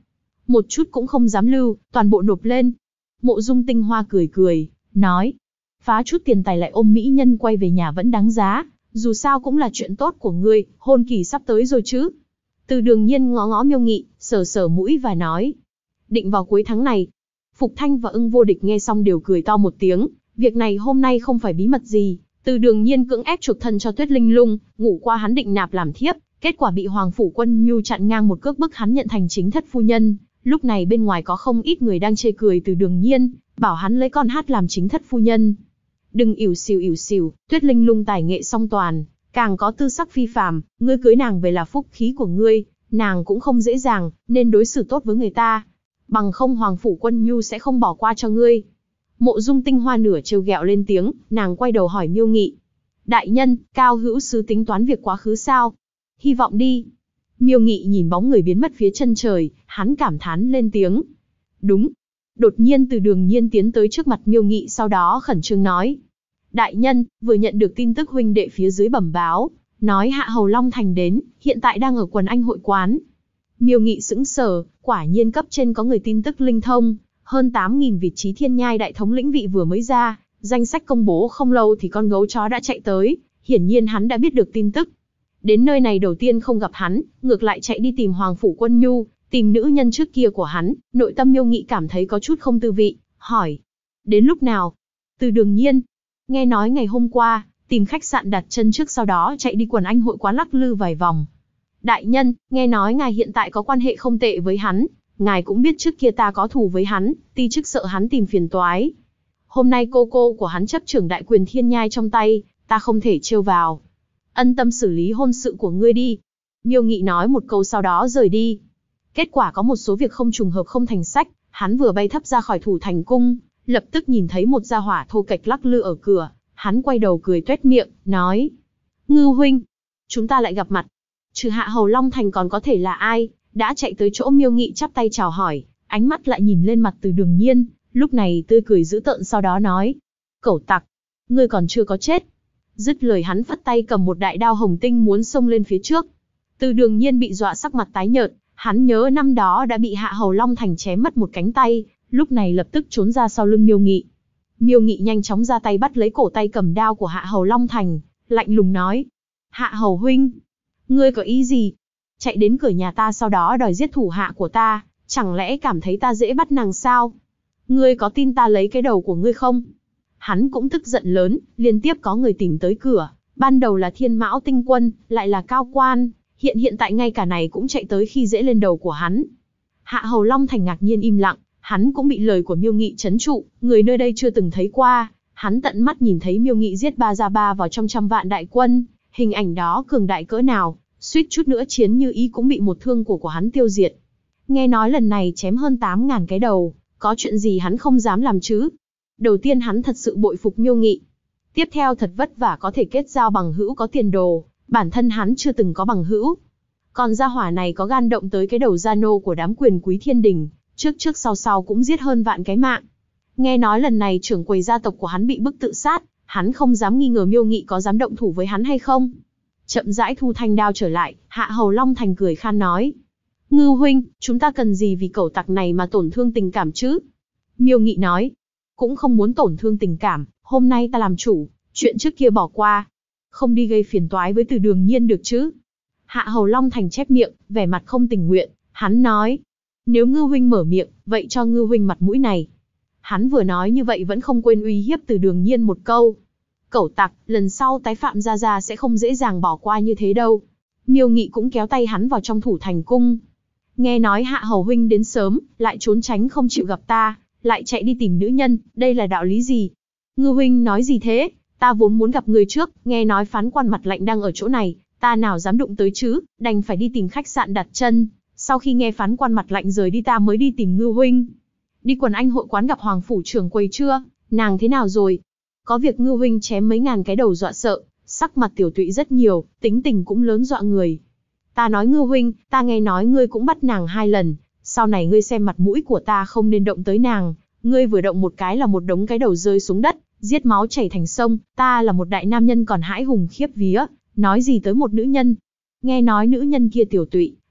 một chút cũng không dám lưu, toàn bộ nộp lên. Mộ Dung Tinh Hoa cười cười, nói, phá chút tiền tài lại ôm mỹ nhân quay về nhà vẫn đáng giá, dù sao cũng là chuyện tốt của ngươi, hôn kỳ sắp tới rồi chứ. Từ Đường Nhiên ngó ngó Miêu Nghị, sờ sờ mũi và nói, định vào cuối tháng này. Phục Thanh và Ưng Vô Địch nghe xong đều cười to một tiếng, việc này hôm nay không phải bí mật gì. Từ Đường Nhiên cưỡng ép chuộc thân cho Tuyết Linh Lung, ngủ qua hắn định nạp làm thiếp, kết quả bị Hoàng Phủ Quân Nhu chặn ngang một cước bức hắn nhận thành chính thất phu nhân. Lúc này bên ngoài có không ít người đang chê cười Từ Đường Nhiên, bảo hắn lấy con hát làm chính thất phu nhân. Đừng ỉu xìu, Tuyết Linh Lung tài nghệ song toàn, càng có tư sắc phi phàm, ngươi cưới nàng về là phúc khí của ngươi, nàng cũng không dễ dàng, nên đối xử tốt với người ta. Bằng không Hoàng Phủ Quân Nhu sẽ không bỏ qua cho ngươi. Mộ Dung Tinh Hoa nửa trêu ghẹo lên tiếng, nàng quay đầu hỏi Miêu Nghị. Đại nhân, Cao hữu sứ tính toán việc quá khứ sao? Hy vọng đi. Miêu Nghị nhìn bóng người biến mất phía chân trời, hắn cảm thán lên tiếng. Đúng. Đột nhiên Từ Đường Nhiên tiến tới trước mặt Miêu Nghị, sau đó khẩn trương nói. Đại nhân, vừa nhận được tin tức huynh đệ phía dưới bẩm báo, nói Hạ Hầu Long Thành đến, hiện tại đang ở Quần Anh hội quán. Miêu Nghị sững sờ, quả nhiên cấp trên có người tin tức linh thông, hơn 8.000 vị trí thiên nhai đại thống lĩnh vị vừa mới ra, danh sách công bố không lâu thì con gấu chó đã chạy tới, hiển nhiên hắn đã biết được tin tức. Đến nơi này đầu tiên không gặp hắn, ngược lại chạy đi tìm Hoàng Phủ Quân Nhu, tìm nữ nhân trước kia của hắn, nội tâm Miêu Nghị cảm thấy có chút không tư vị, hỏi. Đến lúc nào? Từ Đường Nhiên. Nghe nói ngày hôm qua, tìm khách sạn đặt chân trước sau đó chạy đi Quần Anh hội quán lắc lư vài vòng. Đại nhân, nghe nói ngài hiện tại có quan hệ không tệ với hắn, ngài cũng biết trước kia ta có thù với hắn, ti chức sợ hắn tìm phiền toái. Hôm nay cô của hắn chấp trưởng đại quyền thiên nhai trong tay, ta không thể trêu vào. Ân tâm xử lý hôn sự của ngươi đi. Miêu Nghị nói một câu sau đó rời đi. Kết quả có một số việc không trùng hợp không thành sách, hắn vừa bay thấp ra khỏi Thủ Thành cung, lập tức nhìn thấy một gia hỏa thô kệch lắc lư ở cửa, hắn quay đầu cười toét miệng, nói: Ngư huynh, chúng ta lại gặp mặt. Trừ Hạ Hầu Long Thành còn có thể là ai? Đã chạy tới chỗ Miêu Nghị chắp tay chào hỏi, ánh mắt lại nhìn lên mặt Từ Đường Nhiên, lúc này tươi cười dữ tợn, sau đó nói: Cẩu tặc, ngươi còn chưa có chết. Dứt lời hắn phất tay cầm một đại đao hồng tinh muốn xông lên phía trước. Từ Đường Nhiên bị dọa sắc mặt tái nhợt, hắn nhớ năm đó đã bị Hạ Hầu Long Thành chém mất một cánh tay, lúc này lập tức trốn ra sau lưng Miêu Nghị. Miêu Nghị nhanh chóng ra tay bắt lấy cổ tay cầm đao của Hạ Hầu Long Thành, lạnh lùng nói: Hạ Hầu huynh, ngươi có ý gì? Chạy đến cửa nhà ta sau đó đòi giết thủ hạ của ta, chẳng lẽ cảm thấy ta dễ bắt nàng sao? Ngươi có tin ta lấy cái đầu của ngươi không? Hắn cũng tức giận lớn, liên tiếp có người tìm tới cửa, ban đầu là Thiên Mão Tinh Quân, lại là cao quan, hiện tại ngay cả này cũng chạy tới khi dễ lên đầu của hắn. Hạ Hầu Long Thành ngạc nhiên im lặng, hắn cũng bị lời của Miêu Nghị trấn trụ, người nơi đây chưa từng thấy qua, hắn tận mắt nhìn thấy Miêu Nghị giết 3 ra 3 vào trong trăm vạn đại quân, hình ảnh đó cường đại cỡ nào, suýt chút nữa Chiến Như Ý cũng bị một thương của hắn tiêu diệt. Nghe nói lần này chém hơn 8.000 cái đầu, có chuyện gì hắn không dám làm chứ? Đầu tiên hắn thật sự bội phục Miêu Nghị. Tiếp theo thật vất vả có thể kết giao bằng hữu có tiền đồ, bản thân hắn chưa từng có bằng hữu. Còn gia hỏa này có gan động tới cái đầu gia nô của đám quyền quý thiên đình, trước sau cũng giết hơn vạn cái mạng. Nghe nói lần này trưởng quầy gia tộc của hắn bị bức tự sát, hắn không dám nghi ngờ Miêu Nghị có dám động thủ với hắn hay không. Chậm rãi thu thanh đao trở lại, Hạ Hầu Long Thành cười khan nói: Ngư huynh, chúng ta cần gì vì cẩu tặc này mà tổn thương tình cảm chứ? Miêu Nghị nói: Cũng không muốn tổn thương tình cảm, hôm nay ta làm chủ, chuyện trước kia bỏ qua. Không đi gây phiền toái với Từ Đường Nhiên được chứ? Hạ Hầu Long Thành chép miệng, vẻ mặt không tình nguyện, hắn nói: Nếu Ngư huynh mở miệng, vậy cho Ngư huynh mặt mũi này. Hắn vừa nói như vậy vẫn không quên uy hiếp Từ Đường Nhiên một câu. Cẩu tặc, lần sau tái phạm ra sẽ không dễ dàng bỏ qua như thế đâu. Miêu Nghị cũng kéo tay hắn vào trong Thủ Thành cung. Nghe nói Hạ Hầu huynh đến sớm, lại trốn tránh không chịu gặp ta, lại chạy đi tìm nữ nhân, đây là đạo lý gì? Ngư huynh nói gì thế? Ta vốn muốn gặp người trước, nghe nói phán quan mặt lạnh đang ở chỗ này, ta nào dám đụng tới chứ, đành phải đi tìm khách sạn đặt chân. Sau khi nghe phán quan mặt lạnh rời đi ta mới đi tìm Ngư huynh. Đi Quần Anh hội quán gặp Hoàng phủ trưởng quầy chưa? Nàng thế nào rồi? Có việc Ngư huynh chém mấy ngàn cái đầu dọa sợ, sắc mặt tiểu tụy rất nhiều, tính tình cũng lớn dọa người. Ta nói Ngư huynh, ta nghe nói ngươi cũng bắt nàng 2 lần, sau này ngươi xem mặt mũi của ta không nên động tới nàng, ngươi vừa động một cái là một đống cái đầu rơi xuống đất, giết máu chảy thành sông, ta là một đại nam nhân còn hãi hùng khiếp vía, nói gì tới một nữ nhân. Nghe nói nữ nhân kia tiểu tụy,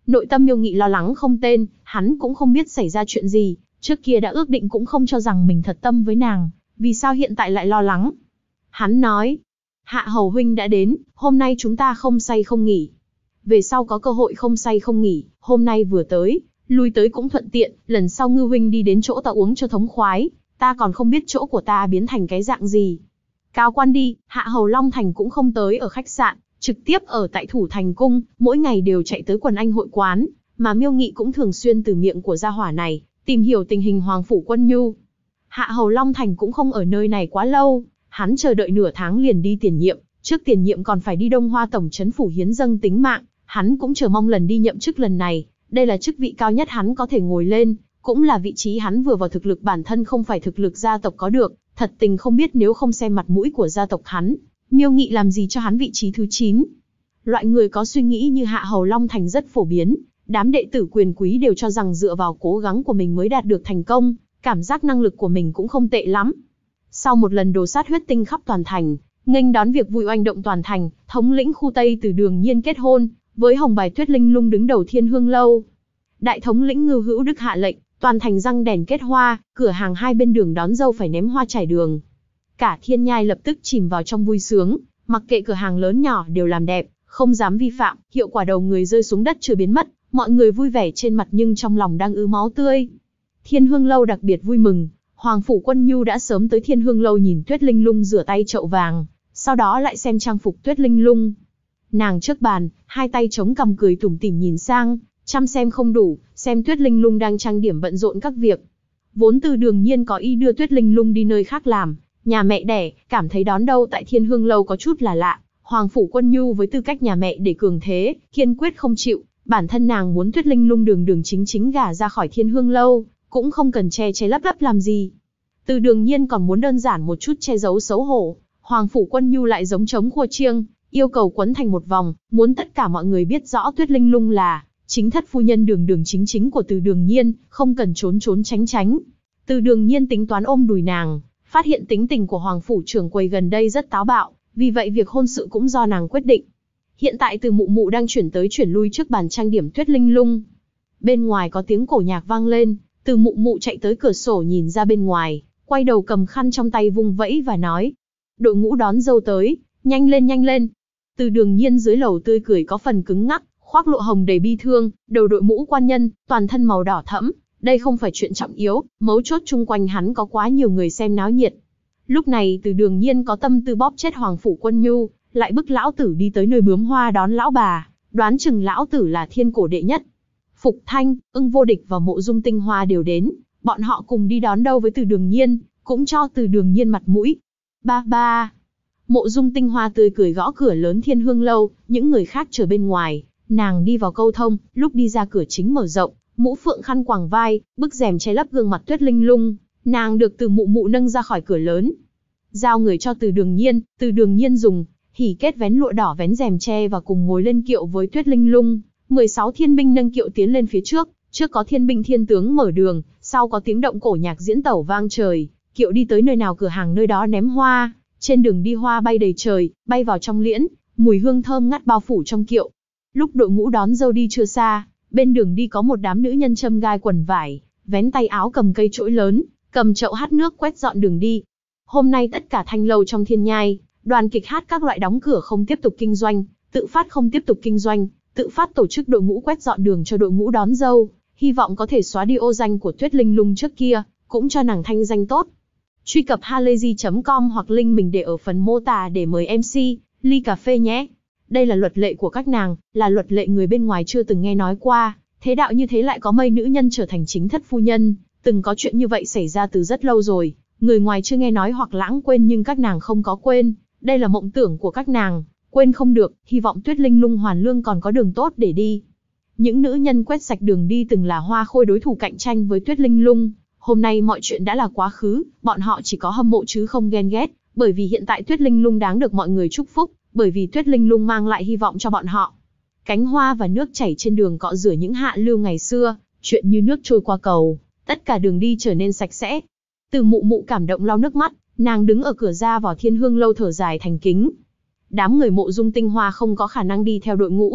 Nội tâm Miêu Nghị lo lắng không tên, hắn cũng không biết xảy ra chuyện gì, trước kia đã ước định cũng không cho rằng mình thật tâm với nàng, vì sao hiện tại lại lo lắng. Hắn nói, Hạ Hầu huynh đã đến, hôm nay chúng ta không say không nghỉ. Về sau có cơ hội không say không nghỉ, hôm nay vừa tới, lui tới cũng thuận tiện, lần sau Ngư huynh đi đến chỗ ta uống cho thống khoái, ta còn không biết chỗ của ta biến thành cái dạng gì. Cao quan đi, Hạ Hầu Long Thành cũng không tới ở khách sạn, trực tiếp ở tại Thủ Thành Cung, mỗi ngày đều chạy tới quần anh hội quán, mà Miêu Nghị cũng thường xuyên từ miệng của gia hỏa này, tìm hiểu tình hình Hoàng Phủ Quân Nhu. Hạ Hầu Long Thành cũng không ở nơi này quá lâu, hắn chờ đợi nửa tháng liền đi tiền nhiệm, trước tiền nhiệm còn phải đi Đông Hoa Tổng trấn phủ hiến dâng tính mạng, hắn cũng chờ mong lần đi nhậm chức lần này, đây là chức vị cao nhất hắn có thể ngồi lên, cũng là vị trí hắn vừa vào thực lực bản thân không phải thực lực gia tộc có được, thật tình không biết nếu không xem mặt mũi của gia tộc hắn, Miêu Nghị làm gì cho hắn vị trí thứ 9. Loại người có suy nghĩ như Hạ Hầu Long Thành rất phổ biến, đám đệ tử quyền quý đều cho rằng dựa vào cố gắng của mình mới đạt được thành công, cảm giác năng lực của mình cũng không tệ lắm. Sau một lần đồ sát huyết tinh khắp toàn thành, nghênh đón việc vui oanh động toàn thành, thống lĩnh khu Tây Từ Đường Nhiên kết hôn với Hồng Bài Tuyết Linh Lung đứng đầu Thiên Hương lâu. Đại thống lĩnh Ngưu Hữu Đức hạ lệnh, toàn thành răng đèn kết hoa, cửa hàng hai bên đường đón dâu phải ném hoa trải đường. Cả Thiên Nhai lập tức chìm vào trong vui sướng, mặc kệ cửa hàng lớn nhỏ đều làm đẹp, không dám vi phạm, hiệu quả đầu người rơi xuống đất chưa biến mất, mọi người vui vẻ trên mặt nhưng trong lòng đang ứ máu tươi. Thiên Hương lâu đặc biệt vui mừng, Hoàng Phủ Quân Nhu đã sớm tới Thiên Hương lâu nhìn Tuyết Linh Lung rửa tay chậu vàng, sau đó lại xem trang phục Tuyết Linh Lung. Nàng trước bàn, hai tay chống cằm cười tủm tỉm nhìn sang, chăm xem không đủ, xem Tuyết Linh Lung đang trang điểm bận rộn các việc. Vốn Từ Đường Nhiên có ý đưa Tuyết Linh Lung đi nơi khác làm, nhà mẹ đẻ, cảm thấy đón đâu tại Thiên Hương lâu có chút là lạ, Hoàng Phủ Quân Nhu với tư cách nhà mẹ để cường thế, kiên quyết không chịu, bản thân nàng muốn Tuyết Linh Lung đường đường chính chính gả ra khỏi Thiên Hương lâu, cũng không cần che che lấp lấp làm gì. Từ Đường Nhiên còn muốn đơn giản một chút che giấu xấu hổ, Hoàng Phủ Quân Nhu lại giống trống khua chiêng, yêu cầu quấn thành một vòng, muốn tất cả mọi người biết rõ Tuyết Linh Lung là chính thất phu nhân đường đường chính chính của Từ Đường Nhiên, không cần trốn trốn tránh tránh. Từ Đường Nhiên tính toán ôm đùi nàng, phát hiện tính tình của Hoàng Phủ trưởng quầy gần đây rất táo bạo, vì vậy việc hôn sự cũng do nàng quyết định. Hiện tại Từ Mụ Mụ đang chuyển tới chuyển lui trước bàn trang điểm Tuyết Linh Lung. Bên ngoài có tiếng cổ nhạc vang lên, Từ Mụ Mụ chạy tới cửa sổ nhìn ra bên ngoài, quay đầu cầm khăn trong tay vung vẫy và nói: đội ngũ đón dâu tới, nhanh lên nhanh lên. Từ Đường Nhiên dưới lầu tươi cười có phần cứng ngắc, khoác lụa hồng đầy bi thương, đầu đội mũ quan nhân, toàn thân màu đỏ thẫm. Đây không phải chuyện trọng yếu, mấu chốt chung quanh hắn có quá nhiều người xem náo nhiệt. Lúc này Từ Đường Nhiên có tâm tư bóp chết Hoàng Phủ Quân Nhu, lại bức lão tử đi tới nơi bướm hoa đón lão bà, đoán chừng lão tử là thiên cổ đệ nhất. Phục Thanh, Ưng Vô Địch và Mộ Dung Tinh Hoa đều đến, bọn họ cùng đi đón đâu với Từ Đường Nhiên, cũng cho Từ Đường Nhiên mặt mũi. Ba ba. Mộ Dung Tinh Hoa tươi cười gõ cửa lớn Thiên Hương lâu, những người khác chờ bên ngoài, nàng đi vào câu thông, lúc đi ra cửa chính mở rộng, mũ phượng khăn quàng vai, bức rèm che lấp gương mặt Tuyết Linh Lung, nàng được Từ Mụ Mụ nâng ra khỏi cửa lớn. Giao người cho Từ Đường Nhiên dùng hỉ kết vén lụa đỏ vén rèm che và cùng ngồi lên kiệu với Tuyết Linh Lung. 16 thiên binh nâng kiệu tiến lên phía trước, trước có thiên binh thiên tướng mở đường, sau có tiếng động cổ nhạc diễn tẩu vang trời, kiệu đi tới nơi nào cửa hàng nơi đó ném hoa, trên đường đi hoa bay đầy trời, bay vào trong liễn, mùi hương thơm ngát bao phủ trong kiệu. Lúc đội ngũ đón dâu đi chưa xa, bên đường đi có một đám nữ nhân châm gai quần vải, vén tay áo cầm cây chổi lớn, cầm chậu hát nước quét dọn đường đi. Hôm nay tất cả thanh lâu trong Thiên Nhai, đoàn kịch hát các loại đóng cửa không tiếp tục kinh doanh, tự phát không tiếp tục kinh doanh, tự phát tổ chức đội ngũ quét dọn đường cho đội ngũ đón dâu, hy vọng có thể xóa đi ô danh của Tuyết Linh Lung trước kia, cũng cho nàng thanh danh tốt. Truy cập halayzi.com hoặc link mình để ở phần mô tả để mời MC ly cà phê nhé. Đây là luật lệ của các nàng, là luật lệ người bên ngoài chưa từng nghe nói qua, thế đạo như thế lại có mây nữ nhân trở thành chính thất phu nhân, từng có chuyện như vậy xảy ra từ rất lâu rồi, người ngoài chưa nghe nói hoặc lãng quên nhưng các nàng không có quên, đây là mộng tưởng của các nàng, quên không được, hy vọng Tuyết Linh Lung hoàn lương còn có đường tốt để đi. Những nữ nhân quét sạch đường đi từng là Hoa Khôi đối thủ cạnh tranh với Tuyết Linh Lung, hôm nay mọi chuyện đã là quá khứ, bọn họ chỉ có hâm mộ chứ không ghen ghét, bởi vì hiện tại Tuyết Linh Lung đáng được mọi người chúc phúc, bởi vì Tuyết Linh Lung mang lại hy vọng cho bọn họ. Cánh hoa và nước chảy trên đường cọ rửa những hạ lưu ngày xưa, chuyện như nước trôi qua cầu, tất cả đường đi trở nên sạch sẽ. Từ Mụ Mụ cảm động lau nước mắt, nàng đứng ở cửa ra vào Thiên Hương lâu thở dài thành kính. Đám người Mộ Dung Tinh Hoa không có khả năng đi theo đội ngũ,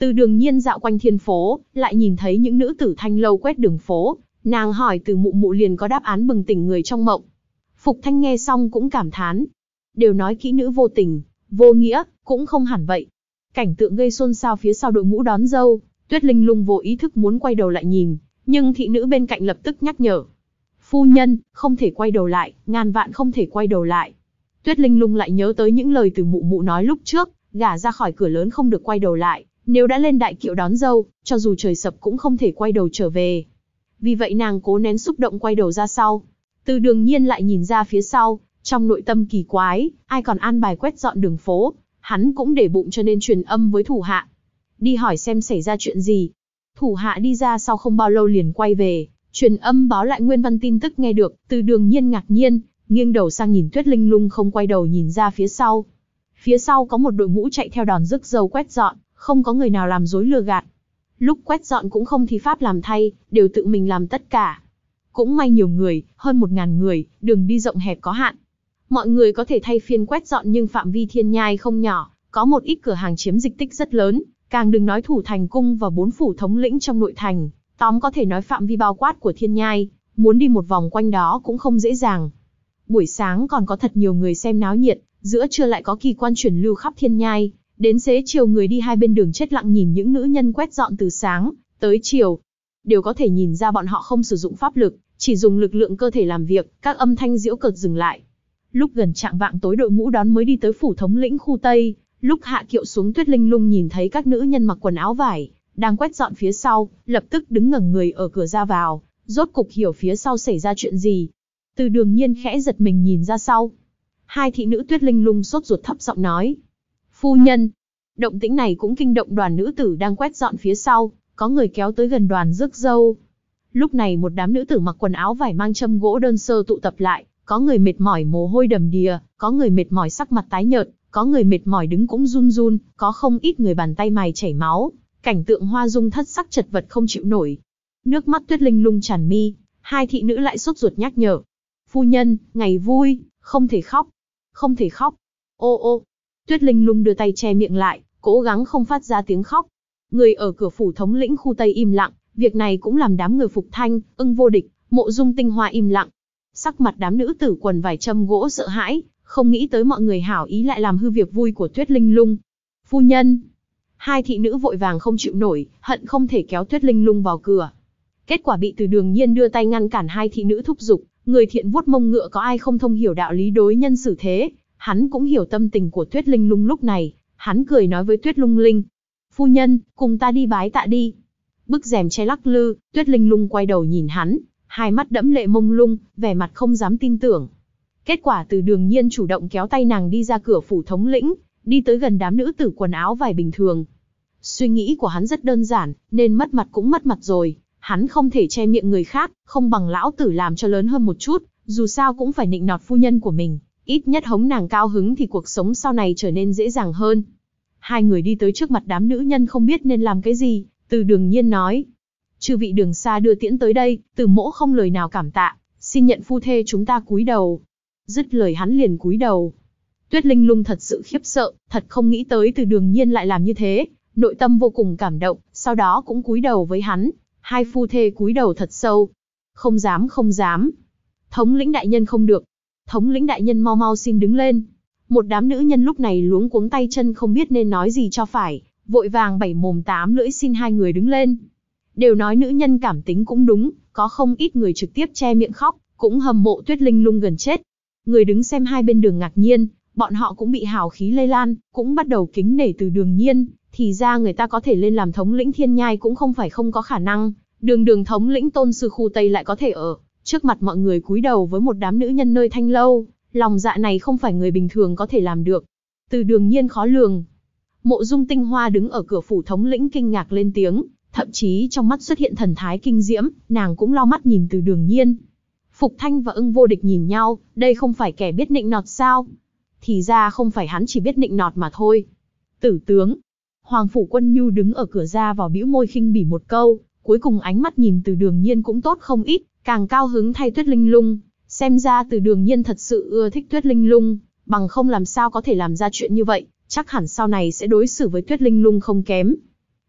Từ Đường Nhiên dạo quanh thiên phố, lại nhìn thấy những nữ tử thanh lâu quét đường phố, nàng hỏi từ mụ mụ liền có đáp án bừng tỉnh người trong mộng. Phục Thanh nghe xong cũng cảm thán. Đều nói kỹ nữ vô tình, vô nghĩa, cũng không hẳn vậy. Cảnh tượng gây xôn xao phía sau đội ngũ đón dâu, Tuyết Linh Lung vô ý thức muốn quay đầu lại nhìn, nhưng thị nữ bên cạnh lập tức nhắc nhở. Phu nhân, không thể quay đầu lại, ngàn vạn không thể quay đầu lại. Tuyết Linh Lung lại nhớ tới những lời từ mụ mụ nói lúc trước, gả ra khỏi cửa lớn không được quay đầu lại, nếu đã lên đại kiệu đón dâu, cho dù trời sập cũng không thể quay đầu trở về. Vì vậy nàng cố nén xúc động quay đầu ra sau. Từ Đường Nhiên lại nhìn ra phía sau, trong nội tâm kỳ quái, ai còn an bài quét dọn đường phố, hắn cũng để bụng cho nên truyền âm với thủ hạ. Đi hỏi xem xảy ra chuyện gì. Thủ hạ đi ra sau không bao lâu liền quay về, truyền âm báo lại nguyên văn tin tức nghe được. Từ Đường Nhiên ngạc nhiên, nghiêng đầu sang nhìn Tuyết Linh Lung không quay đầu nhìn ra phía sau. Phía sau có một đội ngũ chạy theo đòn rước dâu quét dọn, không có người nào làm dối lừa gạt. Lúc quét dọn cũng không thi pháp làm thay, đều tự mình làm tất cả. Cũng may nhiều người, hơn 1000 người, đường đi rộng hẹp có hạn. Mọi người có thể thay phiên quét dọn nhưng phạm vi Thiên Nhai không nhỏ, có một ít cửa hàng chiếm dịch tích rất lớn, càng đừng nói thủ thành cung và 4 phủ thống lĩnh trong nội thành. Tóm có thể nói phạm vi bao quát của Thiên Nhai, muốn đi một vòng quanh đó cũng không dễ dàng. Buổi sáng còn có thật nhiều người xem náo nhiệt, giữa trưa lại có kỳ quan truyền lưu khắp Thiên Nhai. Đến xế chiều người đi hai bên đường chết lặng nhìn những nữ nhân quét dọn từ sáng tới chiều. Đều có thể nhìn ra bọn họ không sử dụng pháp lực, chỉ dùng lực lượng cơ thể làm việc, các âm thanh giễu cợt dừng lại. Lúc gần chạng vạng tối đội ngũ đón mới đi tới phủ thống lĩnh khu Tây, lúc hạ kiệu xuống Tuyết Linh Lung nhìn thấy các nữ nhân mặc quần áo vải, đang quét dọn phía sau, lập tức đứng ngẩng người ở cửa ra vào, rốt cục hiểu phía sau xảy ra chuyện gì. Từ Đường Nhiên khẽ giật mình nhìn ra sau. Hai thị nữ Tuyết Linh Lung sốt ruột thấp giọng nói. Phu nhân, động tĩnh này cũng kinh động đoàn nữ tử đang quét dọn phía sau, có người kéo tới gần đoàn rước dâu. Lúc này một đám nữ tử mặc quần áo vải mang châm gỗ đơn sơ tụ tập lại, có người mệt mỏi mồ hôi đầm đìa, có người mệt mỏi sắc mặt tái nhợt, có người mệt mỏi đứng cũng run run, có không ít người bàn tay mày chảy máu, cảnh tượng hoa dung thất sắc chật vật không chịu nổi. Nước mắt Tuyết Linh Lung tràn mi, hai thị nữ lại sốt ruột nhắc nhở. Phu nhân, ngày vui, không thể khóc, không thể khóc. Ô ô, Tuyết Linh Lung đưa tay che miệng lại, cố gắng không phát ra tiếng khóc. Người ở cửa phủ thống lĩnh khu Tây im lặng, việc này cũng làm đám người Phục Thanh, Ưng Vô Địch, Mộ Dung Tinh Hoa im lặng. Sắc mặt đám nữ tử quần vải châm gỗ sợ hãi, không nghĩ tới mọi người hảo ý lại làm hư việc vui của Tuyết Linh Lung. Phu nhân, hai thị nữ vội vàng không chịu nổi, hận không thể kéo Tuyết Linh Lung vào cửa. Kết quả bị Từ Đường Nhiên đưa tay ngăn cản hai thị nữ thúc giục, người thiện vuốt mông ngựa có ai không thông hiểu đạo lý đối nhân xử thế, hắn cũng hiểu tâm tình của Tuyết Linh Lung lúc này, hắn cười nói với Tuyết Lung Linh. Phu nhân, cùng ta đi bái tạ đi. Bức rèm che lắc lư, Tuyết Linh Lung quay đầu nhìn hắn, hai mắt đẫm lệ mông lung, vẻ mặt không dám tin tưởng. Kết quả Từ Đường Nhiên chủ động kéo tay nàng đi ra cửa phủ thống lĩnh, đi tới gần đám nữ tử quần áo vải bình thường. Suy nghĩ của hắn rất đơn giản, nên mất mặt cũng mất mặt rồi, hắn không thể che miệng người khác, không bằng lão tử làm cho lớn hơn một chút, dù sao cũng phải nịnh nọt phu nhân của mình, ít nhất hống nàng cao hứng thì cuộc sống sau này trở nên dễ dàng hơn. Hai người đi tới trước mặt đám nữ nhân không biết nên làm cái gì, Từ Đường Nhiên nói. Chư vị đường xa đưa tiễn tới đây, Từ mỗ không lời nào cảm tạ, xin nhận phu thê chúng ta cúi đầu. Dứt lời hắn liền cúi đầu. Tuyết Linh Lung thật sự khiếp sợ, thật không nghĩ tới Từ Đường Nhiên lại làm như thế, nội tâm vô cùng cảm động, sau đó cũng cúi đầu với hắn. Hai phu thê cúi đầu thật sâu. Không dám không dám. Thống lĩnh đại nhân không được. Thống lĩnh đại nhân mau mau xin đứng lên. Một đám nữ nhân lúc này luống cuống tay chân không biết nên nói gì cho phải, vội vàng bảy mồm tám lưỡi xin hai người đứng lên. Đều nói nữ nhân cảm tính cũng đúng, có không ít người trực tiếp che miệng khóc, cũng hâm mộ Tuyết Linh Lung gần chết. Người đứng xem hai bên đường ngạc nhiên, bọn họ cũng bị hào khí lây lan, cũng bắt đầu kính nể Từ Đường Nhiên. Thì ra người ta có thể lên làm thống lĩnh Thiên Nhai cũng không phải không có khả năng, đường thống lĩnh tôn sư khu Tây lại có thể ở trước mặt mọi người cúi đầu với một đám nữ nhân nơi thanh lâu, lòng dạ này không phải người bình thường có thể làm được. Từ Đường Nhiên khó lường. Mộ Dung Tinh Hoa đứng ở cửa phủ thống lĩnh kinh ngạc lên tiếng, thậm chí trong mắt xuất hiện thần thái kinh diễm, nàng cũng lau mắt nhìn Từ Đường Nhiên. Phục Thanh và Ưng Vô Địch nhìn nhau, đây không phải kẻ biết nịnh nọt sao? Thì ra không phải hắn chỉ biết nịnh nọt mà thôi. Tử tướng. Hoàng phủ Quân Nhu đứng ở cửa ra vào bĩu môi khinh bỉ một câu, cuối cùng ánh mắt nhìn Từ Đường Nhiên cũng tốt không ít, càng cao hứng thay Tuyết Linh Lung. Xem ra Từ Đường Nhiên thật sự ưa thích Tuyết Linh Lung, bằng không làm sao có thể làm ra chuyện như vậy, chắc hẳn sau này sẽ đối xử với Tuyết Linh Lung không kém.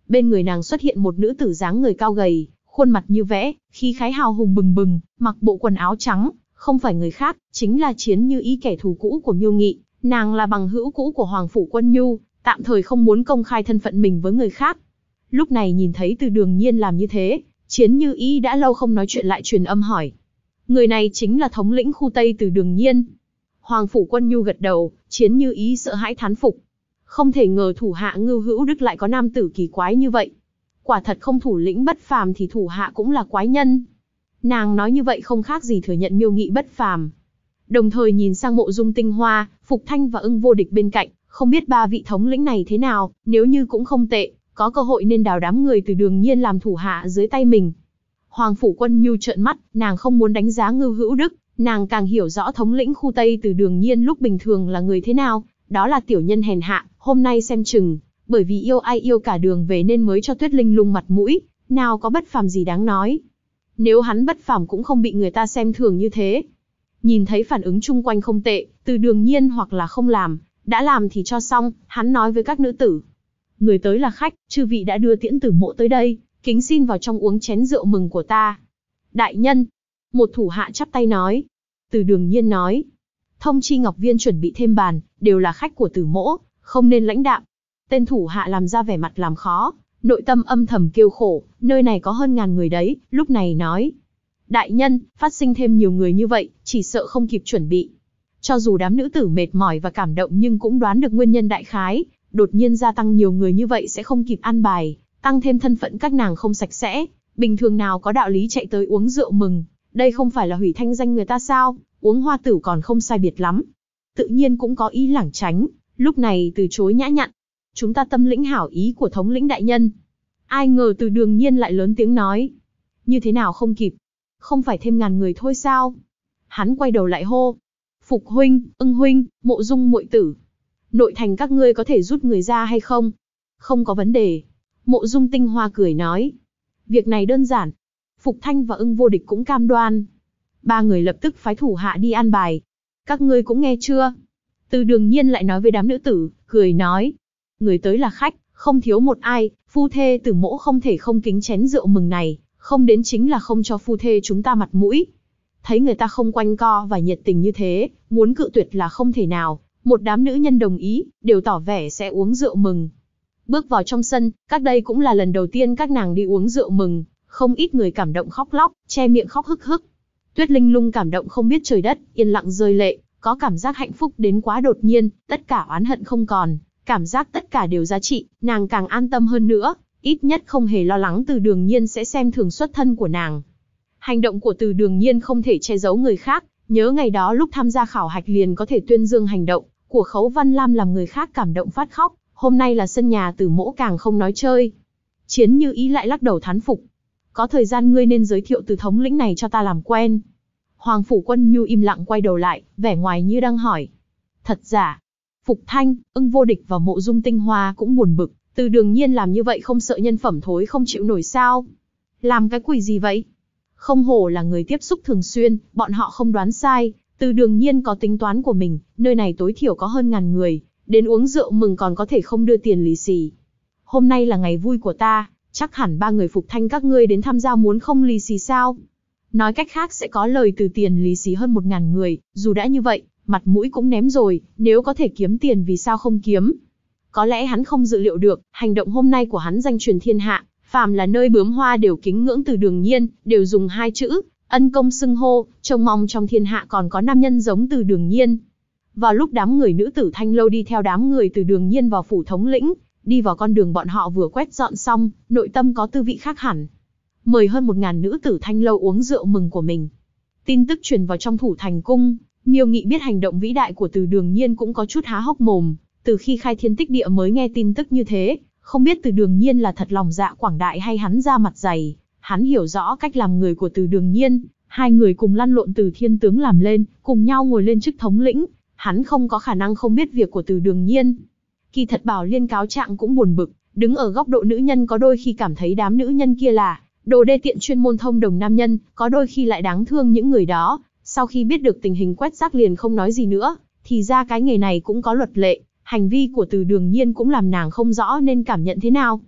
Bên người nàng xuất hiện một nữ tử dáng người cao gầy, khuôn mặt như vẽ, khí khái hào hùng bừng bừng, mặc bộ quần áo trắng, không phải người khác, chính là Chiến Như Ý, kẻ thù cũ của Miêu Nghị. Nàng là bằng hữu cũ của Hoàng phủ Quân Nhu, tạm thời không muốn công khai thân phận mình với người khác. Lúc này nhìn thấy Từ Đường Nhiên làm như thế, Chiến Như Ý đã lâu không nói chuyện lại truyền âm hỏi. Người này chính là thống lĩnh khu Tây Từ Đường Nhiên. Hoàng phủ Quân Nhu gật đầu, Chiến Như Ý sợ hãi thán phục. Không thể ngờ thủ hạ Ngưu Hữu Đức lại có nam tử kỳ quái như vậy. Quả thật không thủ lĩnh bất phàm thì thủ hạ cũng là quái nhân. Nàng nói như vậy không khác gì thừa nhận Miêu Nghị bất phàm. Đồng thời nhìn sang Mộ Dung Tinh Hoa, Phục Thanh và Ưng Vô Địch bên cạnh, không biết ba vị thống lĩnh này thế nào, nếu như cũng không tệ, có cơ hội nên đào đám người Từ Đường Nhiên làm thủ hạ dưới tay mình. Hoàng phủ Quân Nhu trợn mắt, nàng không muốn đánh giá Ngưu Hữu Đức, nàng càng hiểu rõ thống lĩnh khu Tây Từ Đường Nhiên lúc bình thường là người thế nào, đó là tiểu nhân hèn hạ, hôm nay xem chừng, bởi vì yêu ai yêu cả đường về nên mới cho Tuyết Linh Lung mặt mũi, nào có bất phàm gì đáng nói. Nếu hắn bất phàm cũng không bị người ta xem thường như thế. Nhìn thấy phản ứng chung quanh không tệ, Từ Đường Nhiên hoặc là không làm, đã làm thì cho xong, hắn nói với các nữ tử. Người tới là khách, chư vị đã đưa Tiễn Tử Mộ tới đây, kính xin vào trong uống chén rượu mừng của ta. Đại nhân, một thủ hạ chắp tay nói. Từ Đường Nhiên nói, thông chi Ngọc Viên chuẩn bị thêm bàn, đều là khách của Tử Mỗ, không nên lãnh đạm. Tên thủ hạ làm ra vẻ mặt làm khó, nội tâm âm thầm kêu khổ, nơi này có hơn ngàn người đấy, lúc này nói. Đại nhân, phát sinh thêm nhiều người như vậy, chỉ sợ không kịp chuẩn bị. Cho dù đám nữ tử mệt mỏi và cảm động nhưng cũng đoán được nguyên nhân đại khái, đột nhiên gia tăng nhiều người như vậy sẽ không kịp an bài, tăng thêm thân phận các nàng không sạch sẽ, bình thường nào có đạo lý chạy tới uống rượu mừng, đây không phải là hủy thanh danh người ta sao, uống hoa tửu còn không sai biệt lắm. Tự nhiên cũng có ý lảng tránh, lúc này từ chối nhã nhặn. Chúng ta tâm lĩnh hảo ý của thống lĩnh đại nhân. Ai ngờ Từ Đường Nhiên lại lớn tiếng nói. Như thế nào không kịp? Không phải thêm ngàn người thôi sao? Hắn quay đầu lại hô. Phục huynh, Ưng huynh, Mộ Dung muội tử. Nội thành các ngươi có thể rút người ra hay không? Không có vấn đề. Mộ Dung Tinh Hoa cười nói. Việc này đơn giản. Phục Thanh và Ưng Vô Địch cũng cam đoan. Ba người lập tức phái thủ hạ đi an bài. Các ngươi cũng nghe chưa? Từ Đường Nhiên lại nói với đám nữ tử, cười nói. Người tới là khách, không thiếu một ai, phu thê Tử Mỗ không thể không kính chén rượu mừng này, không đến chính là không cho phu thê chúng ta mặt mũi. Thấy người ta không quanh co và nhiệt tình như thế, muốn cự tuyệt là không thể nào, một đám nữ nhân đồng ý, đều tỏ vẻ sẽ uống rượu mừng. Bước vào trong sân, các đây cũng là lần đầu tiên các nàng đi uống rượu mừng, không ít người cảm động khóc lóc, che miệng khóc hức hức. Tuyết Linh Lung cảm động không biết trời đất, yên lặng rơi lệ, có cảm giác hạnh phúc đến quá đột nhiên, tất cả oán hận không còn, cảm giác tất cả đều giá trị, nàng càng an tâm hơn nữa, ít nhất không hề lo lắng Từ Đường Nhiên sẽ xem thường xuất thân của nàng. Hành động của Từ Đường Nhiên không thể che giấu người khác, nhớ ngày đó lúc tham gia khảo hạch liền có thể tuyên dương hành động của Khấu Văn Lam làm người khác cảm động phát khóc, hôm nay là sân nhà Tử Mỗ càng không nói chơi. Chiến Như Ý lại lắc đầu thán phục. Có thời gian ngươi nên giới thiệu từ thống lĩnh này cho ta làm quen. Hoàng phủ Quân Nhu im lặng quay đầu lại, vẻ ngoài như đang hỏi. Thật giả? Phục Thanh, Ưng Vô Địch và Mộ Dung Tinh Hoa cũng buồn bực, Từ Đường Nhiên làm như vậy không sợ nhân phẩm thối không chịu nổi sao? Làm cái quỷ gì vậy? Không hổ là người tiếp xúc thường xuyên, bọn họ không đoán sai, Từ Đường Nhiên có tính toán của mình, nơi này tối thiểu có hơn ngàn người, đến uống rượu mừng còn có thể không đưa tiền lì xì. Hôm nay là ngày vui của ta, chắc hẳn ba người Phục Thanh các ngươi đến tham gia muốn không lì xì sao? Nói cách khác sẽ có lời từ tiền lì xì hơn 1000 người, dù đã như vậy, mặt mũi cũng ném rồi, nếu có thể kiếm tiền vì sao không kiếm? Có lẽ hắn không dự liệu được, hành động hôm nay của hắn danh truyền thiên hạ, phàm là nơi bướm hoa đều kính ngưỡng Từ Đường Nhiên, đều dùng hai chữ, ân công xưng hô, trông mong trong thiên hạ còn có nam nhân giống Từ Đường Nhiên. Vào lúc đám người nữ tử Thanh Lâu đi theo đám người Từ Đường Nhiên vào phủ thống lĩnh, đi vào con đường bọn họ vừa quét dọn xong, nội tâm có tư vị khác hẳn. Mời hơn 1000 nữ tử Thanh Lâu uống rượu mừng của mình. Tin tức truyền vào trong Thủ Thành cung, Miêu Nghị biết hành động vĩ đại của Từ Đường Nhiên cũng có chút há hốc mồm, từ khi khai thiên tích địa mới nghe tin tức như thế, không biết Từ Đường Nhiên là thật lòng dạ quảng đại hay hắn ra mặt dày. Hắn hiểu rõ cách làm người của Từ Đường Nhiên, hai người cùng lăn lộn từ thiên tướng làm lên, cùng nhau ngồi lên chức thống lĩnh, hắn không có khả năng không biết việc của Từ Đường Nhiên. Kỳ thật Bảo Liên cáo trạng cũng buồn bực, đứng ở góc độ nữ nhân có đôi khi cảm thấy đám nữ nhân kia là đồ đê tiện chuyên môn thông đồng nam nhân, có đôi khi lại đáng thương những người đó. Sau khi biết được tình hình quét rác liền không nói gì nữa, thì ra cái nghề này cũng có luật lệ, hành vi của Từ Đường Nhiên cũng làm nàng không rõ nên cảm nhận thế nào.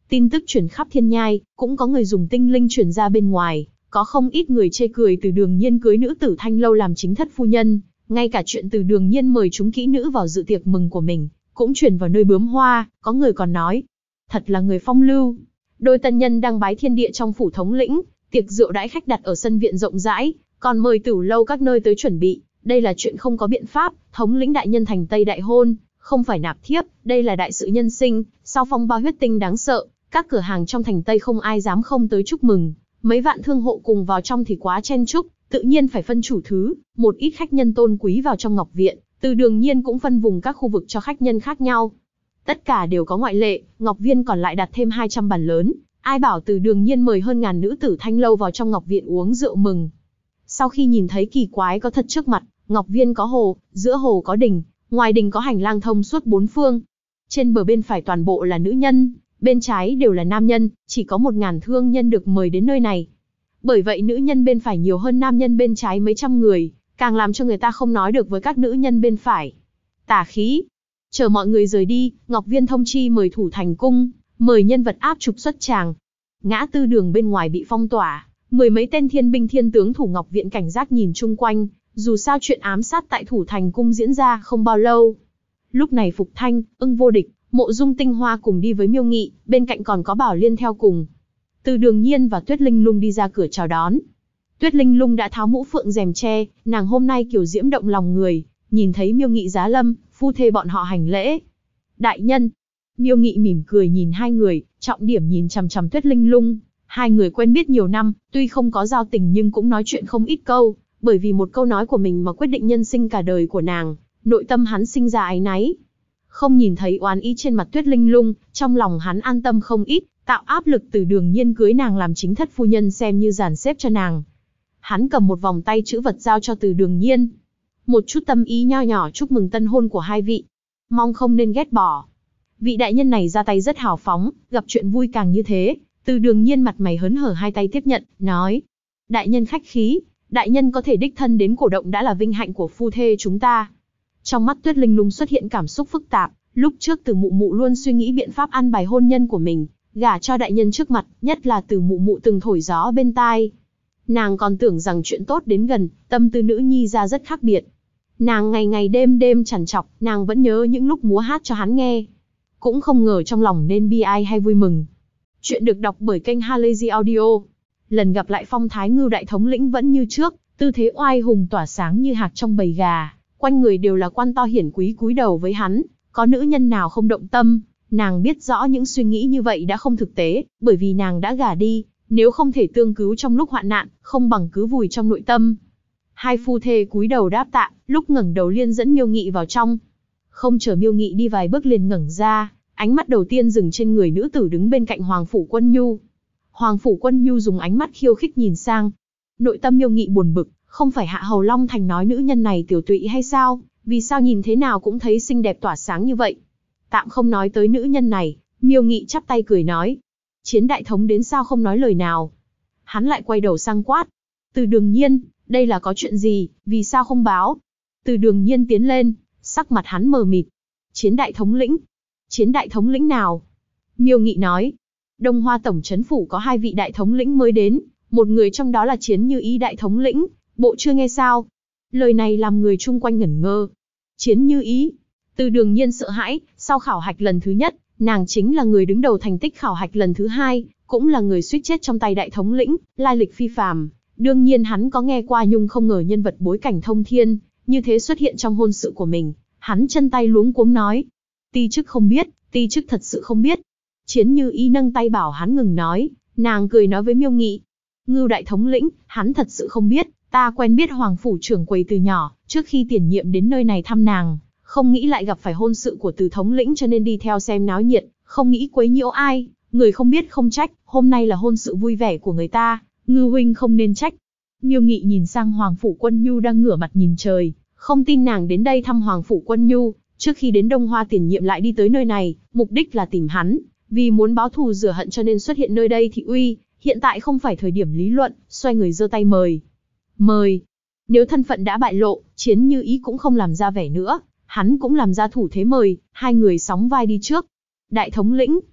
Tin tức truyền khắp Thiên Nhai, cũng có người dùng tinh linh truyền ra bên ngoài, có không ít người chê cười Từ Đường Nhiên cưới nữ tử Thanh Lâu làm chính thất phu nhân, ngay cả chuyện Từ Đường Nhiên mời chúng kỹ nữ vào dự tiệc mừng của mình, cũng truyền vào nơi bướm hoa, có người còn nói, thật là người phong lưu. Đôi tân nhân đang bái thiên địa trong phủ thống lĩnh, tiệc rượu đãi khách đặt ở sân viện rộng rãi, còn mời tửu lâu các nơi tới chuẩn bị, đây là chuyện không có biện pháp, thống lĩnh đại nhân thành Tây đại hôn, không phải nạp thiếp, đây là đại sự nhân sinh, sau phong ba huyết tinh đáng sợ, các cửa hàng trong thành Tây không ai dám không tới chúc mừng, mấy vạn thương hộ cùng vào trong thì quá chen chúc, tự nhiên phải phân chủ thứ, một ít khách nhân tôn quý vào trong ngọc viện, Từ Đường Nhiên cũng phân vùng các khu vực cho khách nhân khác nhau. Tất cả đều có ngoại lệ, ngọc viên còn lại đặt thêm 200 bàn lớn, ai bảo Từ Đường Nhiên mời hơn ngàn nữ tử Thanh Lâu vào trong ngọc viện uống rượu mừng. Sau khi nhìn thấy kỳ quái có thật trước mặt, ngọc viên có hồ, giữa hồ có đình, ngoài đình có hành lang thông suốt bốn phương. Trên bờ bên phải toàn bộ là nữ nhân, bên trái đều là nam nhân, chỉ có 1000 thương nhân được mời đến nơi này. Bởi vậy nữ nhân bên phải nhiều hơn nam nhân bên trái mấy trăm người, càng làm cho người ta không nói được với các nữ nhân bên phải. Tà khí. Chờ mọi người rời đi, Ngọc Viên thông chi mời thủ thành cung, mời nhân vật áp trục xuất tràng. Ngã tư đường bên ngoài bị phong tỏa, 10 mấy tên thiên binh thiên tướng thủ Ngọc Viện cảnh giác nhìn chung quanh, dù sao chuyện ám sát tại thủ thành cung diễn ra không bao lâu. Lúc này Phục Thanh, Ưng Vô Địch, Mộ Dung Tinh Hoa cùng đi với Miêu Nghị, bên cạnh còn có Bảo Liên theo cùng. Từ Đường Nhiên và Tuyết Linh Lung đi ra cửa chào đón. Tuyết Linh Lung đã tháo mũ phượng rèm che, nàng hôm nay kiều diễm động lòng người, nhìn thấy Miêu Nghị giá lâm, phu thê bọn họ hành lễ. Đại nhân. Miêu Nghị mỉm cười nhìn hai người, trọng điểm nhìn chằm chằm Tuyết Linh Lung. Hai người quen biết nhiều năm, tuy không có giao tình nhưng cũng nói chuyện không ít câu, bởi vì một câu nói của mình mà quyết định nhân sinh cả đời của nàng, nội tâm hắn sinh ra áy náy. Không nhìn thấy oán ý trên mặt Tuyết Linh Lung, trong lòng hắn an tâm không ít, tạo áp lực Từ Đường Nhiên cưới nàng làm chính thất phu nhân xem như dàn xếp cho nàng. Hắn cầm một vòng tay chữ vật giao cho Từ Đường Nhiên. Một chút tâm ý nho nhỏ chúc mừng tân hôn của hai vị. Mong không nên ghét bỏ. Vị đại nhân này ra tay rất hào phóng, gặp chuyện vui càng như thế. Từ Đường Nhiên mặt mày hớn hở hai tay tiếp nhận, nói. Đại nhân khách khí, đại nhân có thể đích thân đến cổ động đã là vinh hạnh của phu thê chúng ta. Trong mắt Tuyết Linh Lung xuất hiện cảm xúc phức tạp, lúc trước Từ Mụ Mụ luôn suy nghĩ biện pháp an bài hôn nhân của mình, gả cho đại nhân trước mặt, nhất là Từ Mụ Mụ từng thổi gió bên tai. Nàng còn tưởng rằng chuyện tốt đến gần, tâm tư nữ nhi ra rất khác biệt. Nàng ngày ngày đêm đêm trằn trọc, nàng vẫn nhớ những lúc múa hát cho hắn nghe. Cũng không ngờ trong lòng nên bi ai hay vui mừng. Chuyện được đọc bởi kênh Halazy Audio. Lần gặp lại phong thái Ngưu đại thống lĩnh vẫn như trước, tư thế oai hùng tỏa sáng như hạc trong bầy gà, quanh người đều là quan to hiển quý cúi đầu với hắn, có nữ nhân nào không động tâm. Nàng biết rõ những suy nghĩ như vậy đã không thực tế, bởi vì nàng đã gả đi, nếu không thể tương cứu trong lúc hoạn nạn, không bằng cứ vùi trong nội tâm. Hai phu thê cúi đầu đáp tạ, lúc ngẩng đầu liên dẫn Miêu Nghị vào trong. Không chờ Miêu Nghị đi vài bước liền ngẩng ra, ánh mắt đầu tiên dừng trên người nữ tử đứng bên cạnh Hoàng Phủ Quân Nhu. Hoàng Phủ Quân Nhu dùng ánh mắt khiêu khích nhìn sang. Nội tâm Miêu Nghị buồn bực, không phải Hạ Hầu Long Thành nói nữ nhân này tiểu tụy hay sao, vì sao nhìn thế nào cũng thấy xinh đẹp tỏa sáng như vậy. Tạm không nói tới nữ nhân này, Miêu Nghị chắp tay cười nói. Chiến đại thống đến sao không nói lời nào. Hắn lại quay đầu sang quát. Từ Đường Nhiên, đây là có chuyện gì, vì sao không báo? Từ Đường Nhiên tiến lên, sắc mặt hắn mờ mịt. Chiến đại thống lĩnh? Chiến đại thống lĩnh nào? Miêu Nghị nói. Đông Hoa Tổng Trấn Phủ có 2 vị đại thống lĩnh mới đến, một người trong đó là Chiến Như Ý đại thống lĩnh, bộ chưa nghe sao? Lời này làm người chung quanh ngẩn ngơ. Chiến Như Ý. Từ Đường Nhiên sợ hãi, sau khảo hạch lần thứ nhất, nàng chính là người đứng đầu thành tích khảo hạch lần thứ 2, cũng là người suýt chết trong tay đại thống lĩnh, lai lịch phi phàm. Đương nhiên hắn có nghe qua nhưng không ngờ nhân vật bối cảnh thông thiên, như thế xuất hiện trong hôn sự của mình. Hắn chân tay luống cuống nói. Ti chức không biết, ti chức thật sự không biết. Chiến Như Ý nâng tay bảo hắn ngừng nói, nàng cười nói với Miêu Nghị. Ngưu đại thống lĩnh, hắn thật sự không biết, ta quen biết Hoàng Phủ trưởng quầy từ nhỏ, trước khi tiền nhiệm đến nơi này thăm nàng, không nghĩ lại gặp phải hôn sự của Từ thống lĩnh cho nên đi theo xem náo nhiệt, không nghĩ quấy nhiễu ai, người không biết không trách, hôm nay là hôn sự vui vẻ của người ta, Ngưu huynh không nên trách. Miêu Nghị nhìn sang Hoàng Phủ Quân Nhu đang ngửa mặt nhìn trời, không tin nàng đến đây thăm Hoàng Phủ Quân Nhu, trước khi đến Đông Hoa tiền nhiệm lại đi tới nơi này, mục đích là tìm hắn, vì muốn báo thù rửa hận cho nên xuất hiện nơi đây thị uy, hiện tại không phải thời điểm lý luận, xoay người giơ tay mời. Mời. Nếu thân phận đã bại lộ, Chiến Như Ý cũng không làm ra vẻ nữa, hắn cũng làm ra thủ thế mời, hai người sóng vai đi trước. Đại thống lĩnh.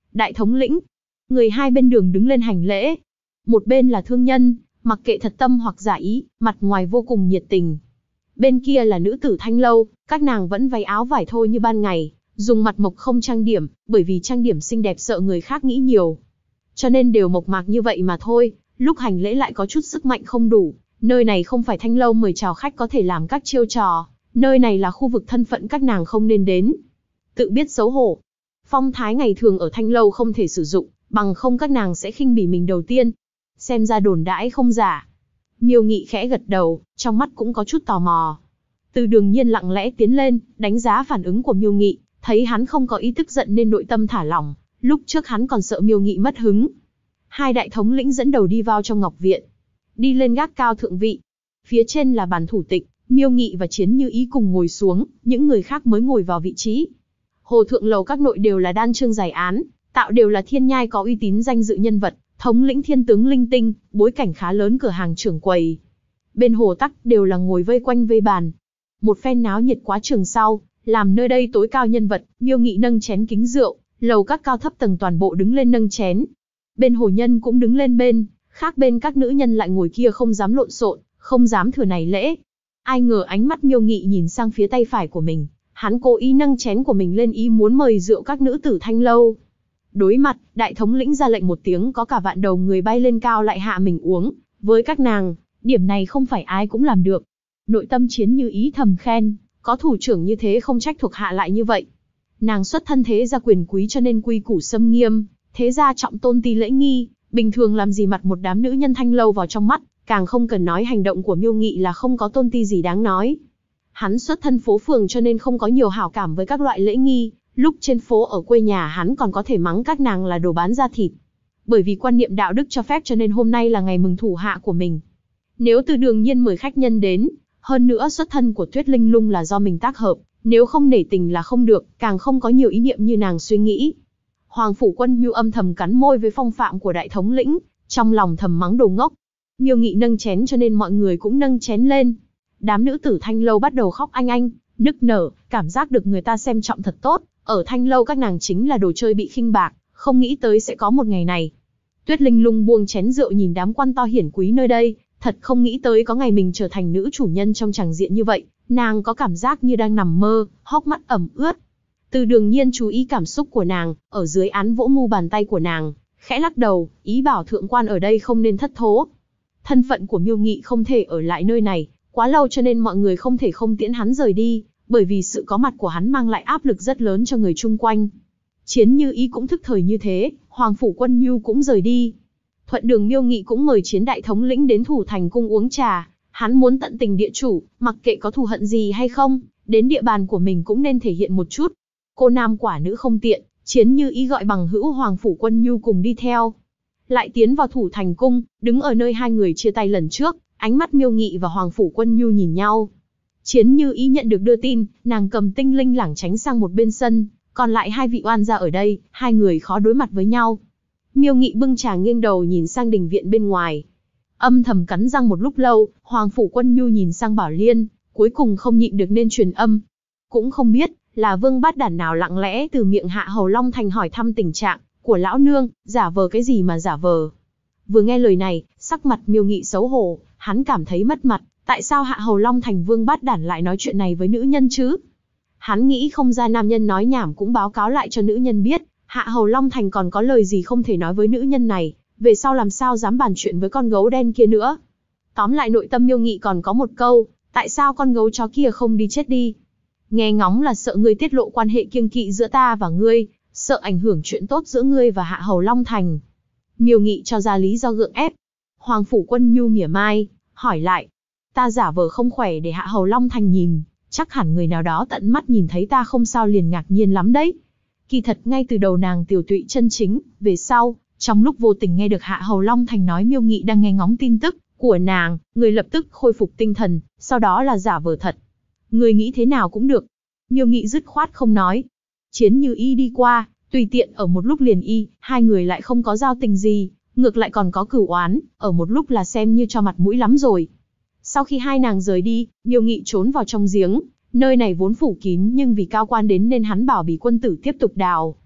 đại thống lĩnh. Người hai bên đường đứng lên hành lễ. Một bên là thương nhân, mặc kệ thật tâm hoặc giả ý, mặt ngoài vô cùng nhiệt tình. Bên kia là nữ tử Thanh Lâu, các nàng vẫn váy áo vải thôi như ban ngày, dùng mặt mộc không trang điểm, bởi vì trang điểm xinh đẹp sợ người khác nghĩ nhiều. Cho nên đều mộc mạc như vậy mà thôi, lúc hành lễ lại có chút sức mạnh không đủ. Nơi này không phải Thanh Lâu mời chào khách có thể làm các chiêu trò, nơi này là khu vực thân phận các nàng không nên đến. Tự biết xấu hổ. Phong thái ngày thường ở Thanh Lâu không thể sử dụng, bằng không các nàng sẽ khinh bỉ mình đầu tiên. Xem ra đồn đãi không giả. Miêu Nghị khẽ gật đầu, trong mắt cũng có chút tò mò. Từ Đường Nhiên lặng lẽ tiến lên, đánh giá phản ứng của Miêu Nghị, thấy hắn không có ý tức giận nên nội tâm thả lỏng, lúc trước hắn còn sợ Miêu Nghị mất hứng. Hai đại thống lĩnh dẫn đầu đi vào trong Ngọc Viện, đi lên gác cao thượng vị. Phía trên là bàn thủ tịch, Miêu Nghị và Chiến Như Ý cùng ngồi xuống, những người khác mới ngồi vào vị trí. Hồ thượng lầu các nội đều là đan chương giải án, tạo đều là thiên nhai có uy tín danh dự nhân vật, thống lĩnh thiên tướng linh tinh, bối cảnh khá lớn cửa hàng trưởng quầy. Bên hồ tắc đều là ngồi vây quanh vây bàn. Một phen náo nhiệt quá trường sau, làm nơi đây tối cao nhân vật, Miêu Nghị nâng chén kính rượu, lầu các cao thấp tầng toàn bộ đứng lên nâng chén. Bên hồ nhân cũng đứng lên bên, khác bên các nữ nhân lại ngồi kia không dám lộn xộn, không dám thừa này lễ. Ai ngờ ánh mắt Miêu Nghị nhìn sang phía tay phải của mình, hắn cố ý nâng chén của mình lên ý muốn mời rượu các nữ tử Thanh Lâu. Đối mặt, đại thống lĩnh ra lệnh một tiếng có cả vạn đầu người bay lên cao lại hạ mình uống, với các nàng, điểm này không phải ai cũng làm được. Nội tâm Chiến Như Ý thầm khen, có thủ trưởng như thế không trách thuộc hạ lại như vậy. Nàng xuất thân thế gia quyền quý cho nên quy củ xâm nghiêm, thế gia trọng tôn ti lễ nghi, bình thường làm gì mặt một đám nữ nhân Thanh Lâu vào trong mắt, càng không cần nói hành động của Miêu Nghị là không có tôn ti gì đáng nói. Hắn xuất thân phố phường cho nên không có nhiều hảo cảm với các loại lễ nghi, lúc trên phố ở quê nhà hắn còn có thể mắng các nàng là đồ bán da thịt. Bởi vì quan niệm đạo đức cho phép cho nên hôm nay là ngày mừng thủ hạ của mình. Nếu Từ Đường Nhiên mời khách nhân đến, hơn nữa xuất thân của Tuyết Linh Lung là do mình tác hợp, nếu không nể tình là không được, càng không có nhiều ý niệm như nàng suy nghĩ. Hoàng Phủ Quân Nhu âm thầm cắn môi với phong phạm của đại thống lĩnh, trong lòng thầm mắng đồ ngốc. Miêu Nghị nâng chén cho nên mọi người cũng nâng chén lên. Đám nữ tử Thanh Lâu bắt đầu khóc anh, nức nở, cảm giác được người ta xem trọng thật tốt. Ở Thanh Lâu các nàng chính là đồ chơi bị khinh bạc, không nghĩ tới sẽ có một ngày này. Tuyết Linh Lung buông chén rượu nhìn đám quan to hiển quý nơi đây, thật không nghĩ tới có ngày mình trở thành nữ chủ nhân trong tràng diện như vậy, nàng có cảm giác như đang nằm mơ, hốc mắt ẩm ướt. Từ Đường Nhiên chú ý cảm xúc của nàng, ở dưới án vỗ mu bàn tay của nàng, khẽ lắc đầu, ý bảo thượng quan ở đây không nên thất thố. Thân phận của Miêu Nghị không thể ở lại nơi này quá lâu cho nên mọi người không thể không tiễn hắn rời đi, bởi vì sự có mặt của hắn mang lại áp lực rất lớn cho người chung quanh. Chiến Như Ý cũng thức thời như thế, Hoàng Phủ Quân Nhu cũng rời đi. Thuận đường Miêu Nghị cũng mời Chiến đại thống lĩnh đến Thủ Thành cung uống trà, hắn muốn tận tình địa chủ, mặc kệ có thù hận gì hay không, đến địa bàn của mình cũng nên thể hiện một chút. Cô nam quả nữ không tiện, Chiến Như Ý gọi bằng hữu Hoàng Phủ Quân Nhu cùng đi theo. Lại tiến vào Thủ Thành cung, đứng ở nơi hai người chia tay lần trước, ánh mắt Miêu Nghị và Hoàng Phủ Quân Nhu nhìn nhau. Chiến Như Ý nhận được đưa tin, nàng cầm tinh linh lảng tránh sang một bên sân, còn lại hai vị oan gia ở đây, hai người khó đối mặt với nhau. Miêu Nghị bưng trà nghiêng đầu nhìn sang đình viện bên ngoài. Âm thầm cắn răng một lúc lâu, Hoàng Phủ Quân Nhu nhìn sang Bảo Liên, cuối cùng không nhịn được nên truyền âm. Cũng không biết, là vương bát đản nào lặng lẽ từ miệng Hạ Hầu Long Thành hỏi thăm tình trạng của lão nương, giả vờ cái gì mà giả vờ. Vừa nghe lời này, sắc mặt Miêu Nghị xấu hổ, hắn cảm thấy mất mặt, tại sao Hạ Hầu Long Thành vương bát đản lại nói chuyện này với nữ nhân chứ? Hắn nghĩ không ra nam nhân nói nhảm cũng báo cáo lại cho nữ nhân biết, Hạ Hầu Long Thành còn có lời gì không thể nói với nữ nhân này, về sau làm sao dám bàn chuyện với con gấu đen kia nữa. Tóm lại nội tâm Miêu Nghị còn có một câu, tại sao con gấu chó kia không đi chết đi? Nghe ngóng là sợ ngươi tiết lộ quan hệ kiêng kỵ giữa ta và ngươi, sợ ảnh hưởng chuyện tốt giữa ngươi và Hạ Hầu Long Thành. Miêu Nghị cho ra lý do gượng ép. Hoàng Phủ Quân Nhu mỉa mai, hỏi lại. Ta giả vờ không khỏe để Hạ Hầu Long Thành nhìn, chắc hẳn người nào đó tận mắt nhìn thấy ta không sao liền ngạc nhiên lắm đấy. Kỳ thật ngay từ đầu nàng tiểu tụy chân chính, về sau, trong lúc vô tình nghe được Hạ Hầu Long Thành nói Miêu Nghị đang nghe ngóng tin tức của nàng, người lập tức khôi phục tinh thần, sau đó là giả vờ thật. Người nghĩ thế nào cũng được. Miêu Nghị dứt khoát không nói. Chiến Như Ý đi qua, tùy tiện ở một lúc liền hai người lại không có giao tình gì, ngược lại còn có cửu oán, ở một lúc là xem như cho mặt mũi lắm rồi. Sau khi hai nàng rời đi, Miêu Nghị trốn vào trong giếng, nơi này vốn phủ kín nhưng vì cao quan đến nên hắn bảo Bỉ quân tử tiếp tục đào.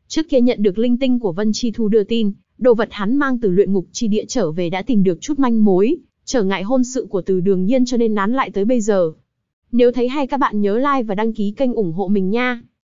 Trước kia nhận được linh tinh của Vân Chi Thu đưa tin, đồ vật hắn mang từ luyện ngục chi địa trở về đã tìm được chút manh mối, trở ngại hôn sự của Từ Đường Nhiên cho nên nán lại tới bây giờ. Nếu thấy hay các bạn nhớ like và đăng ký kênh ủng hộ mình nha.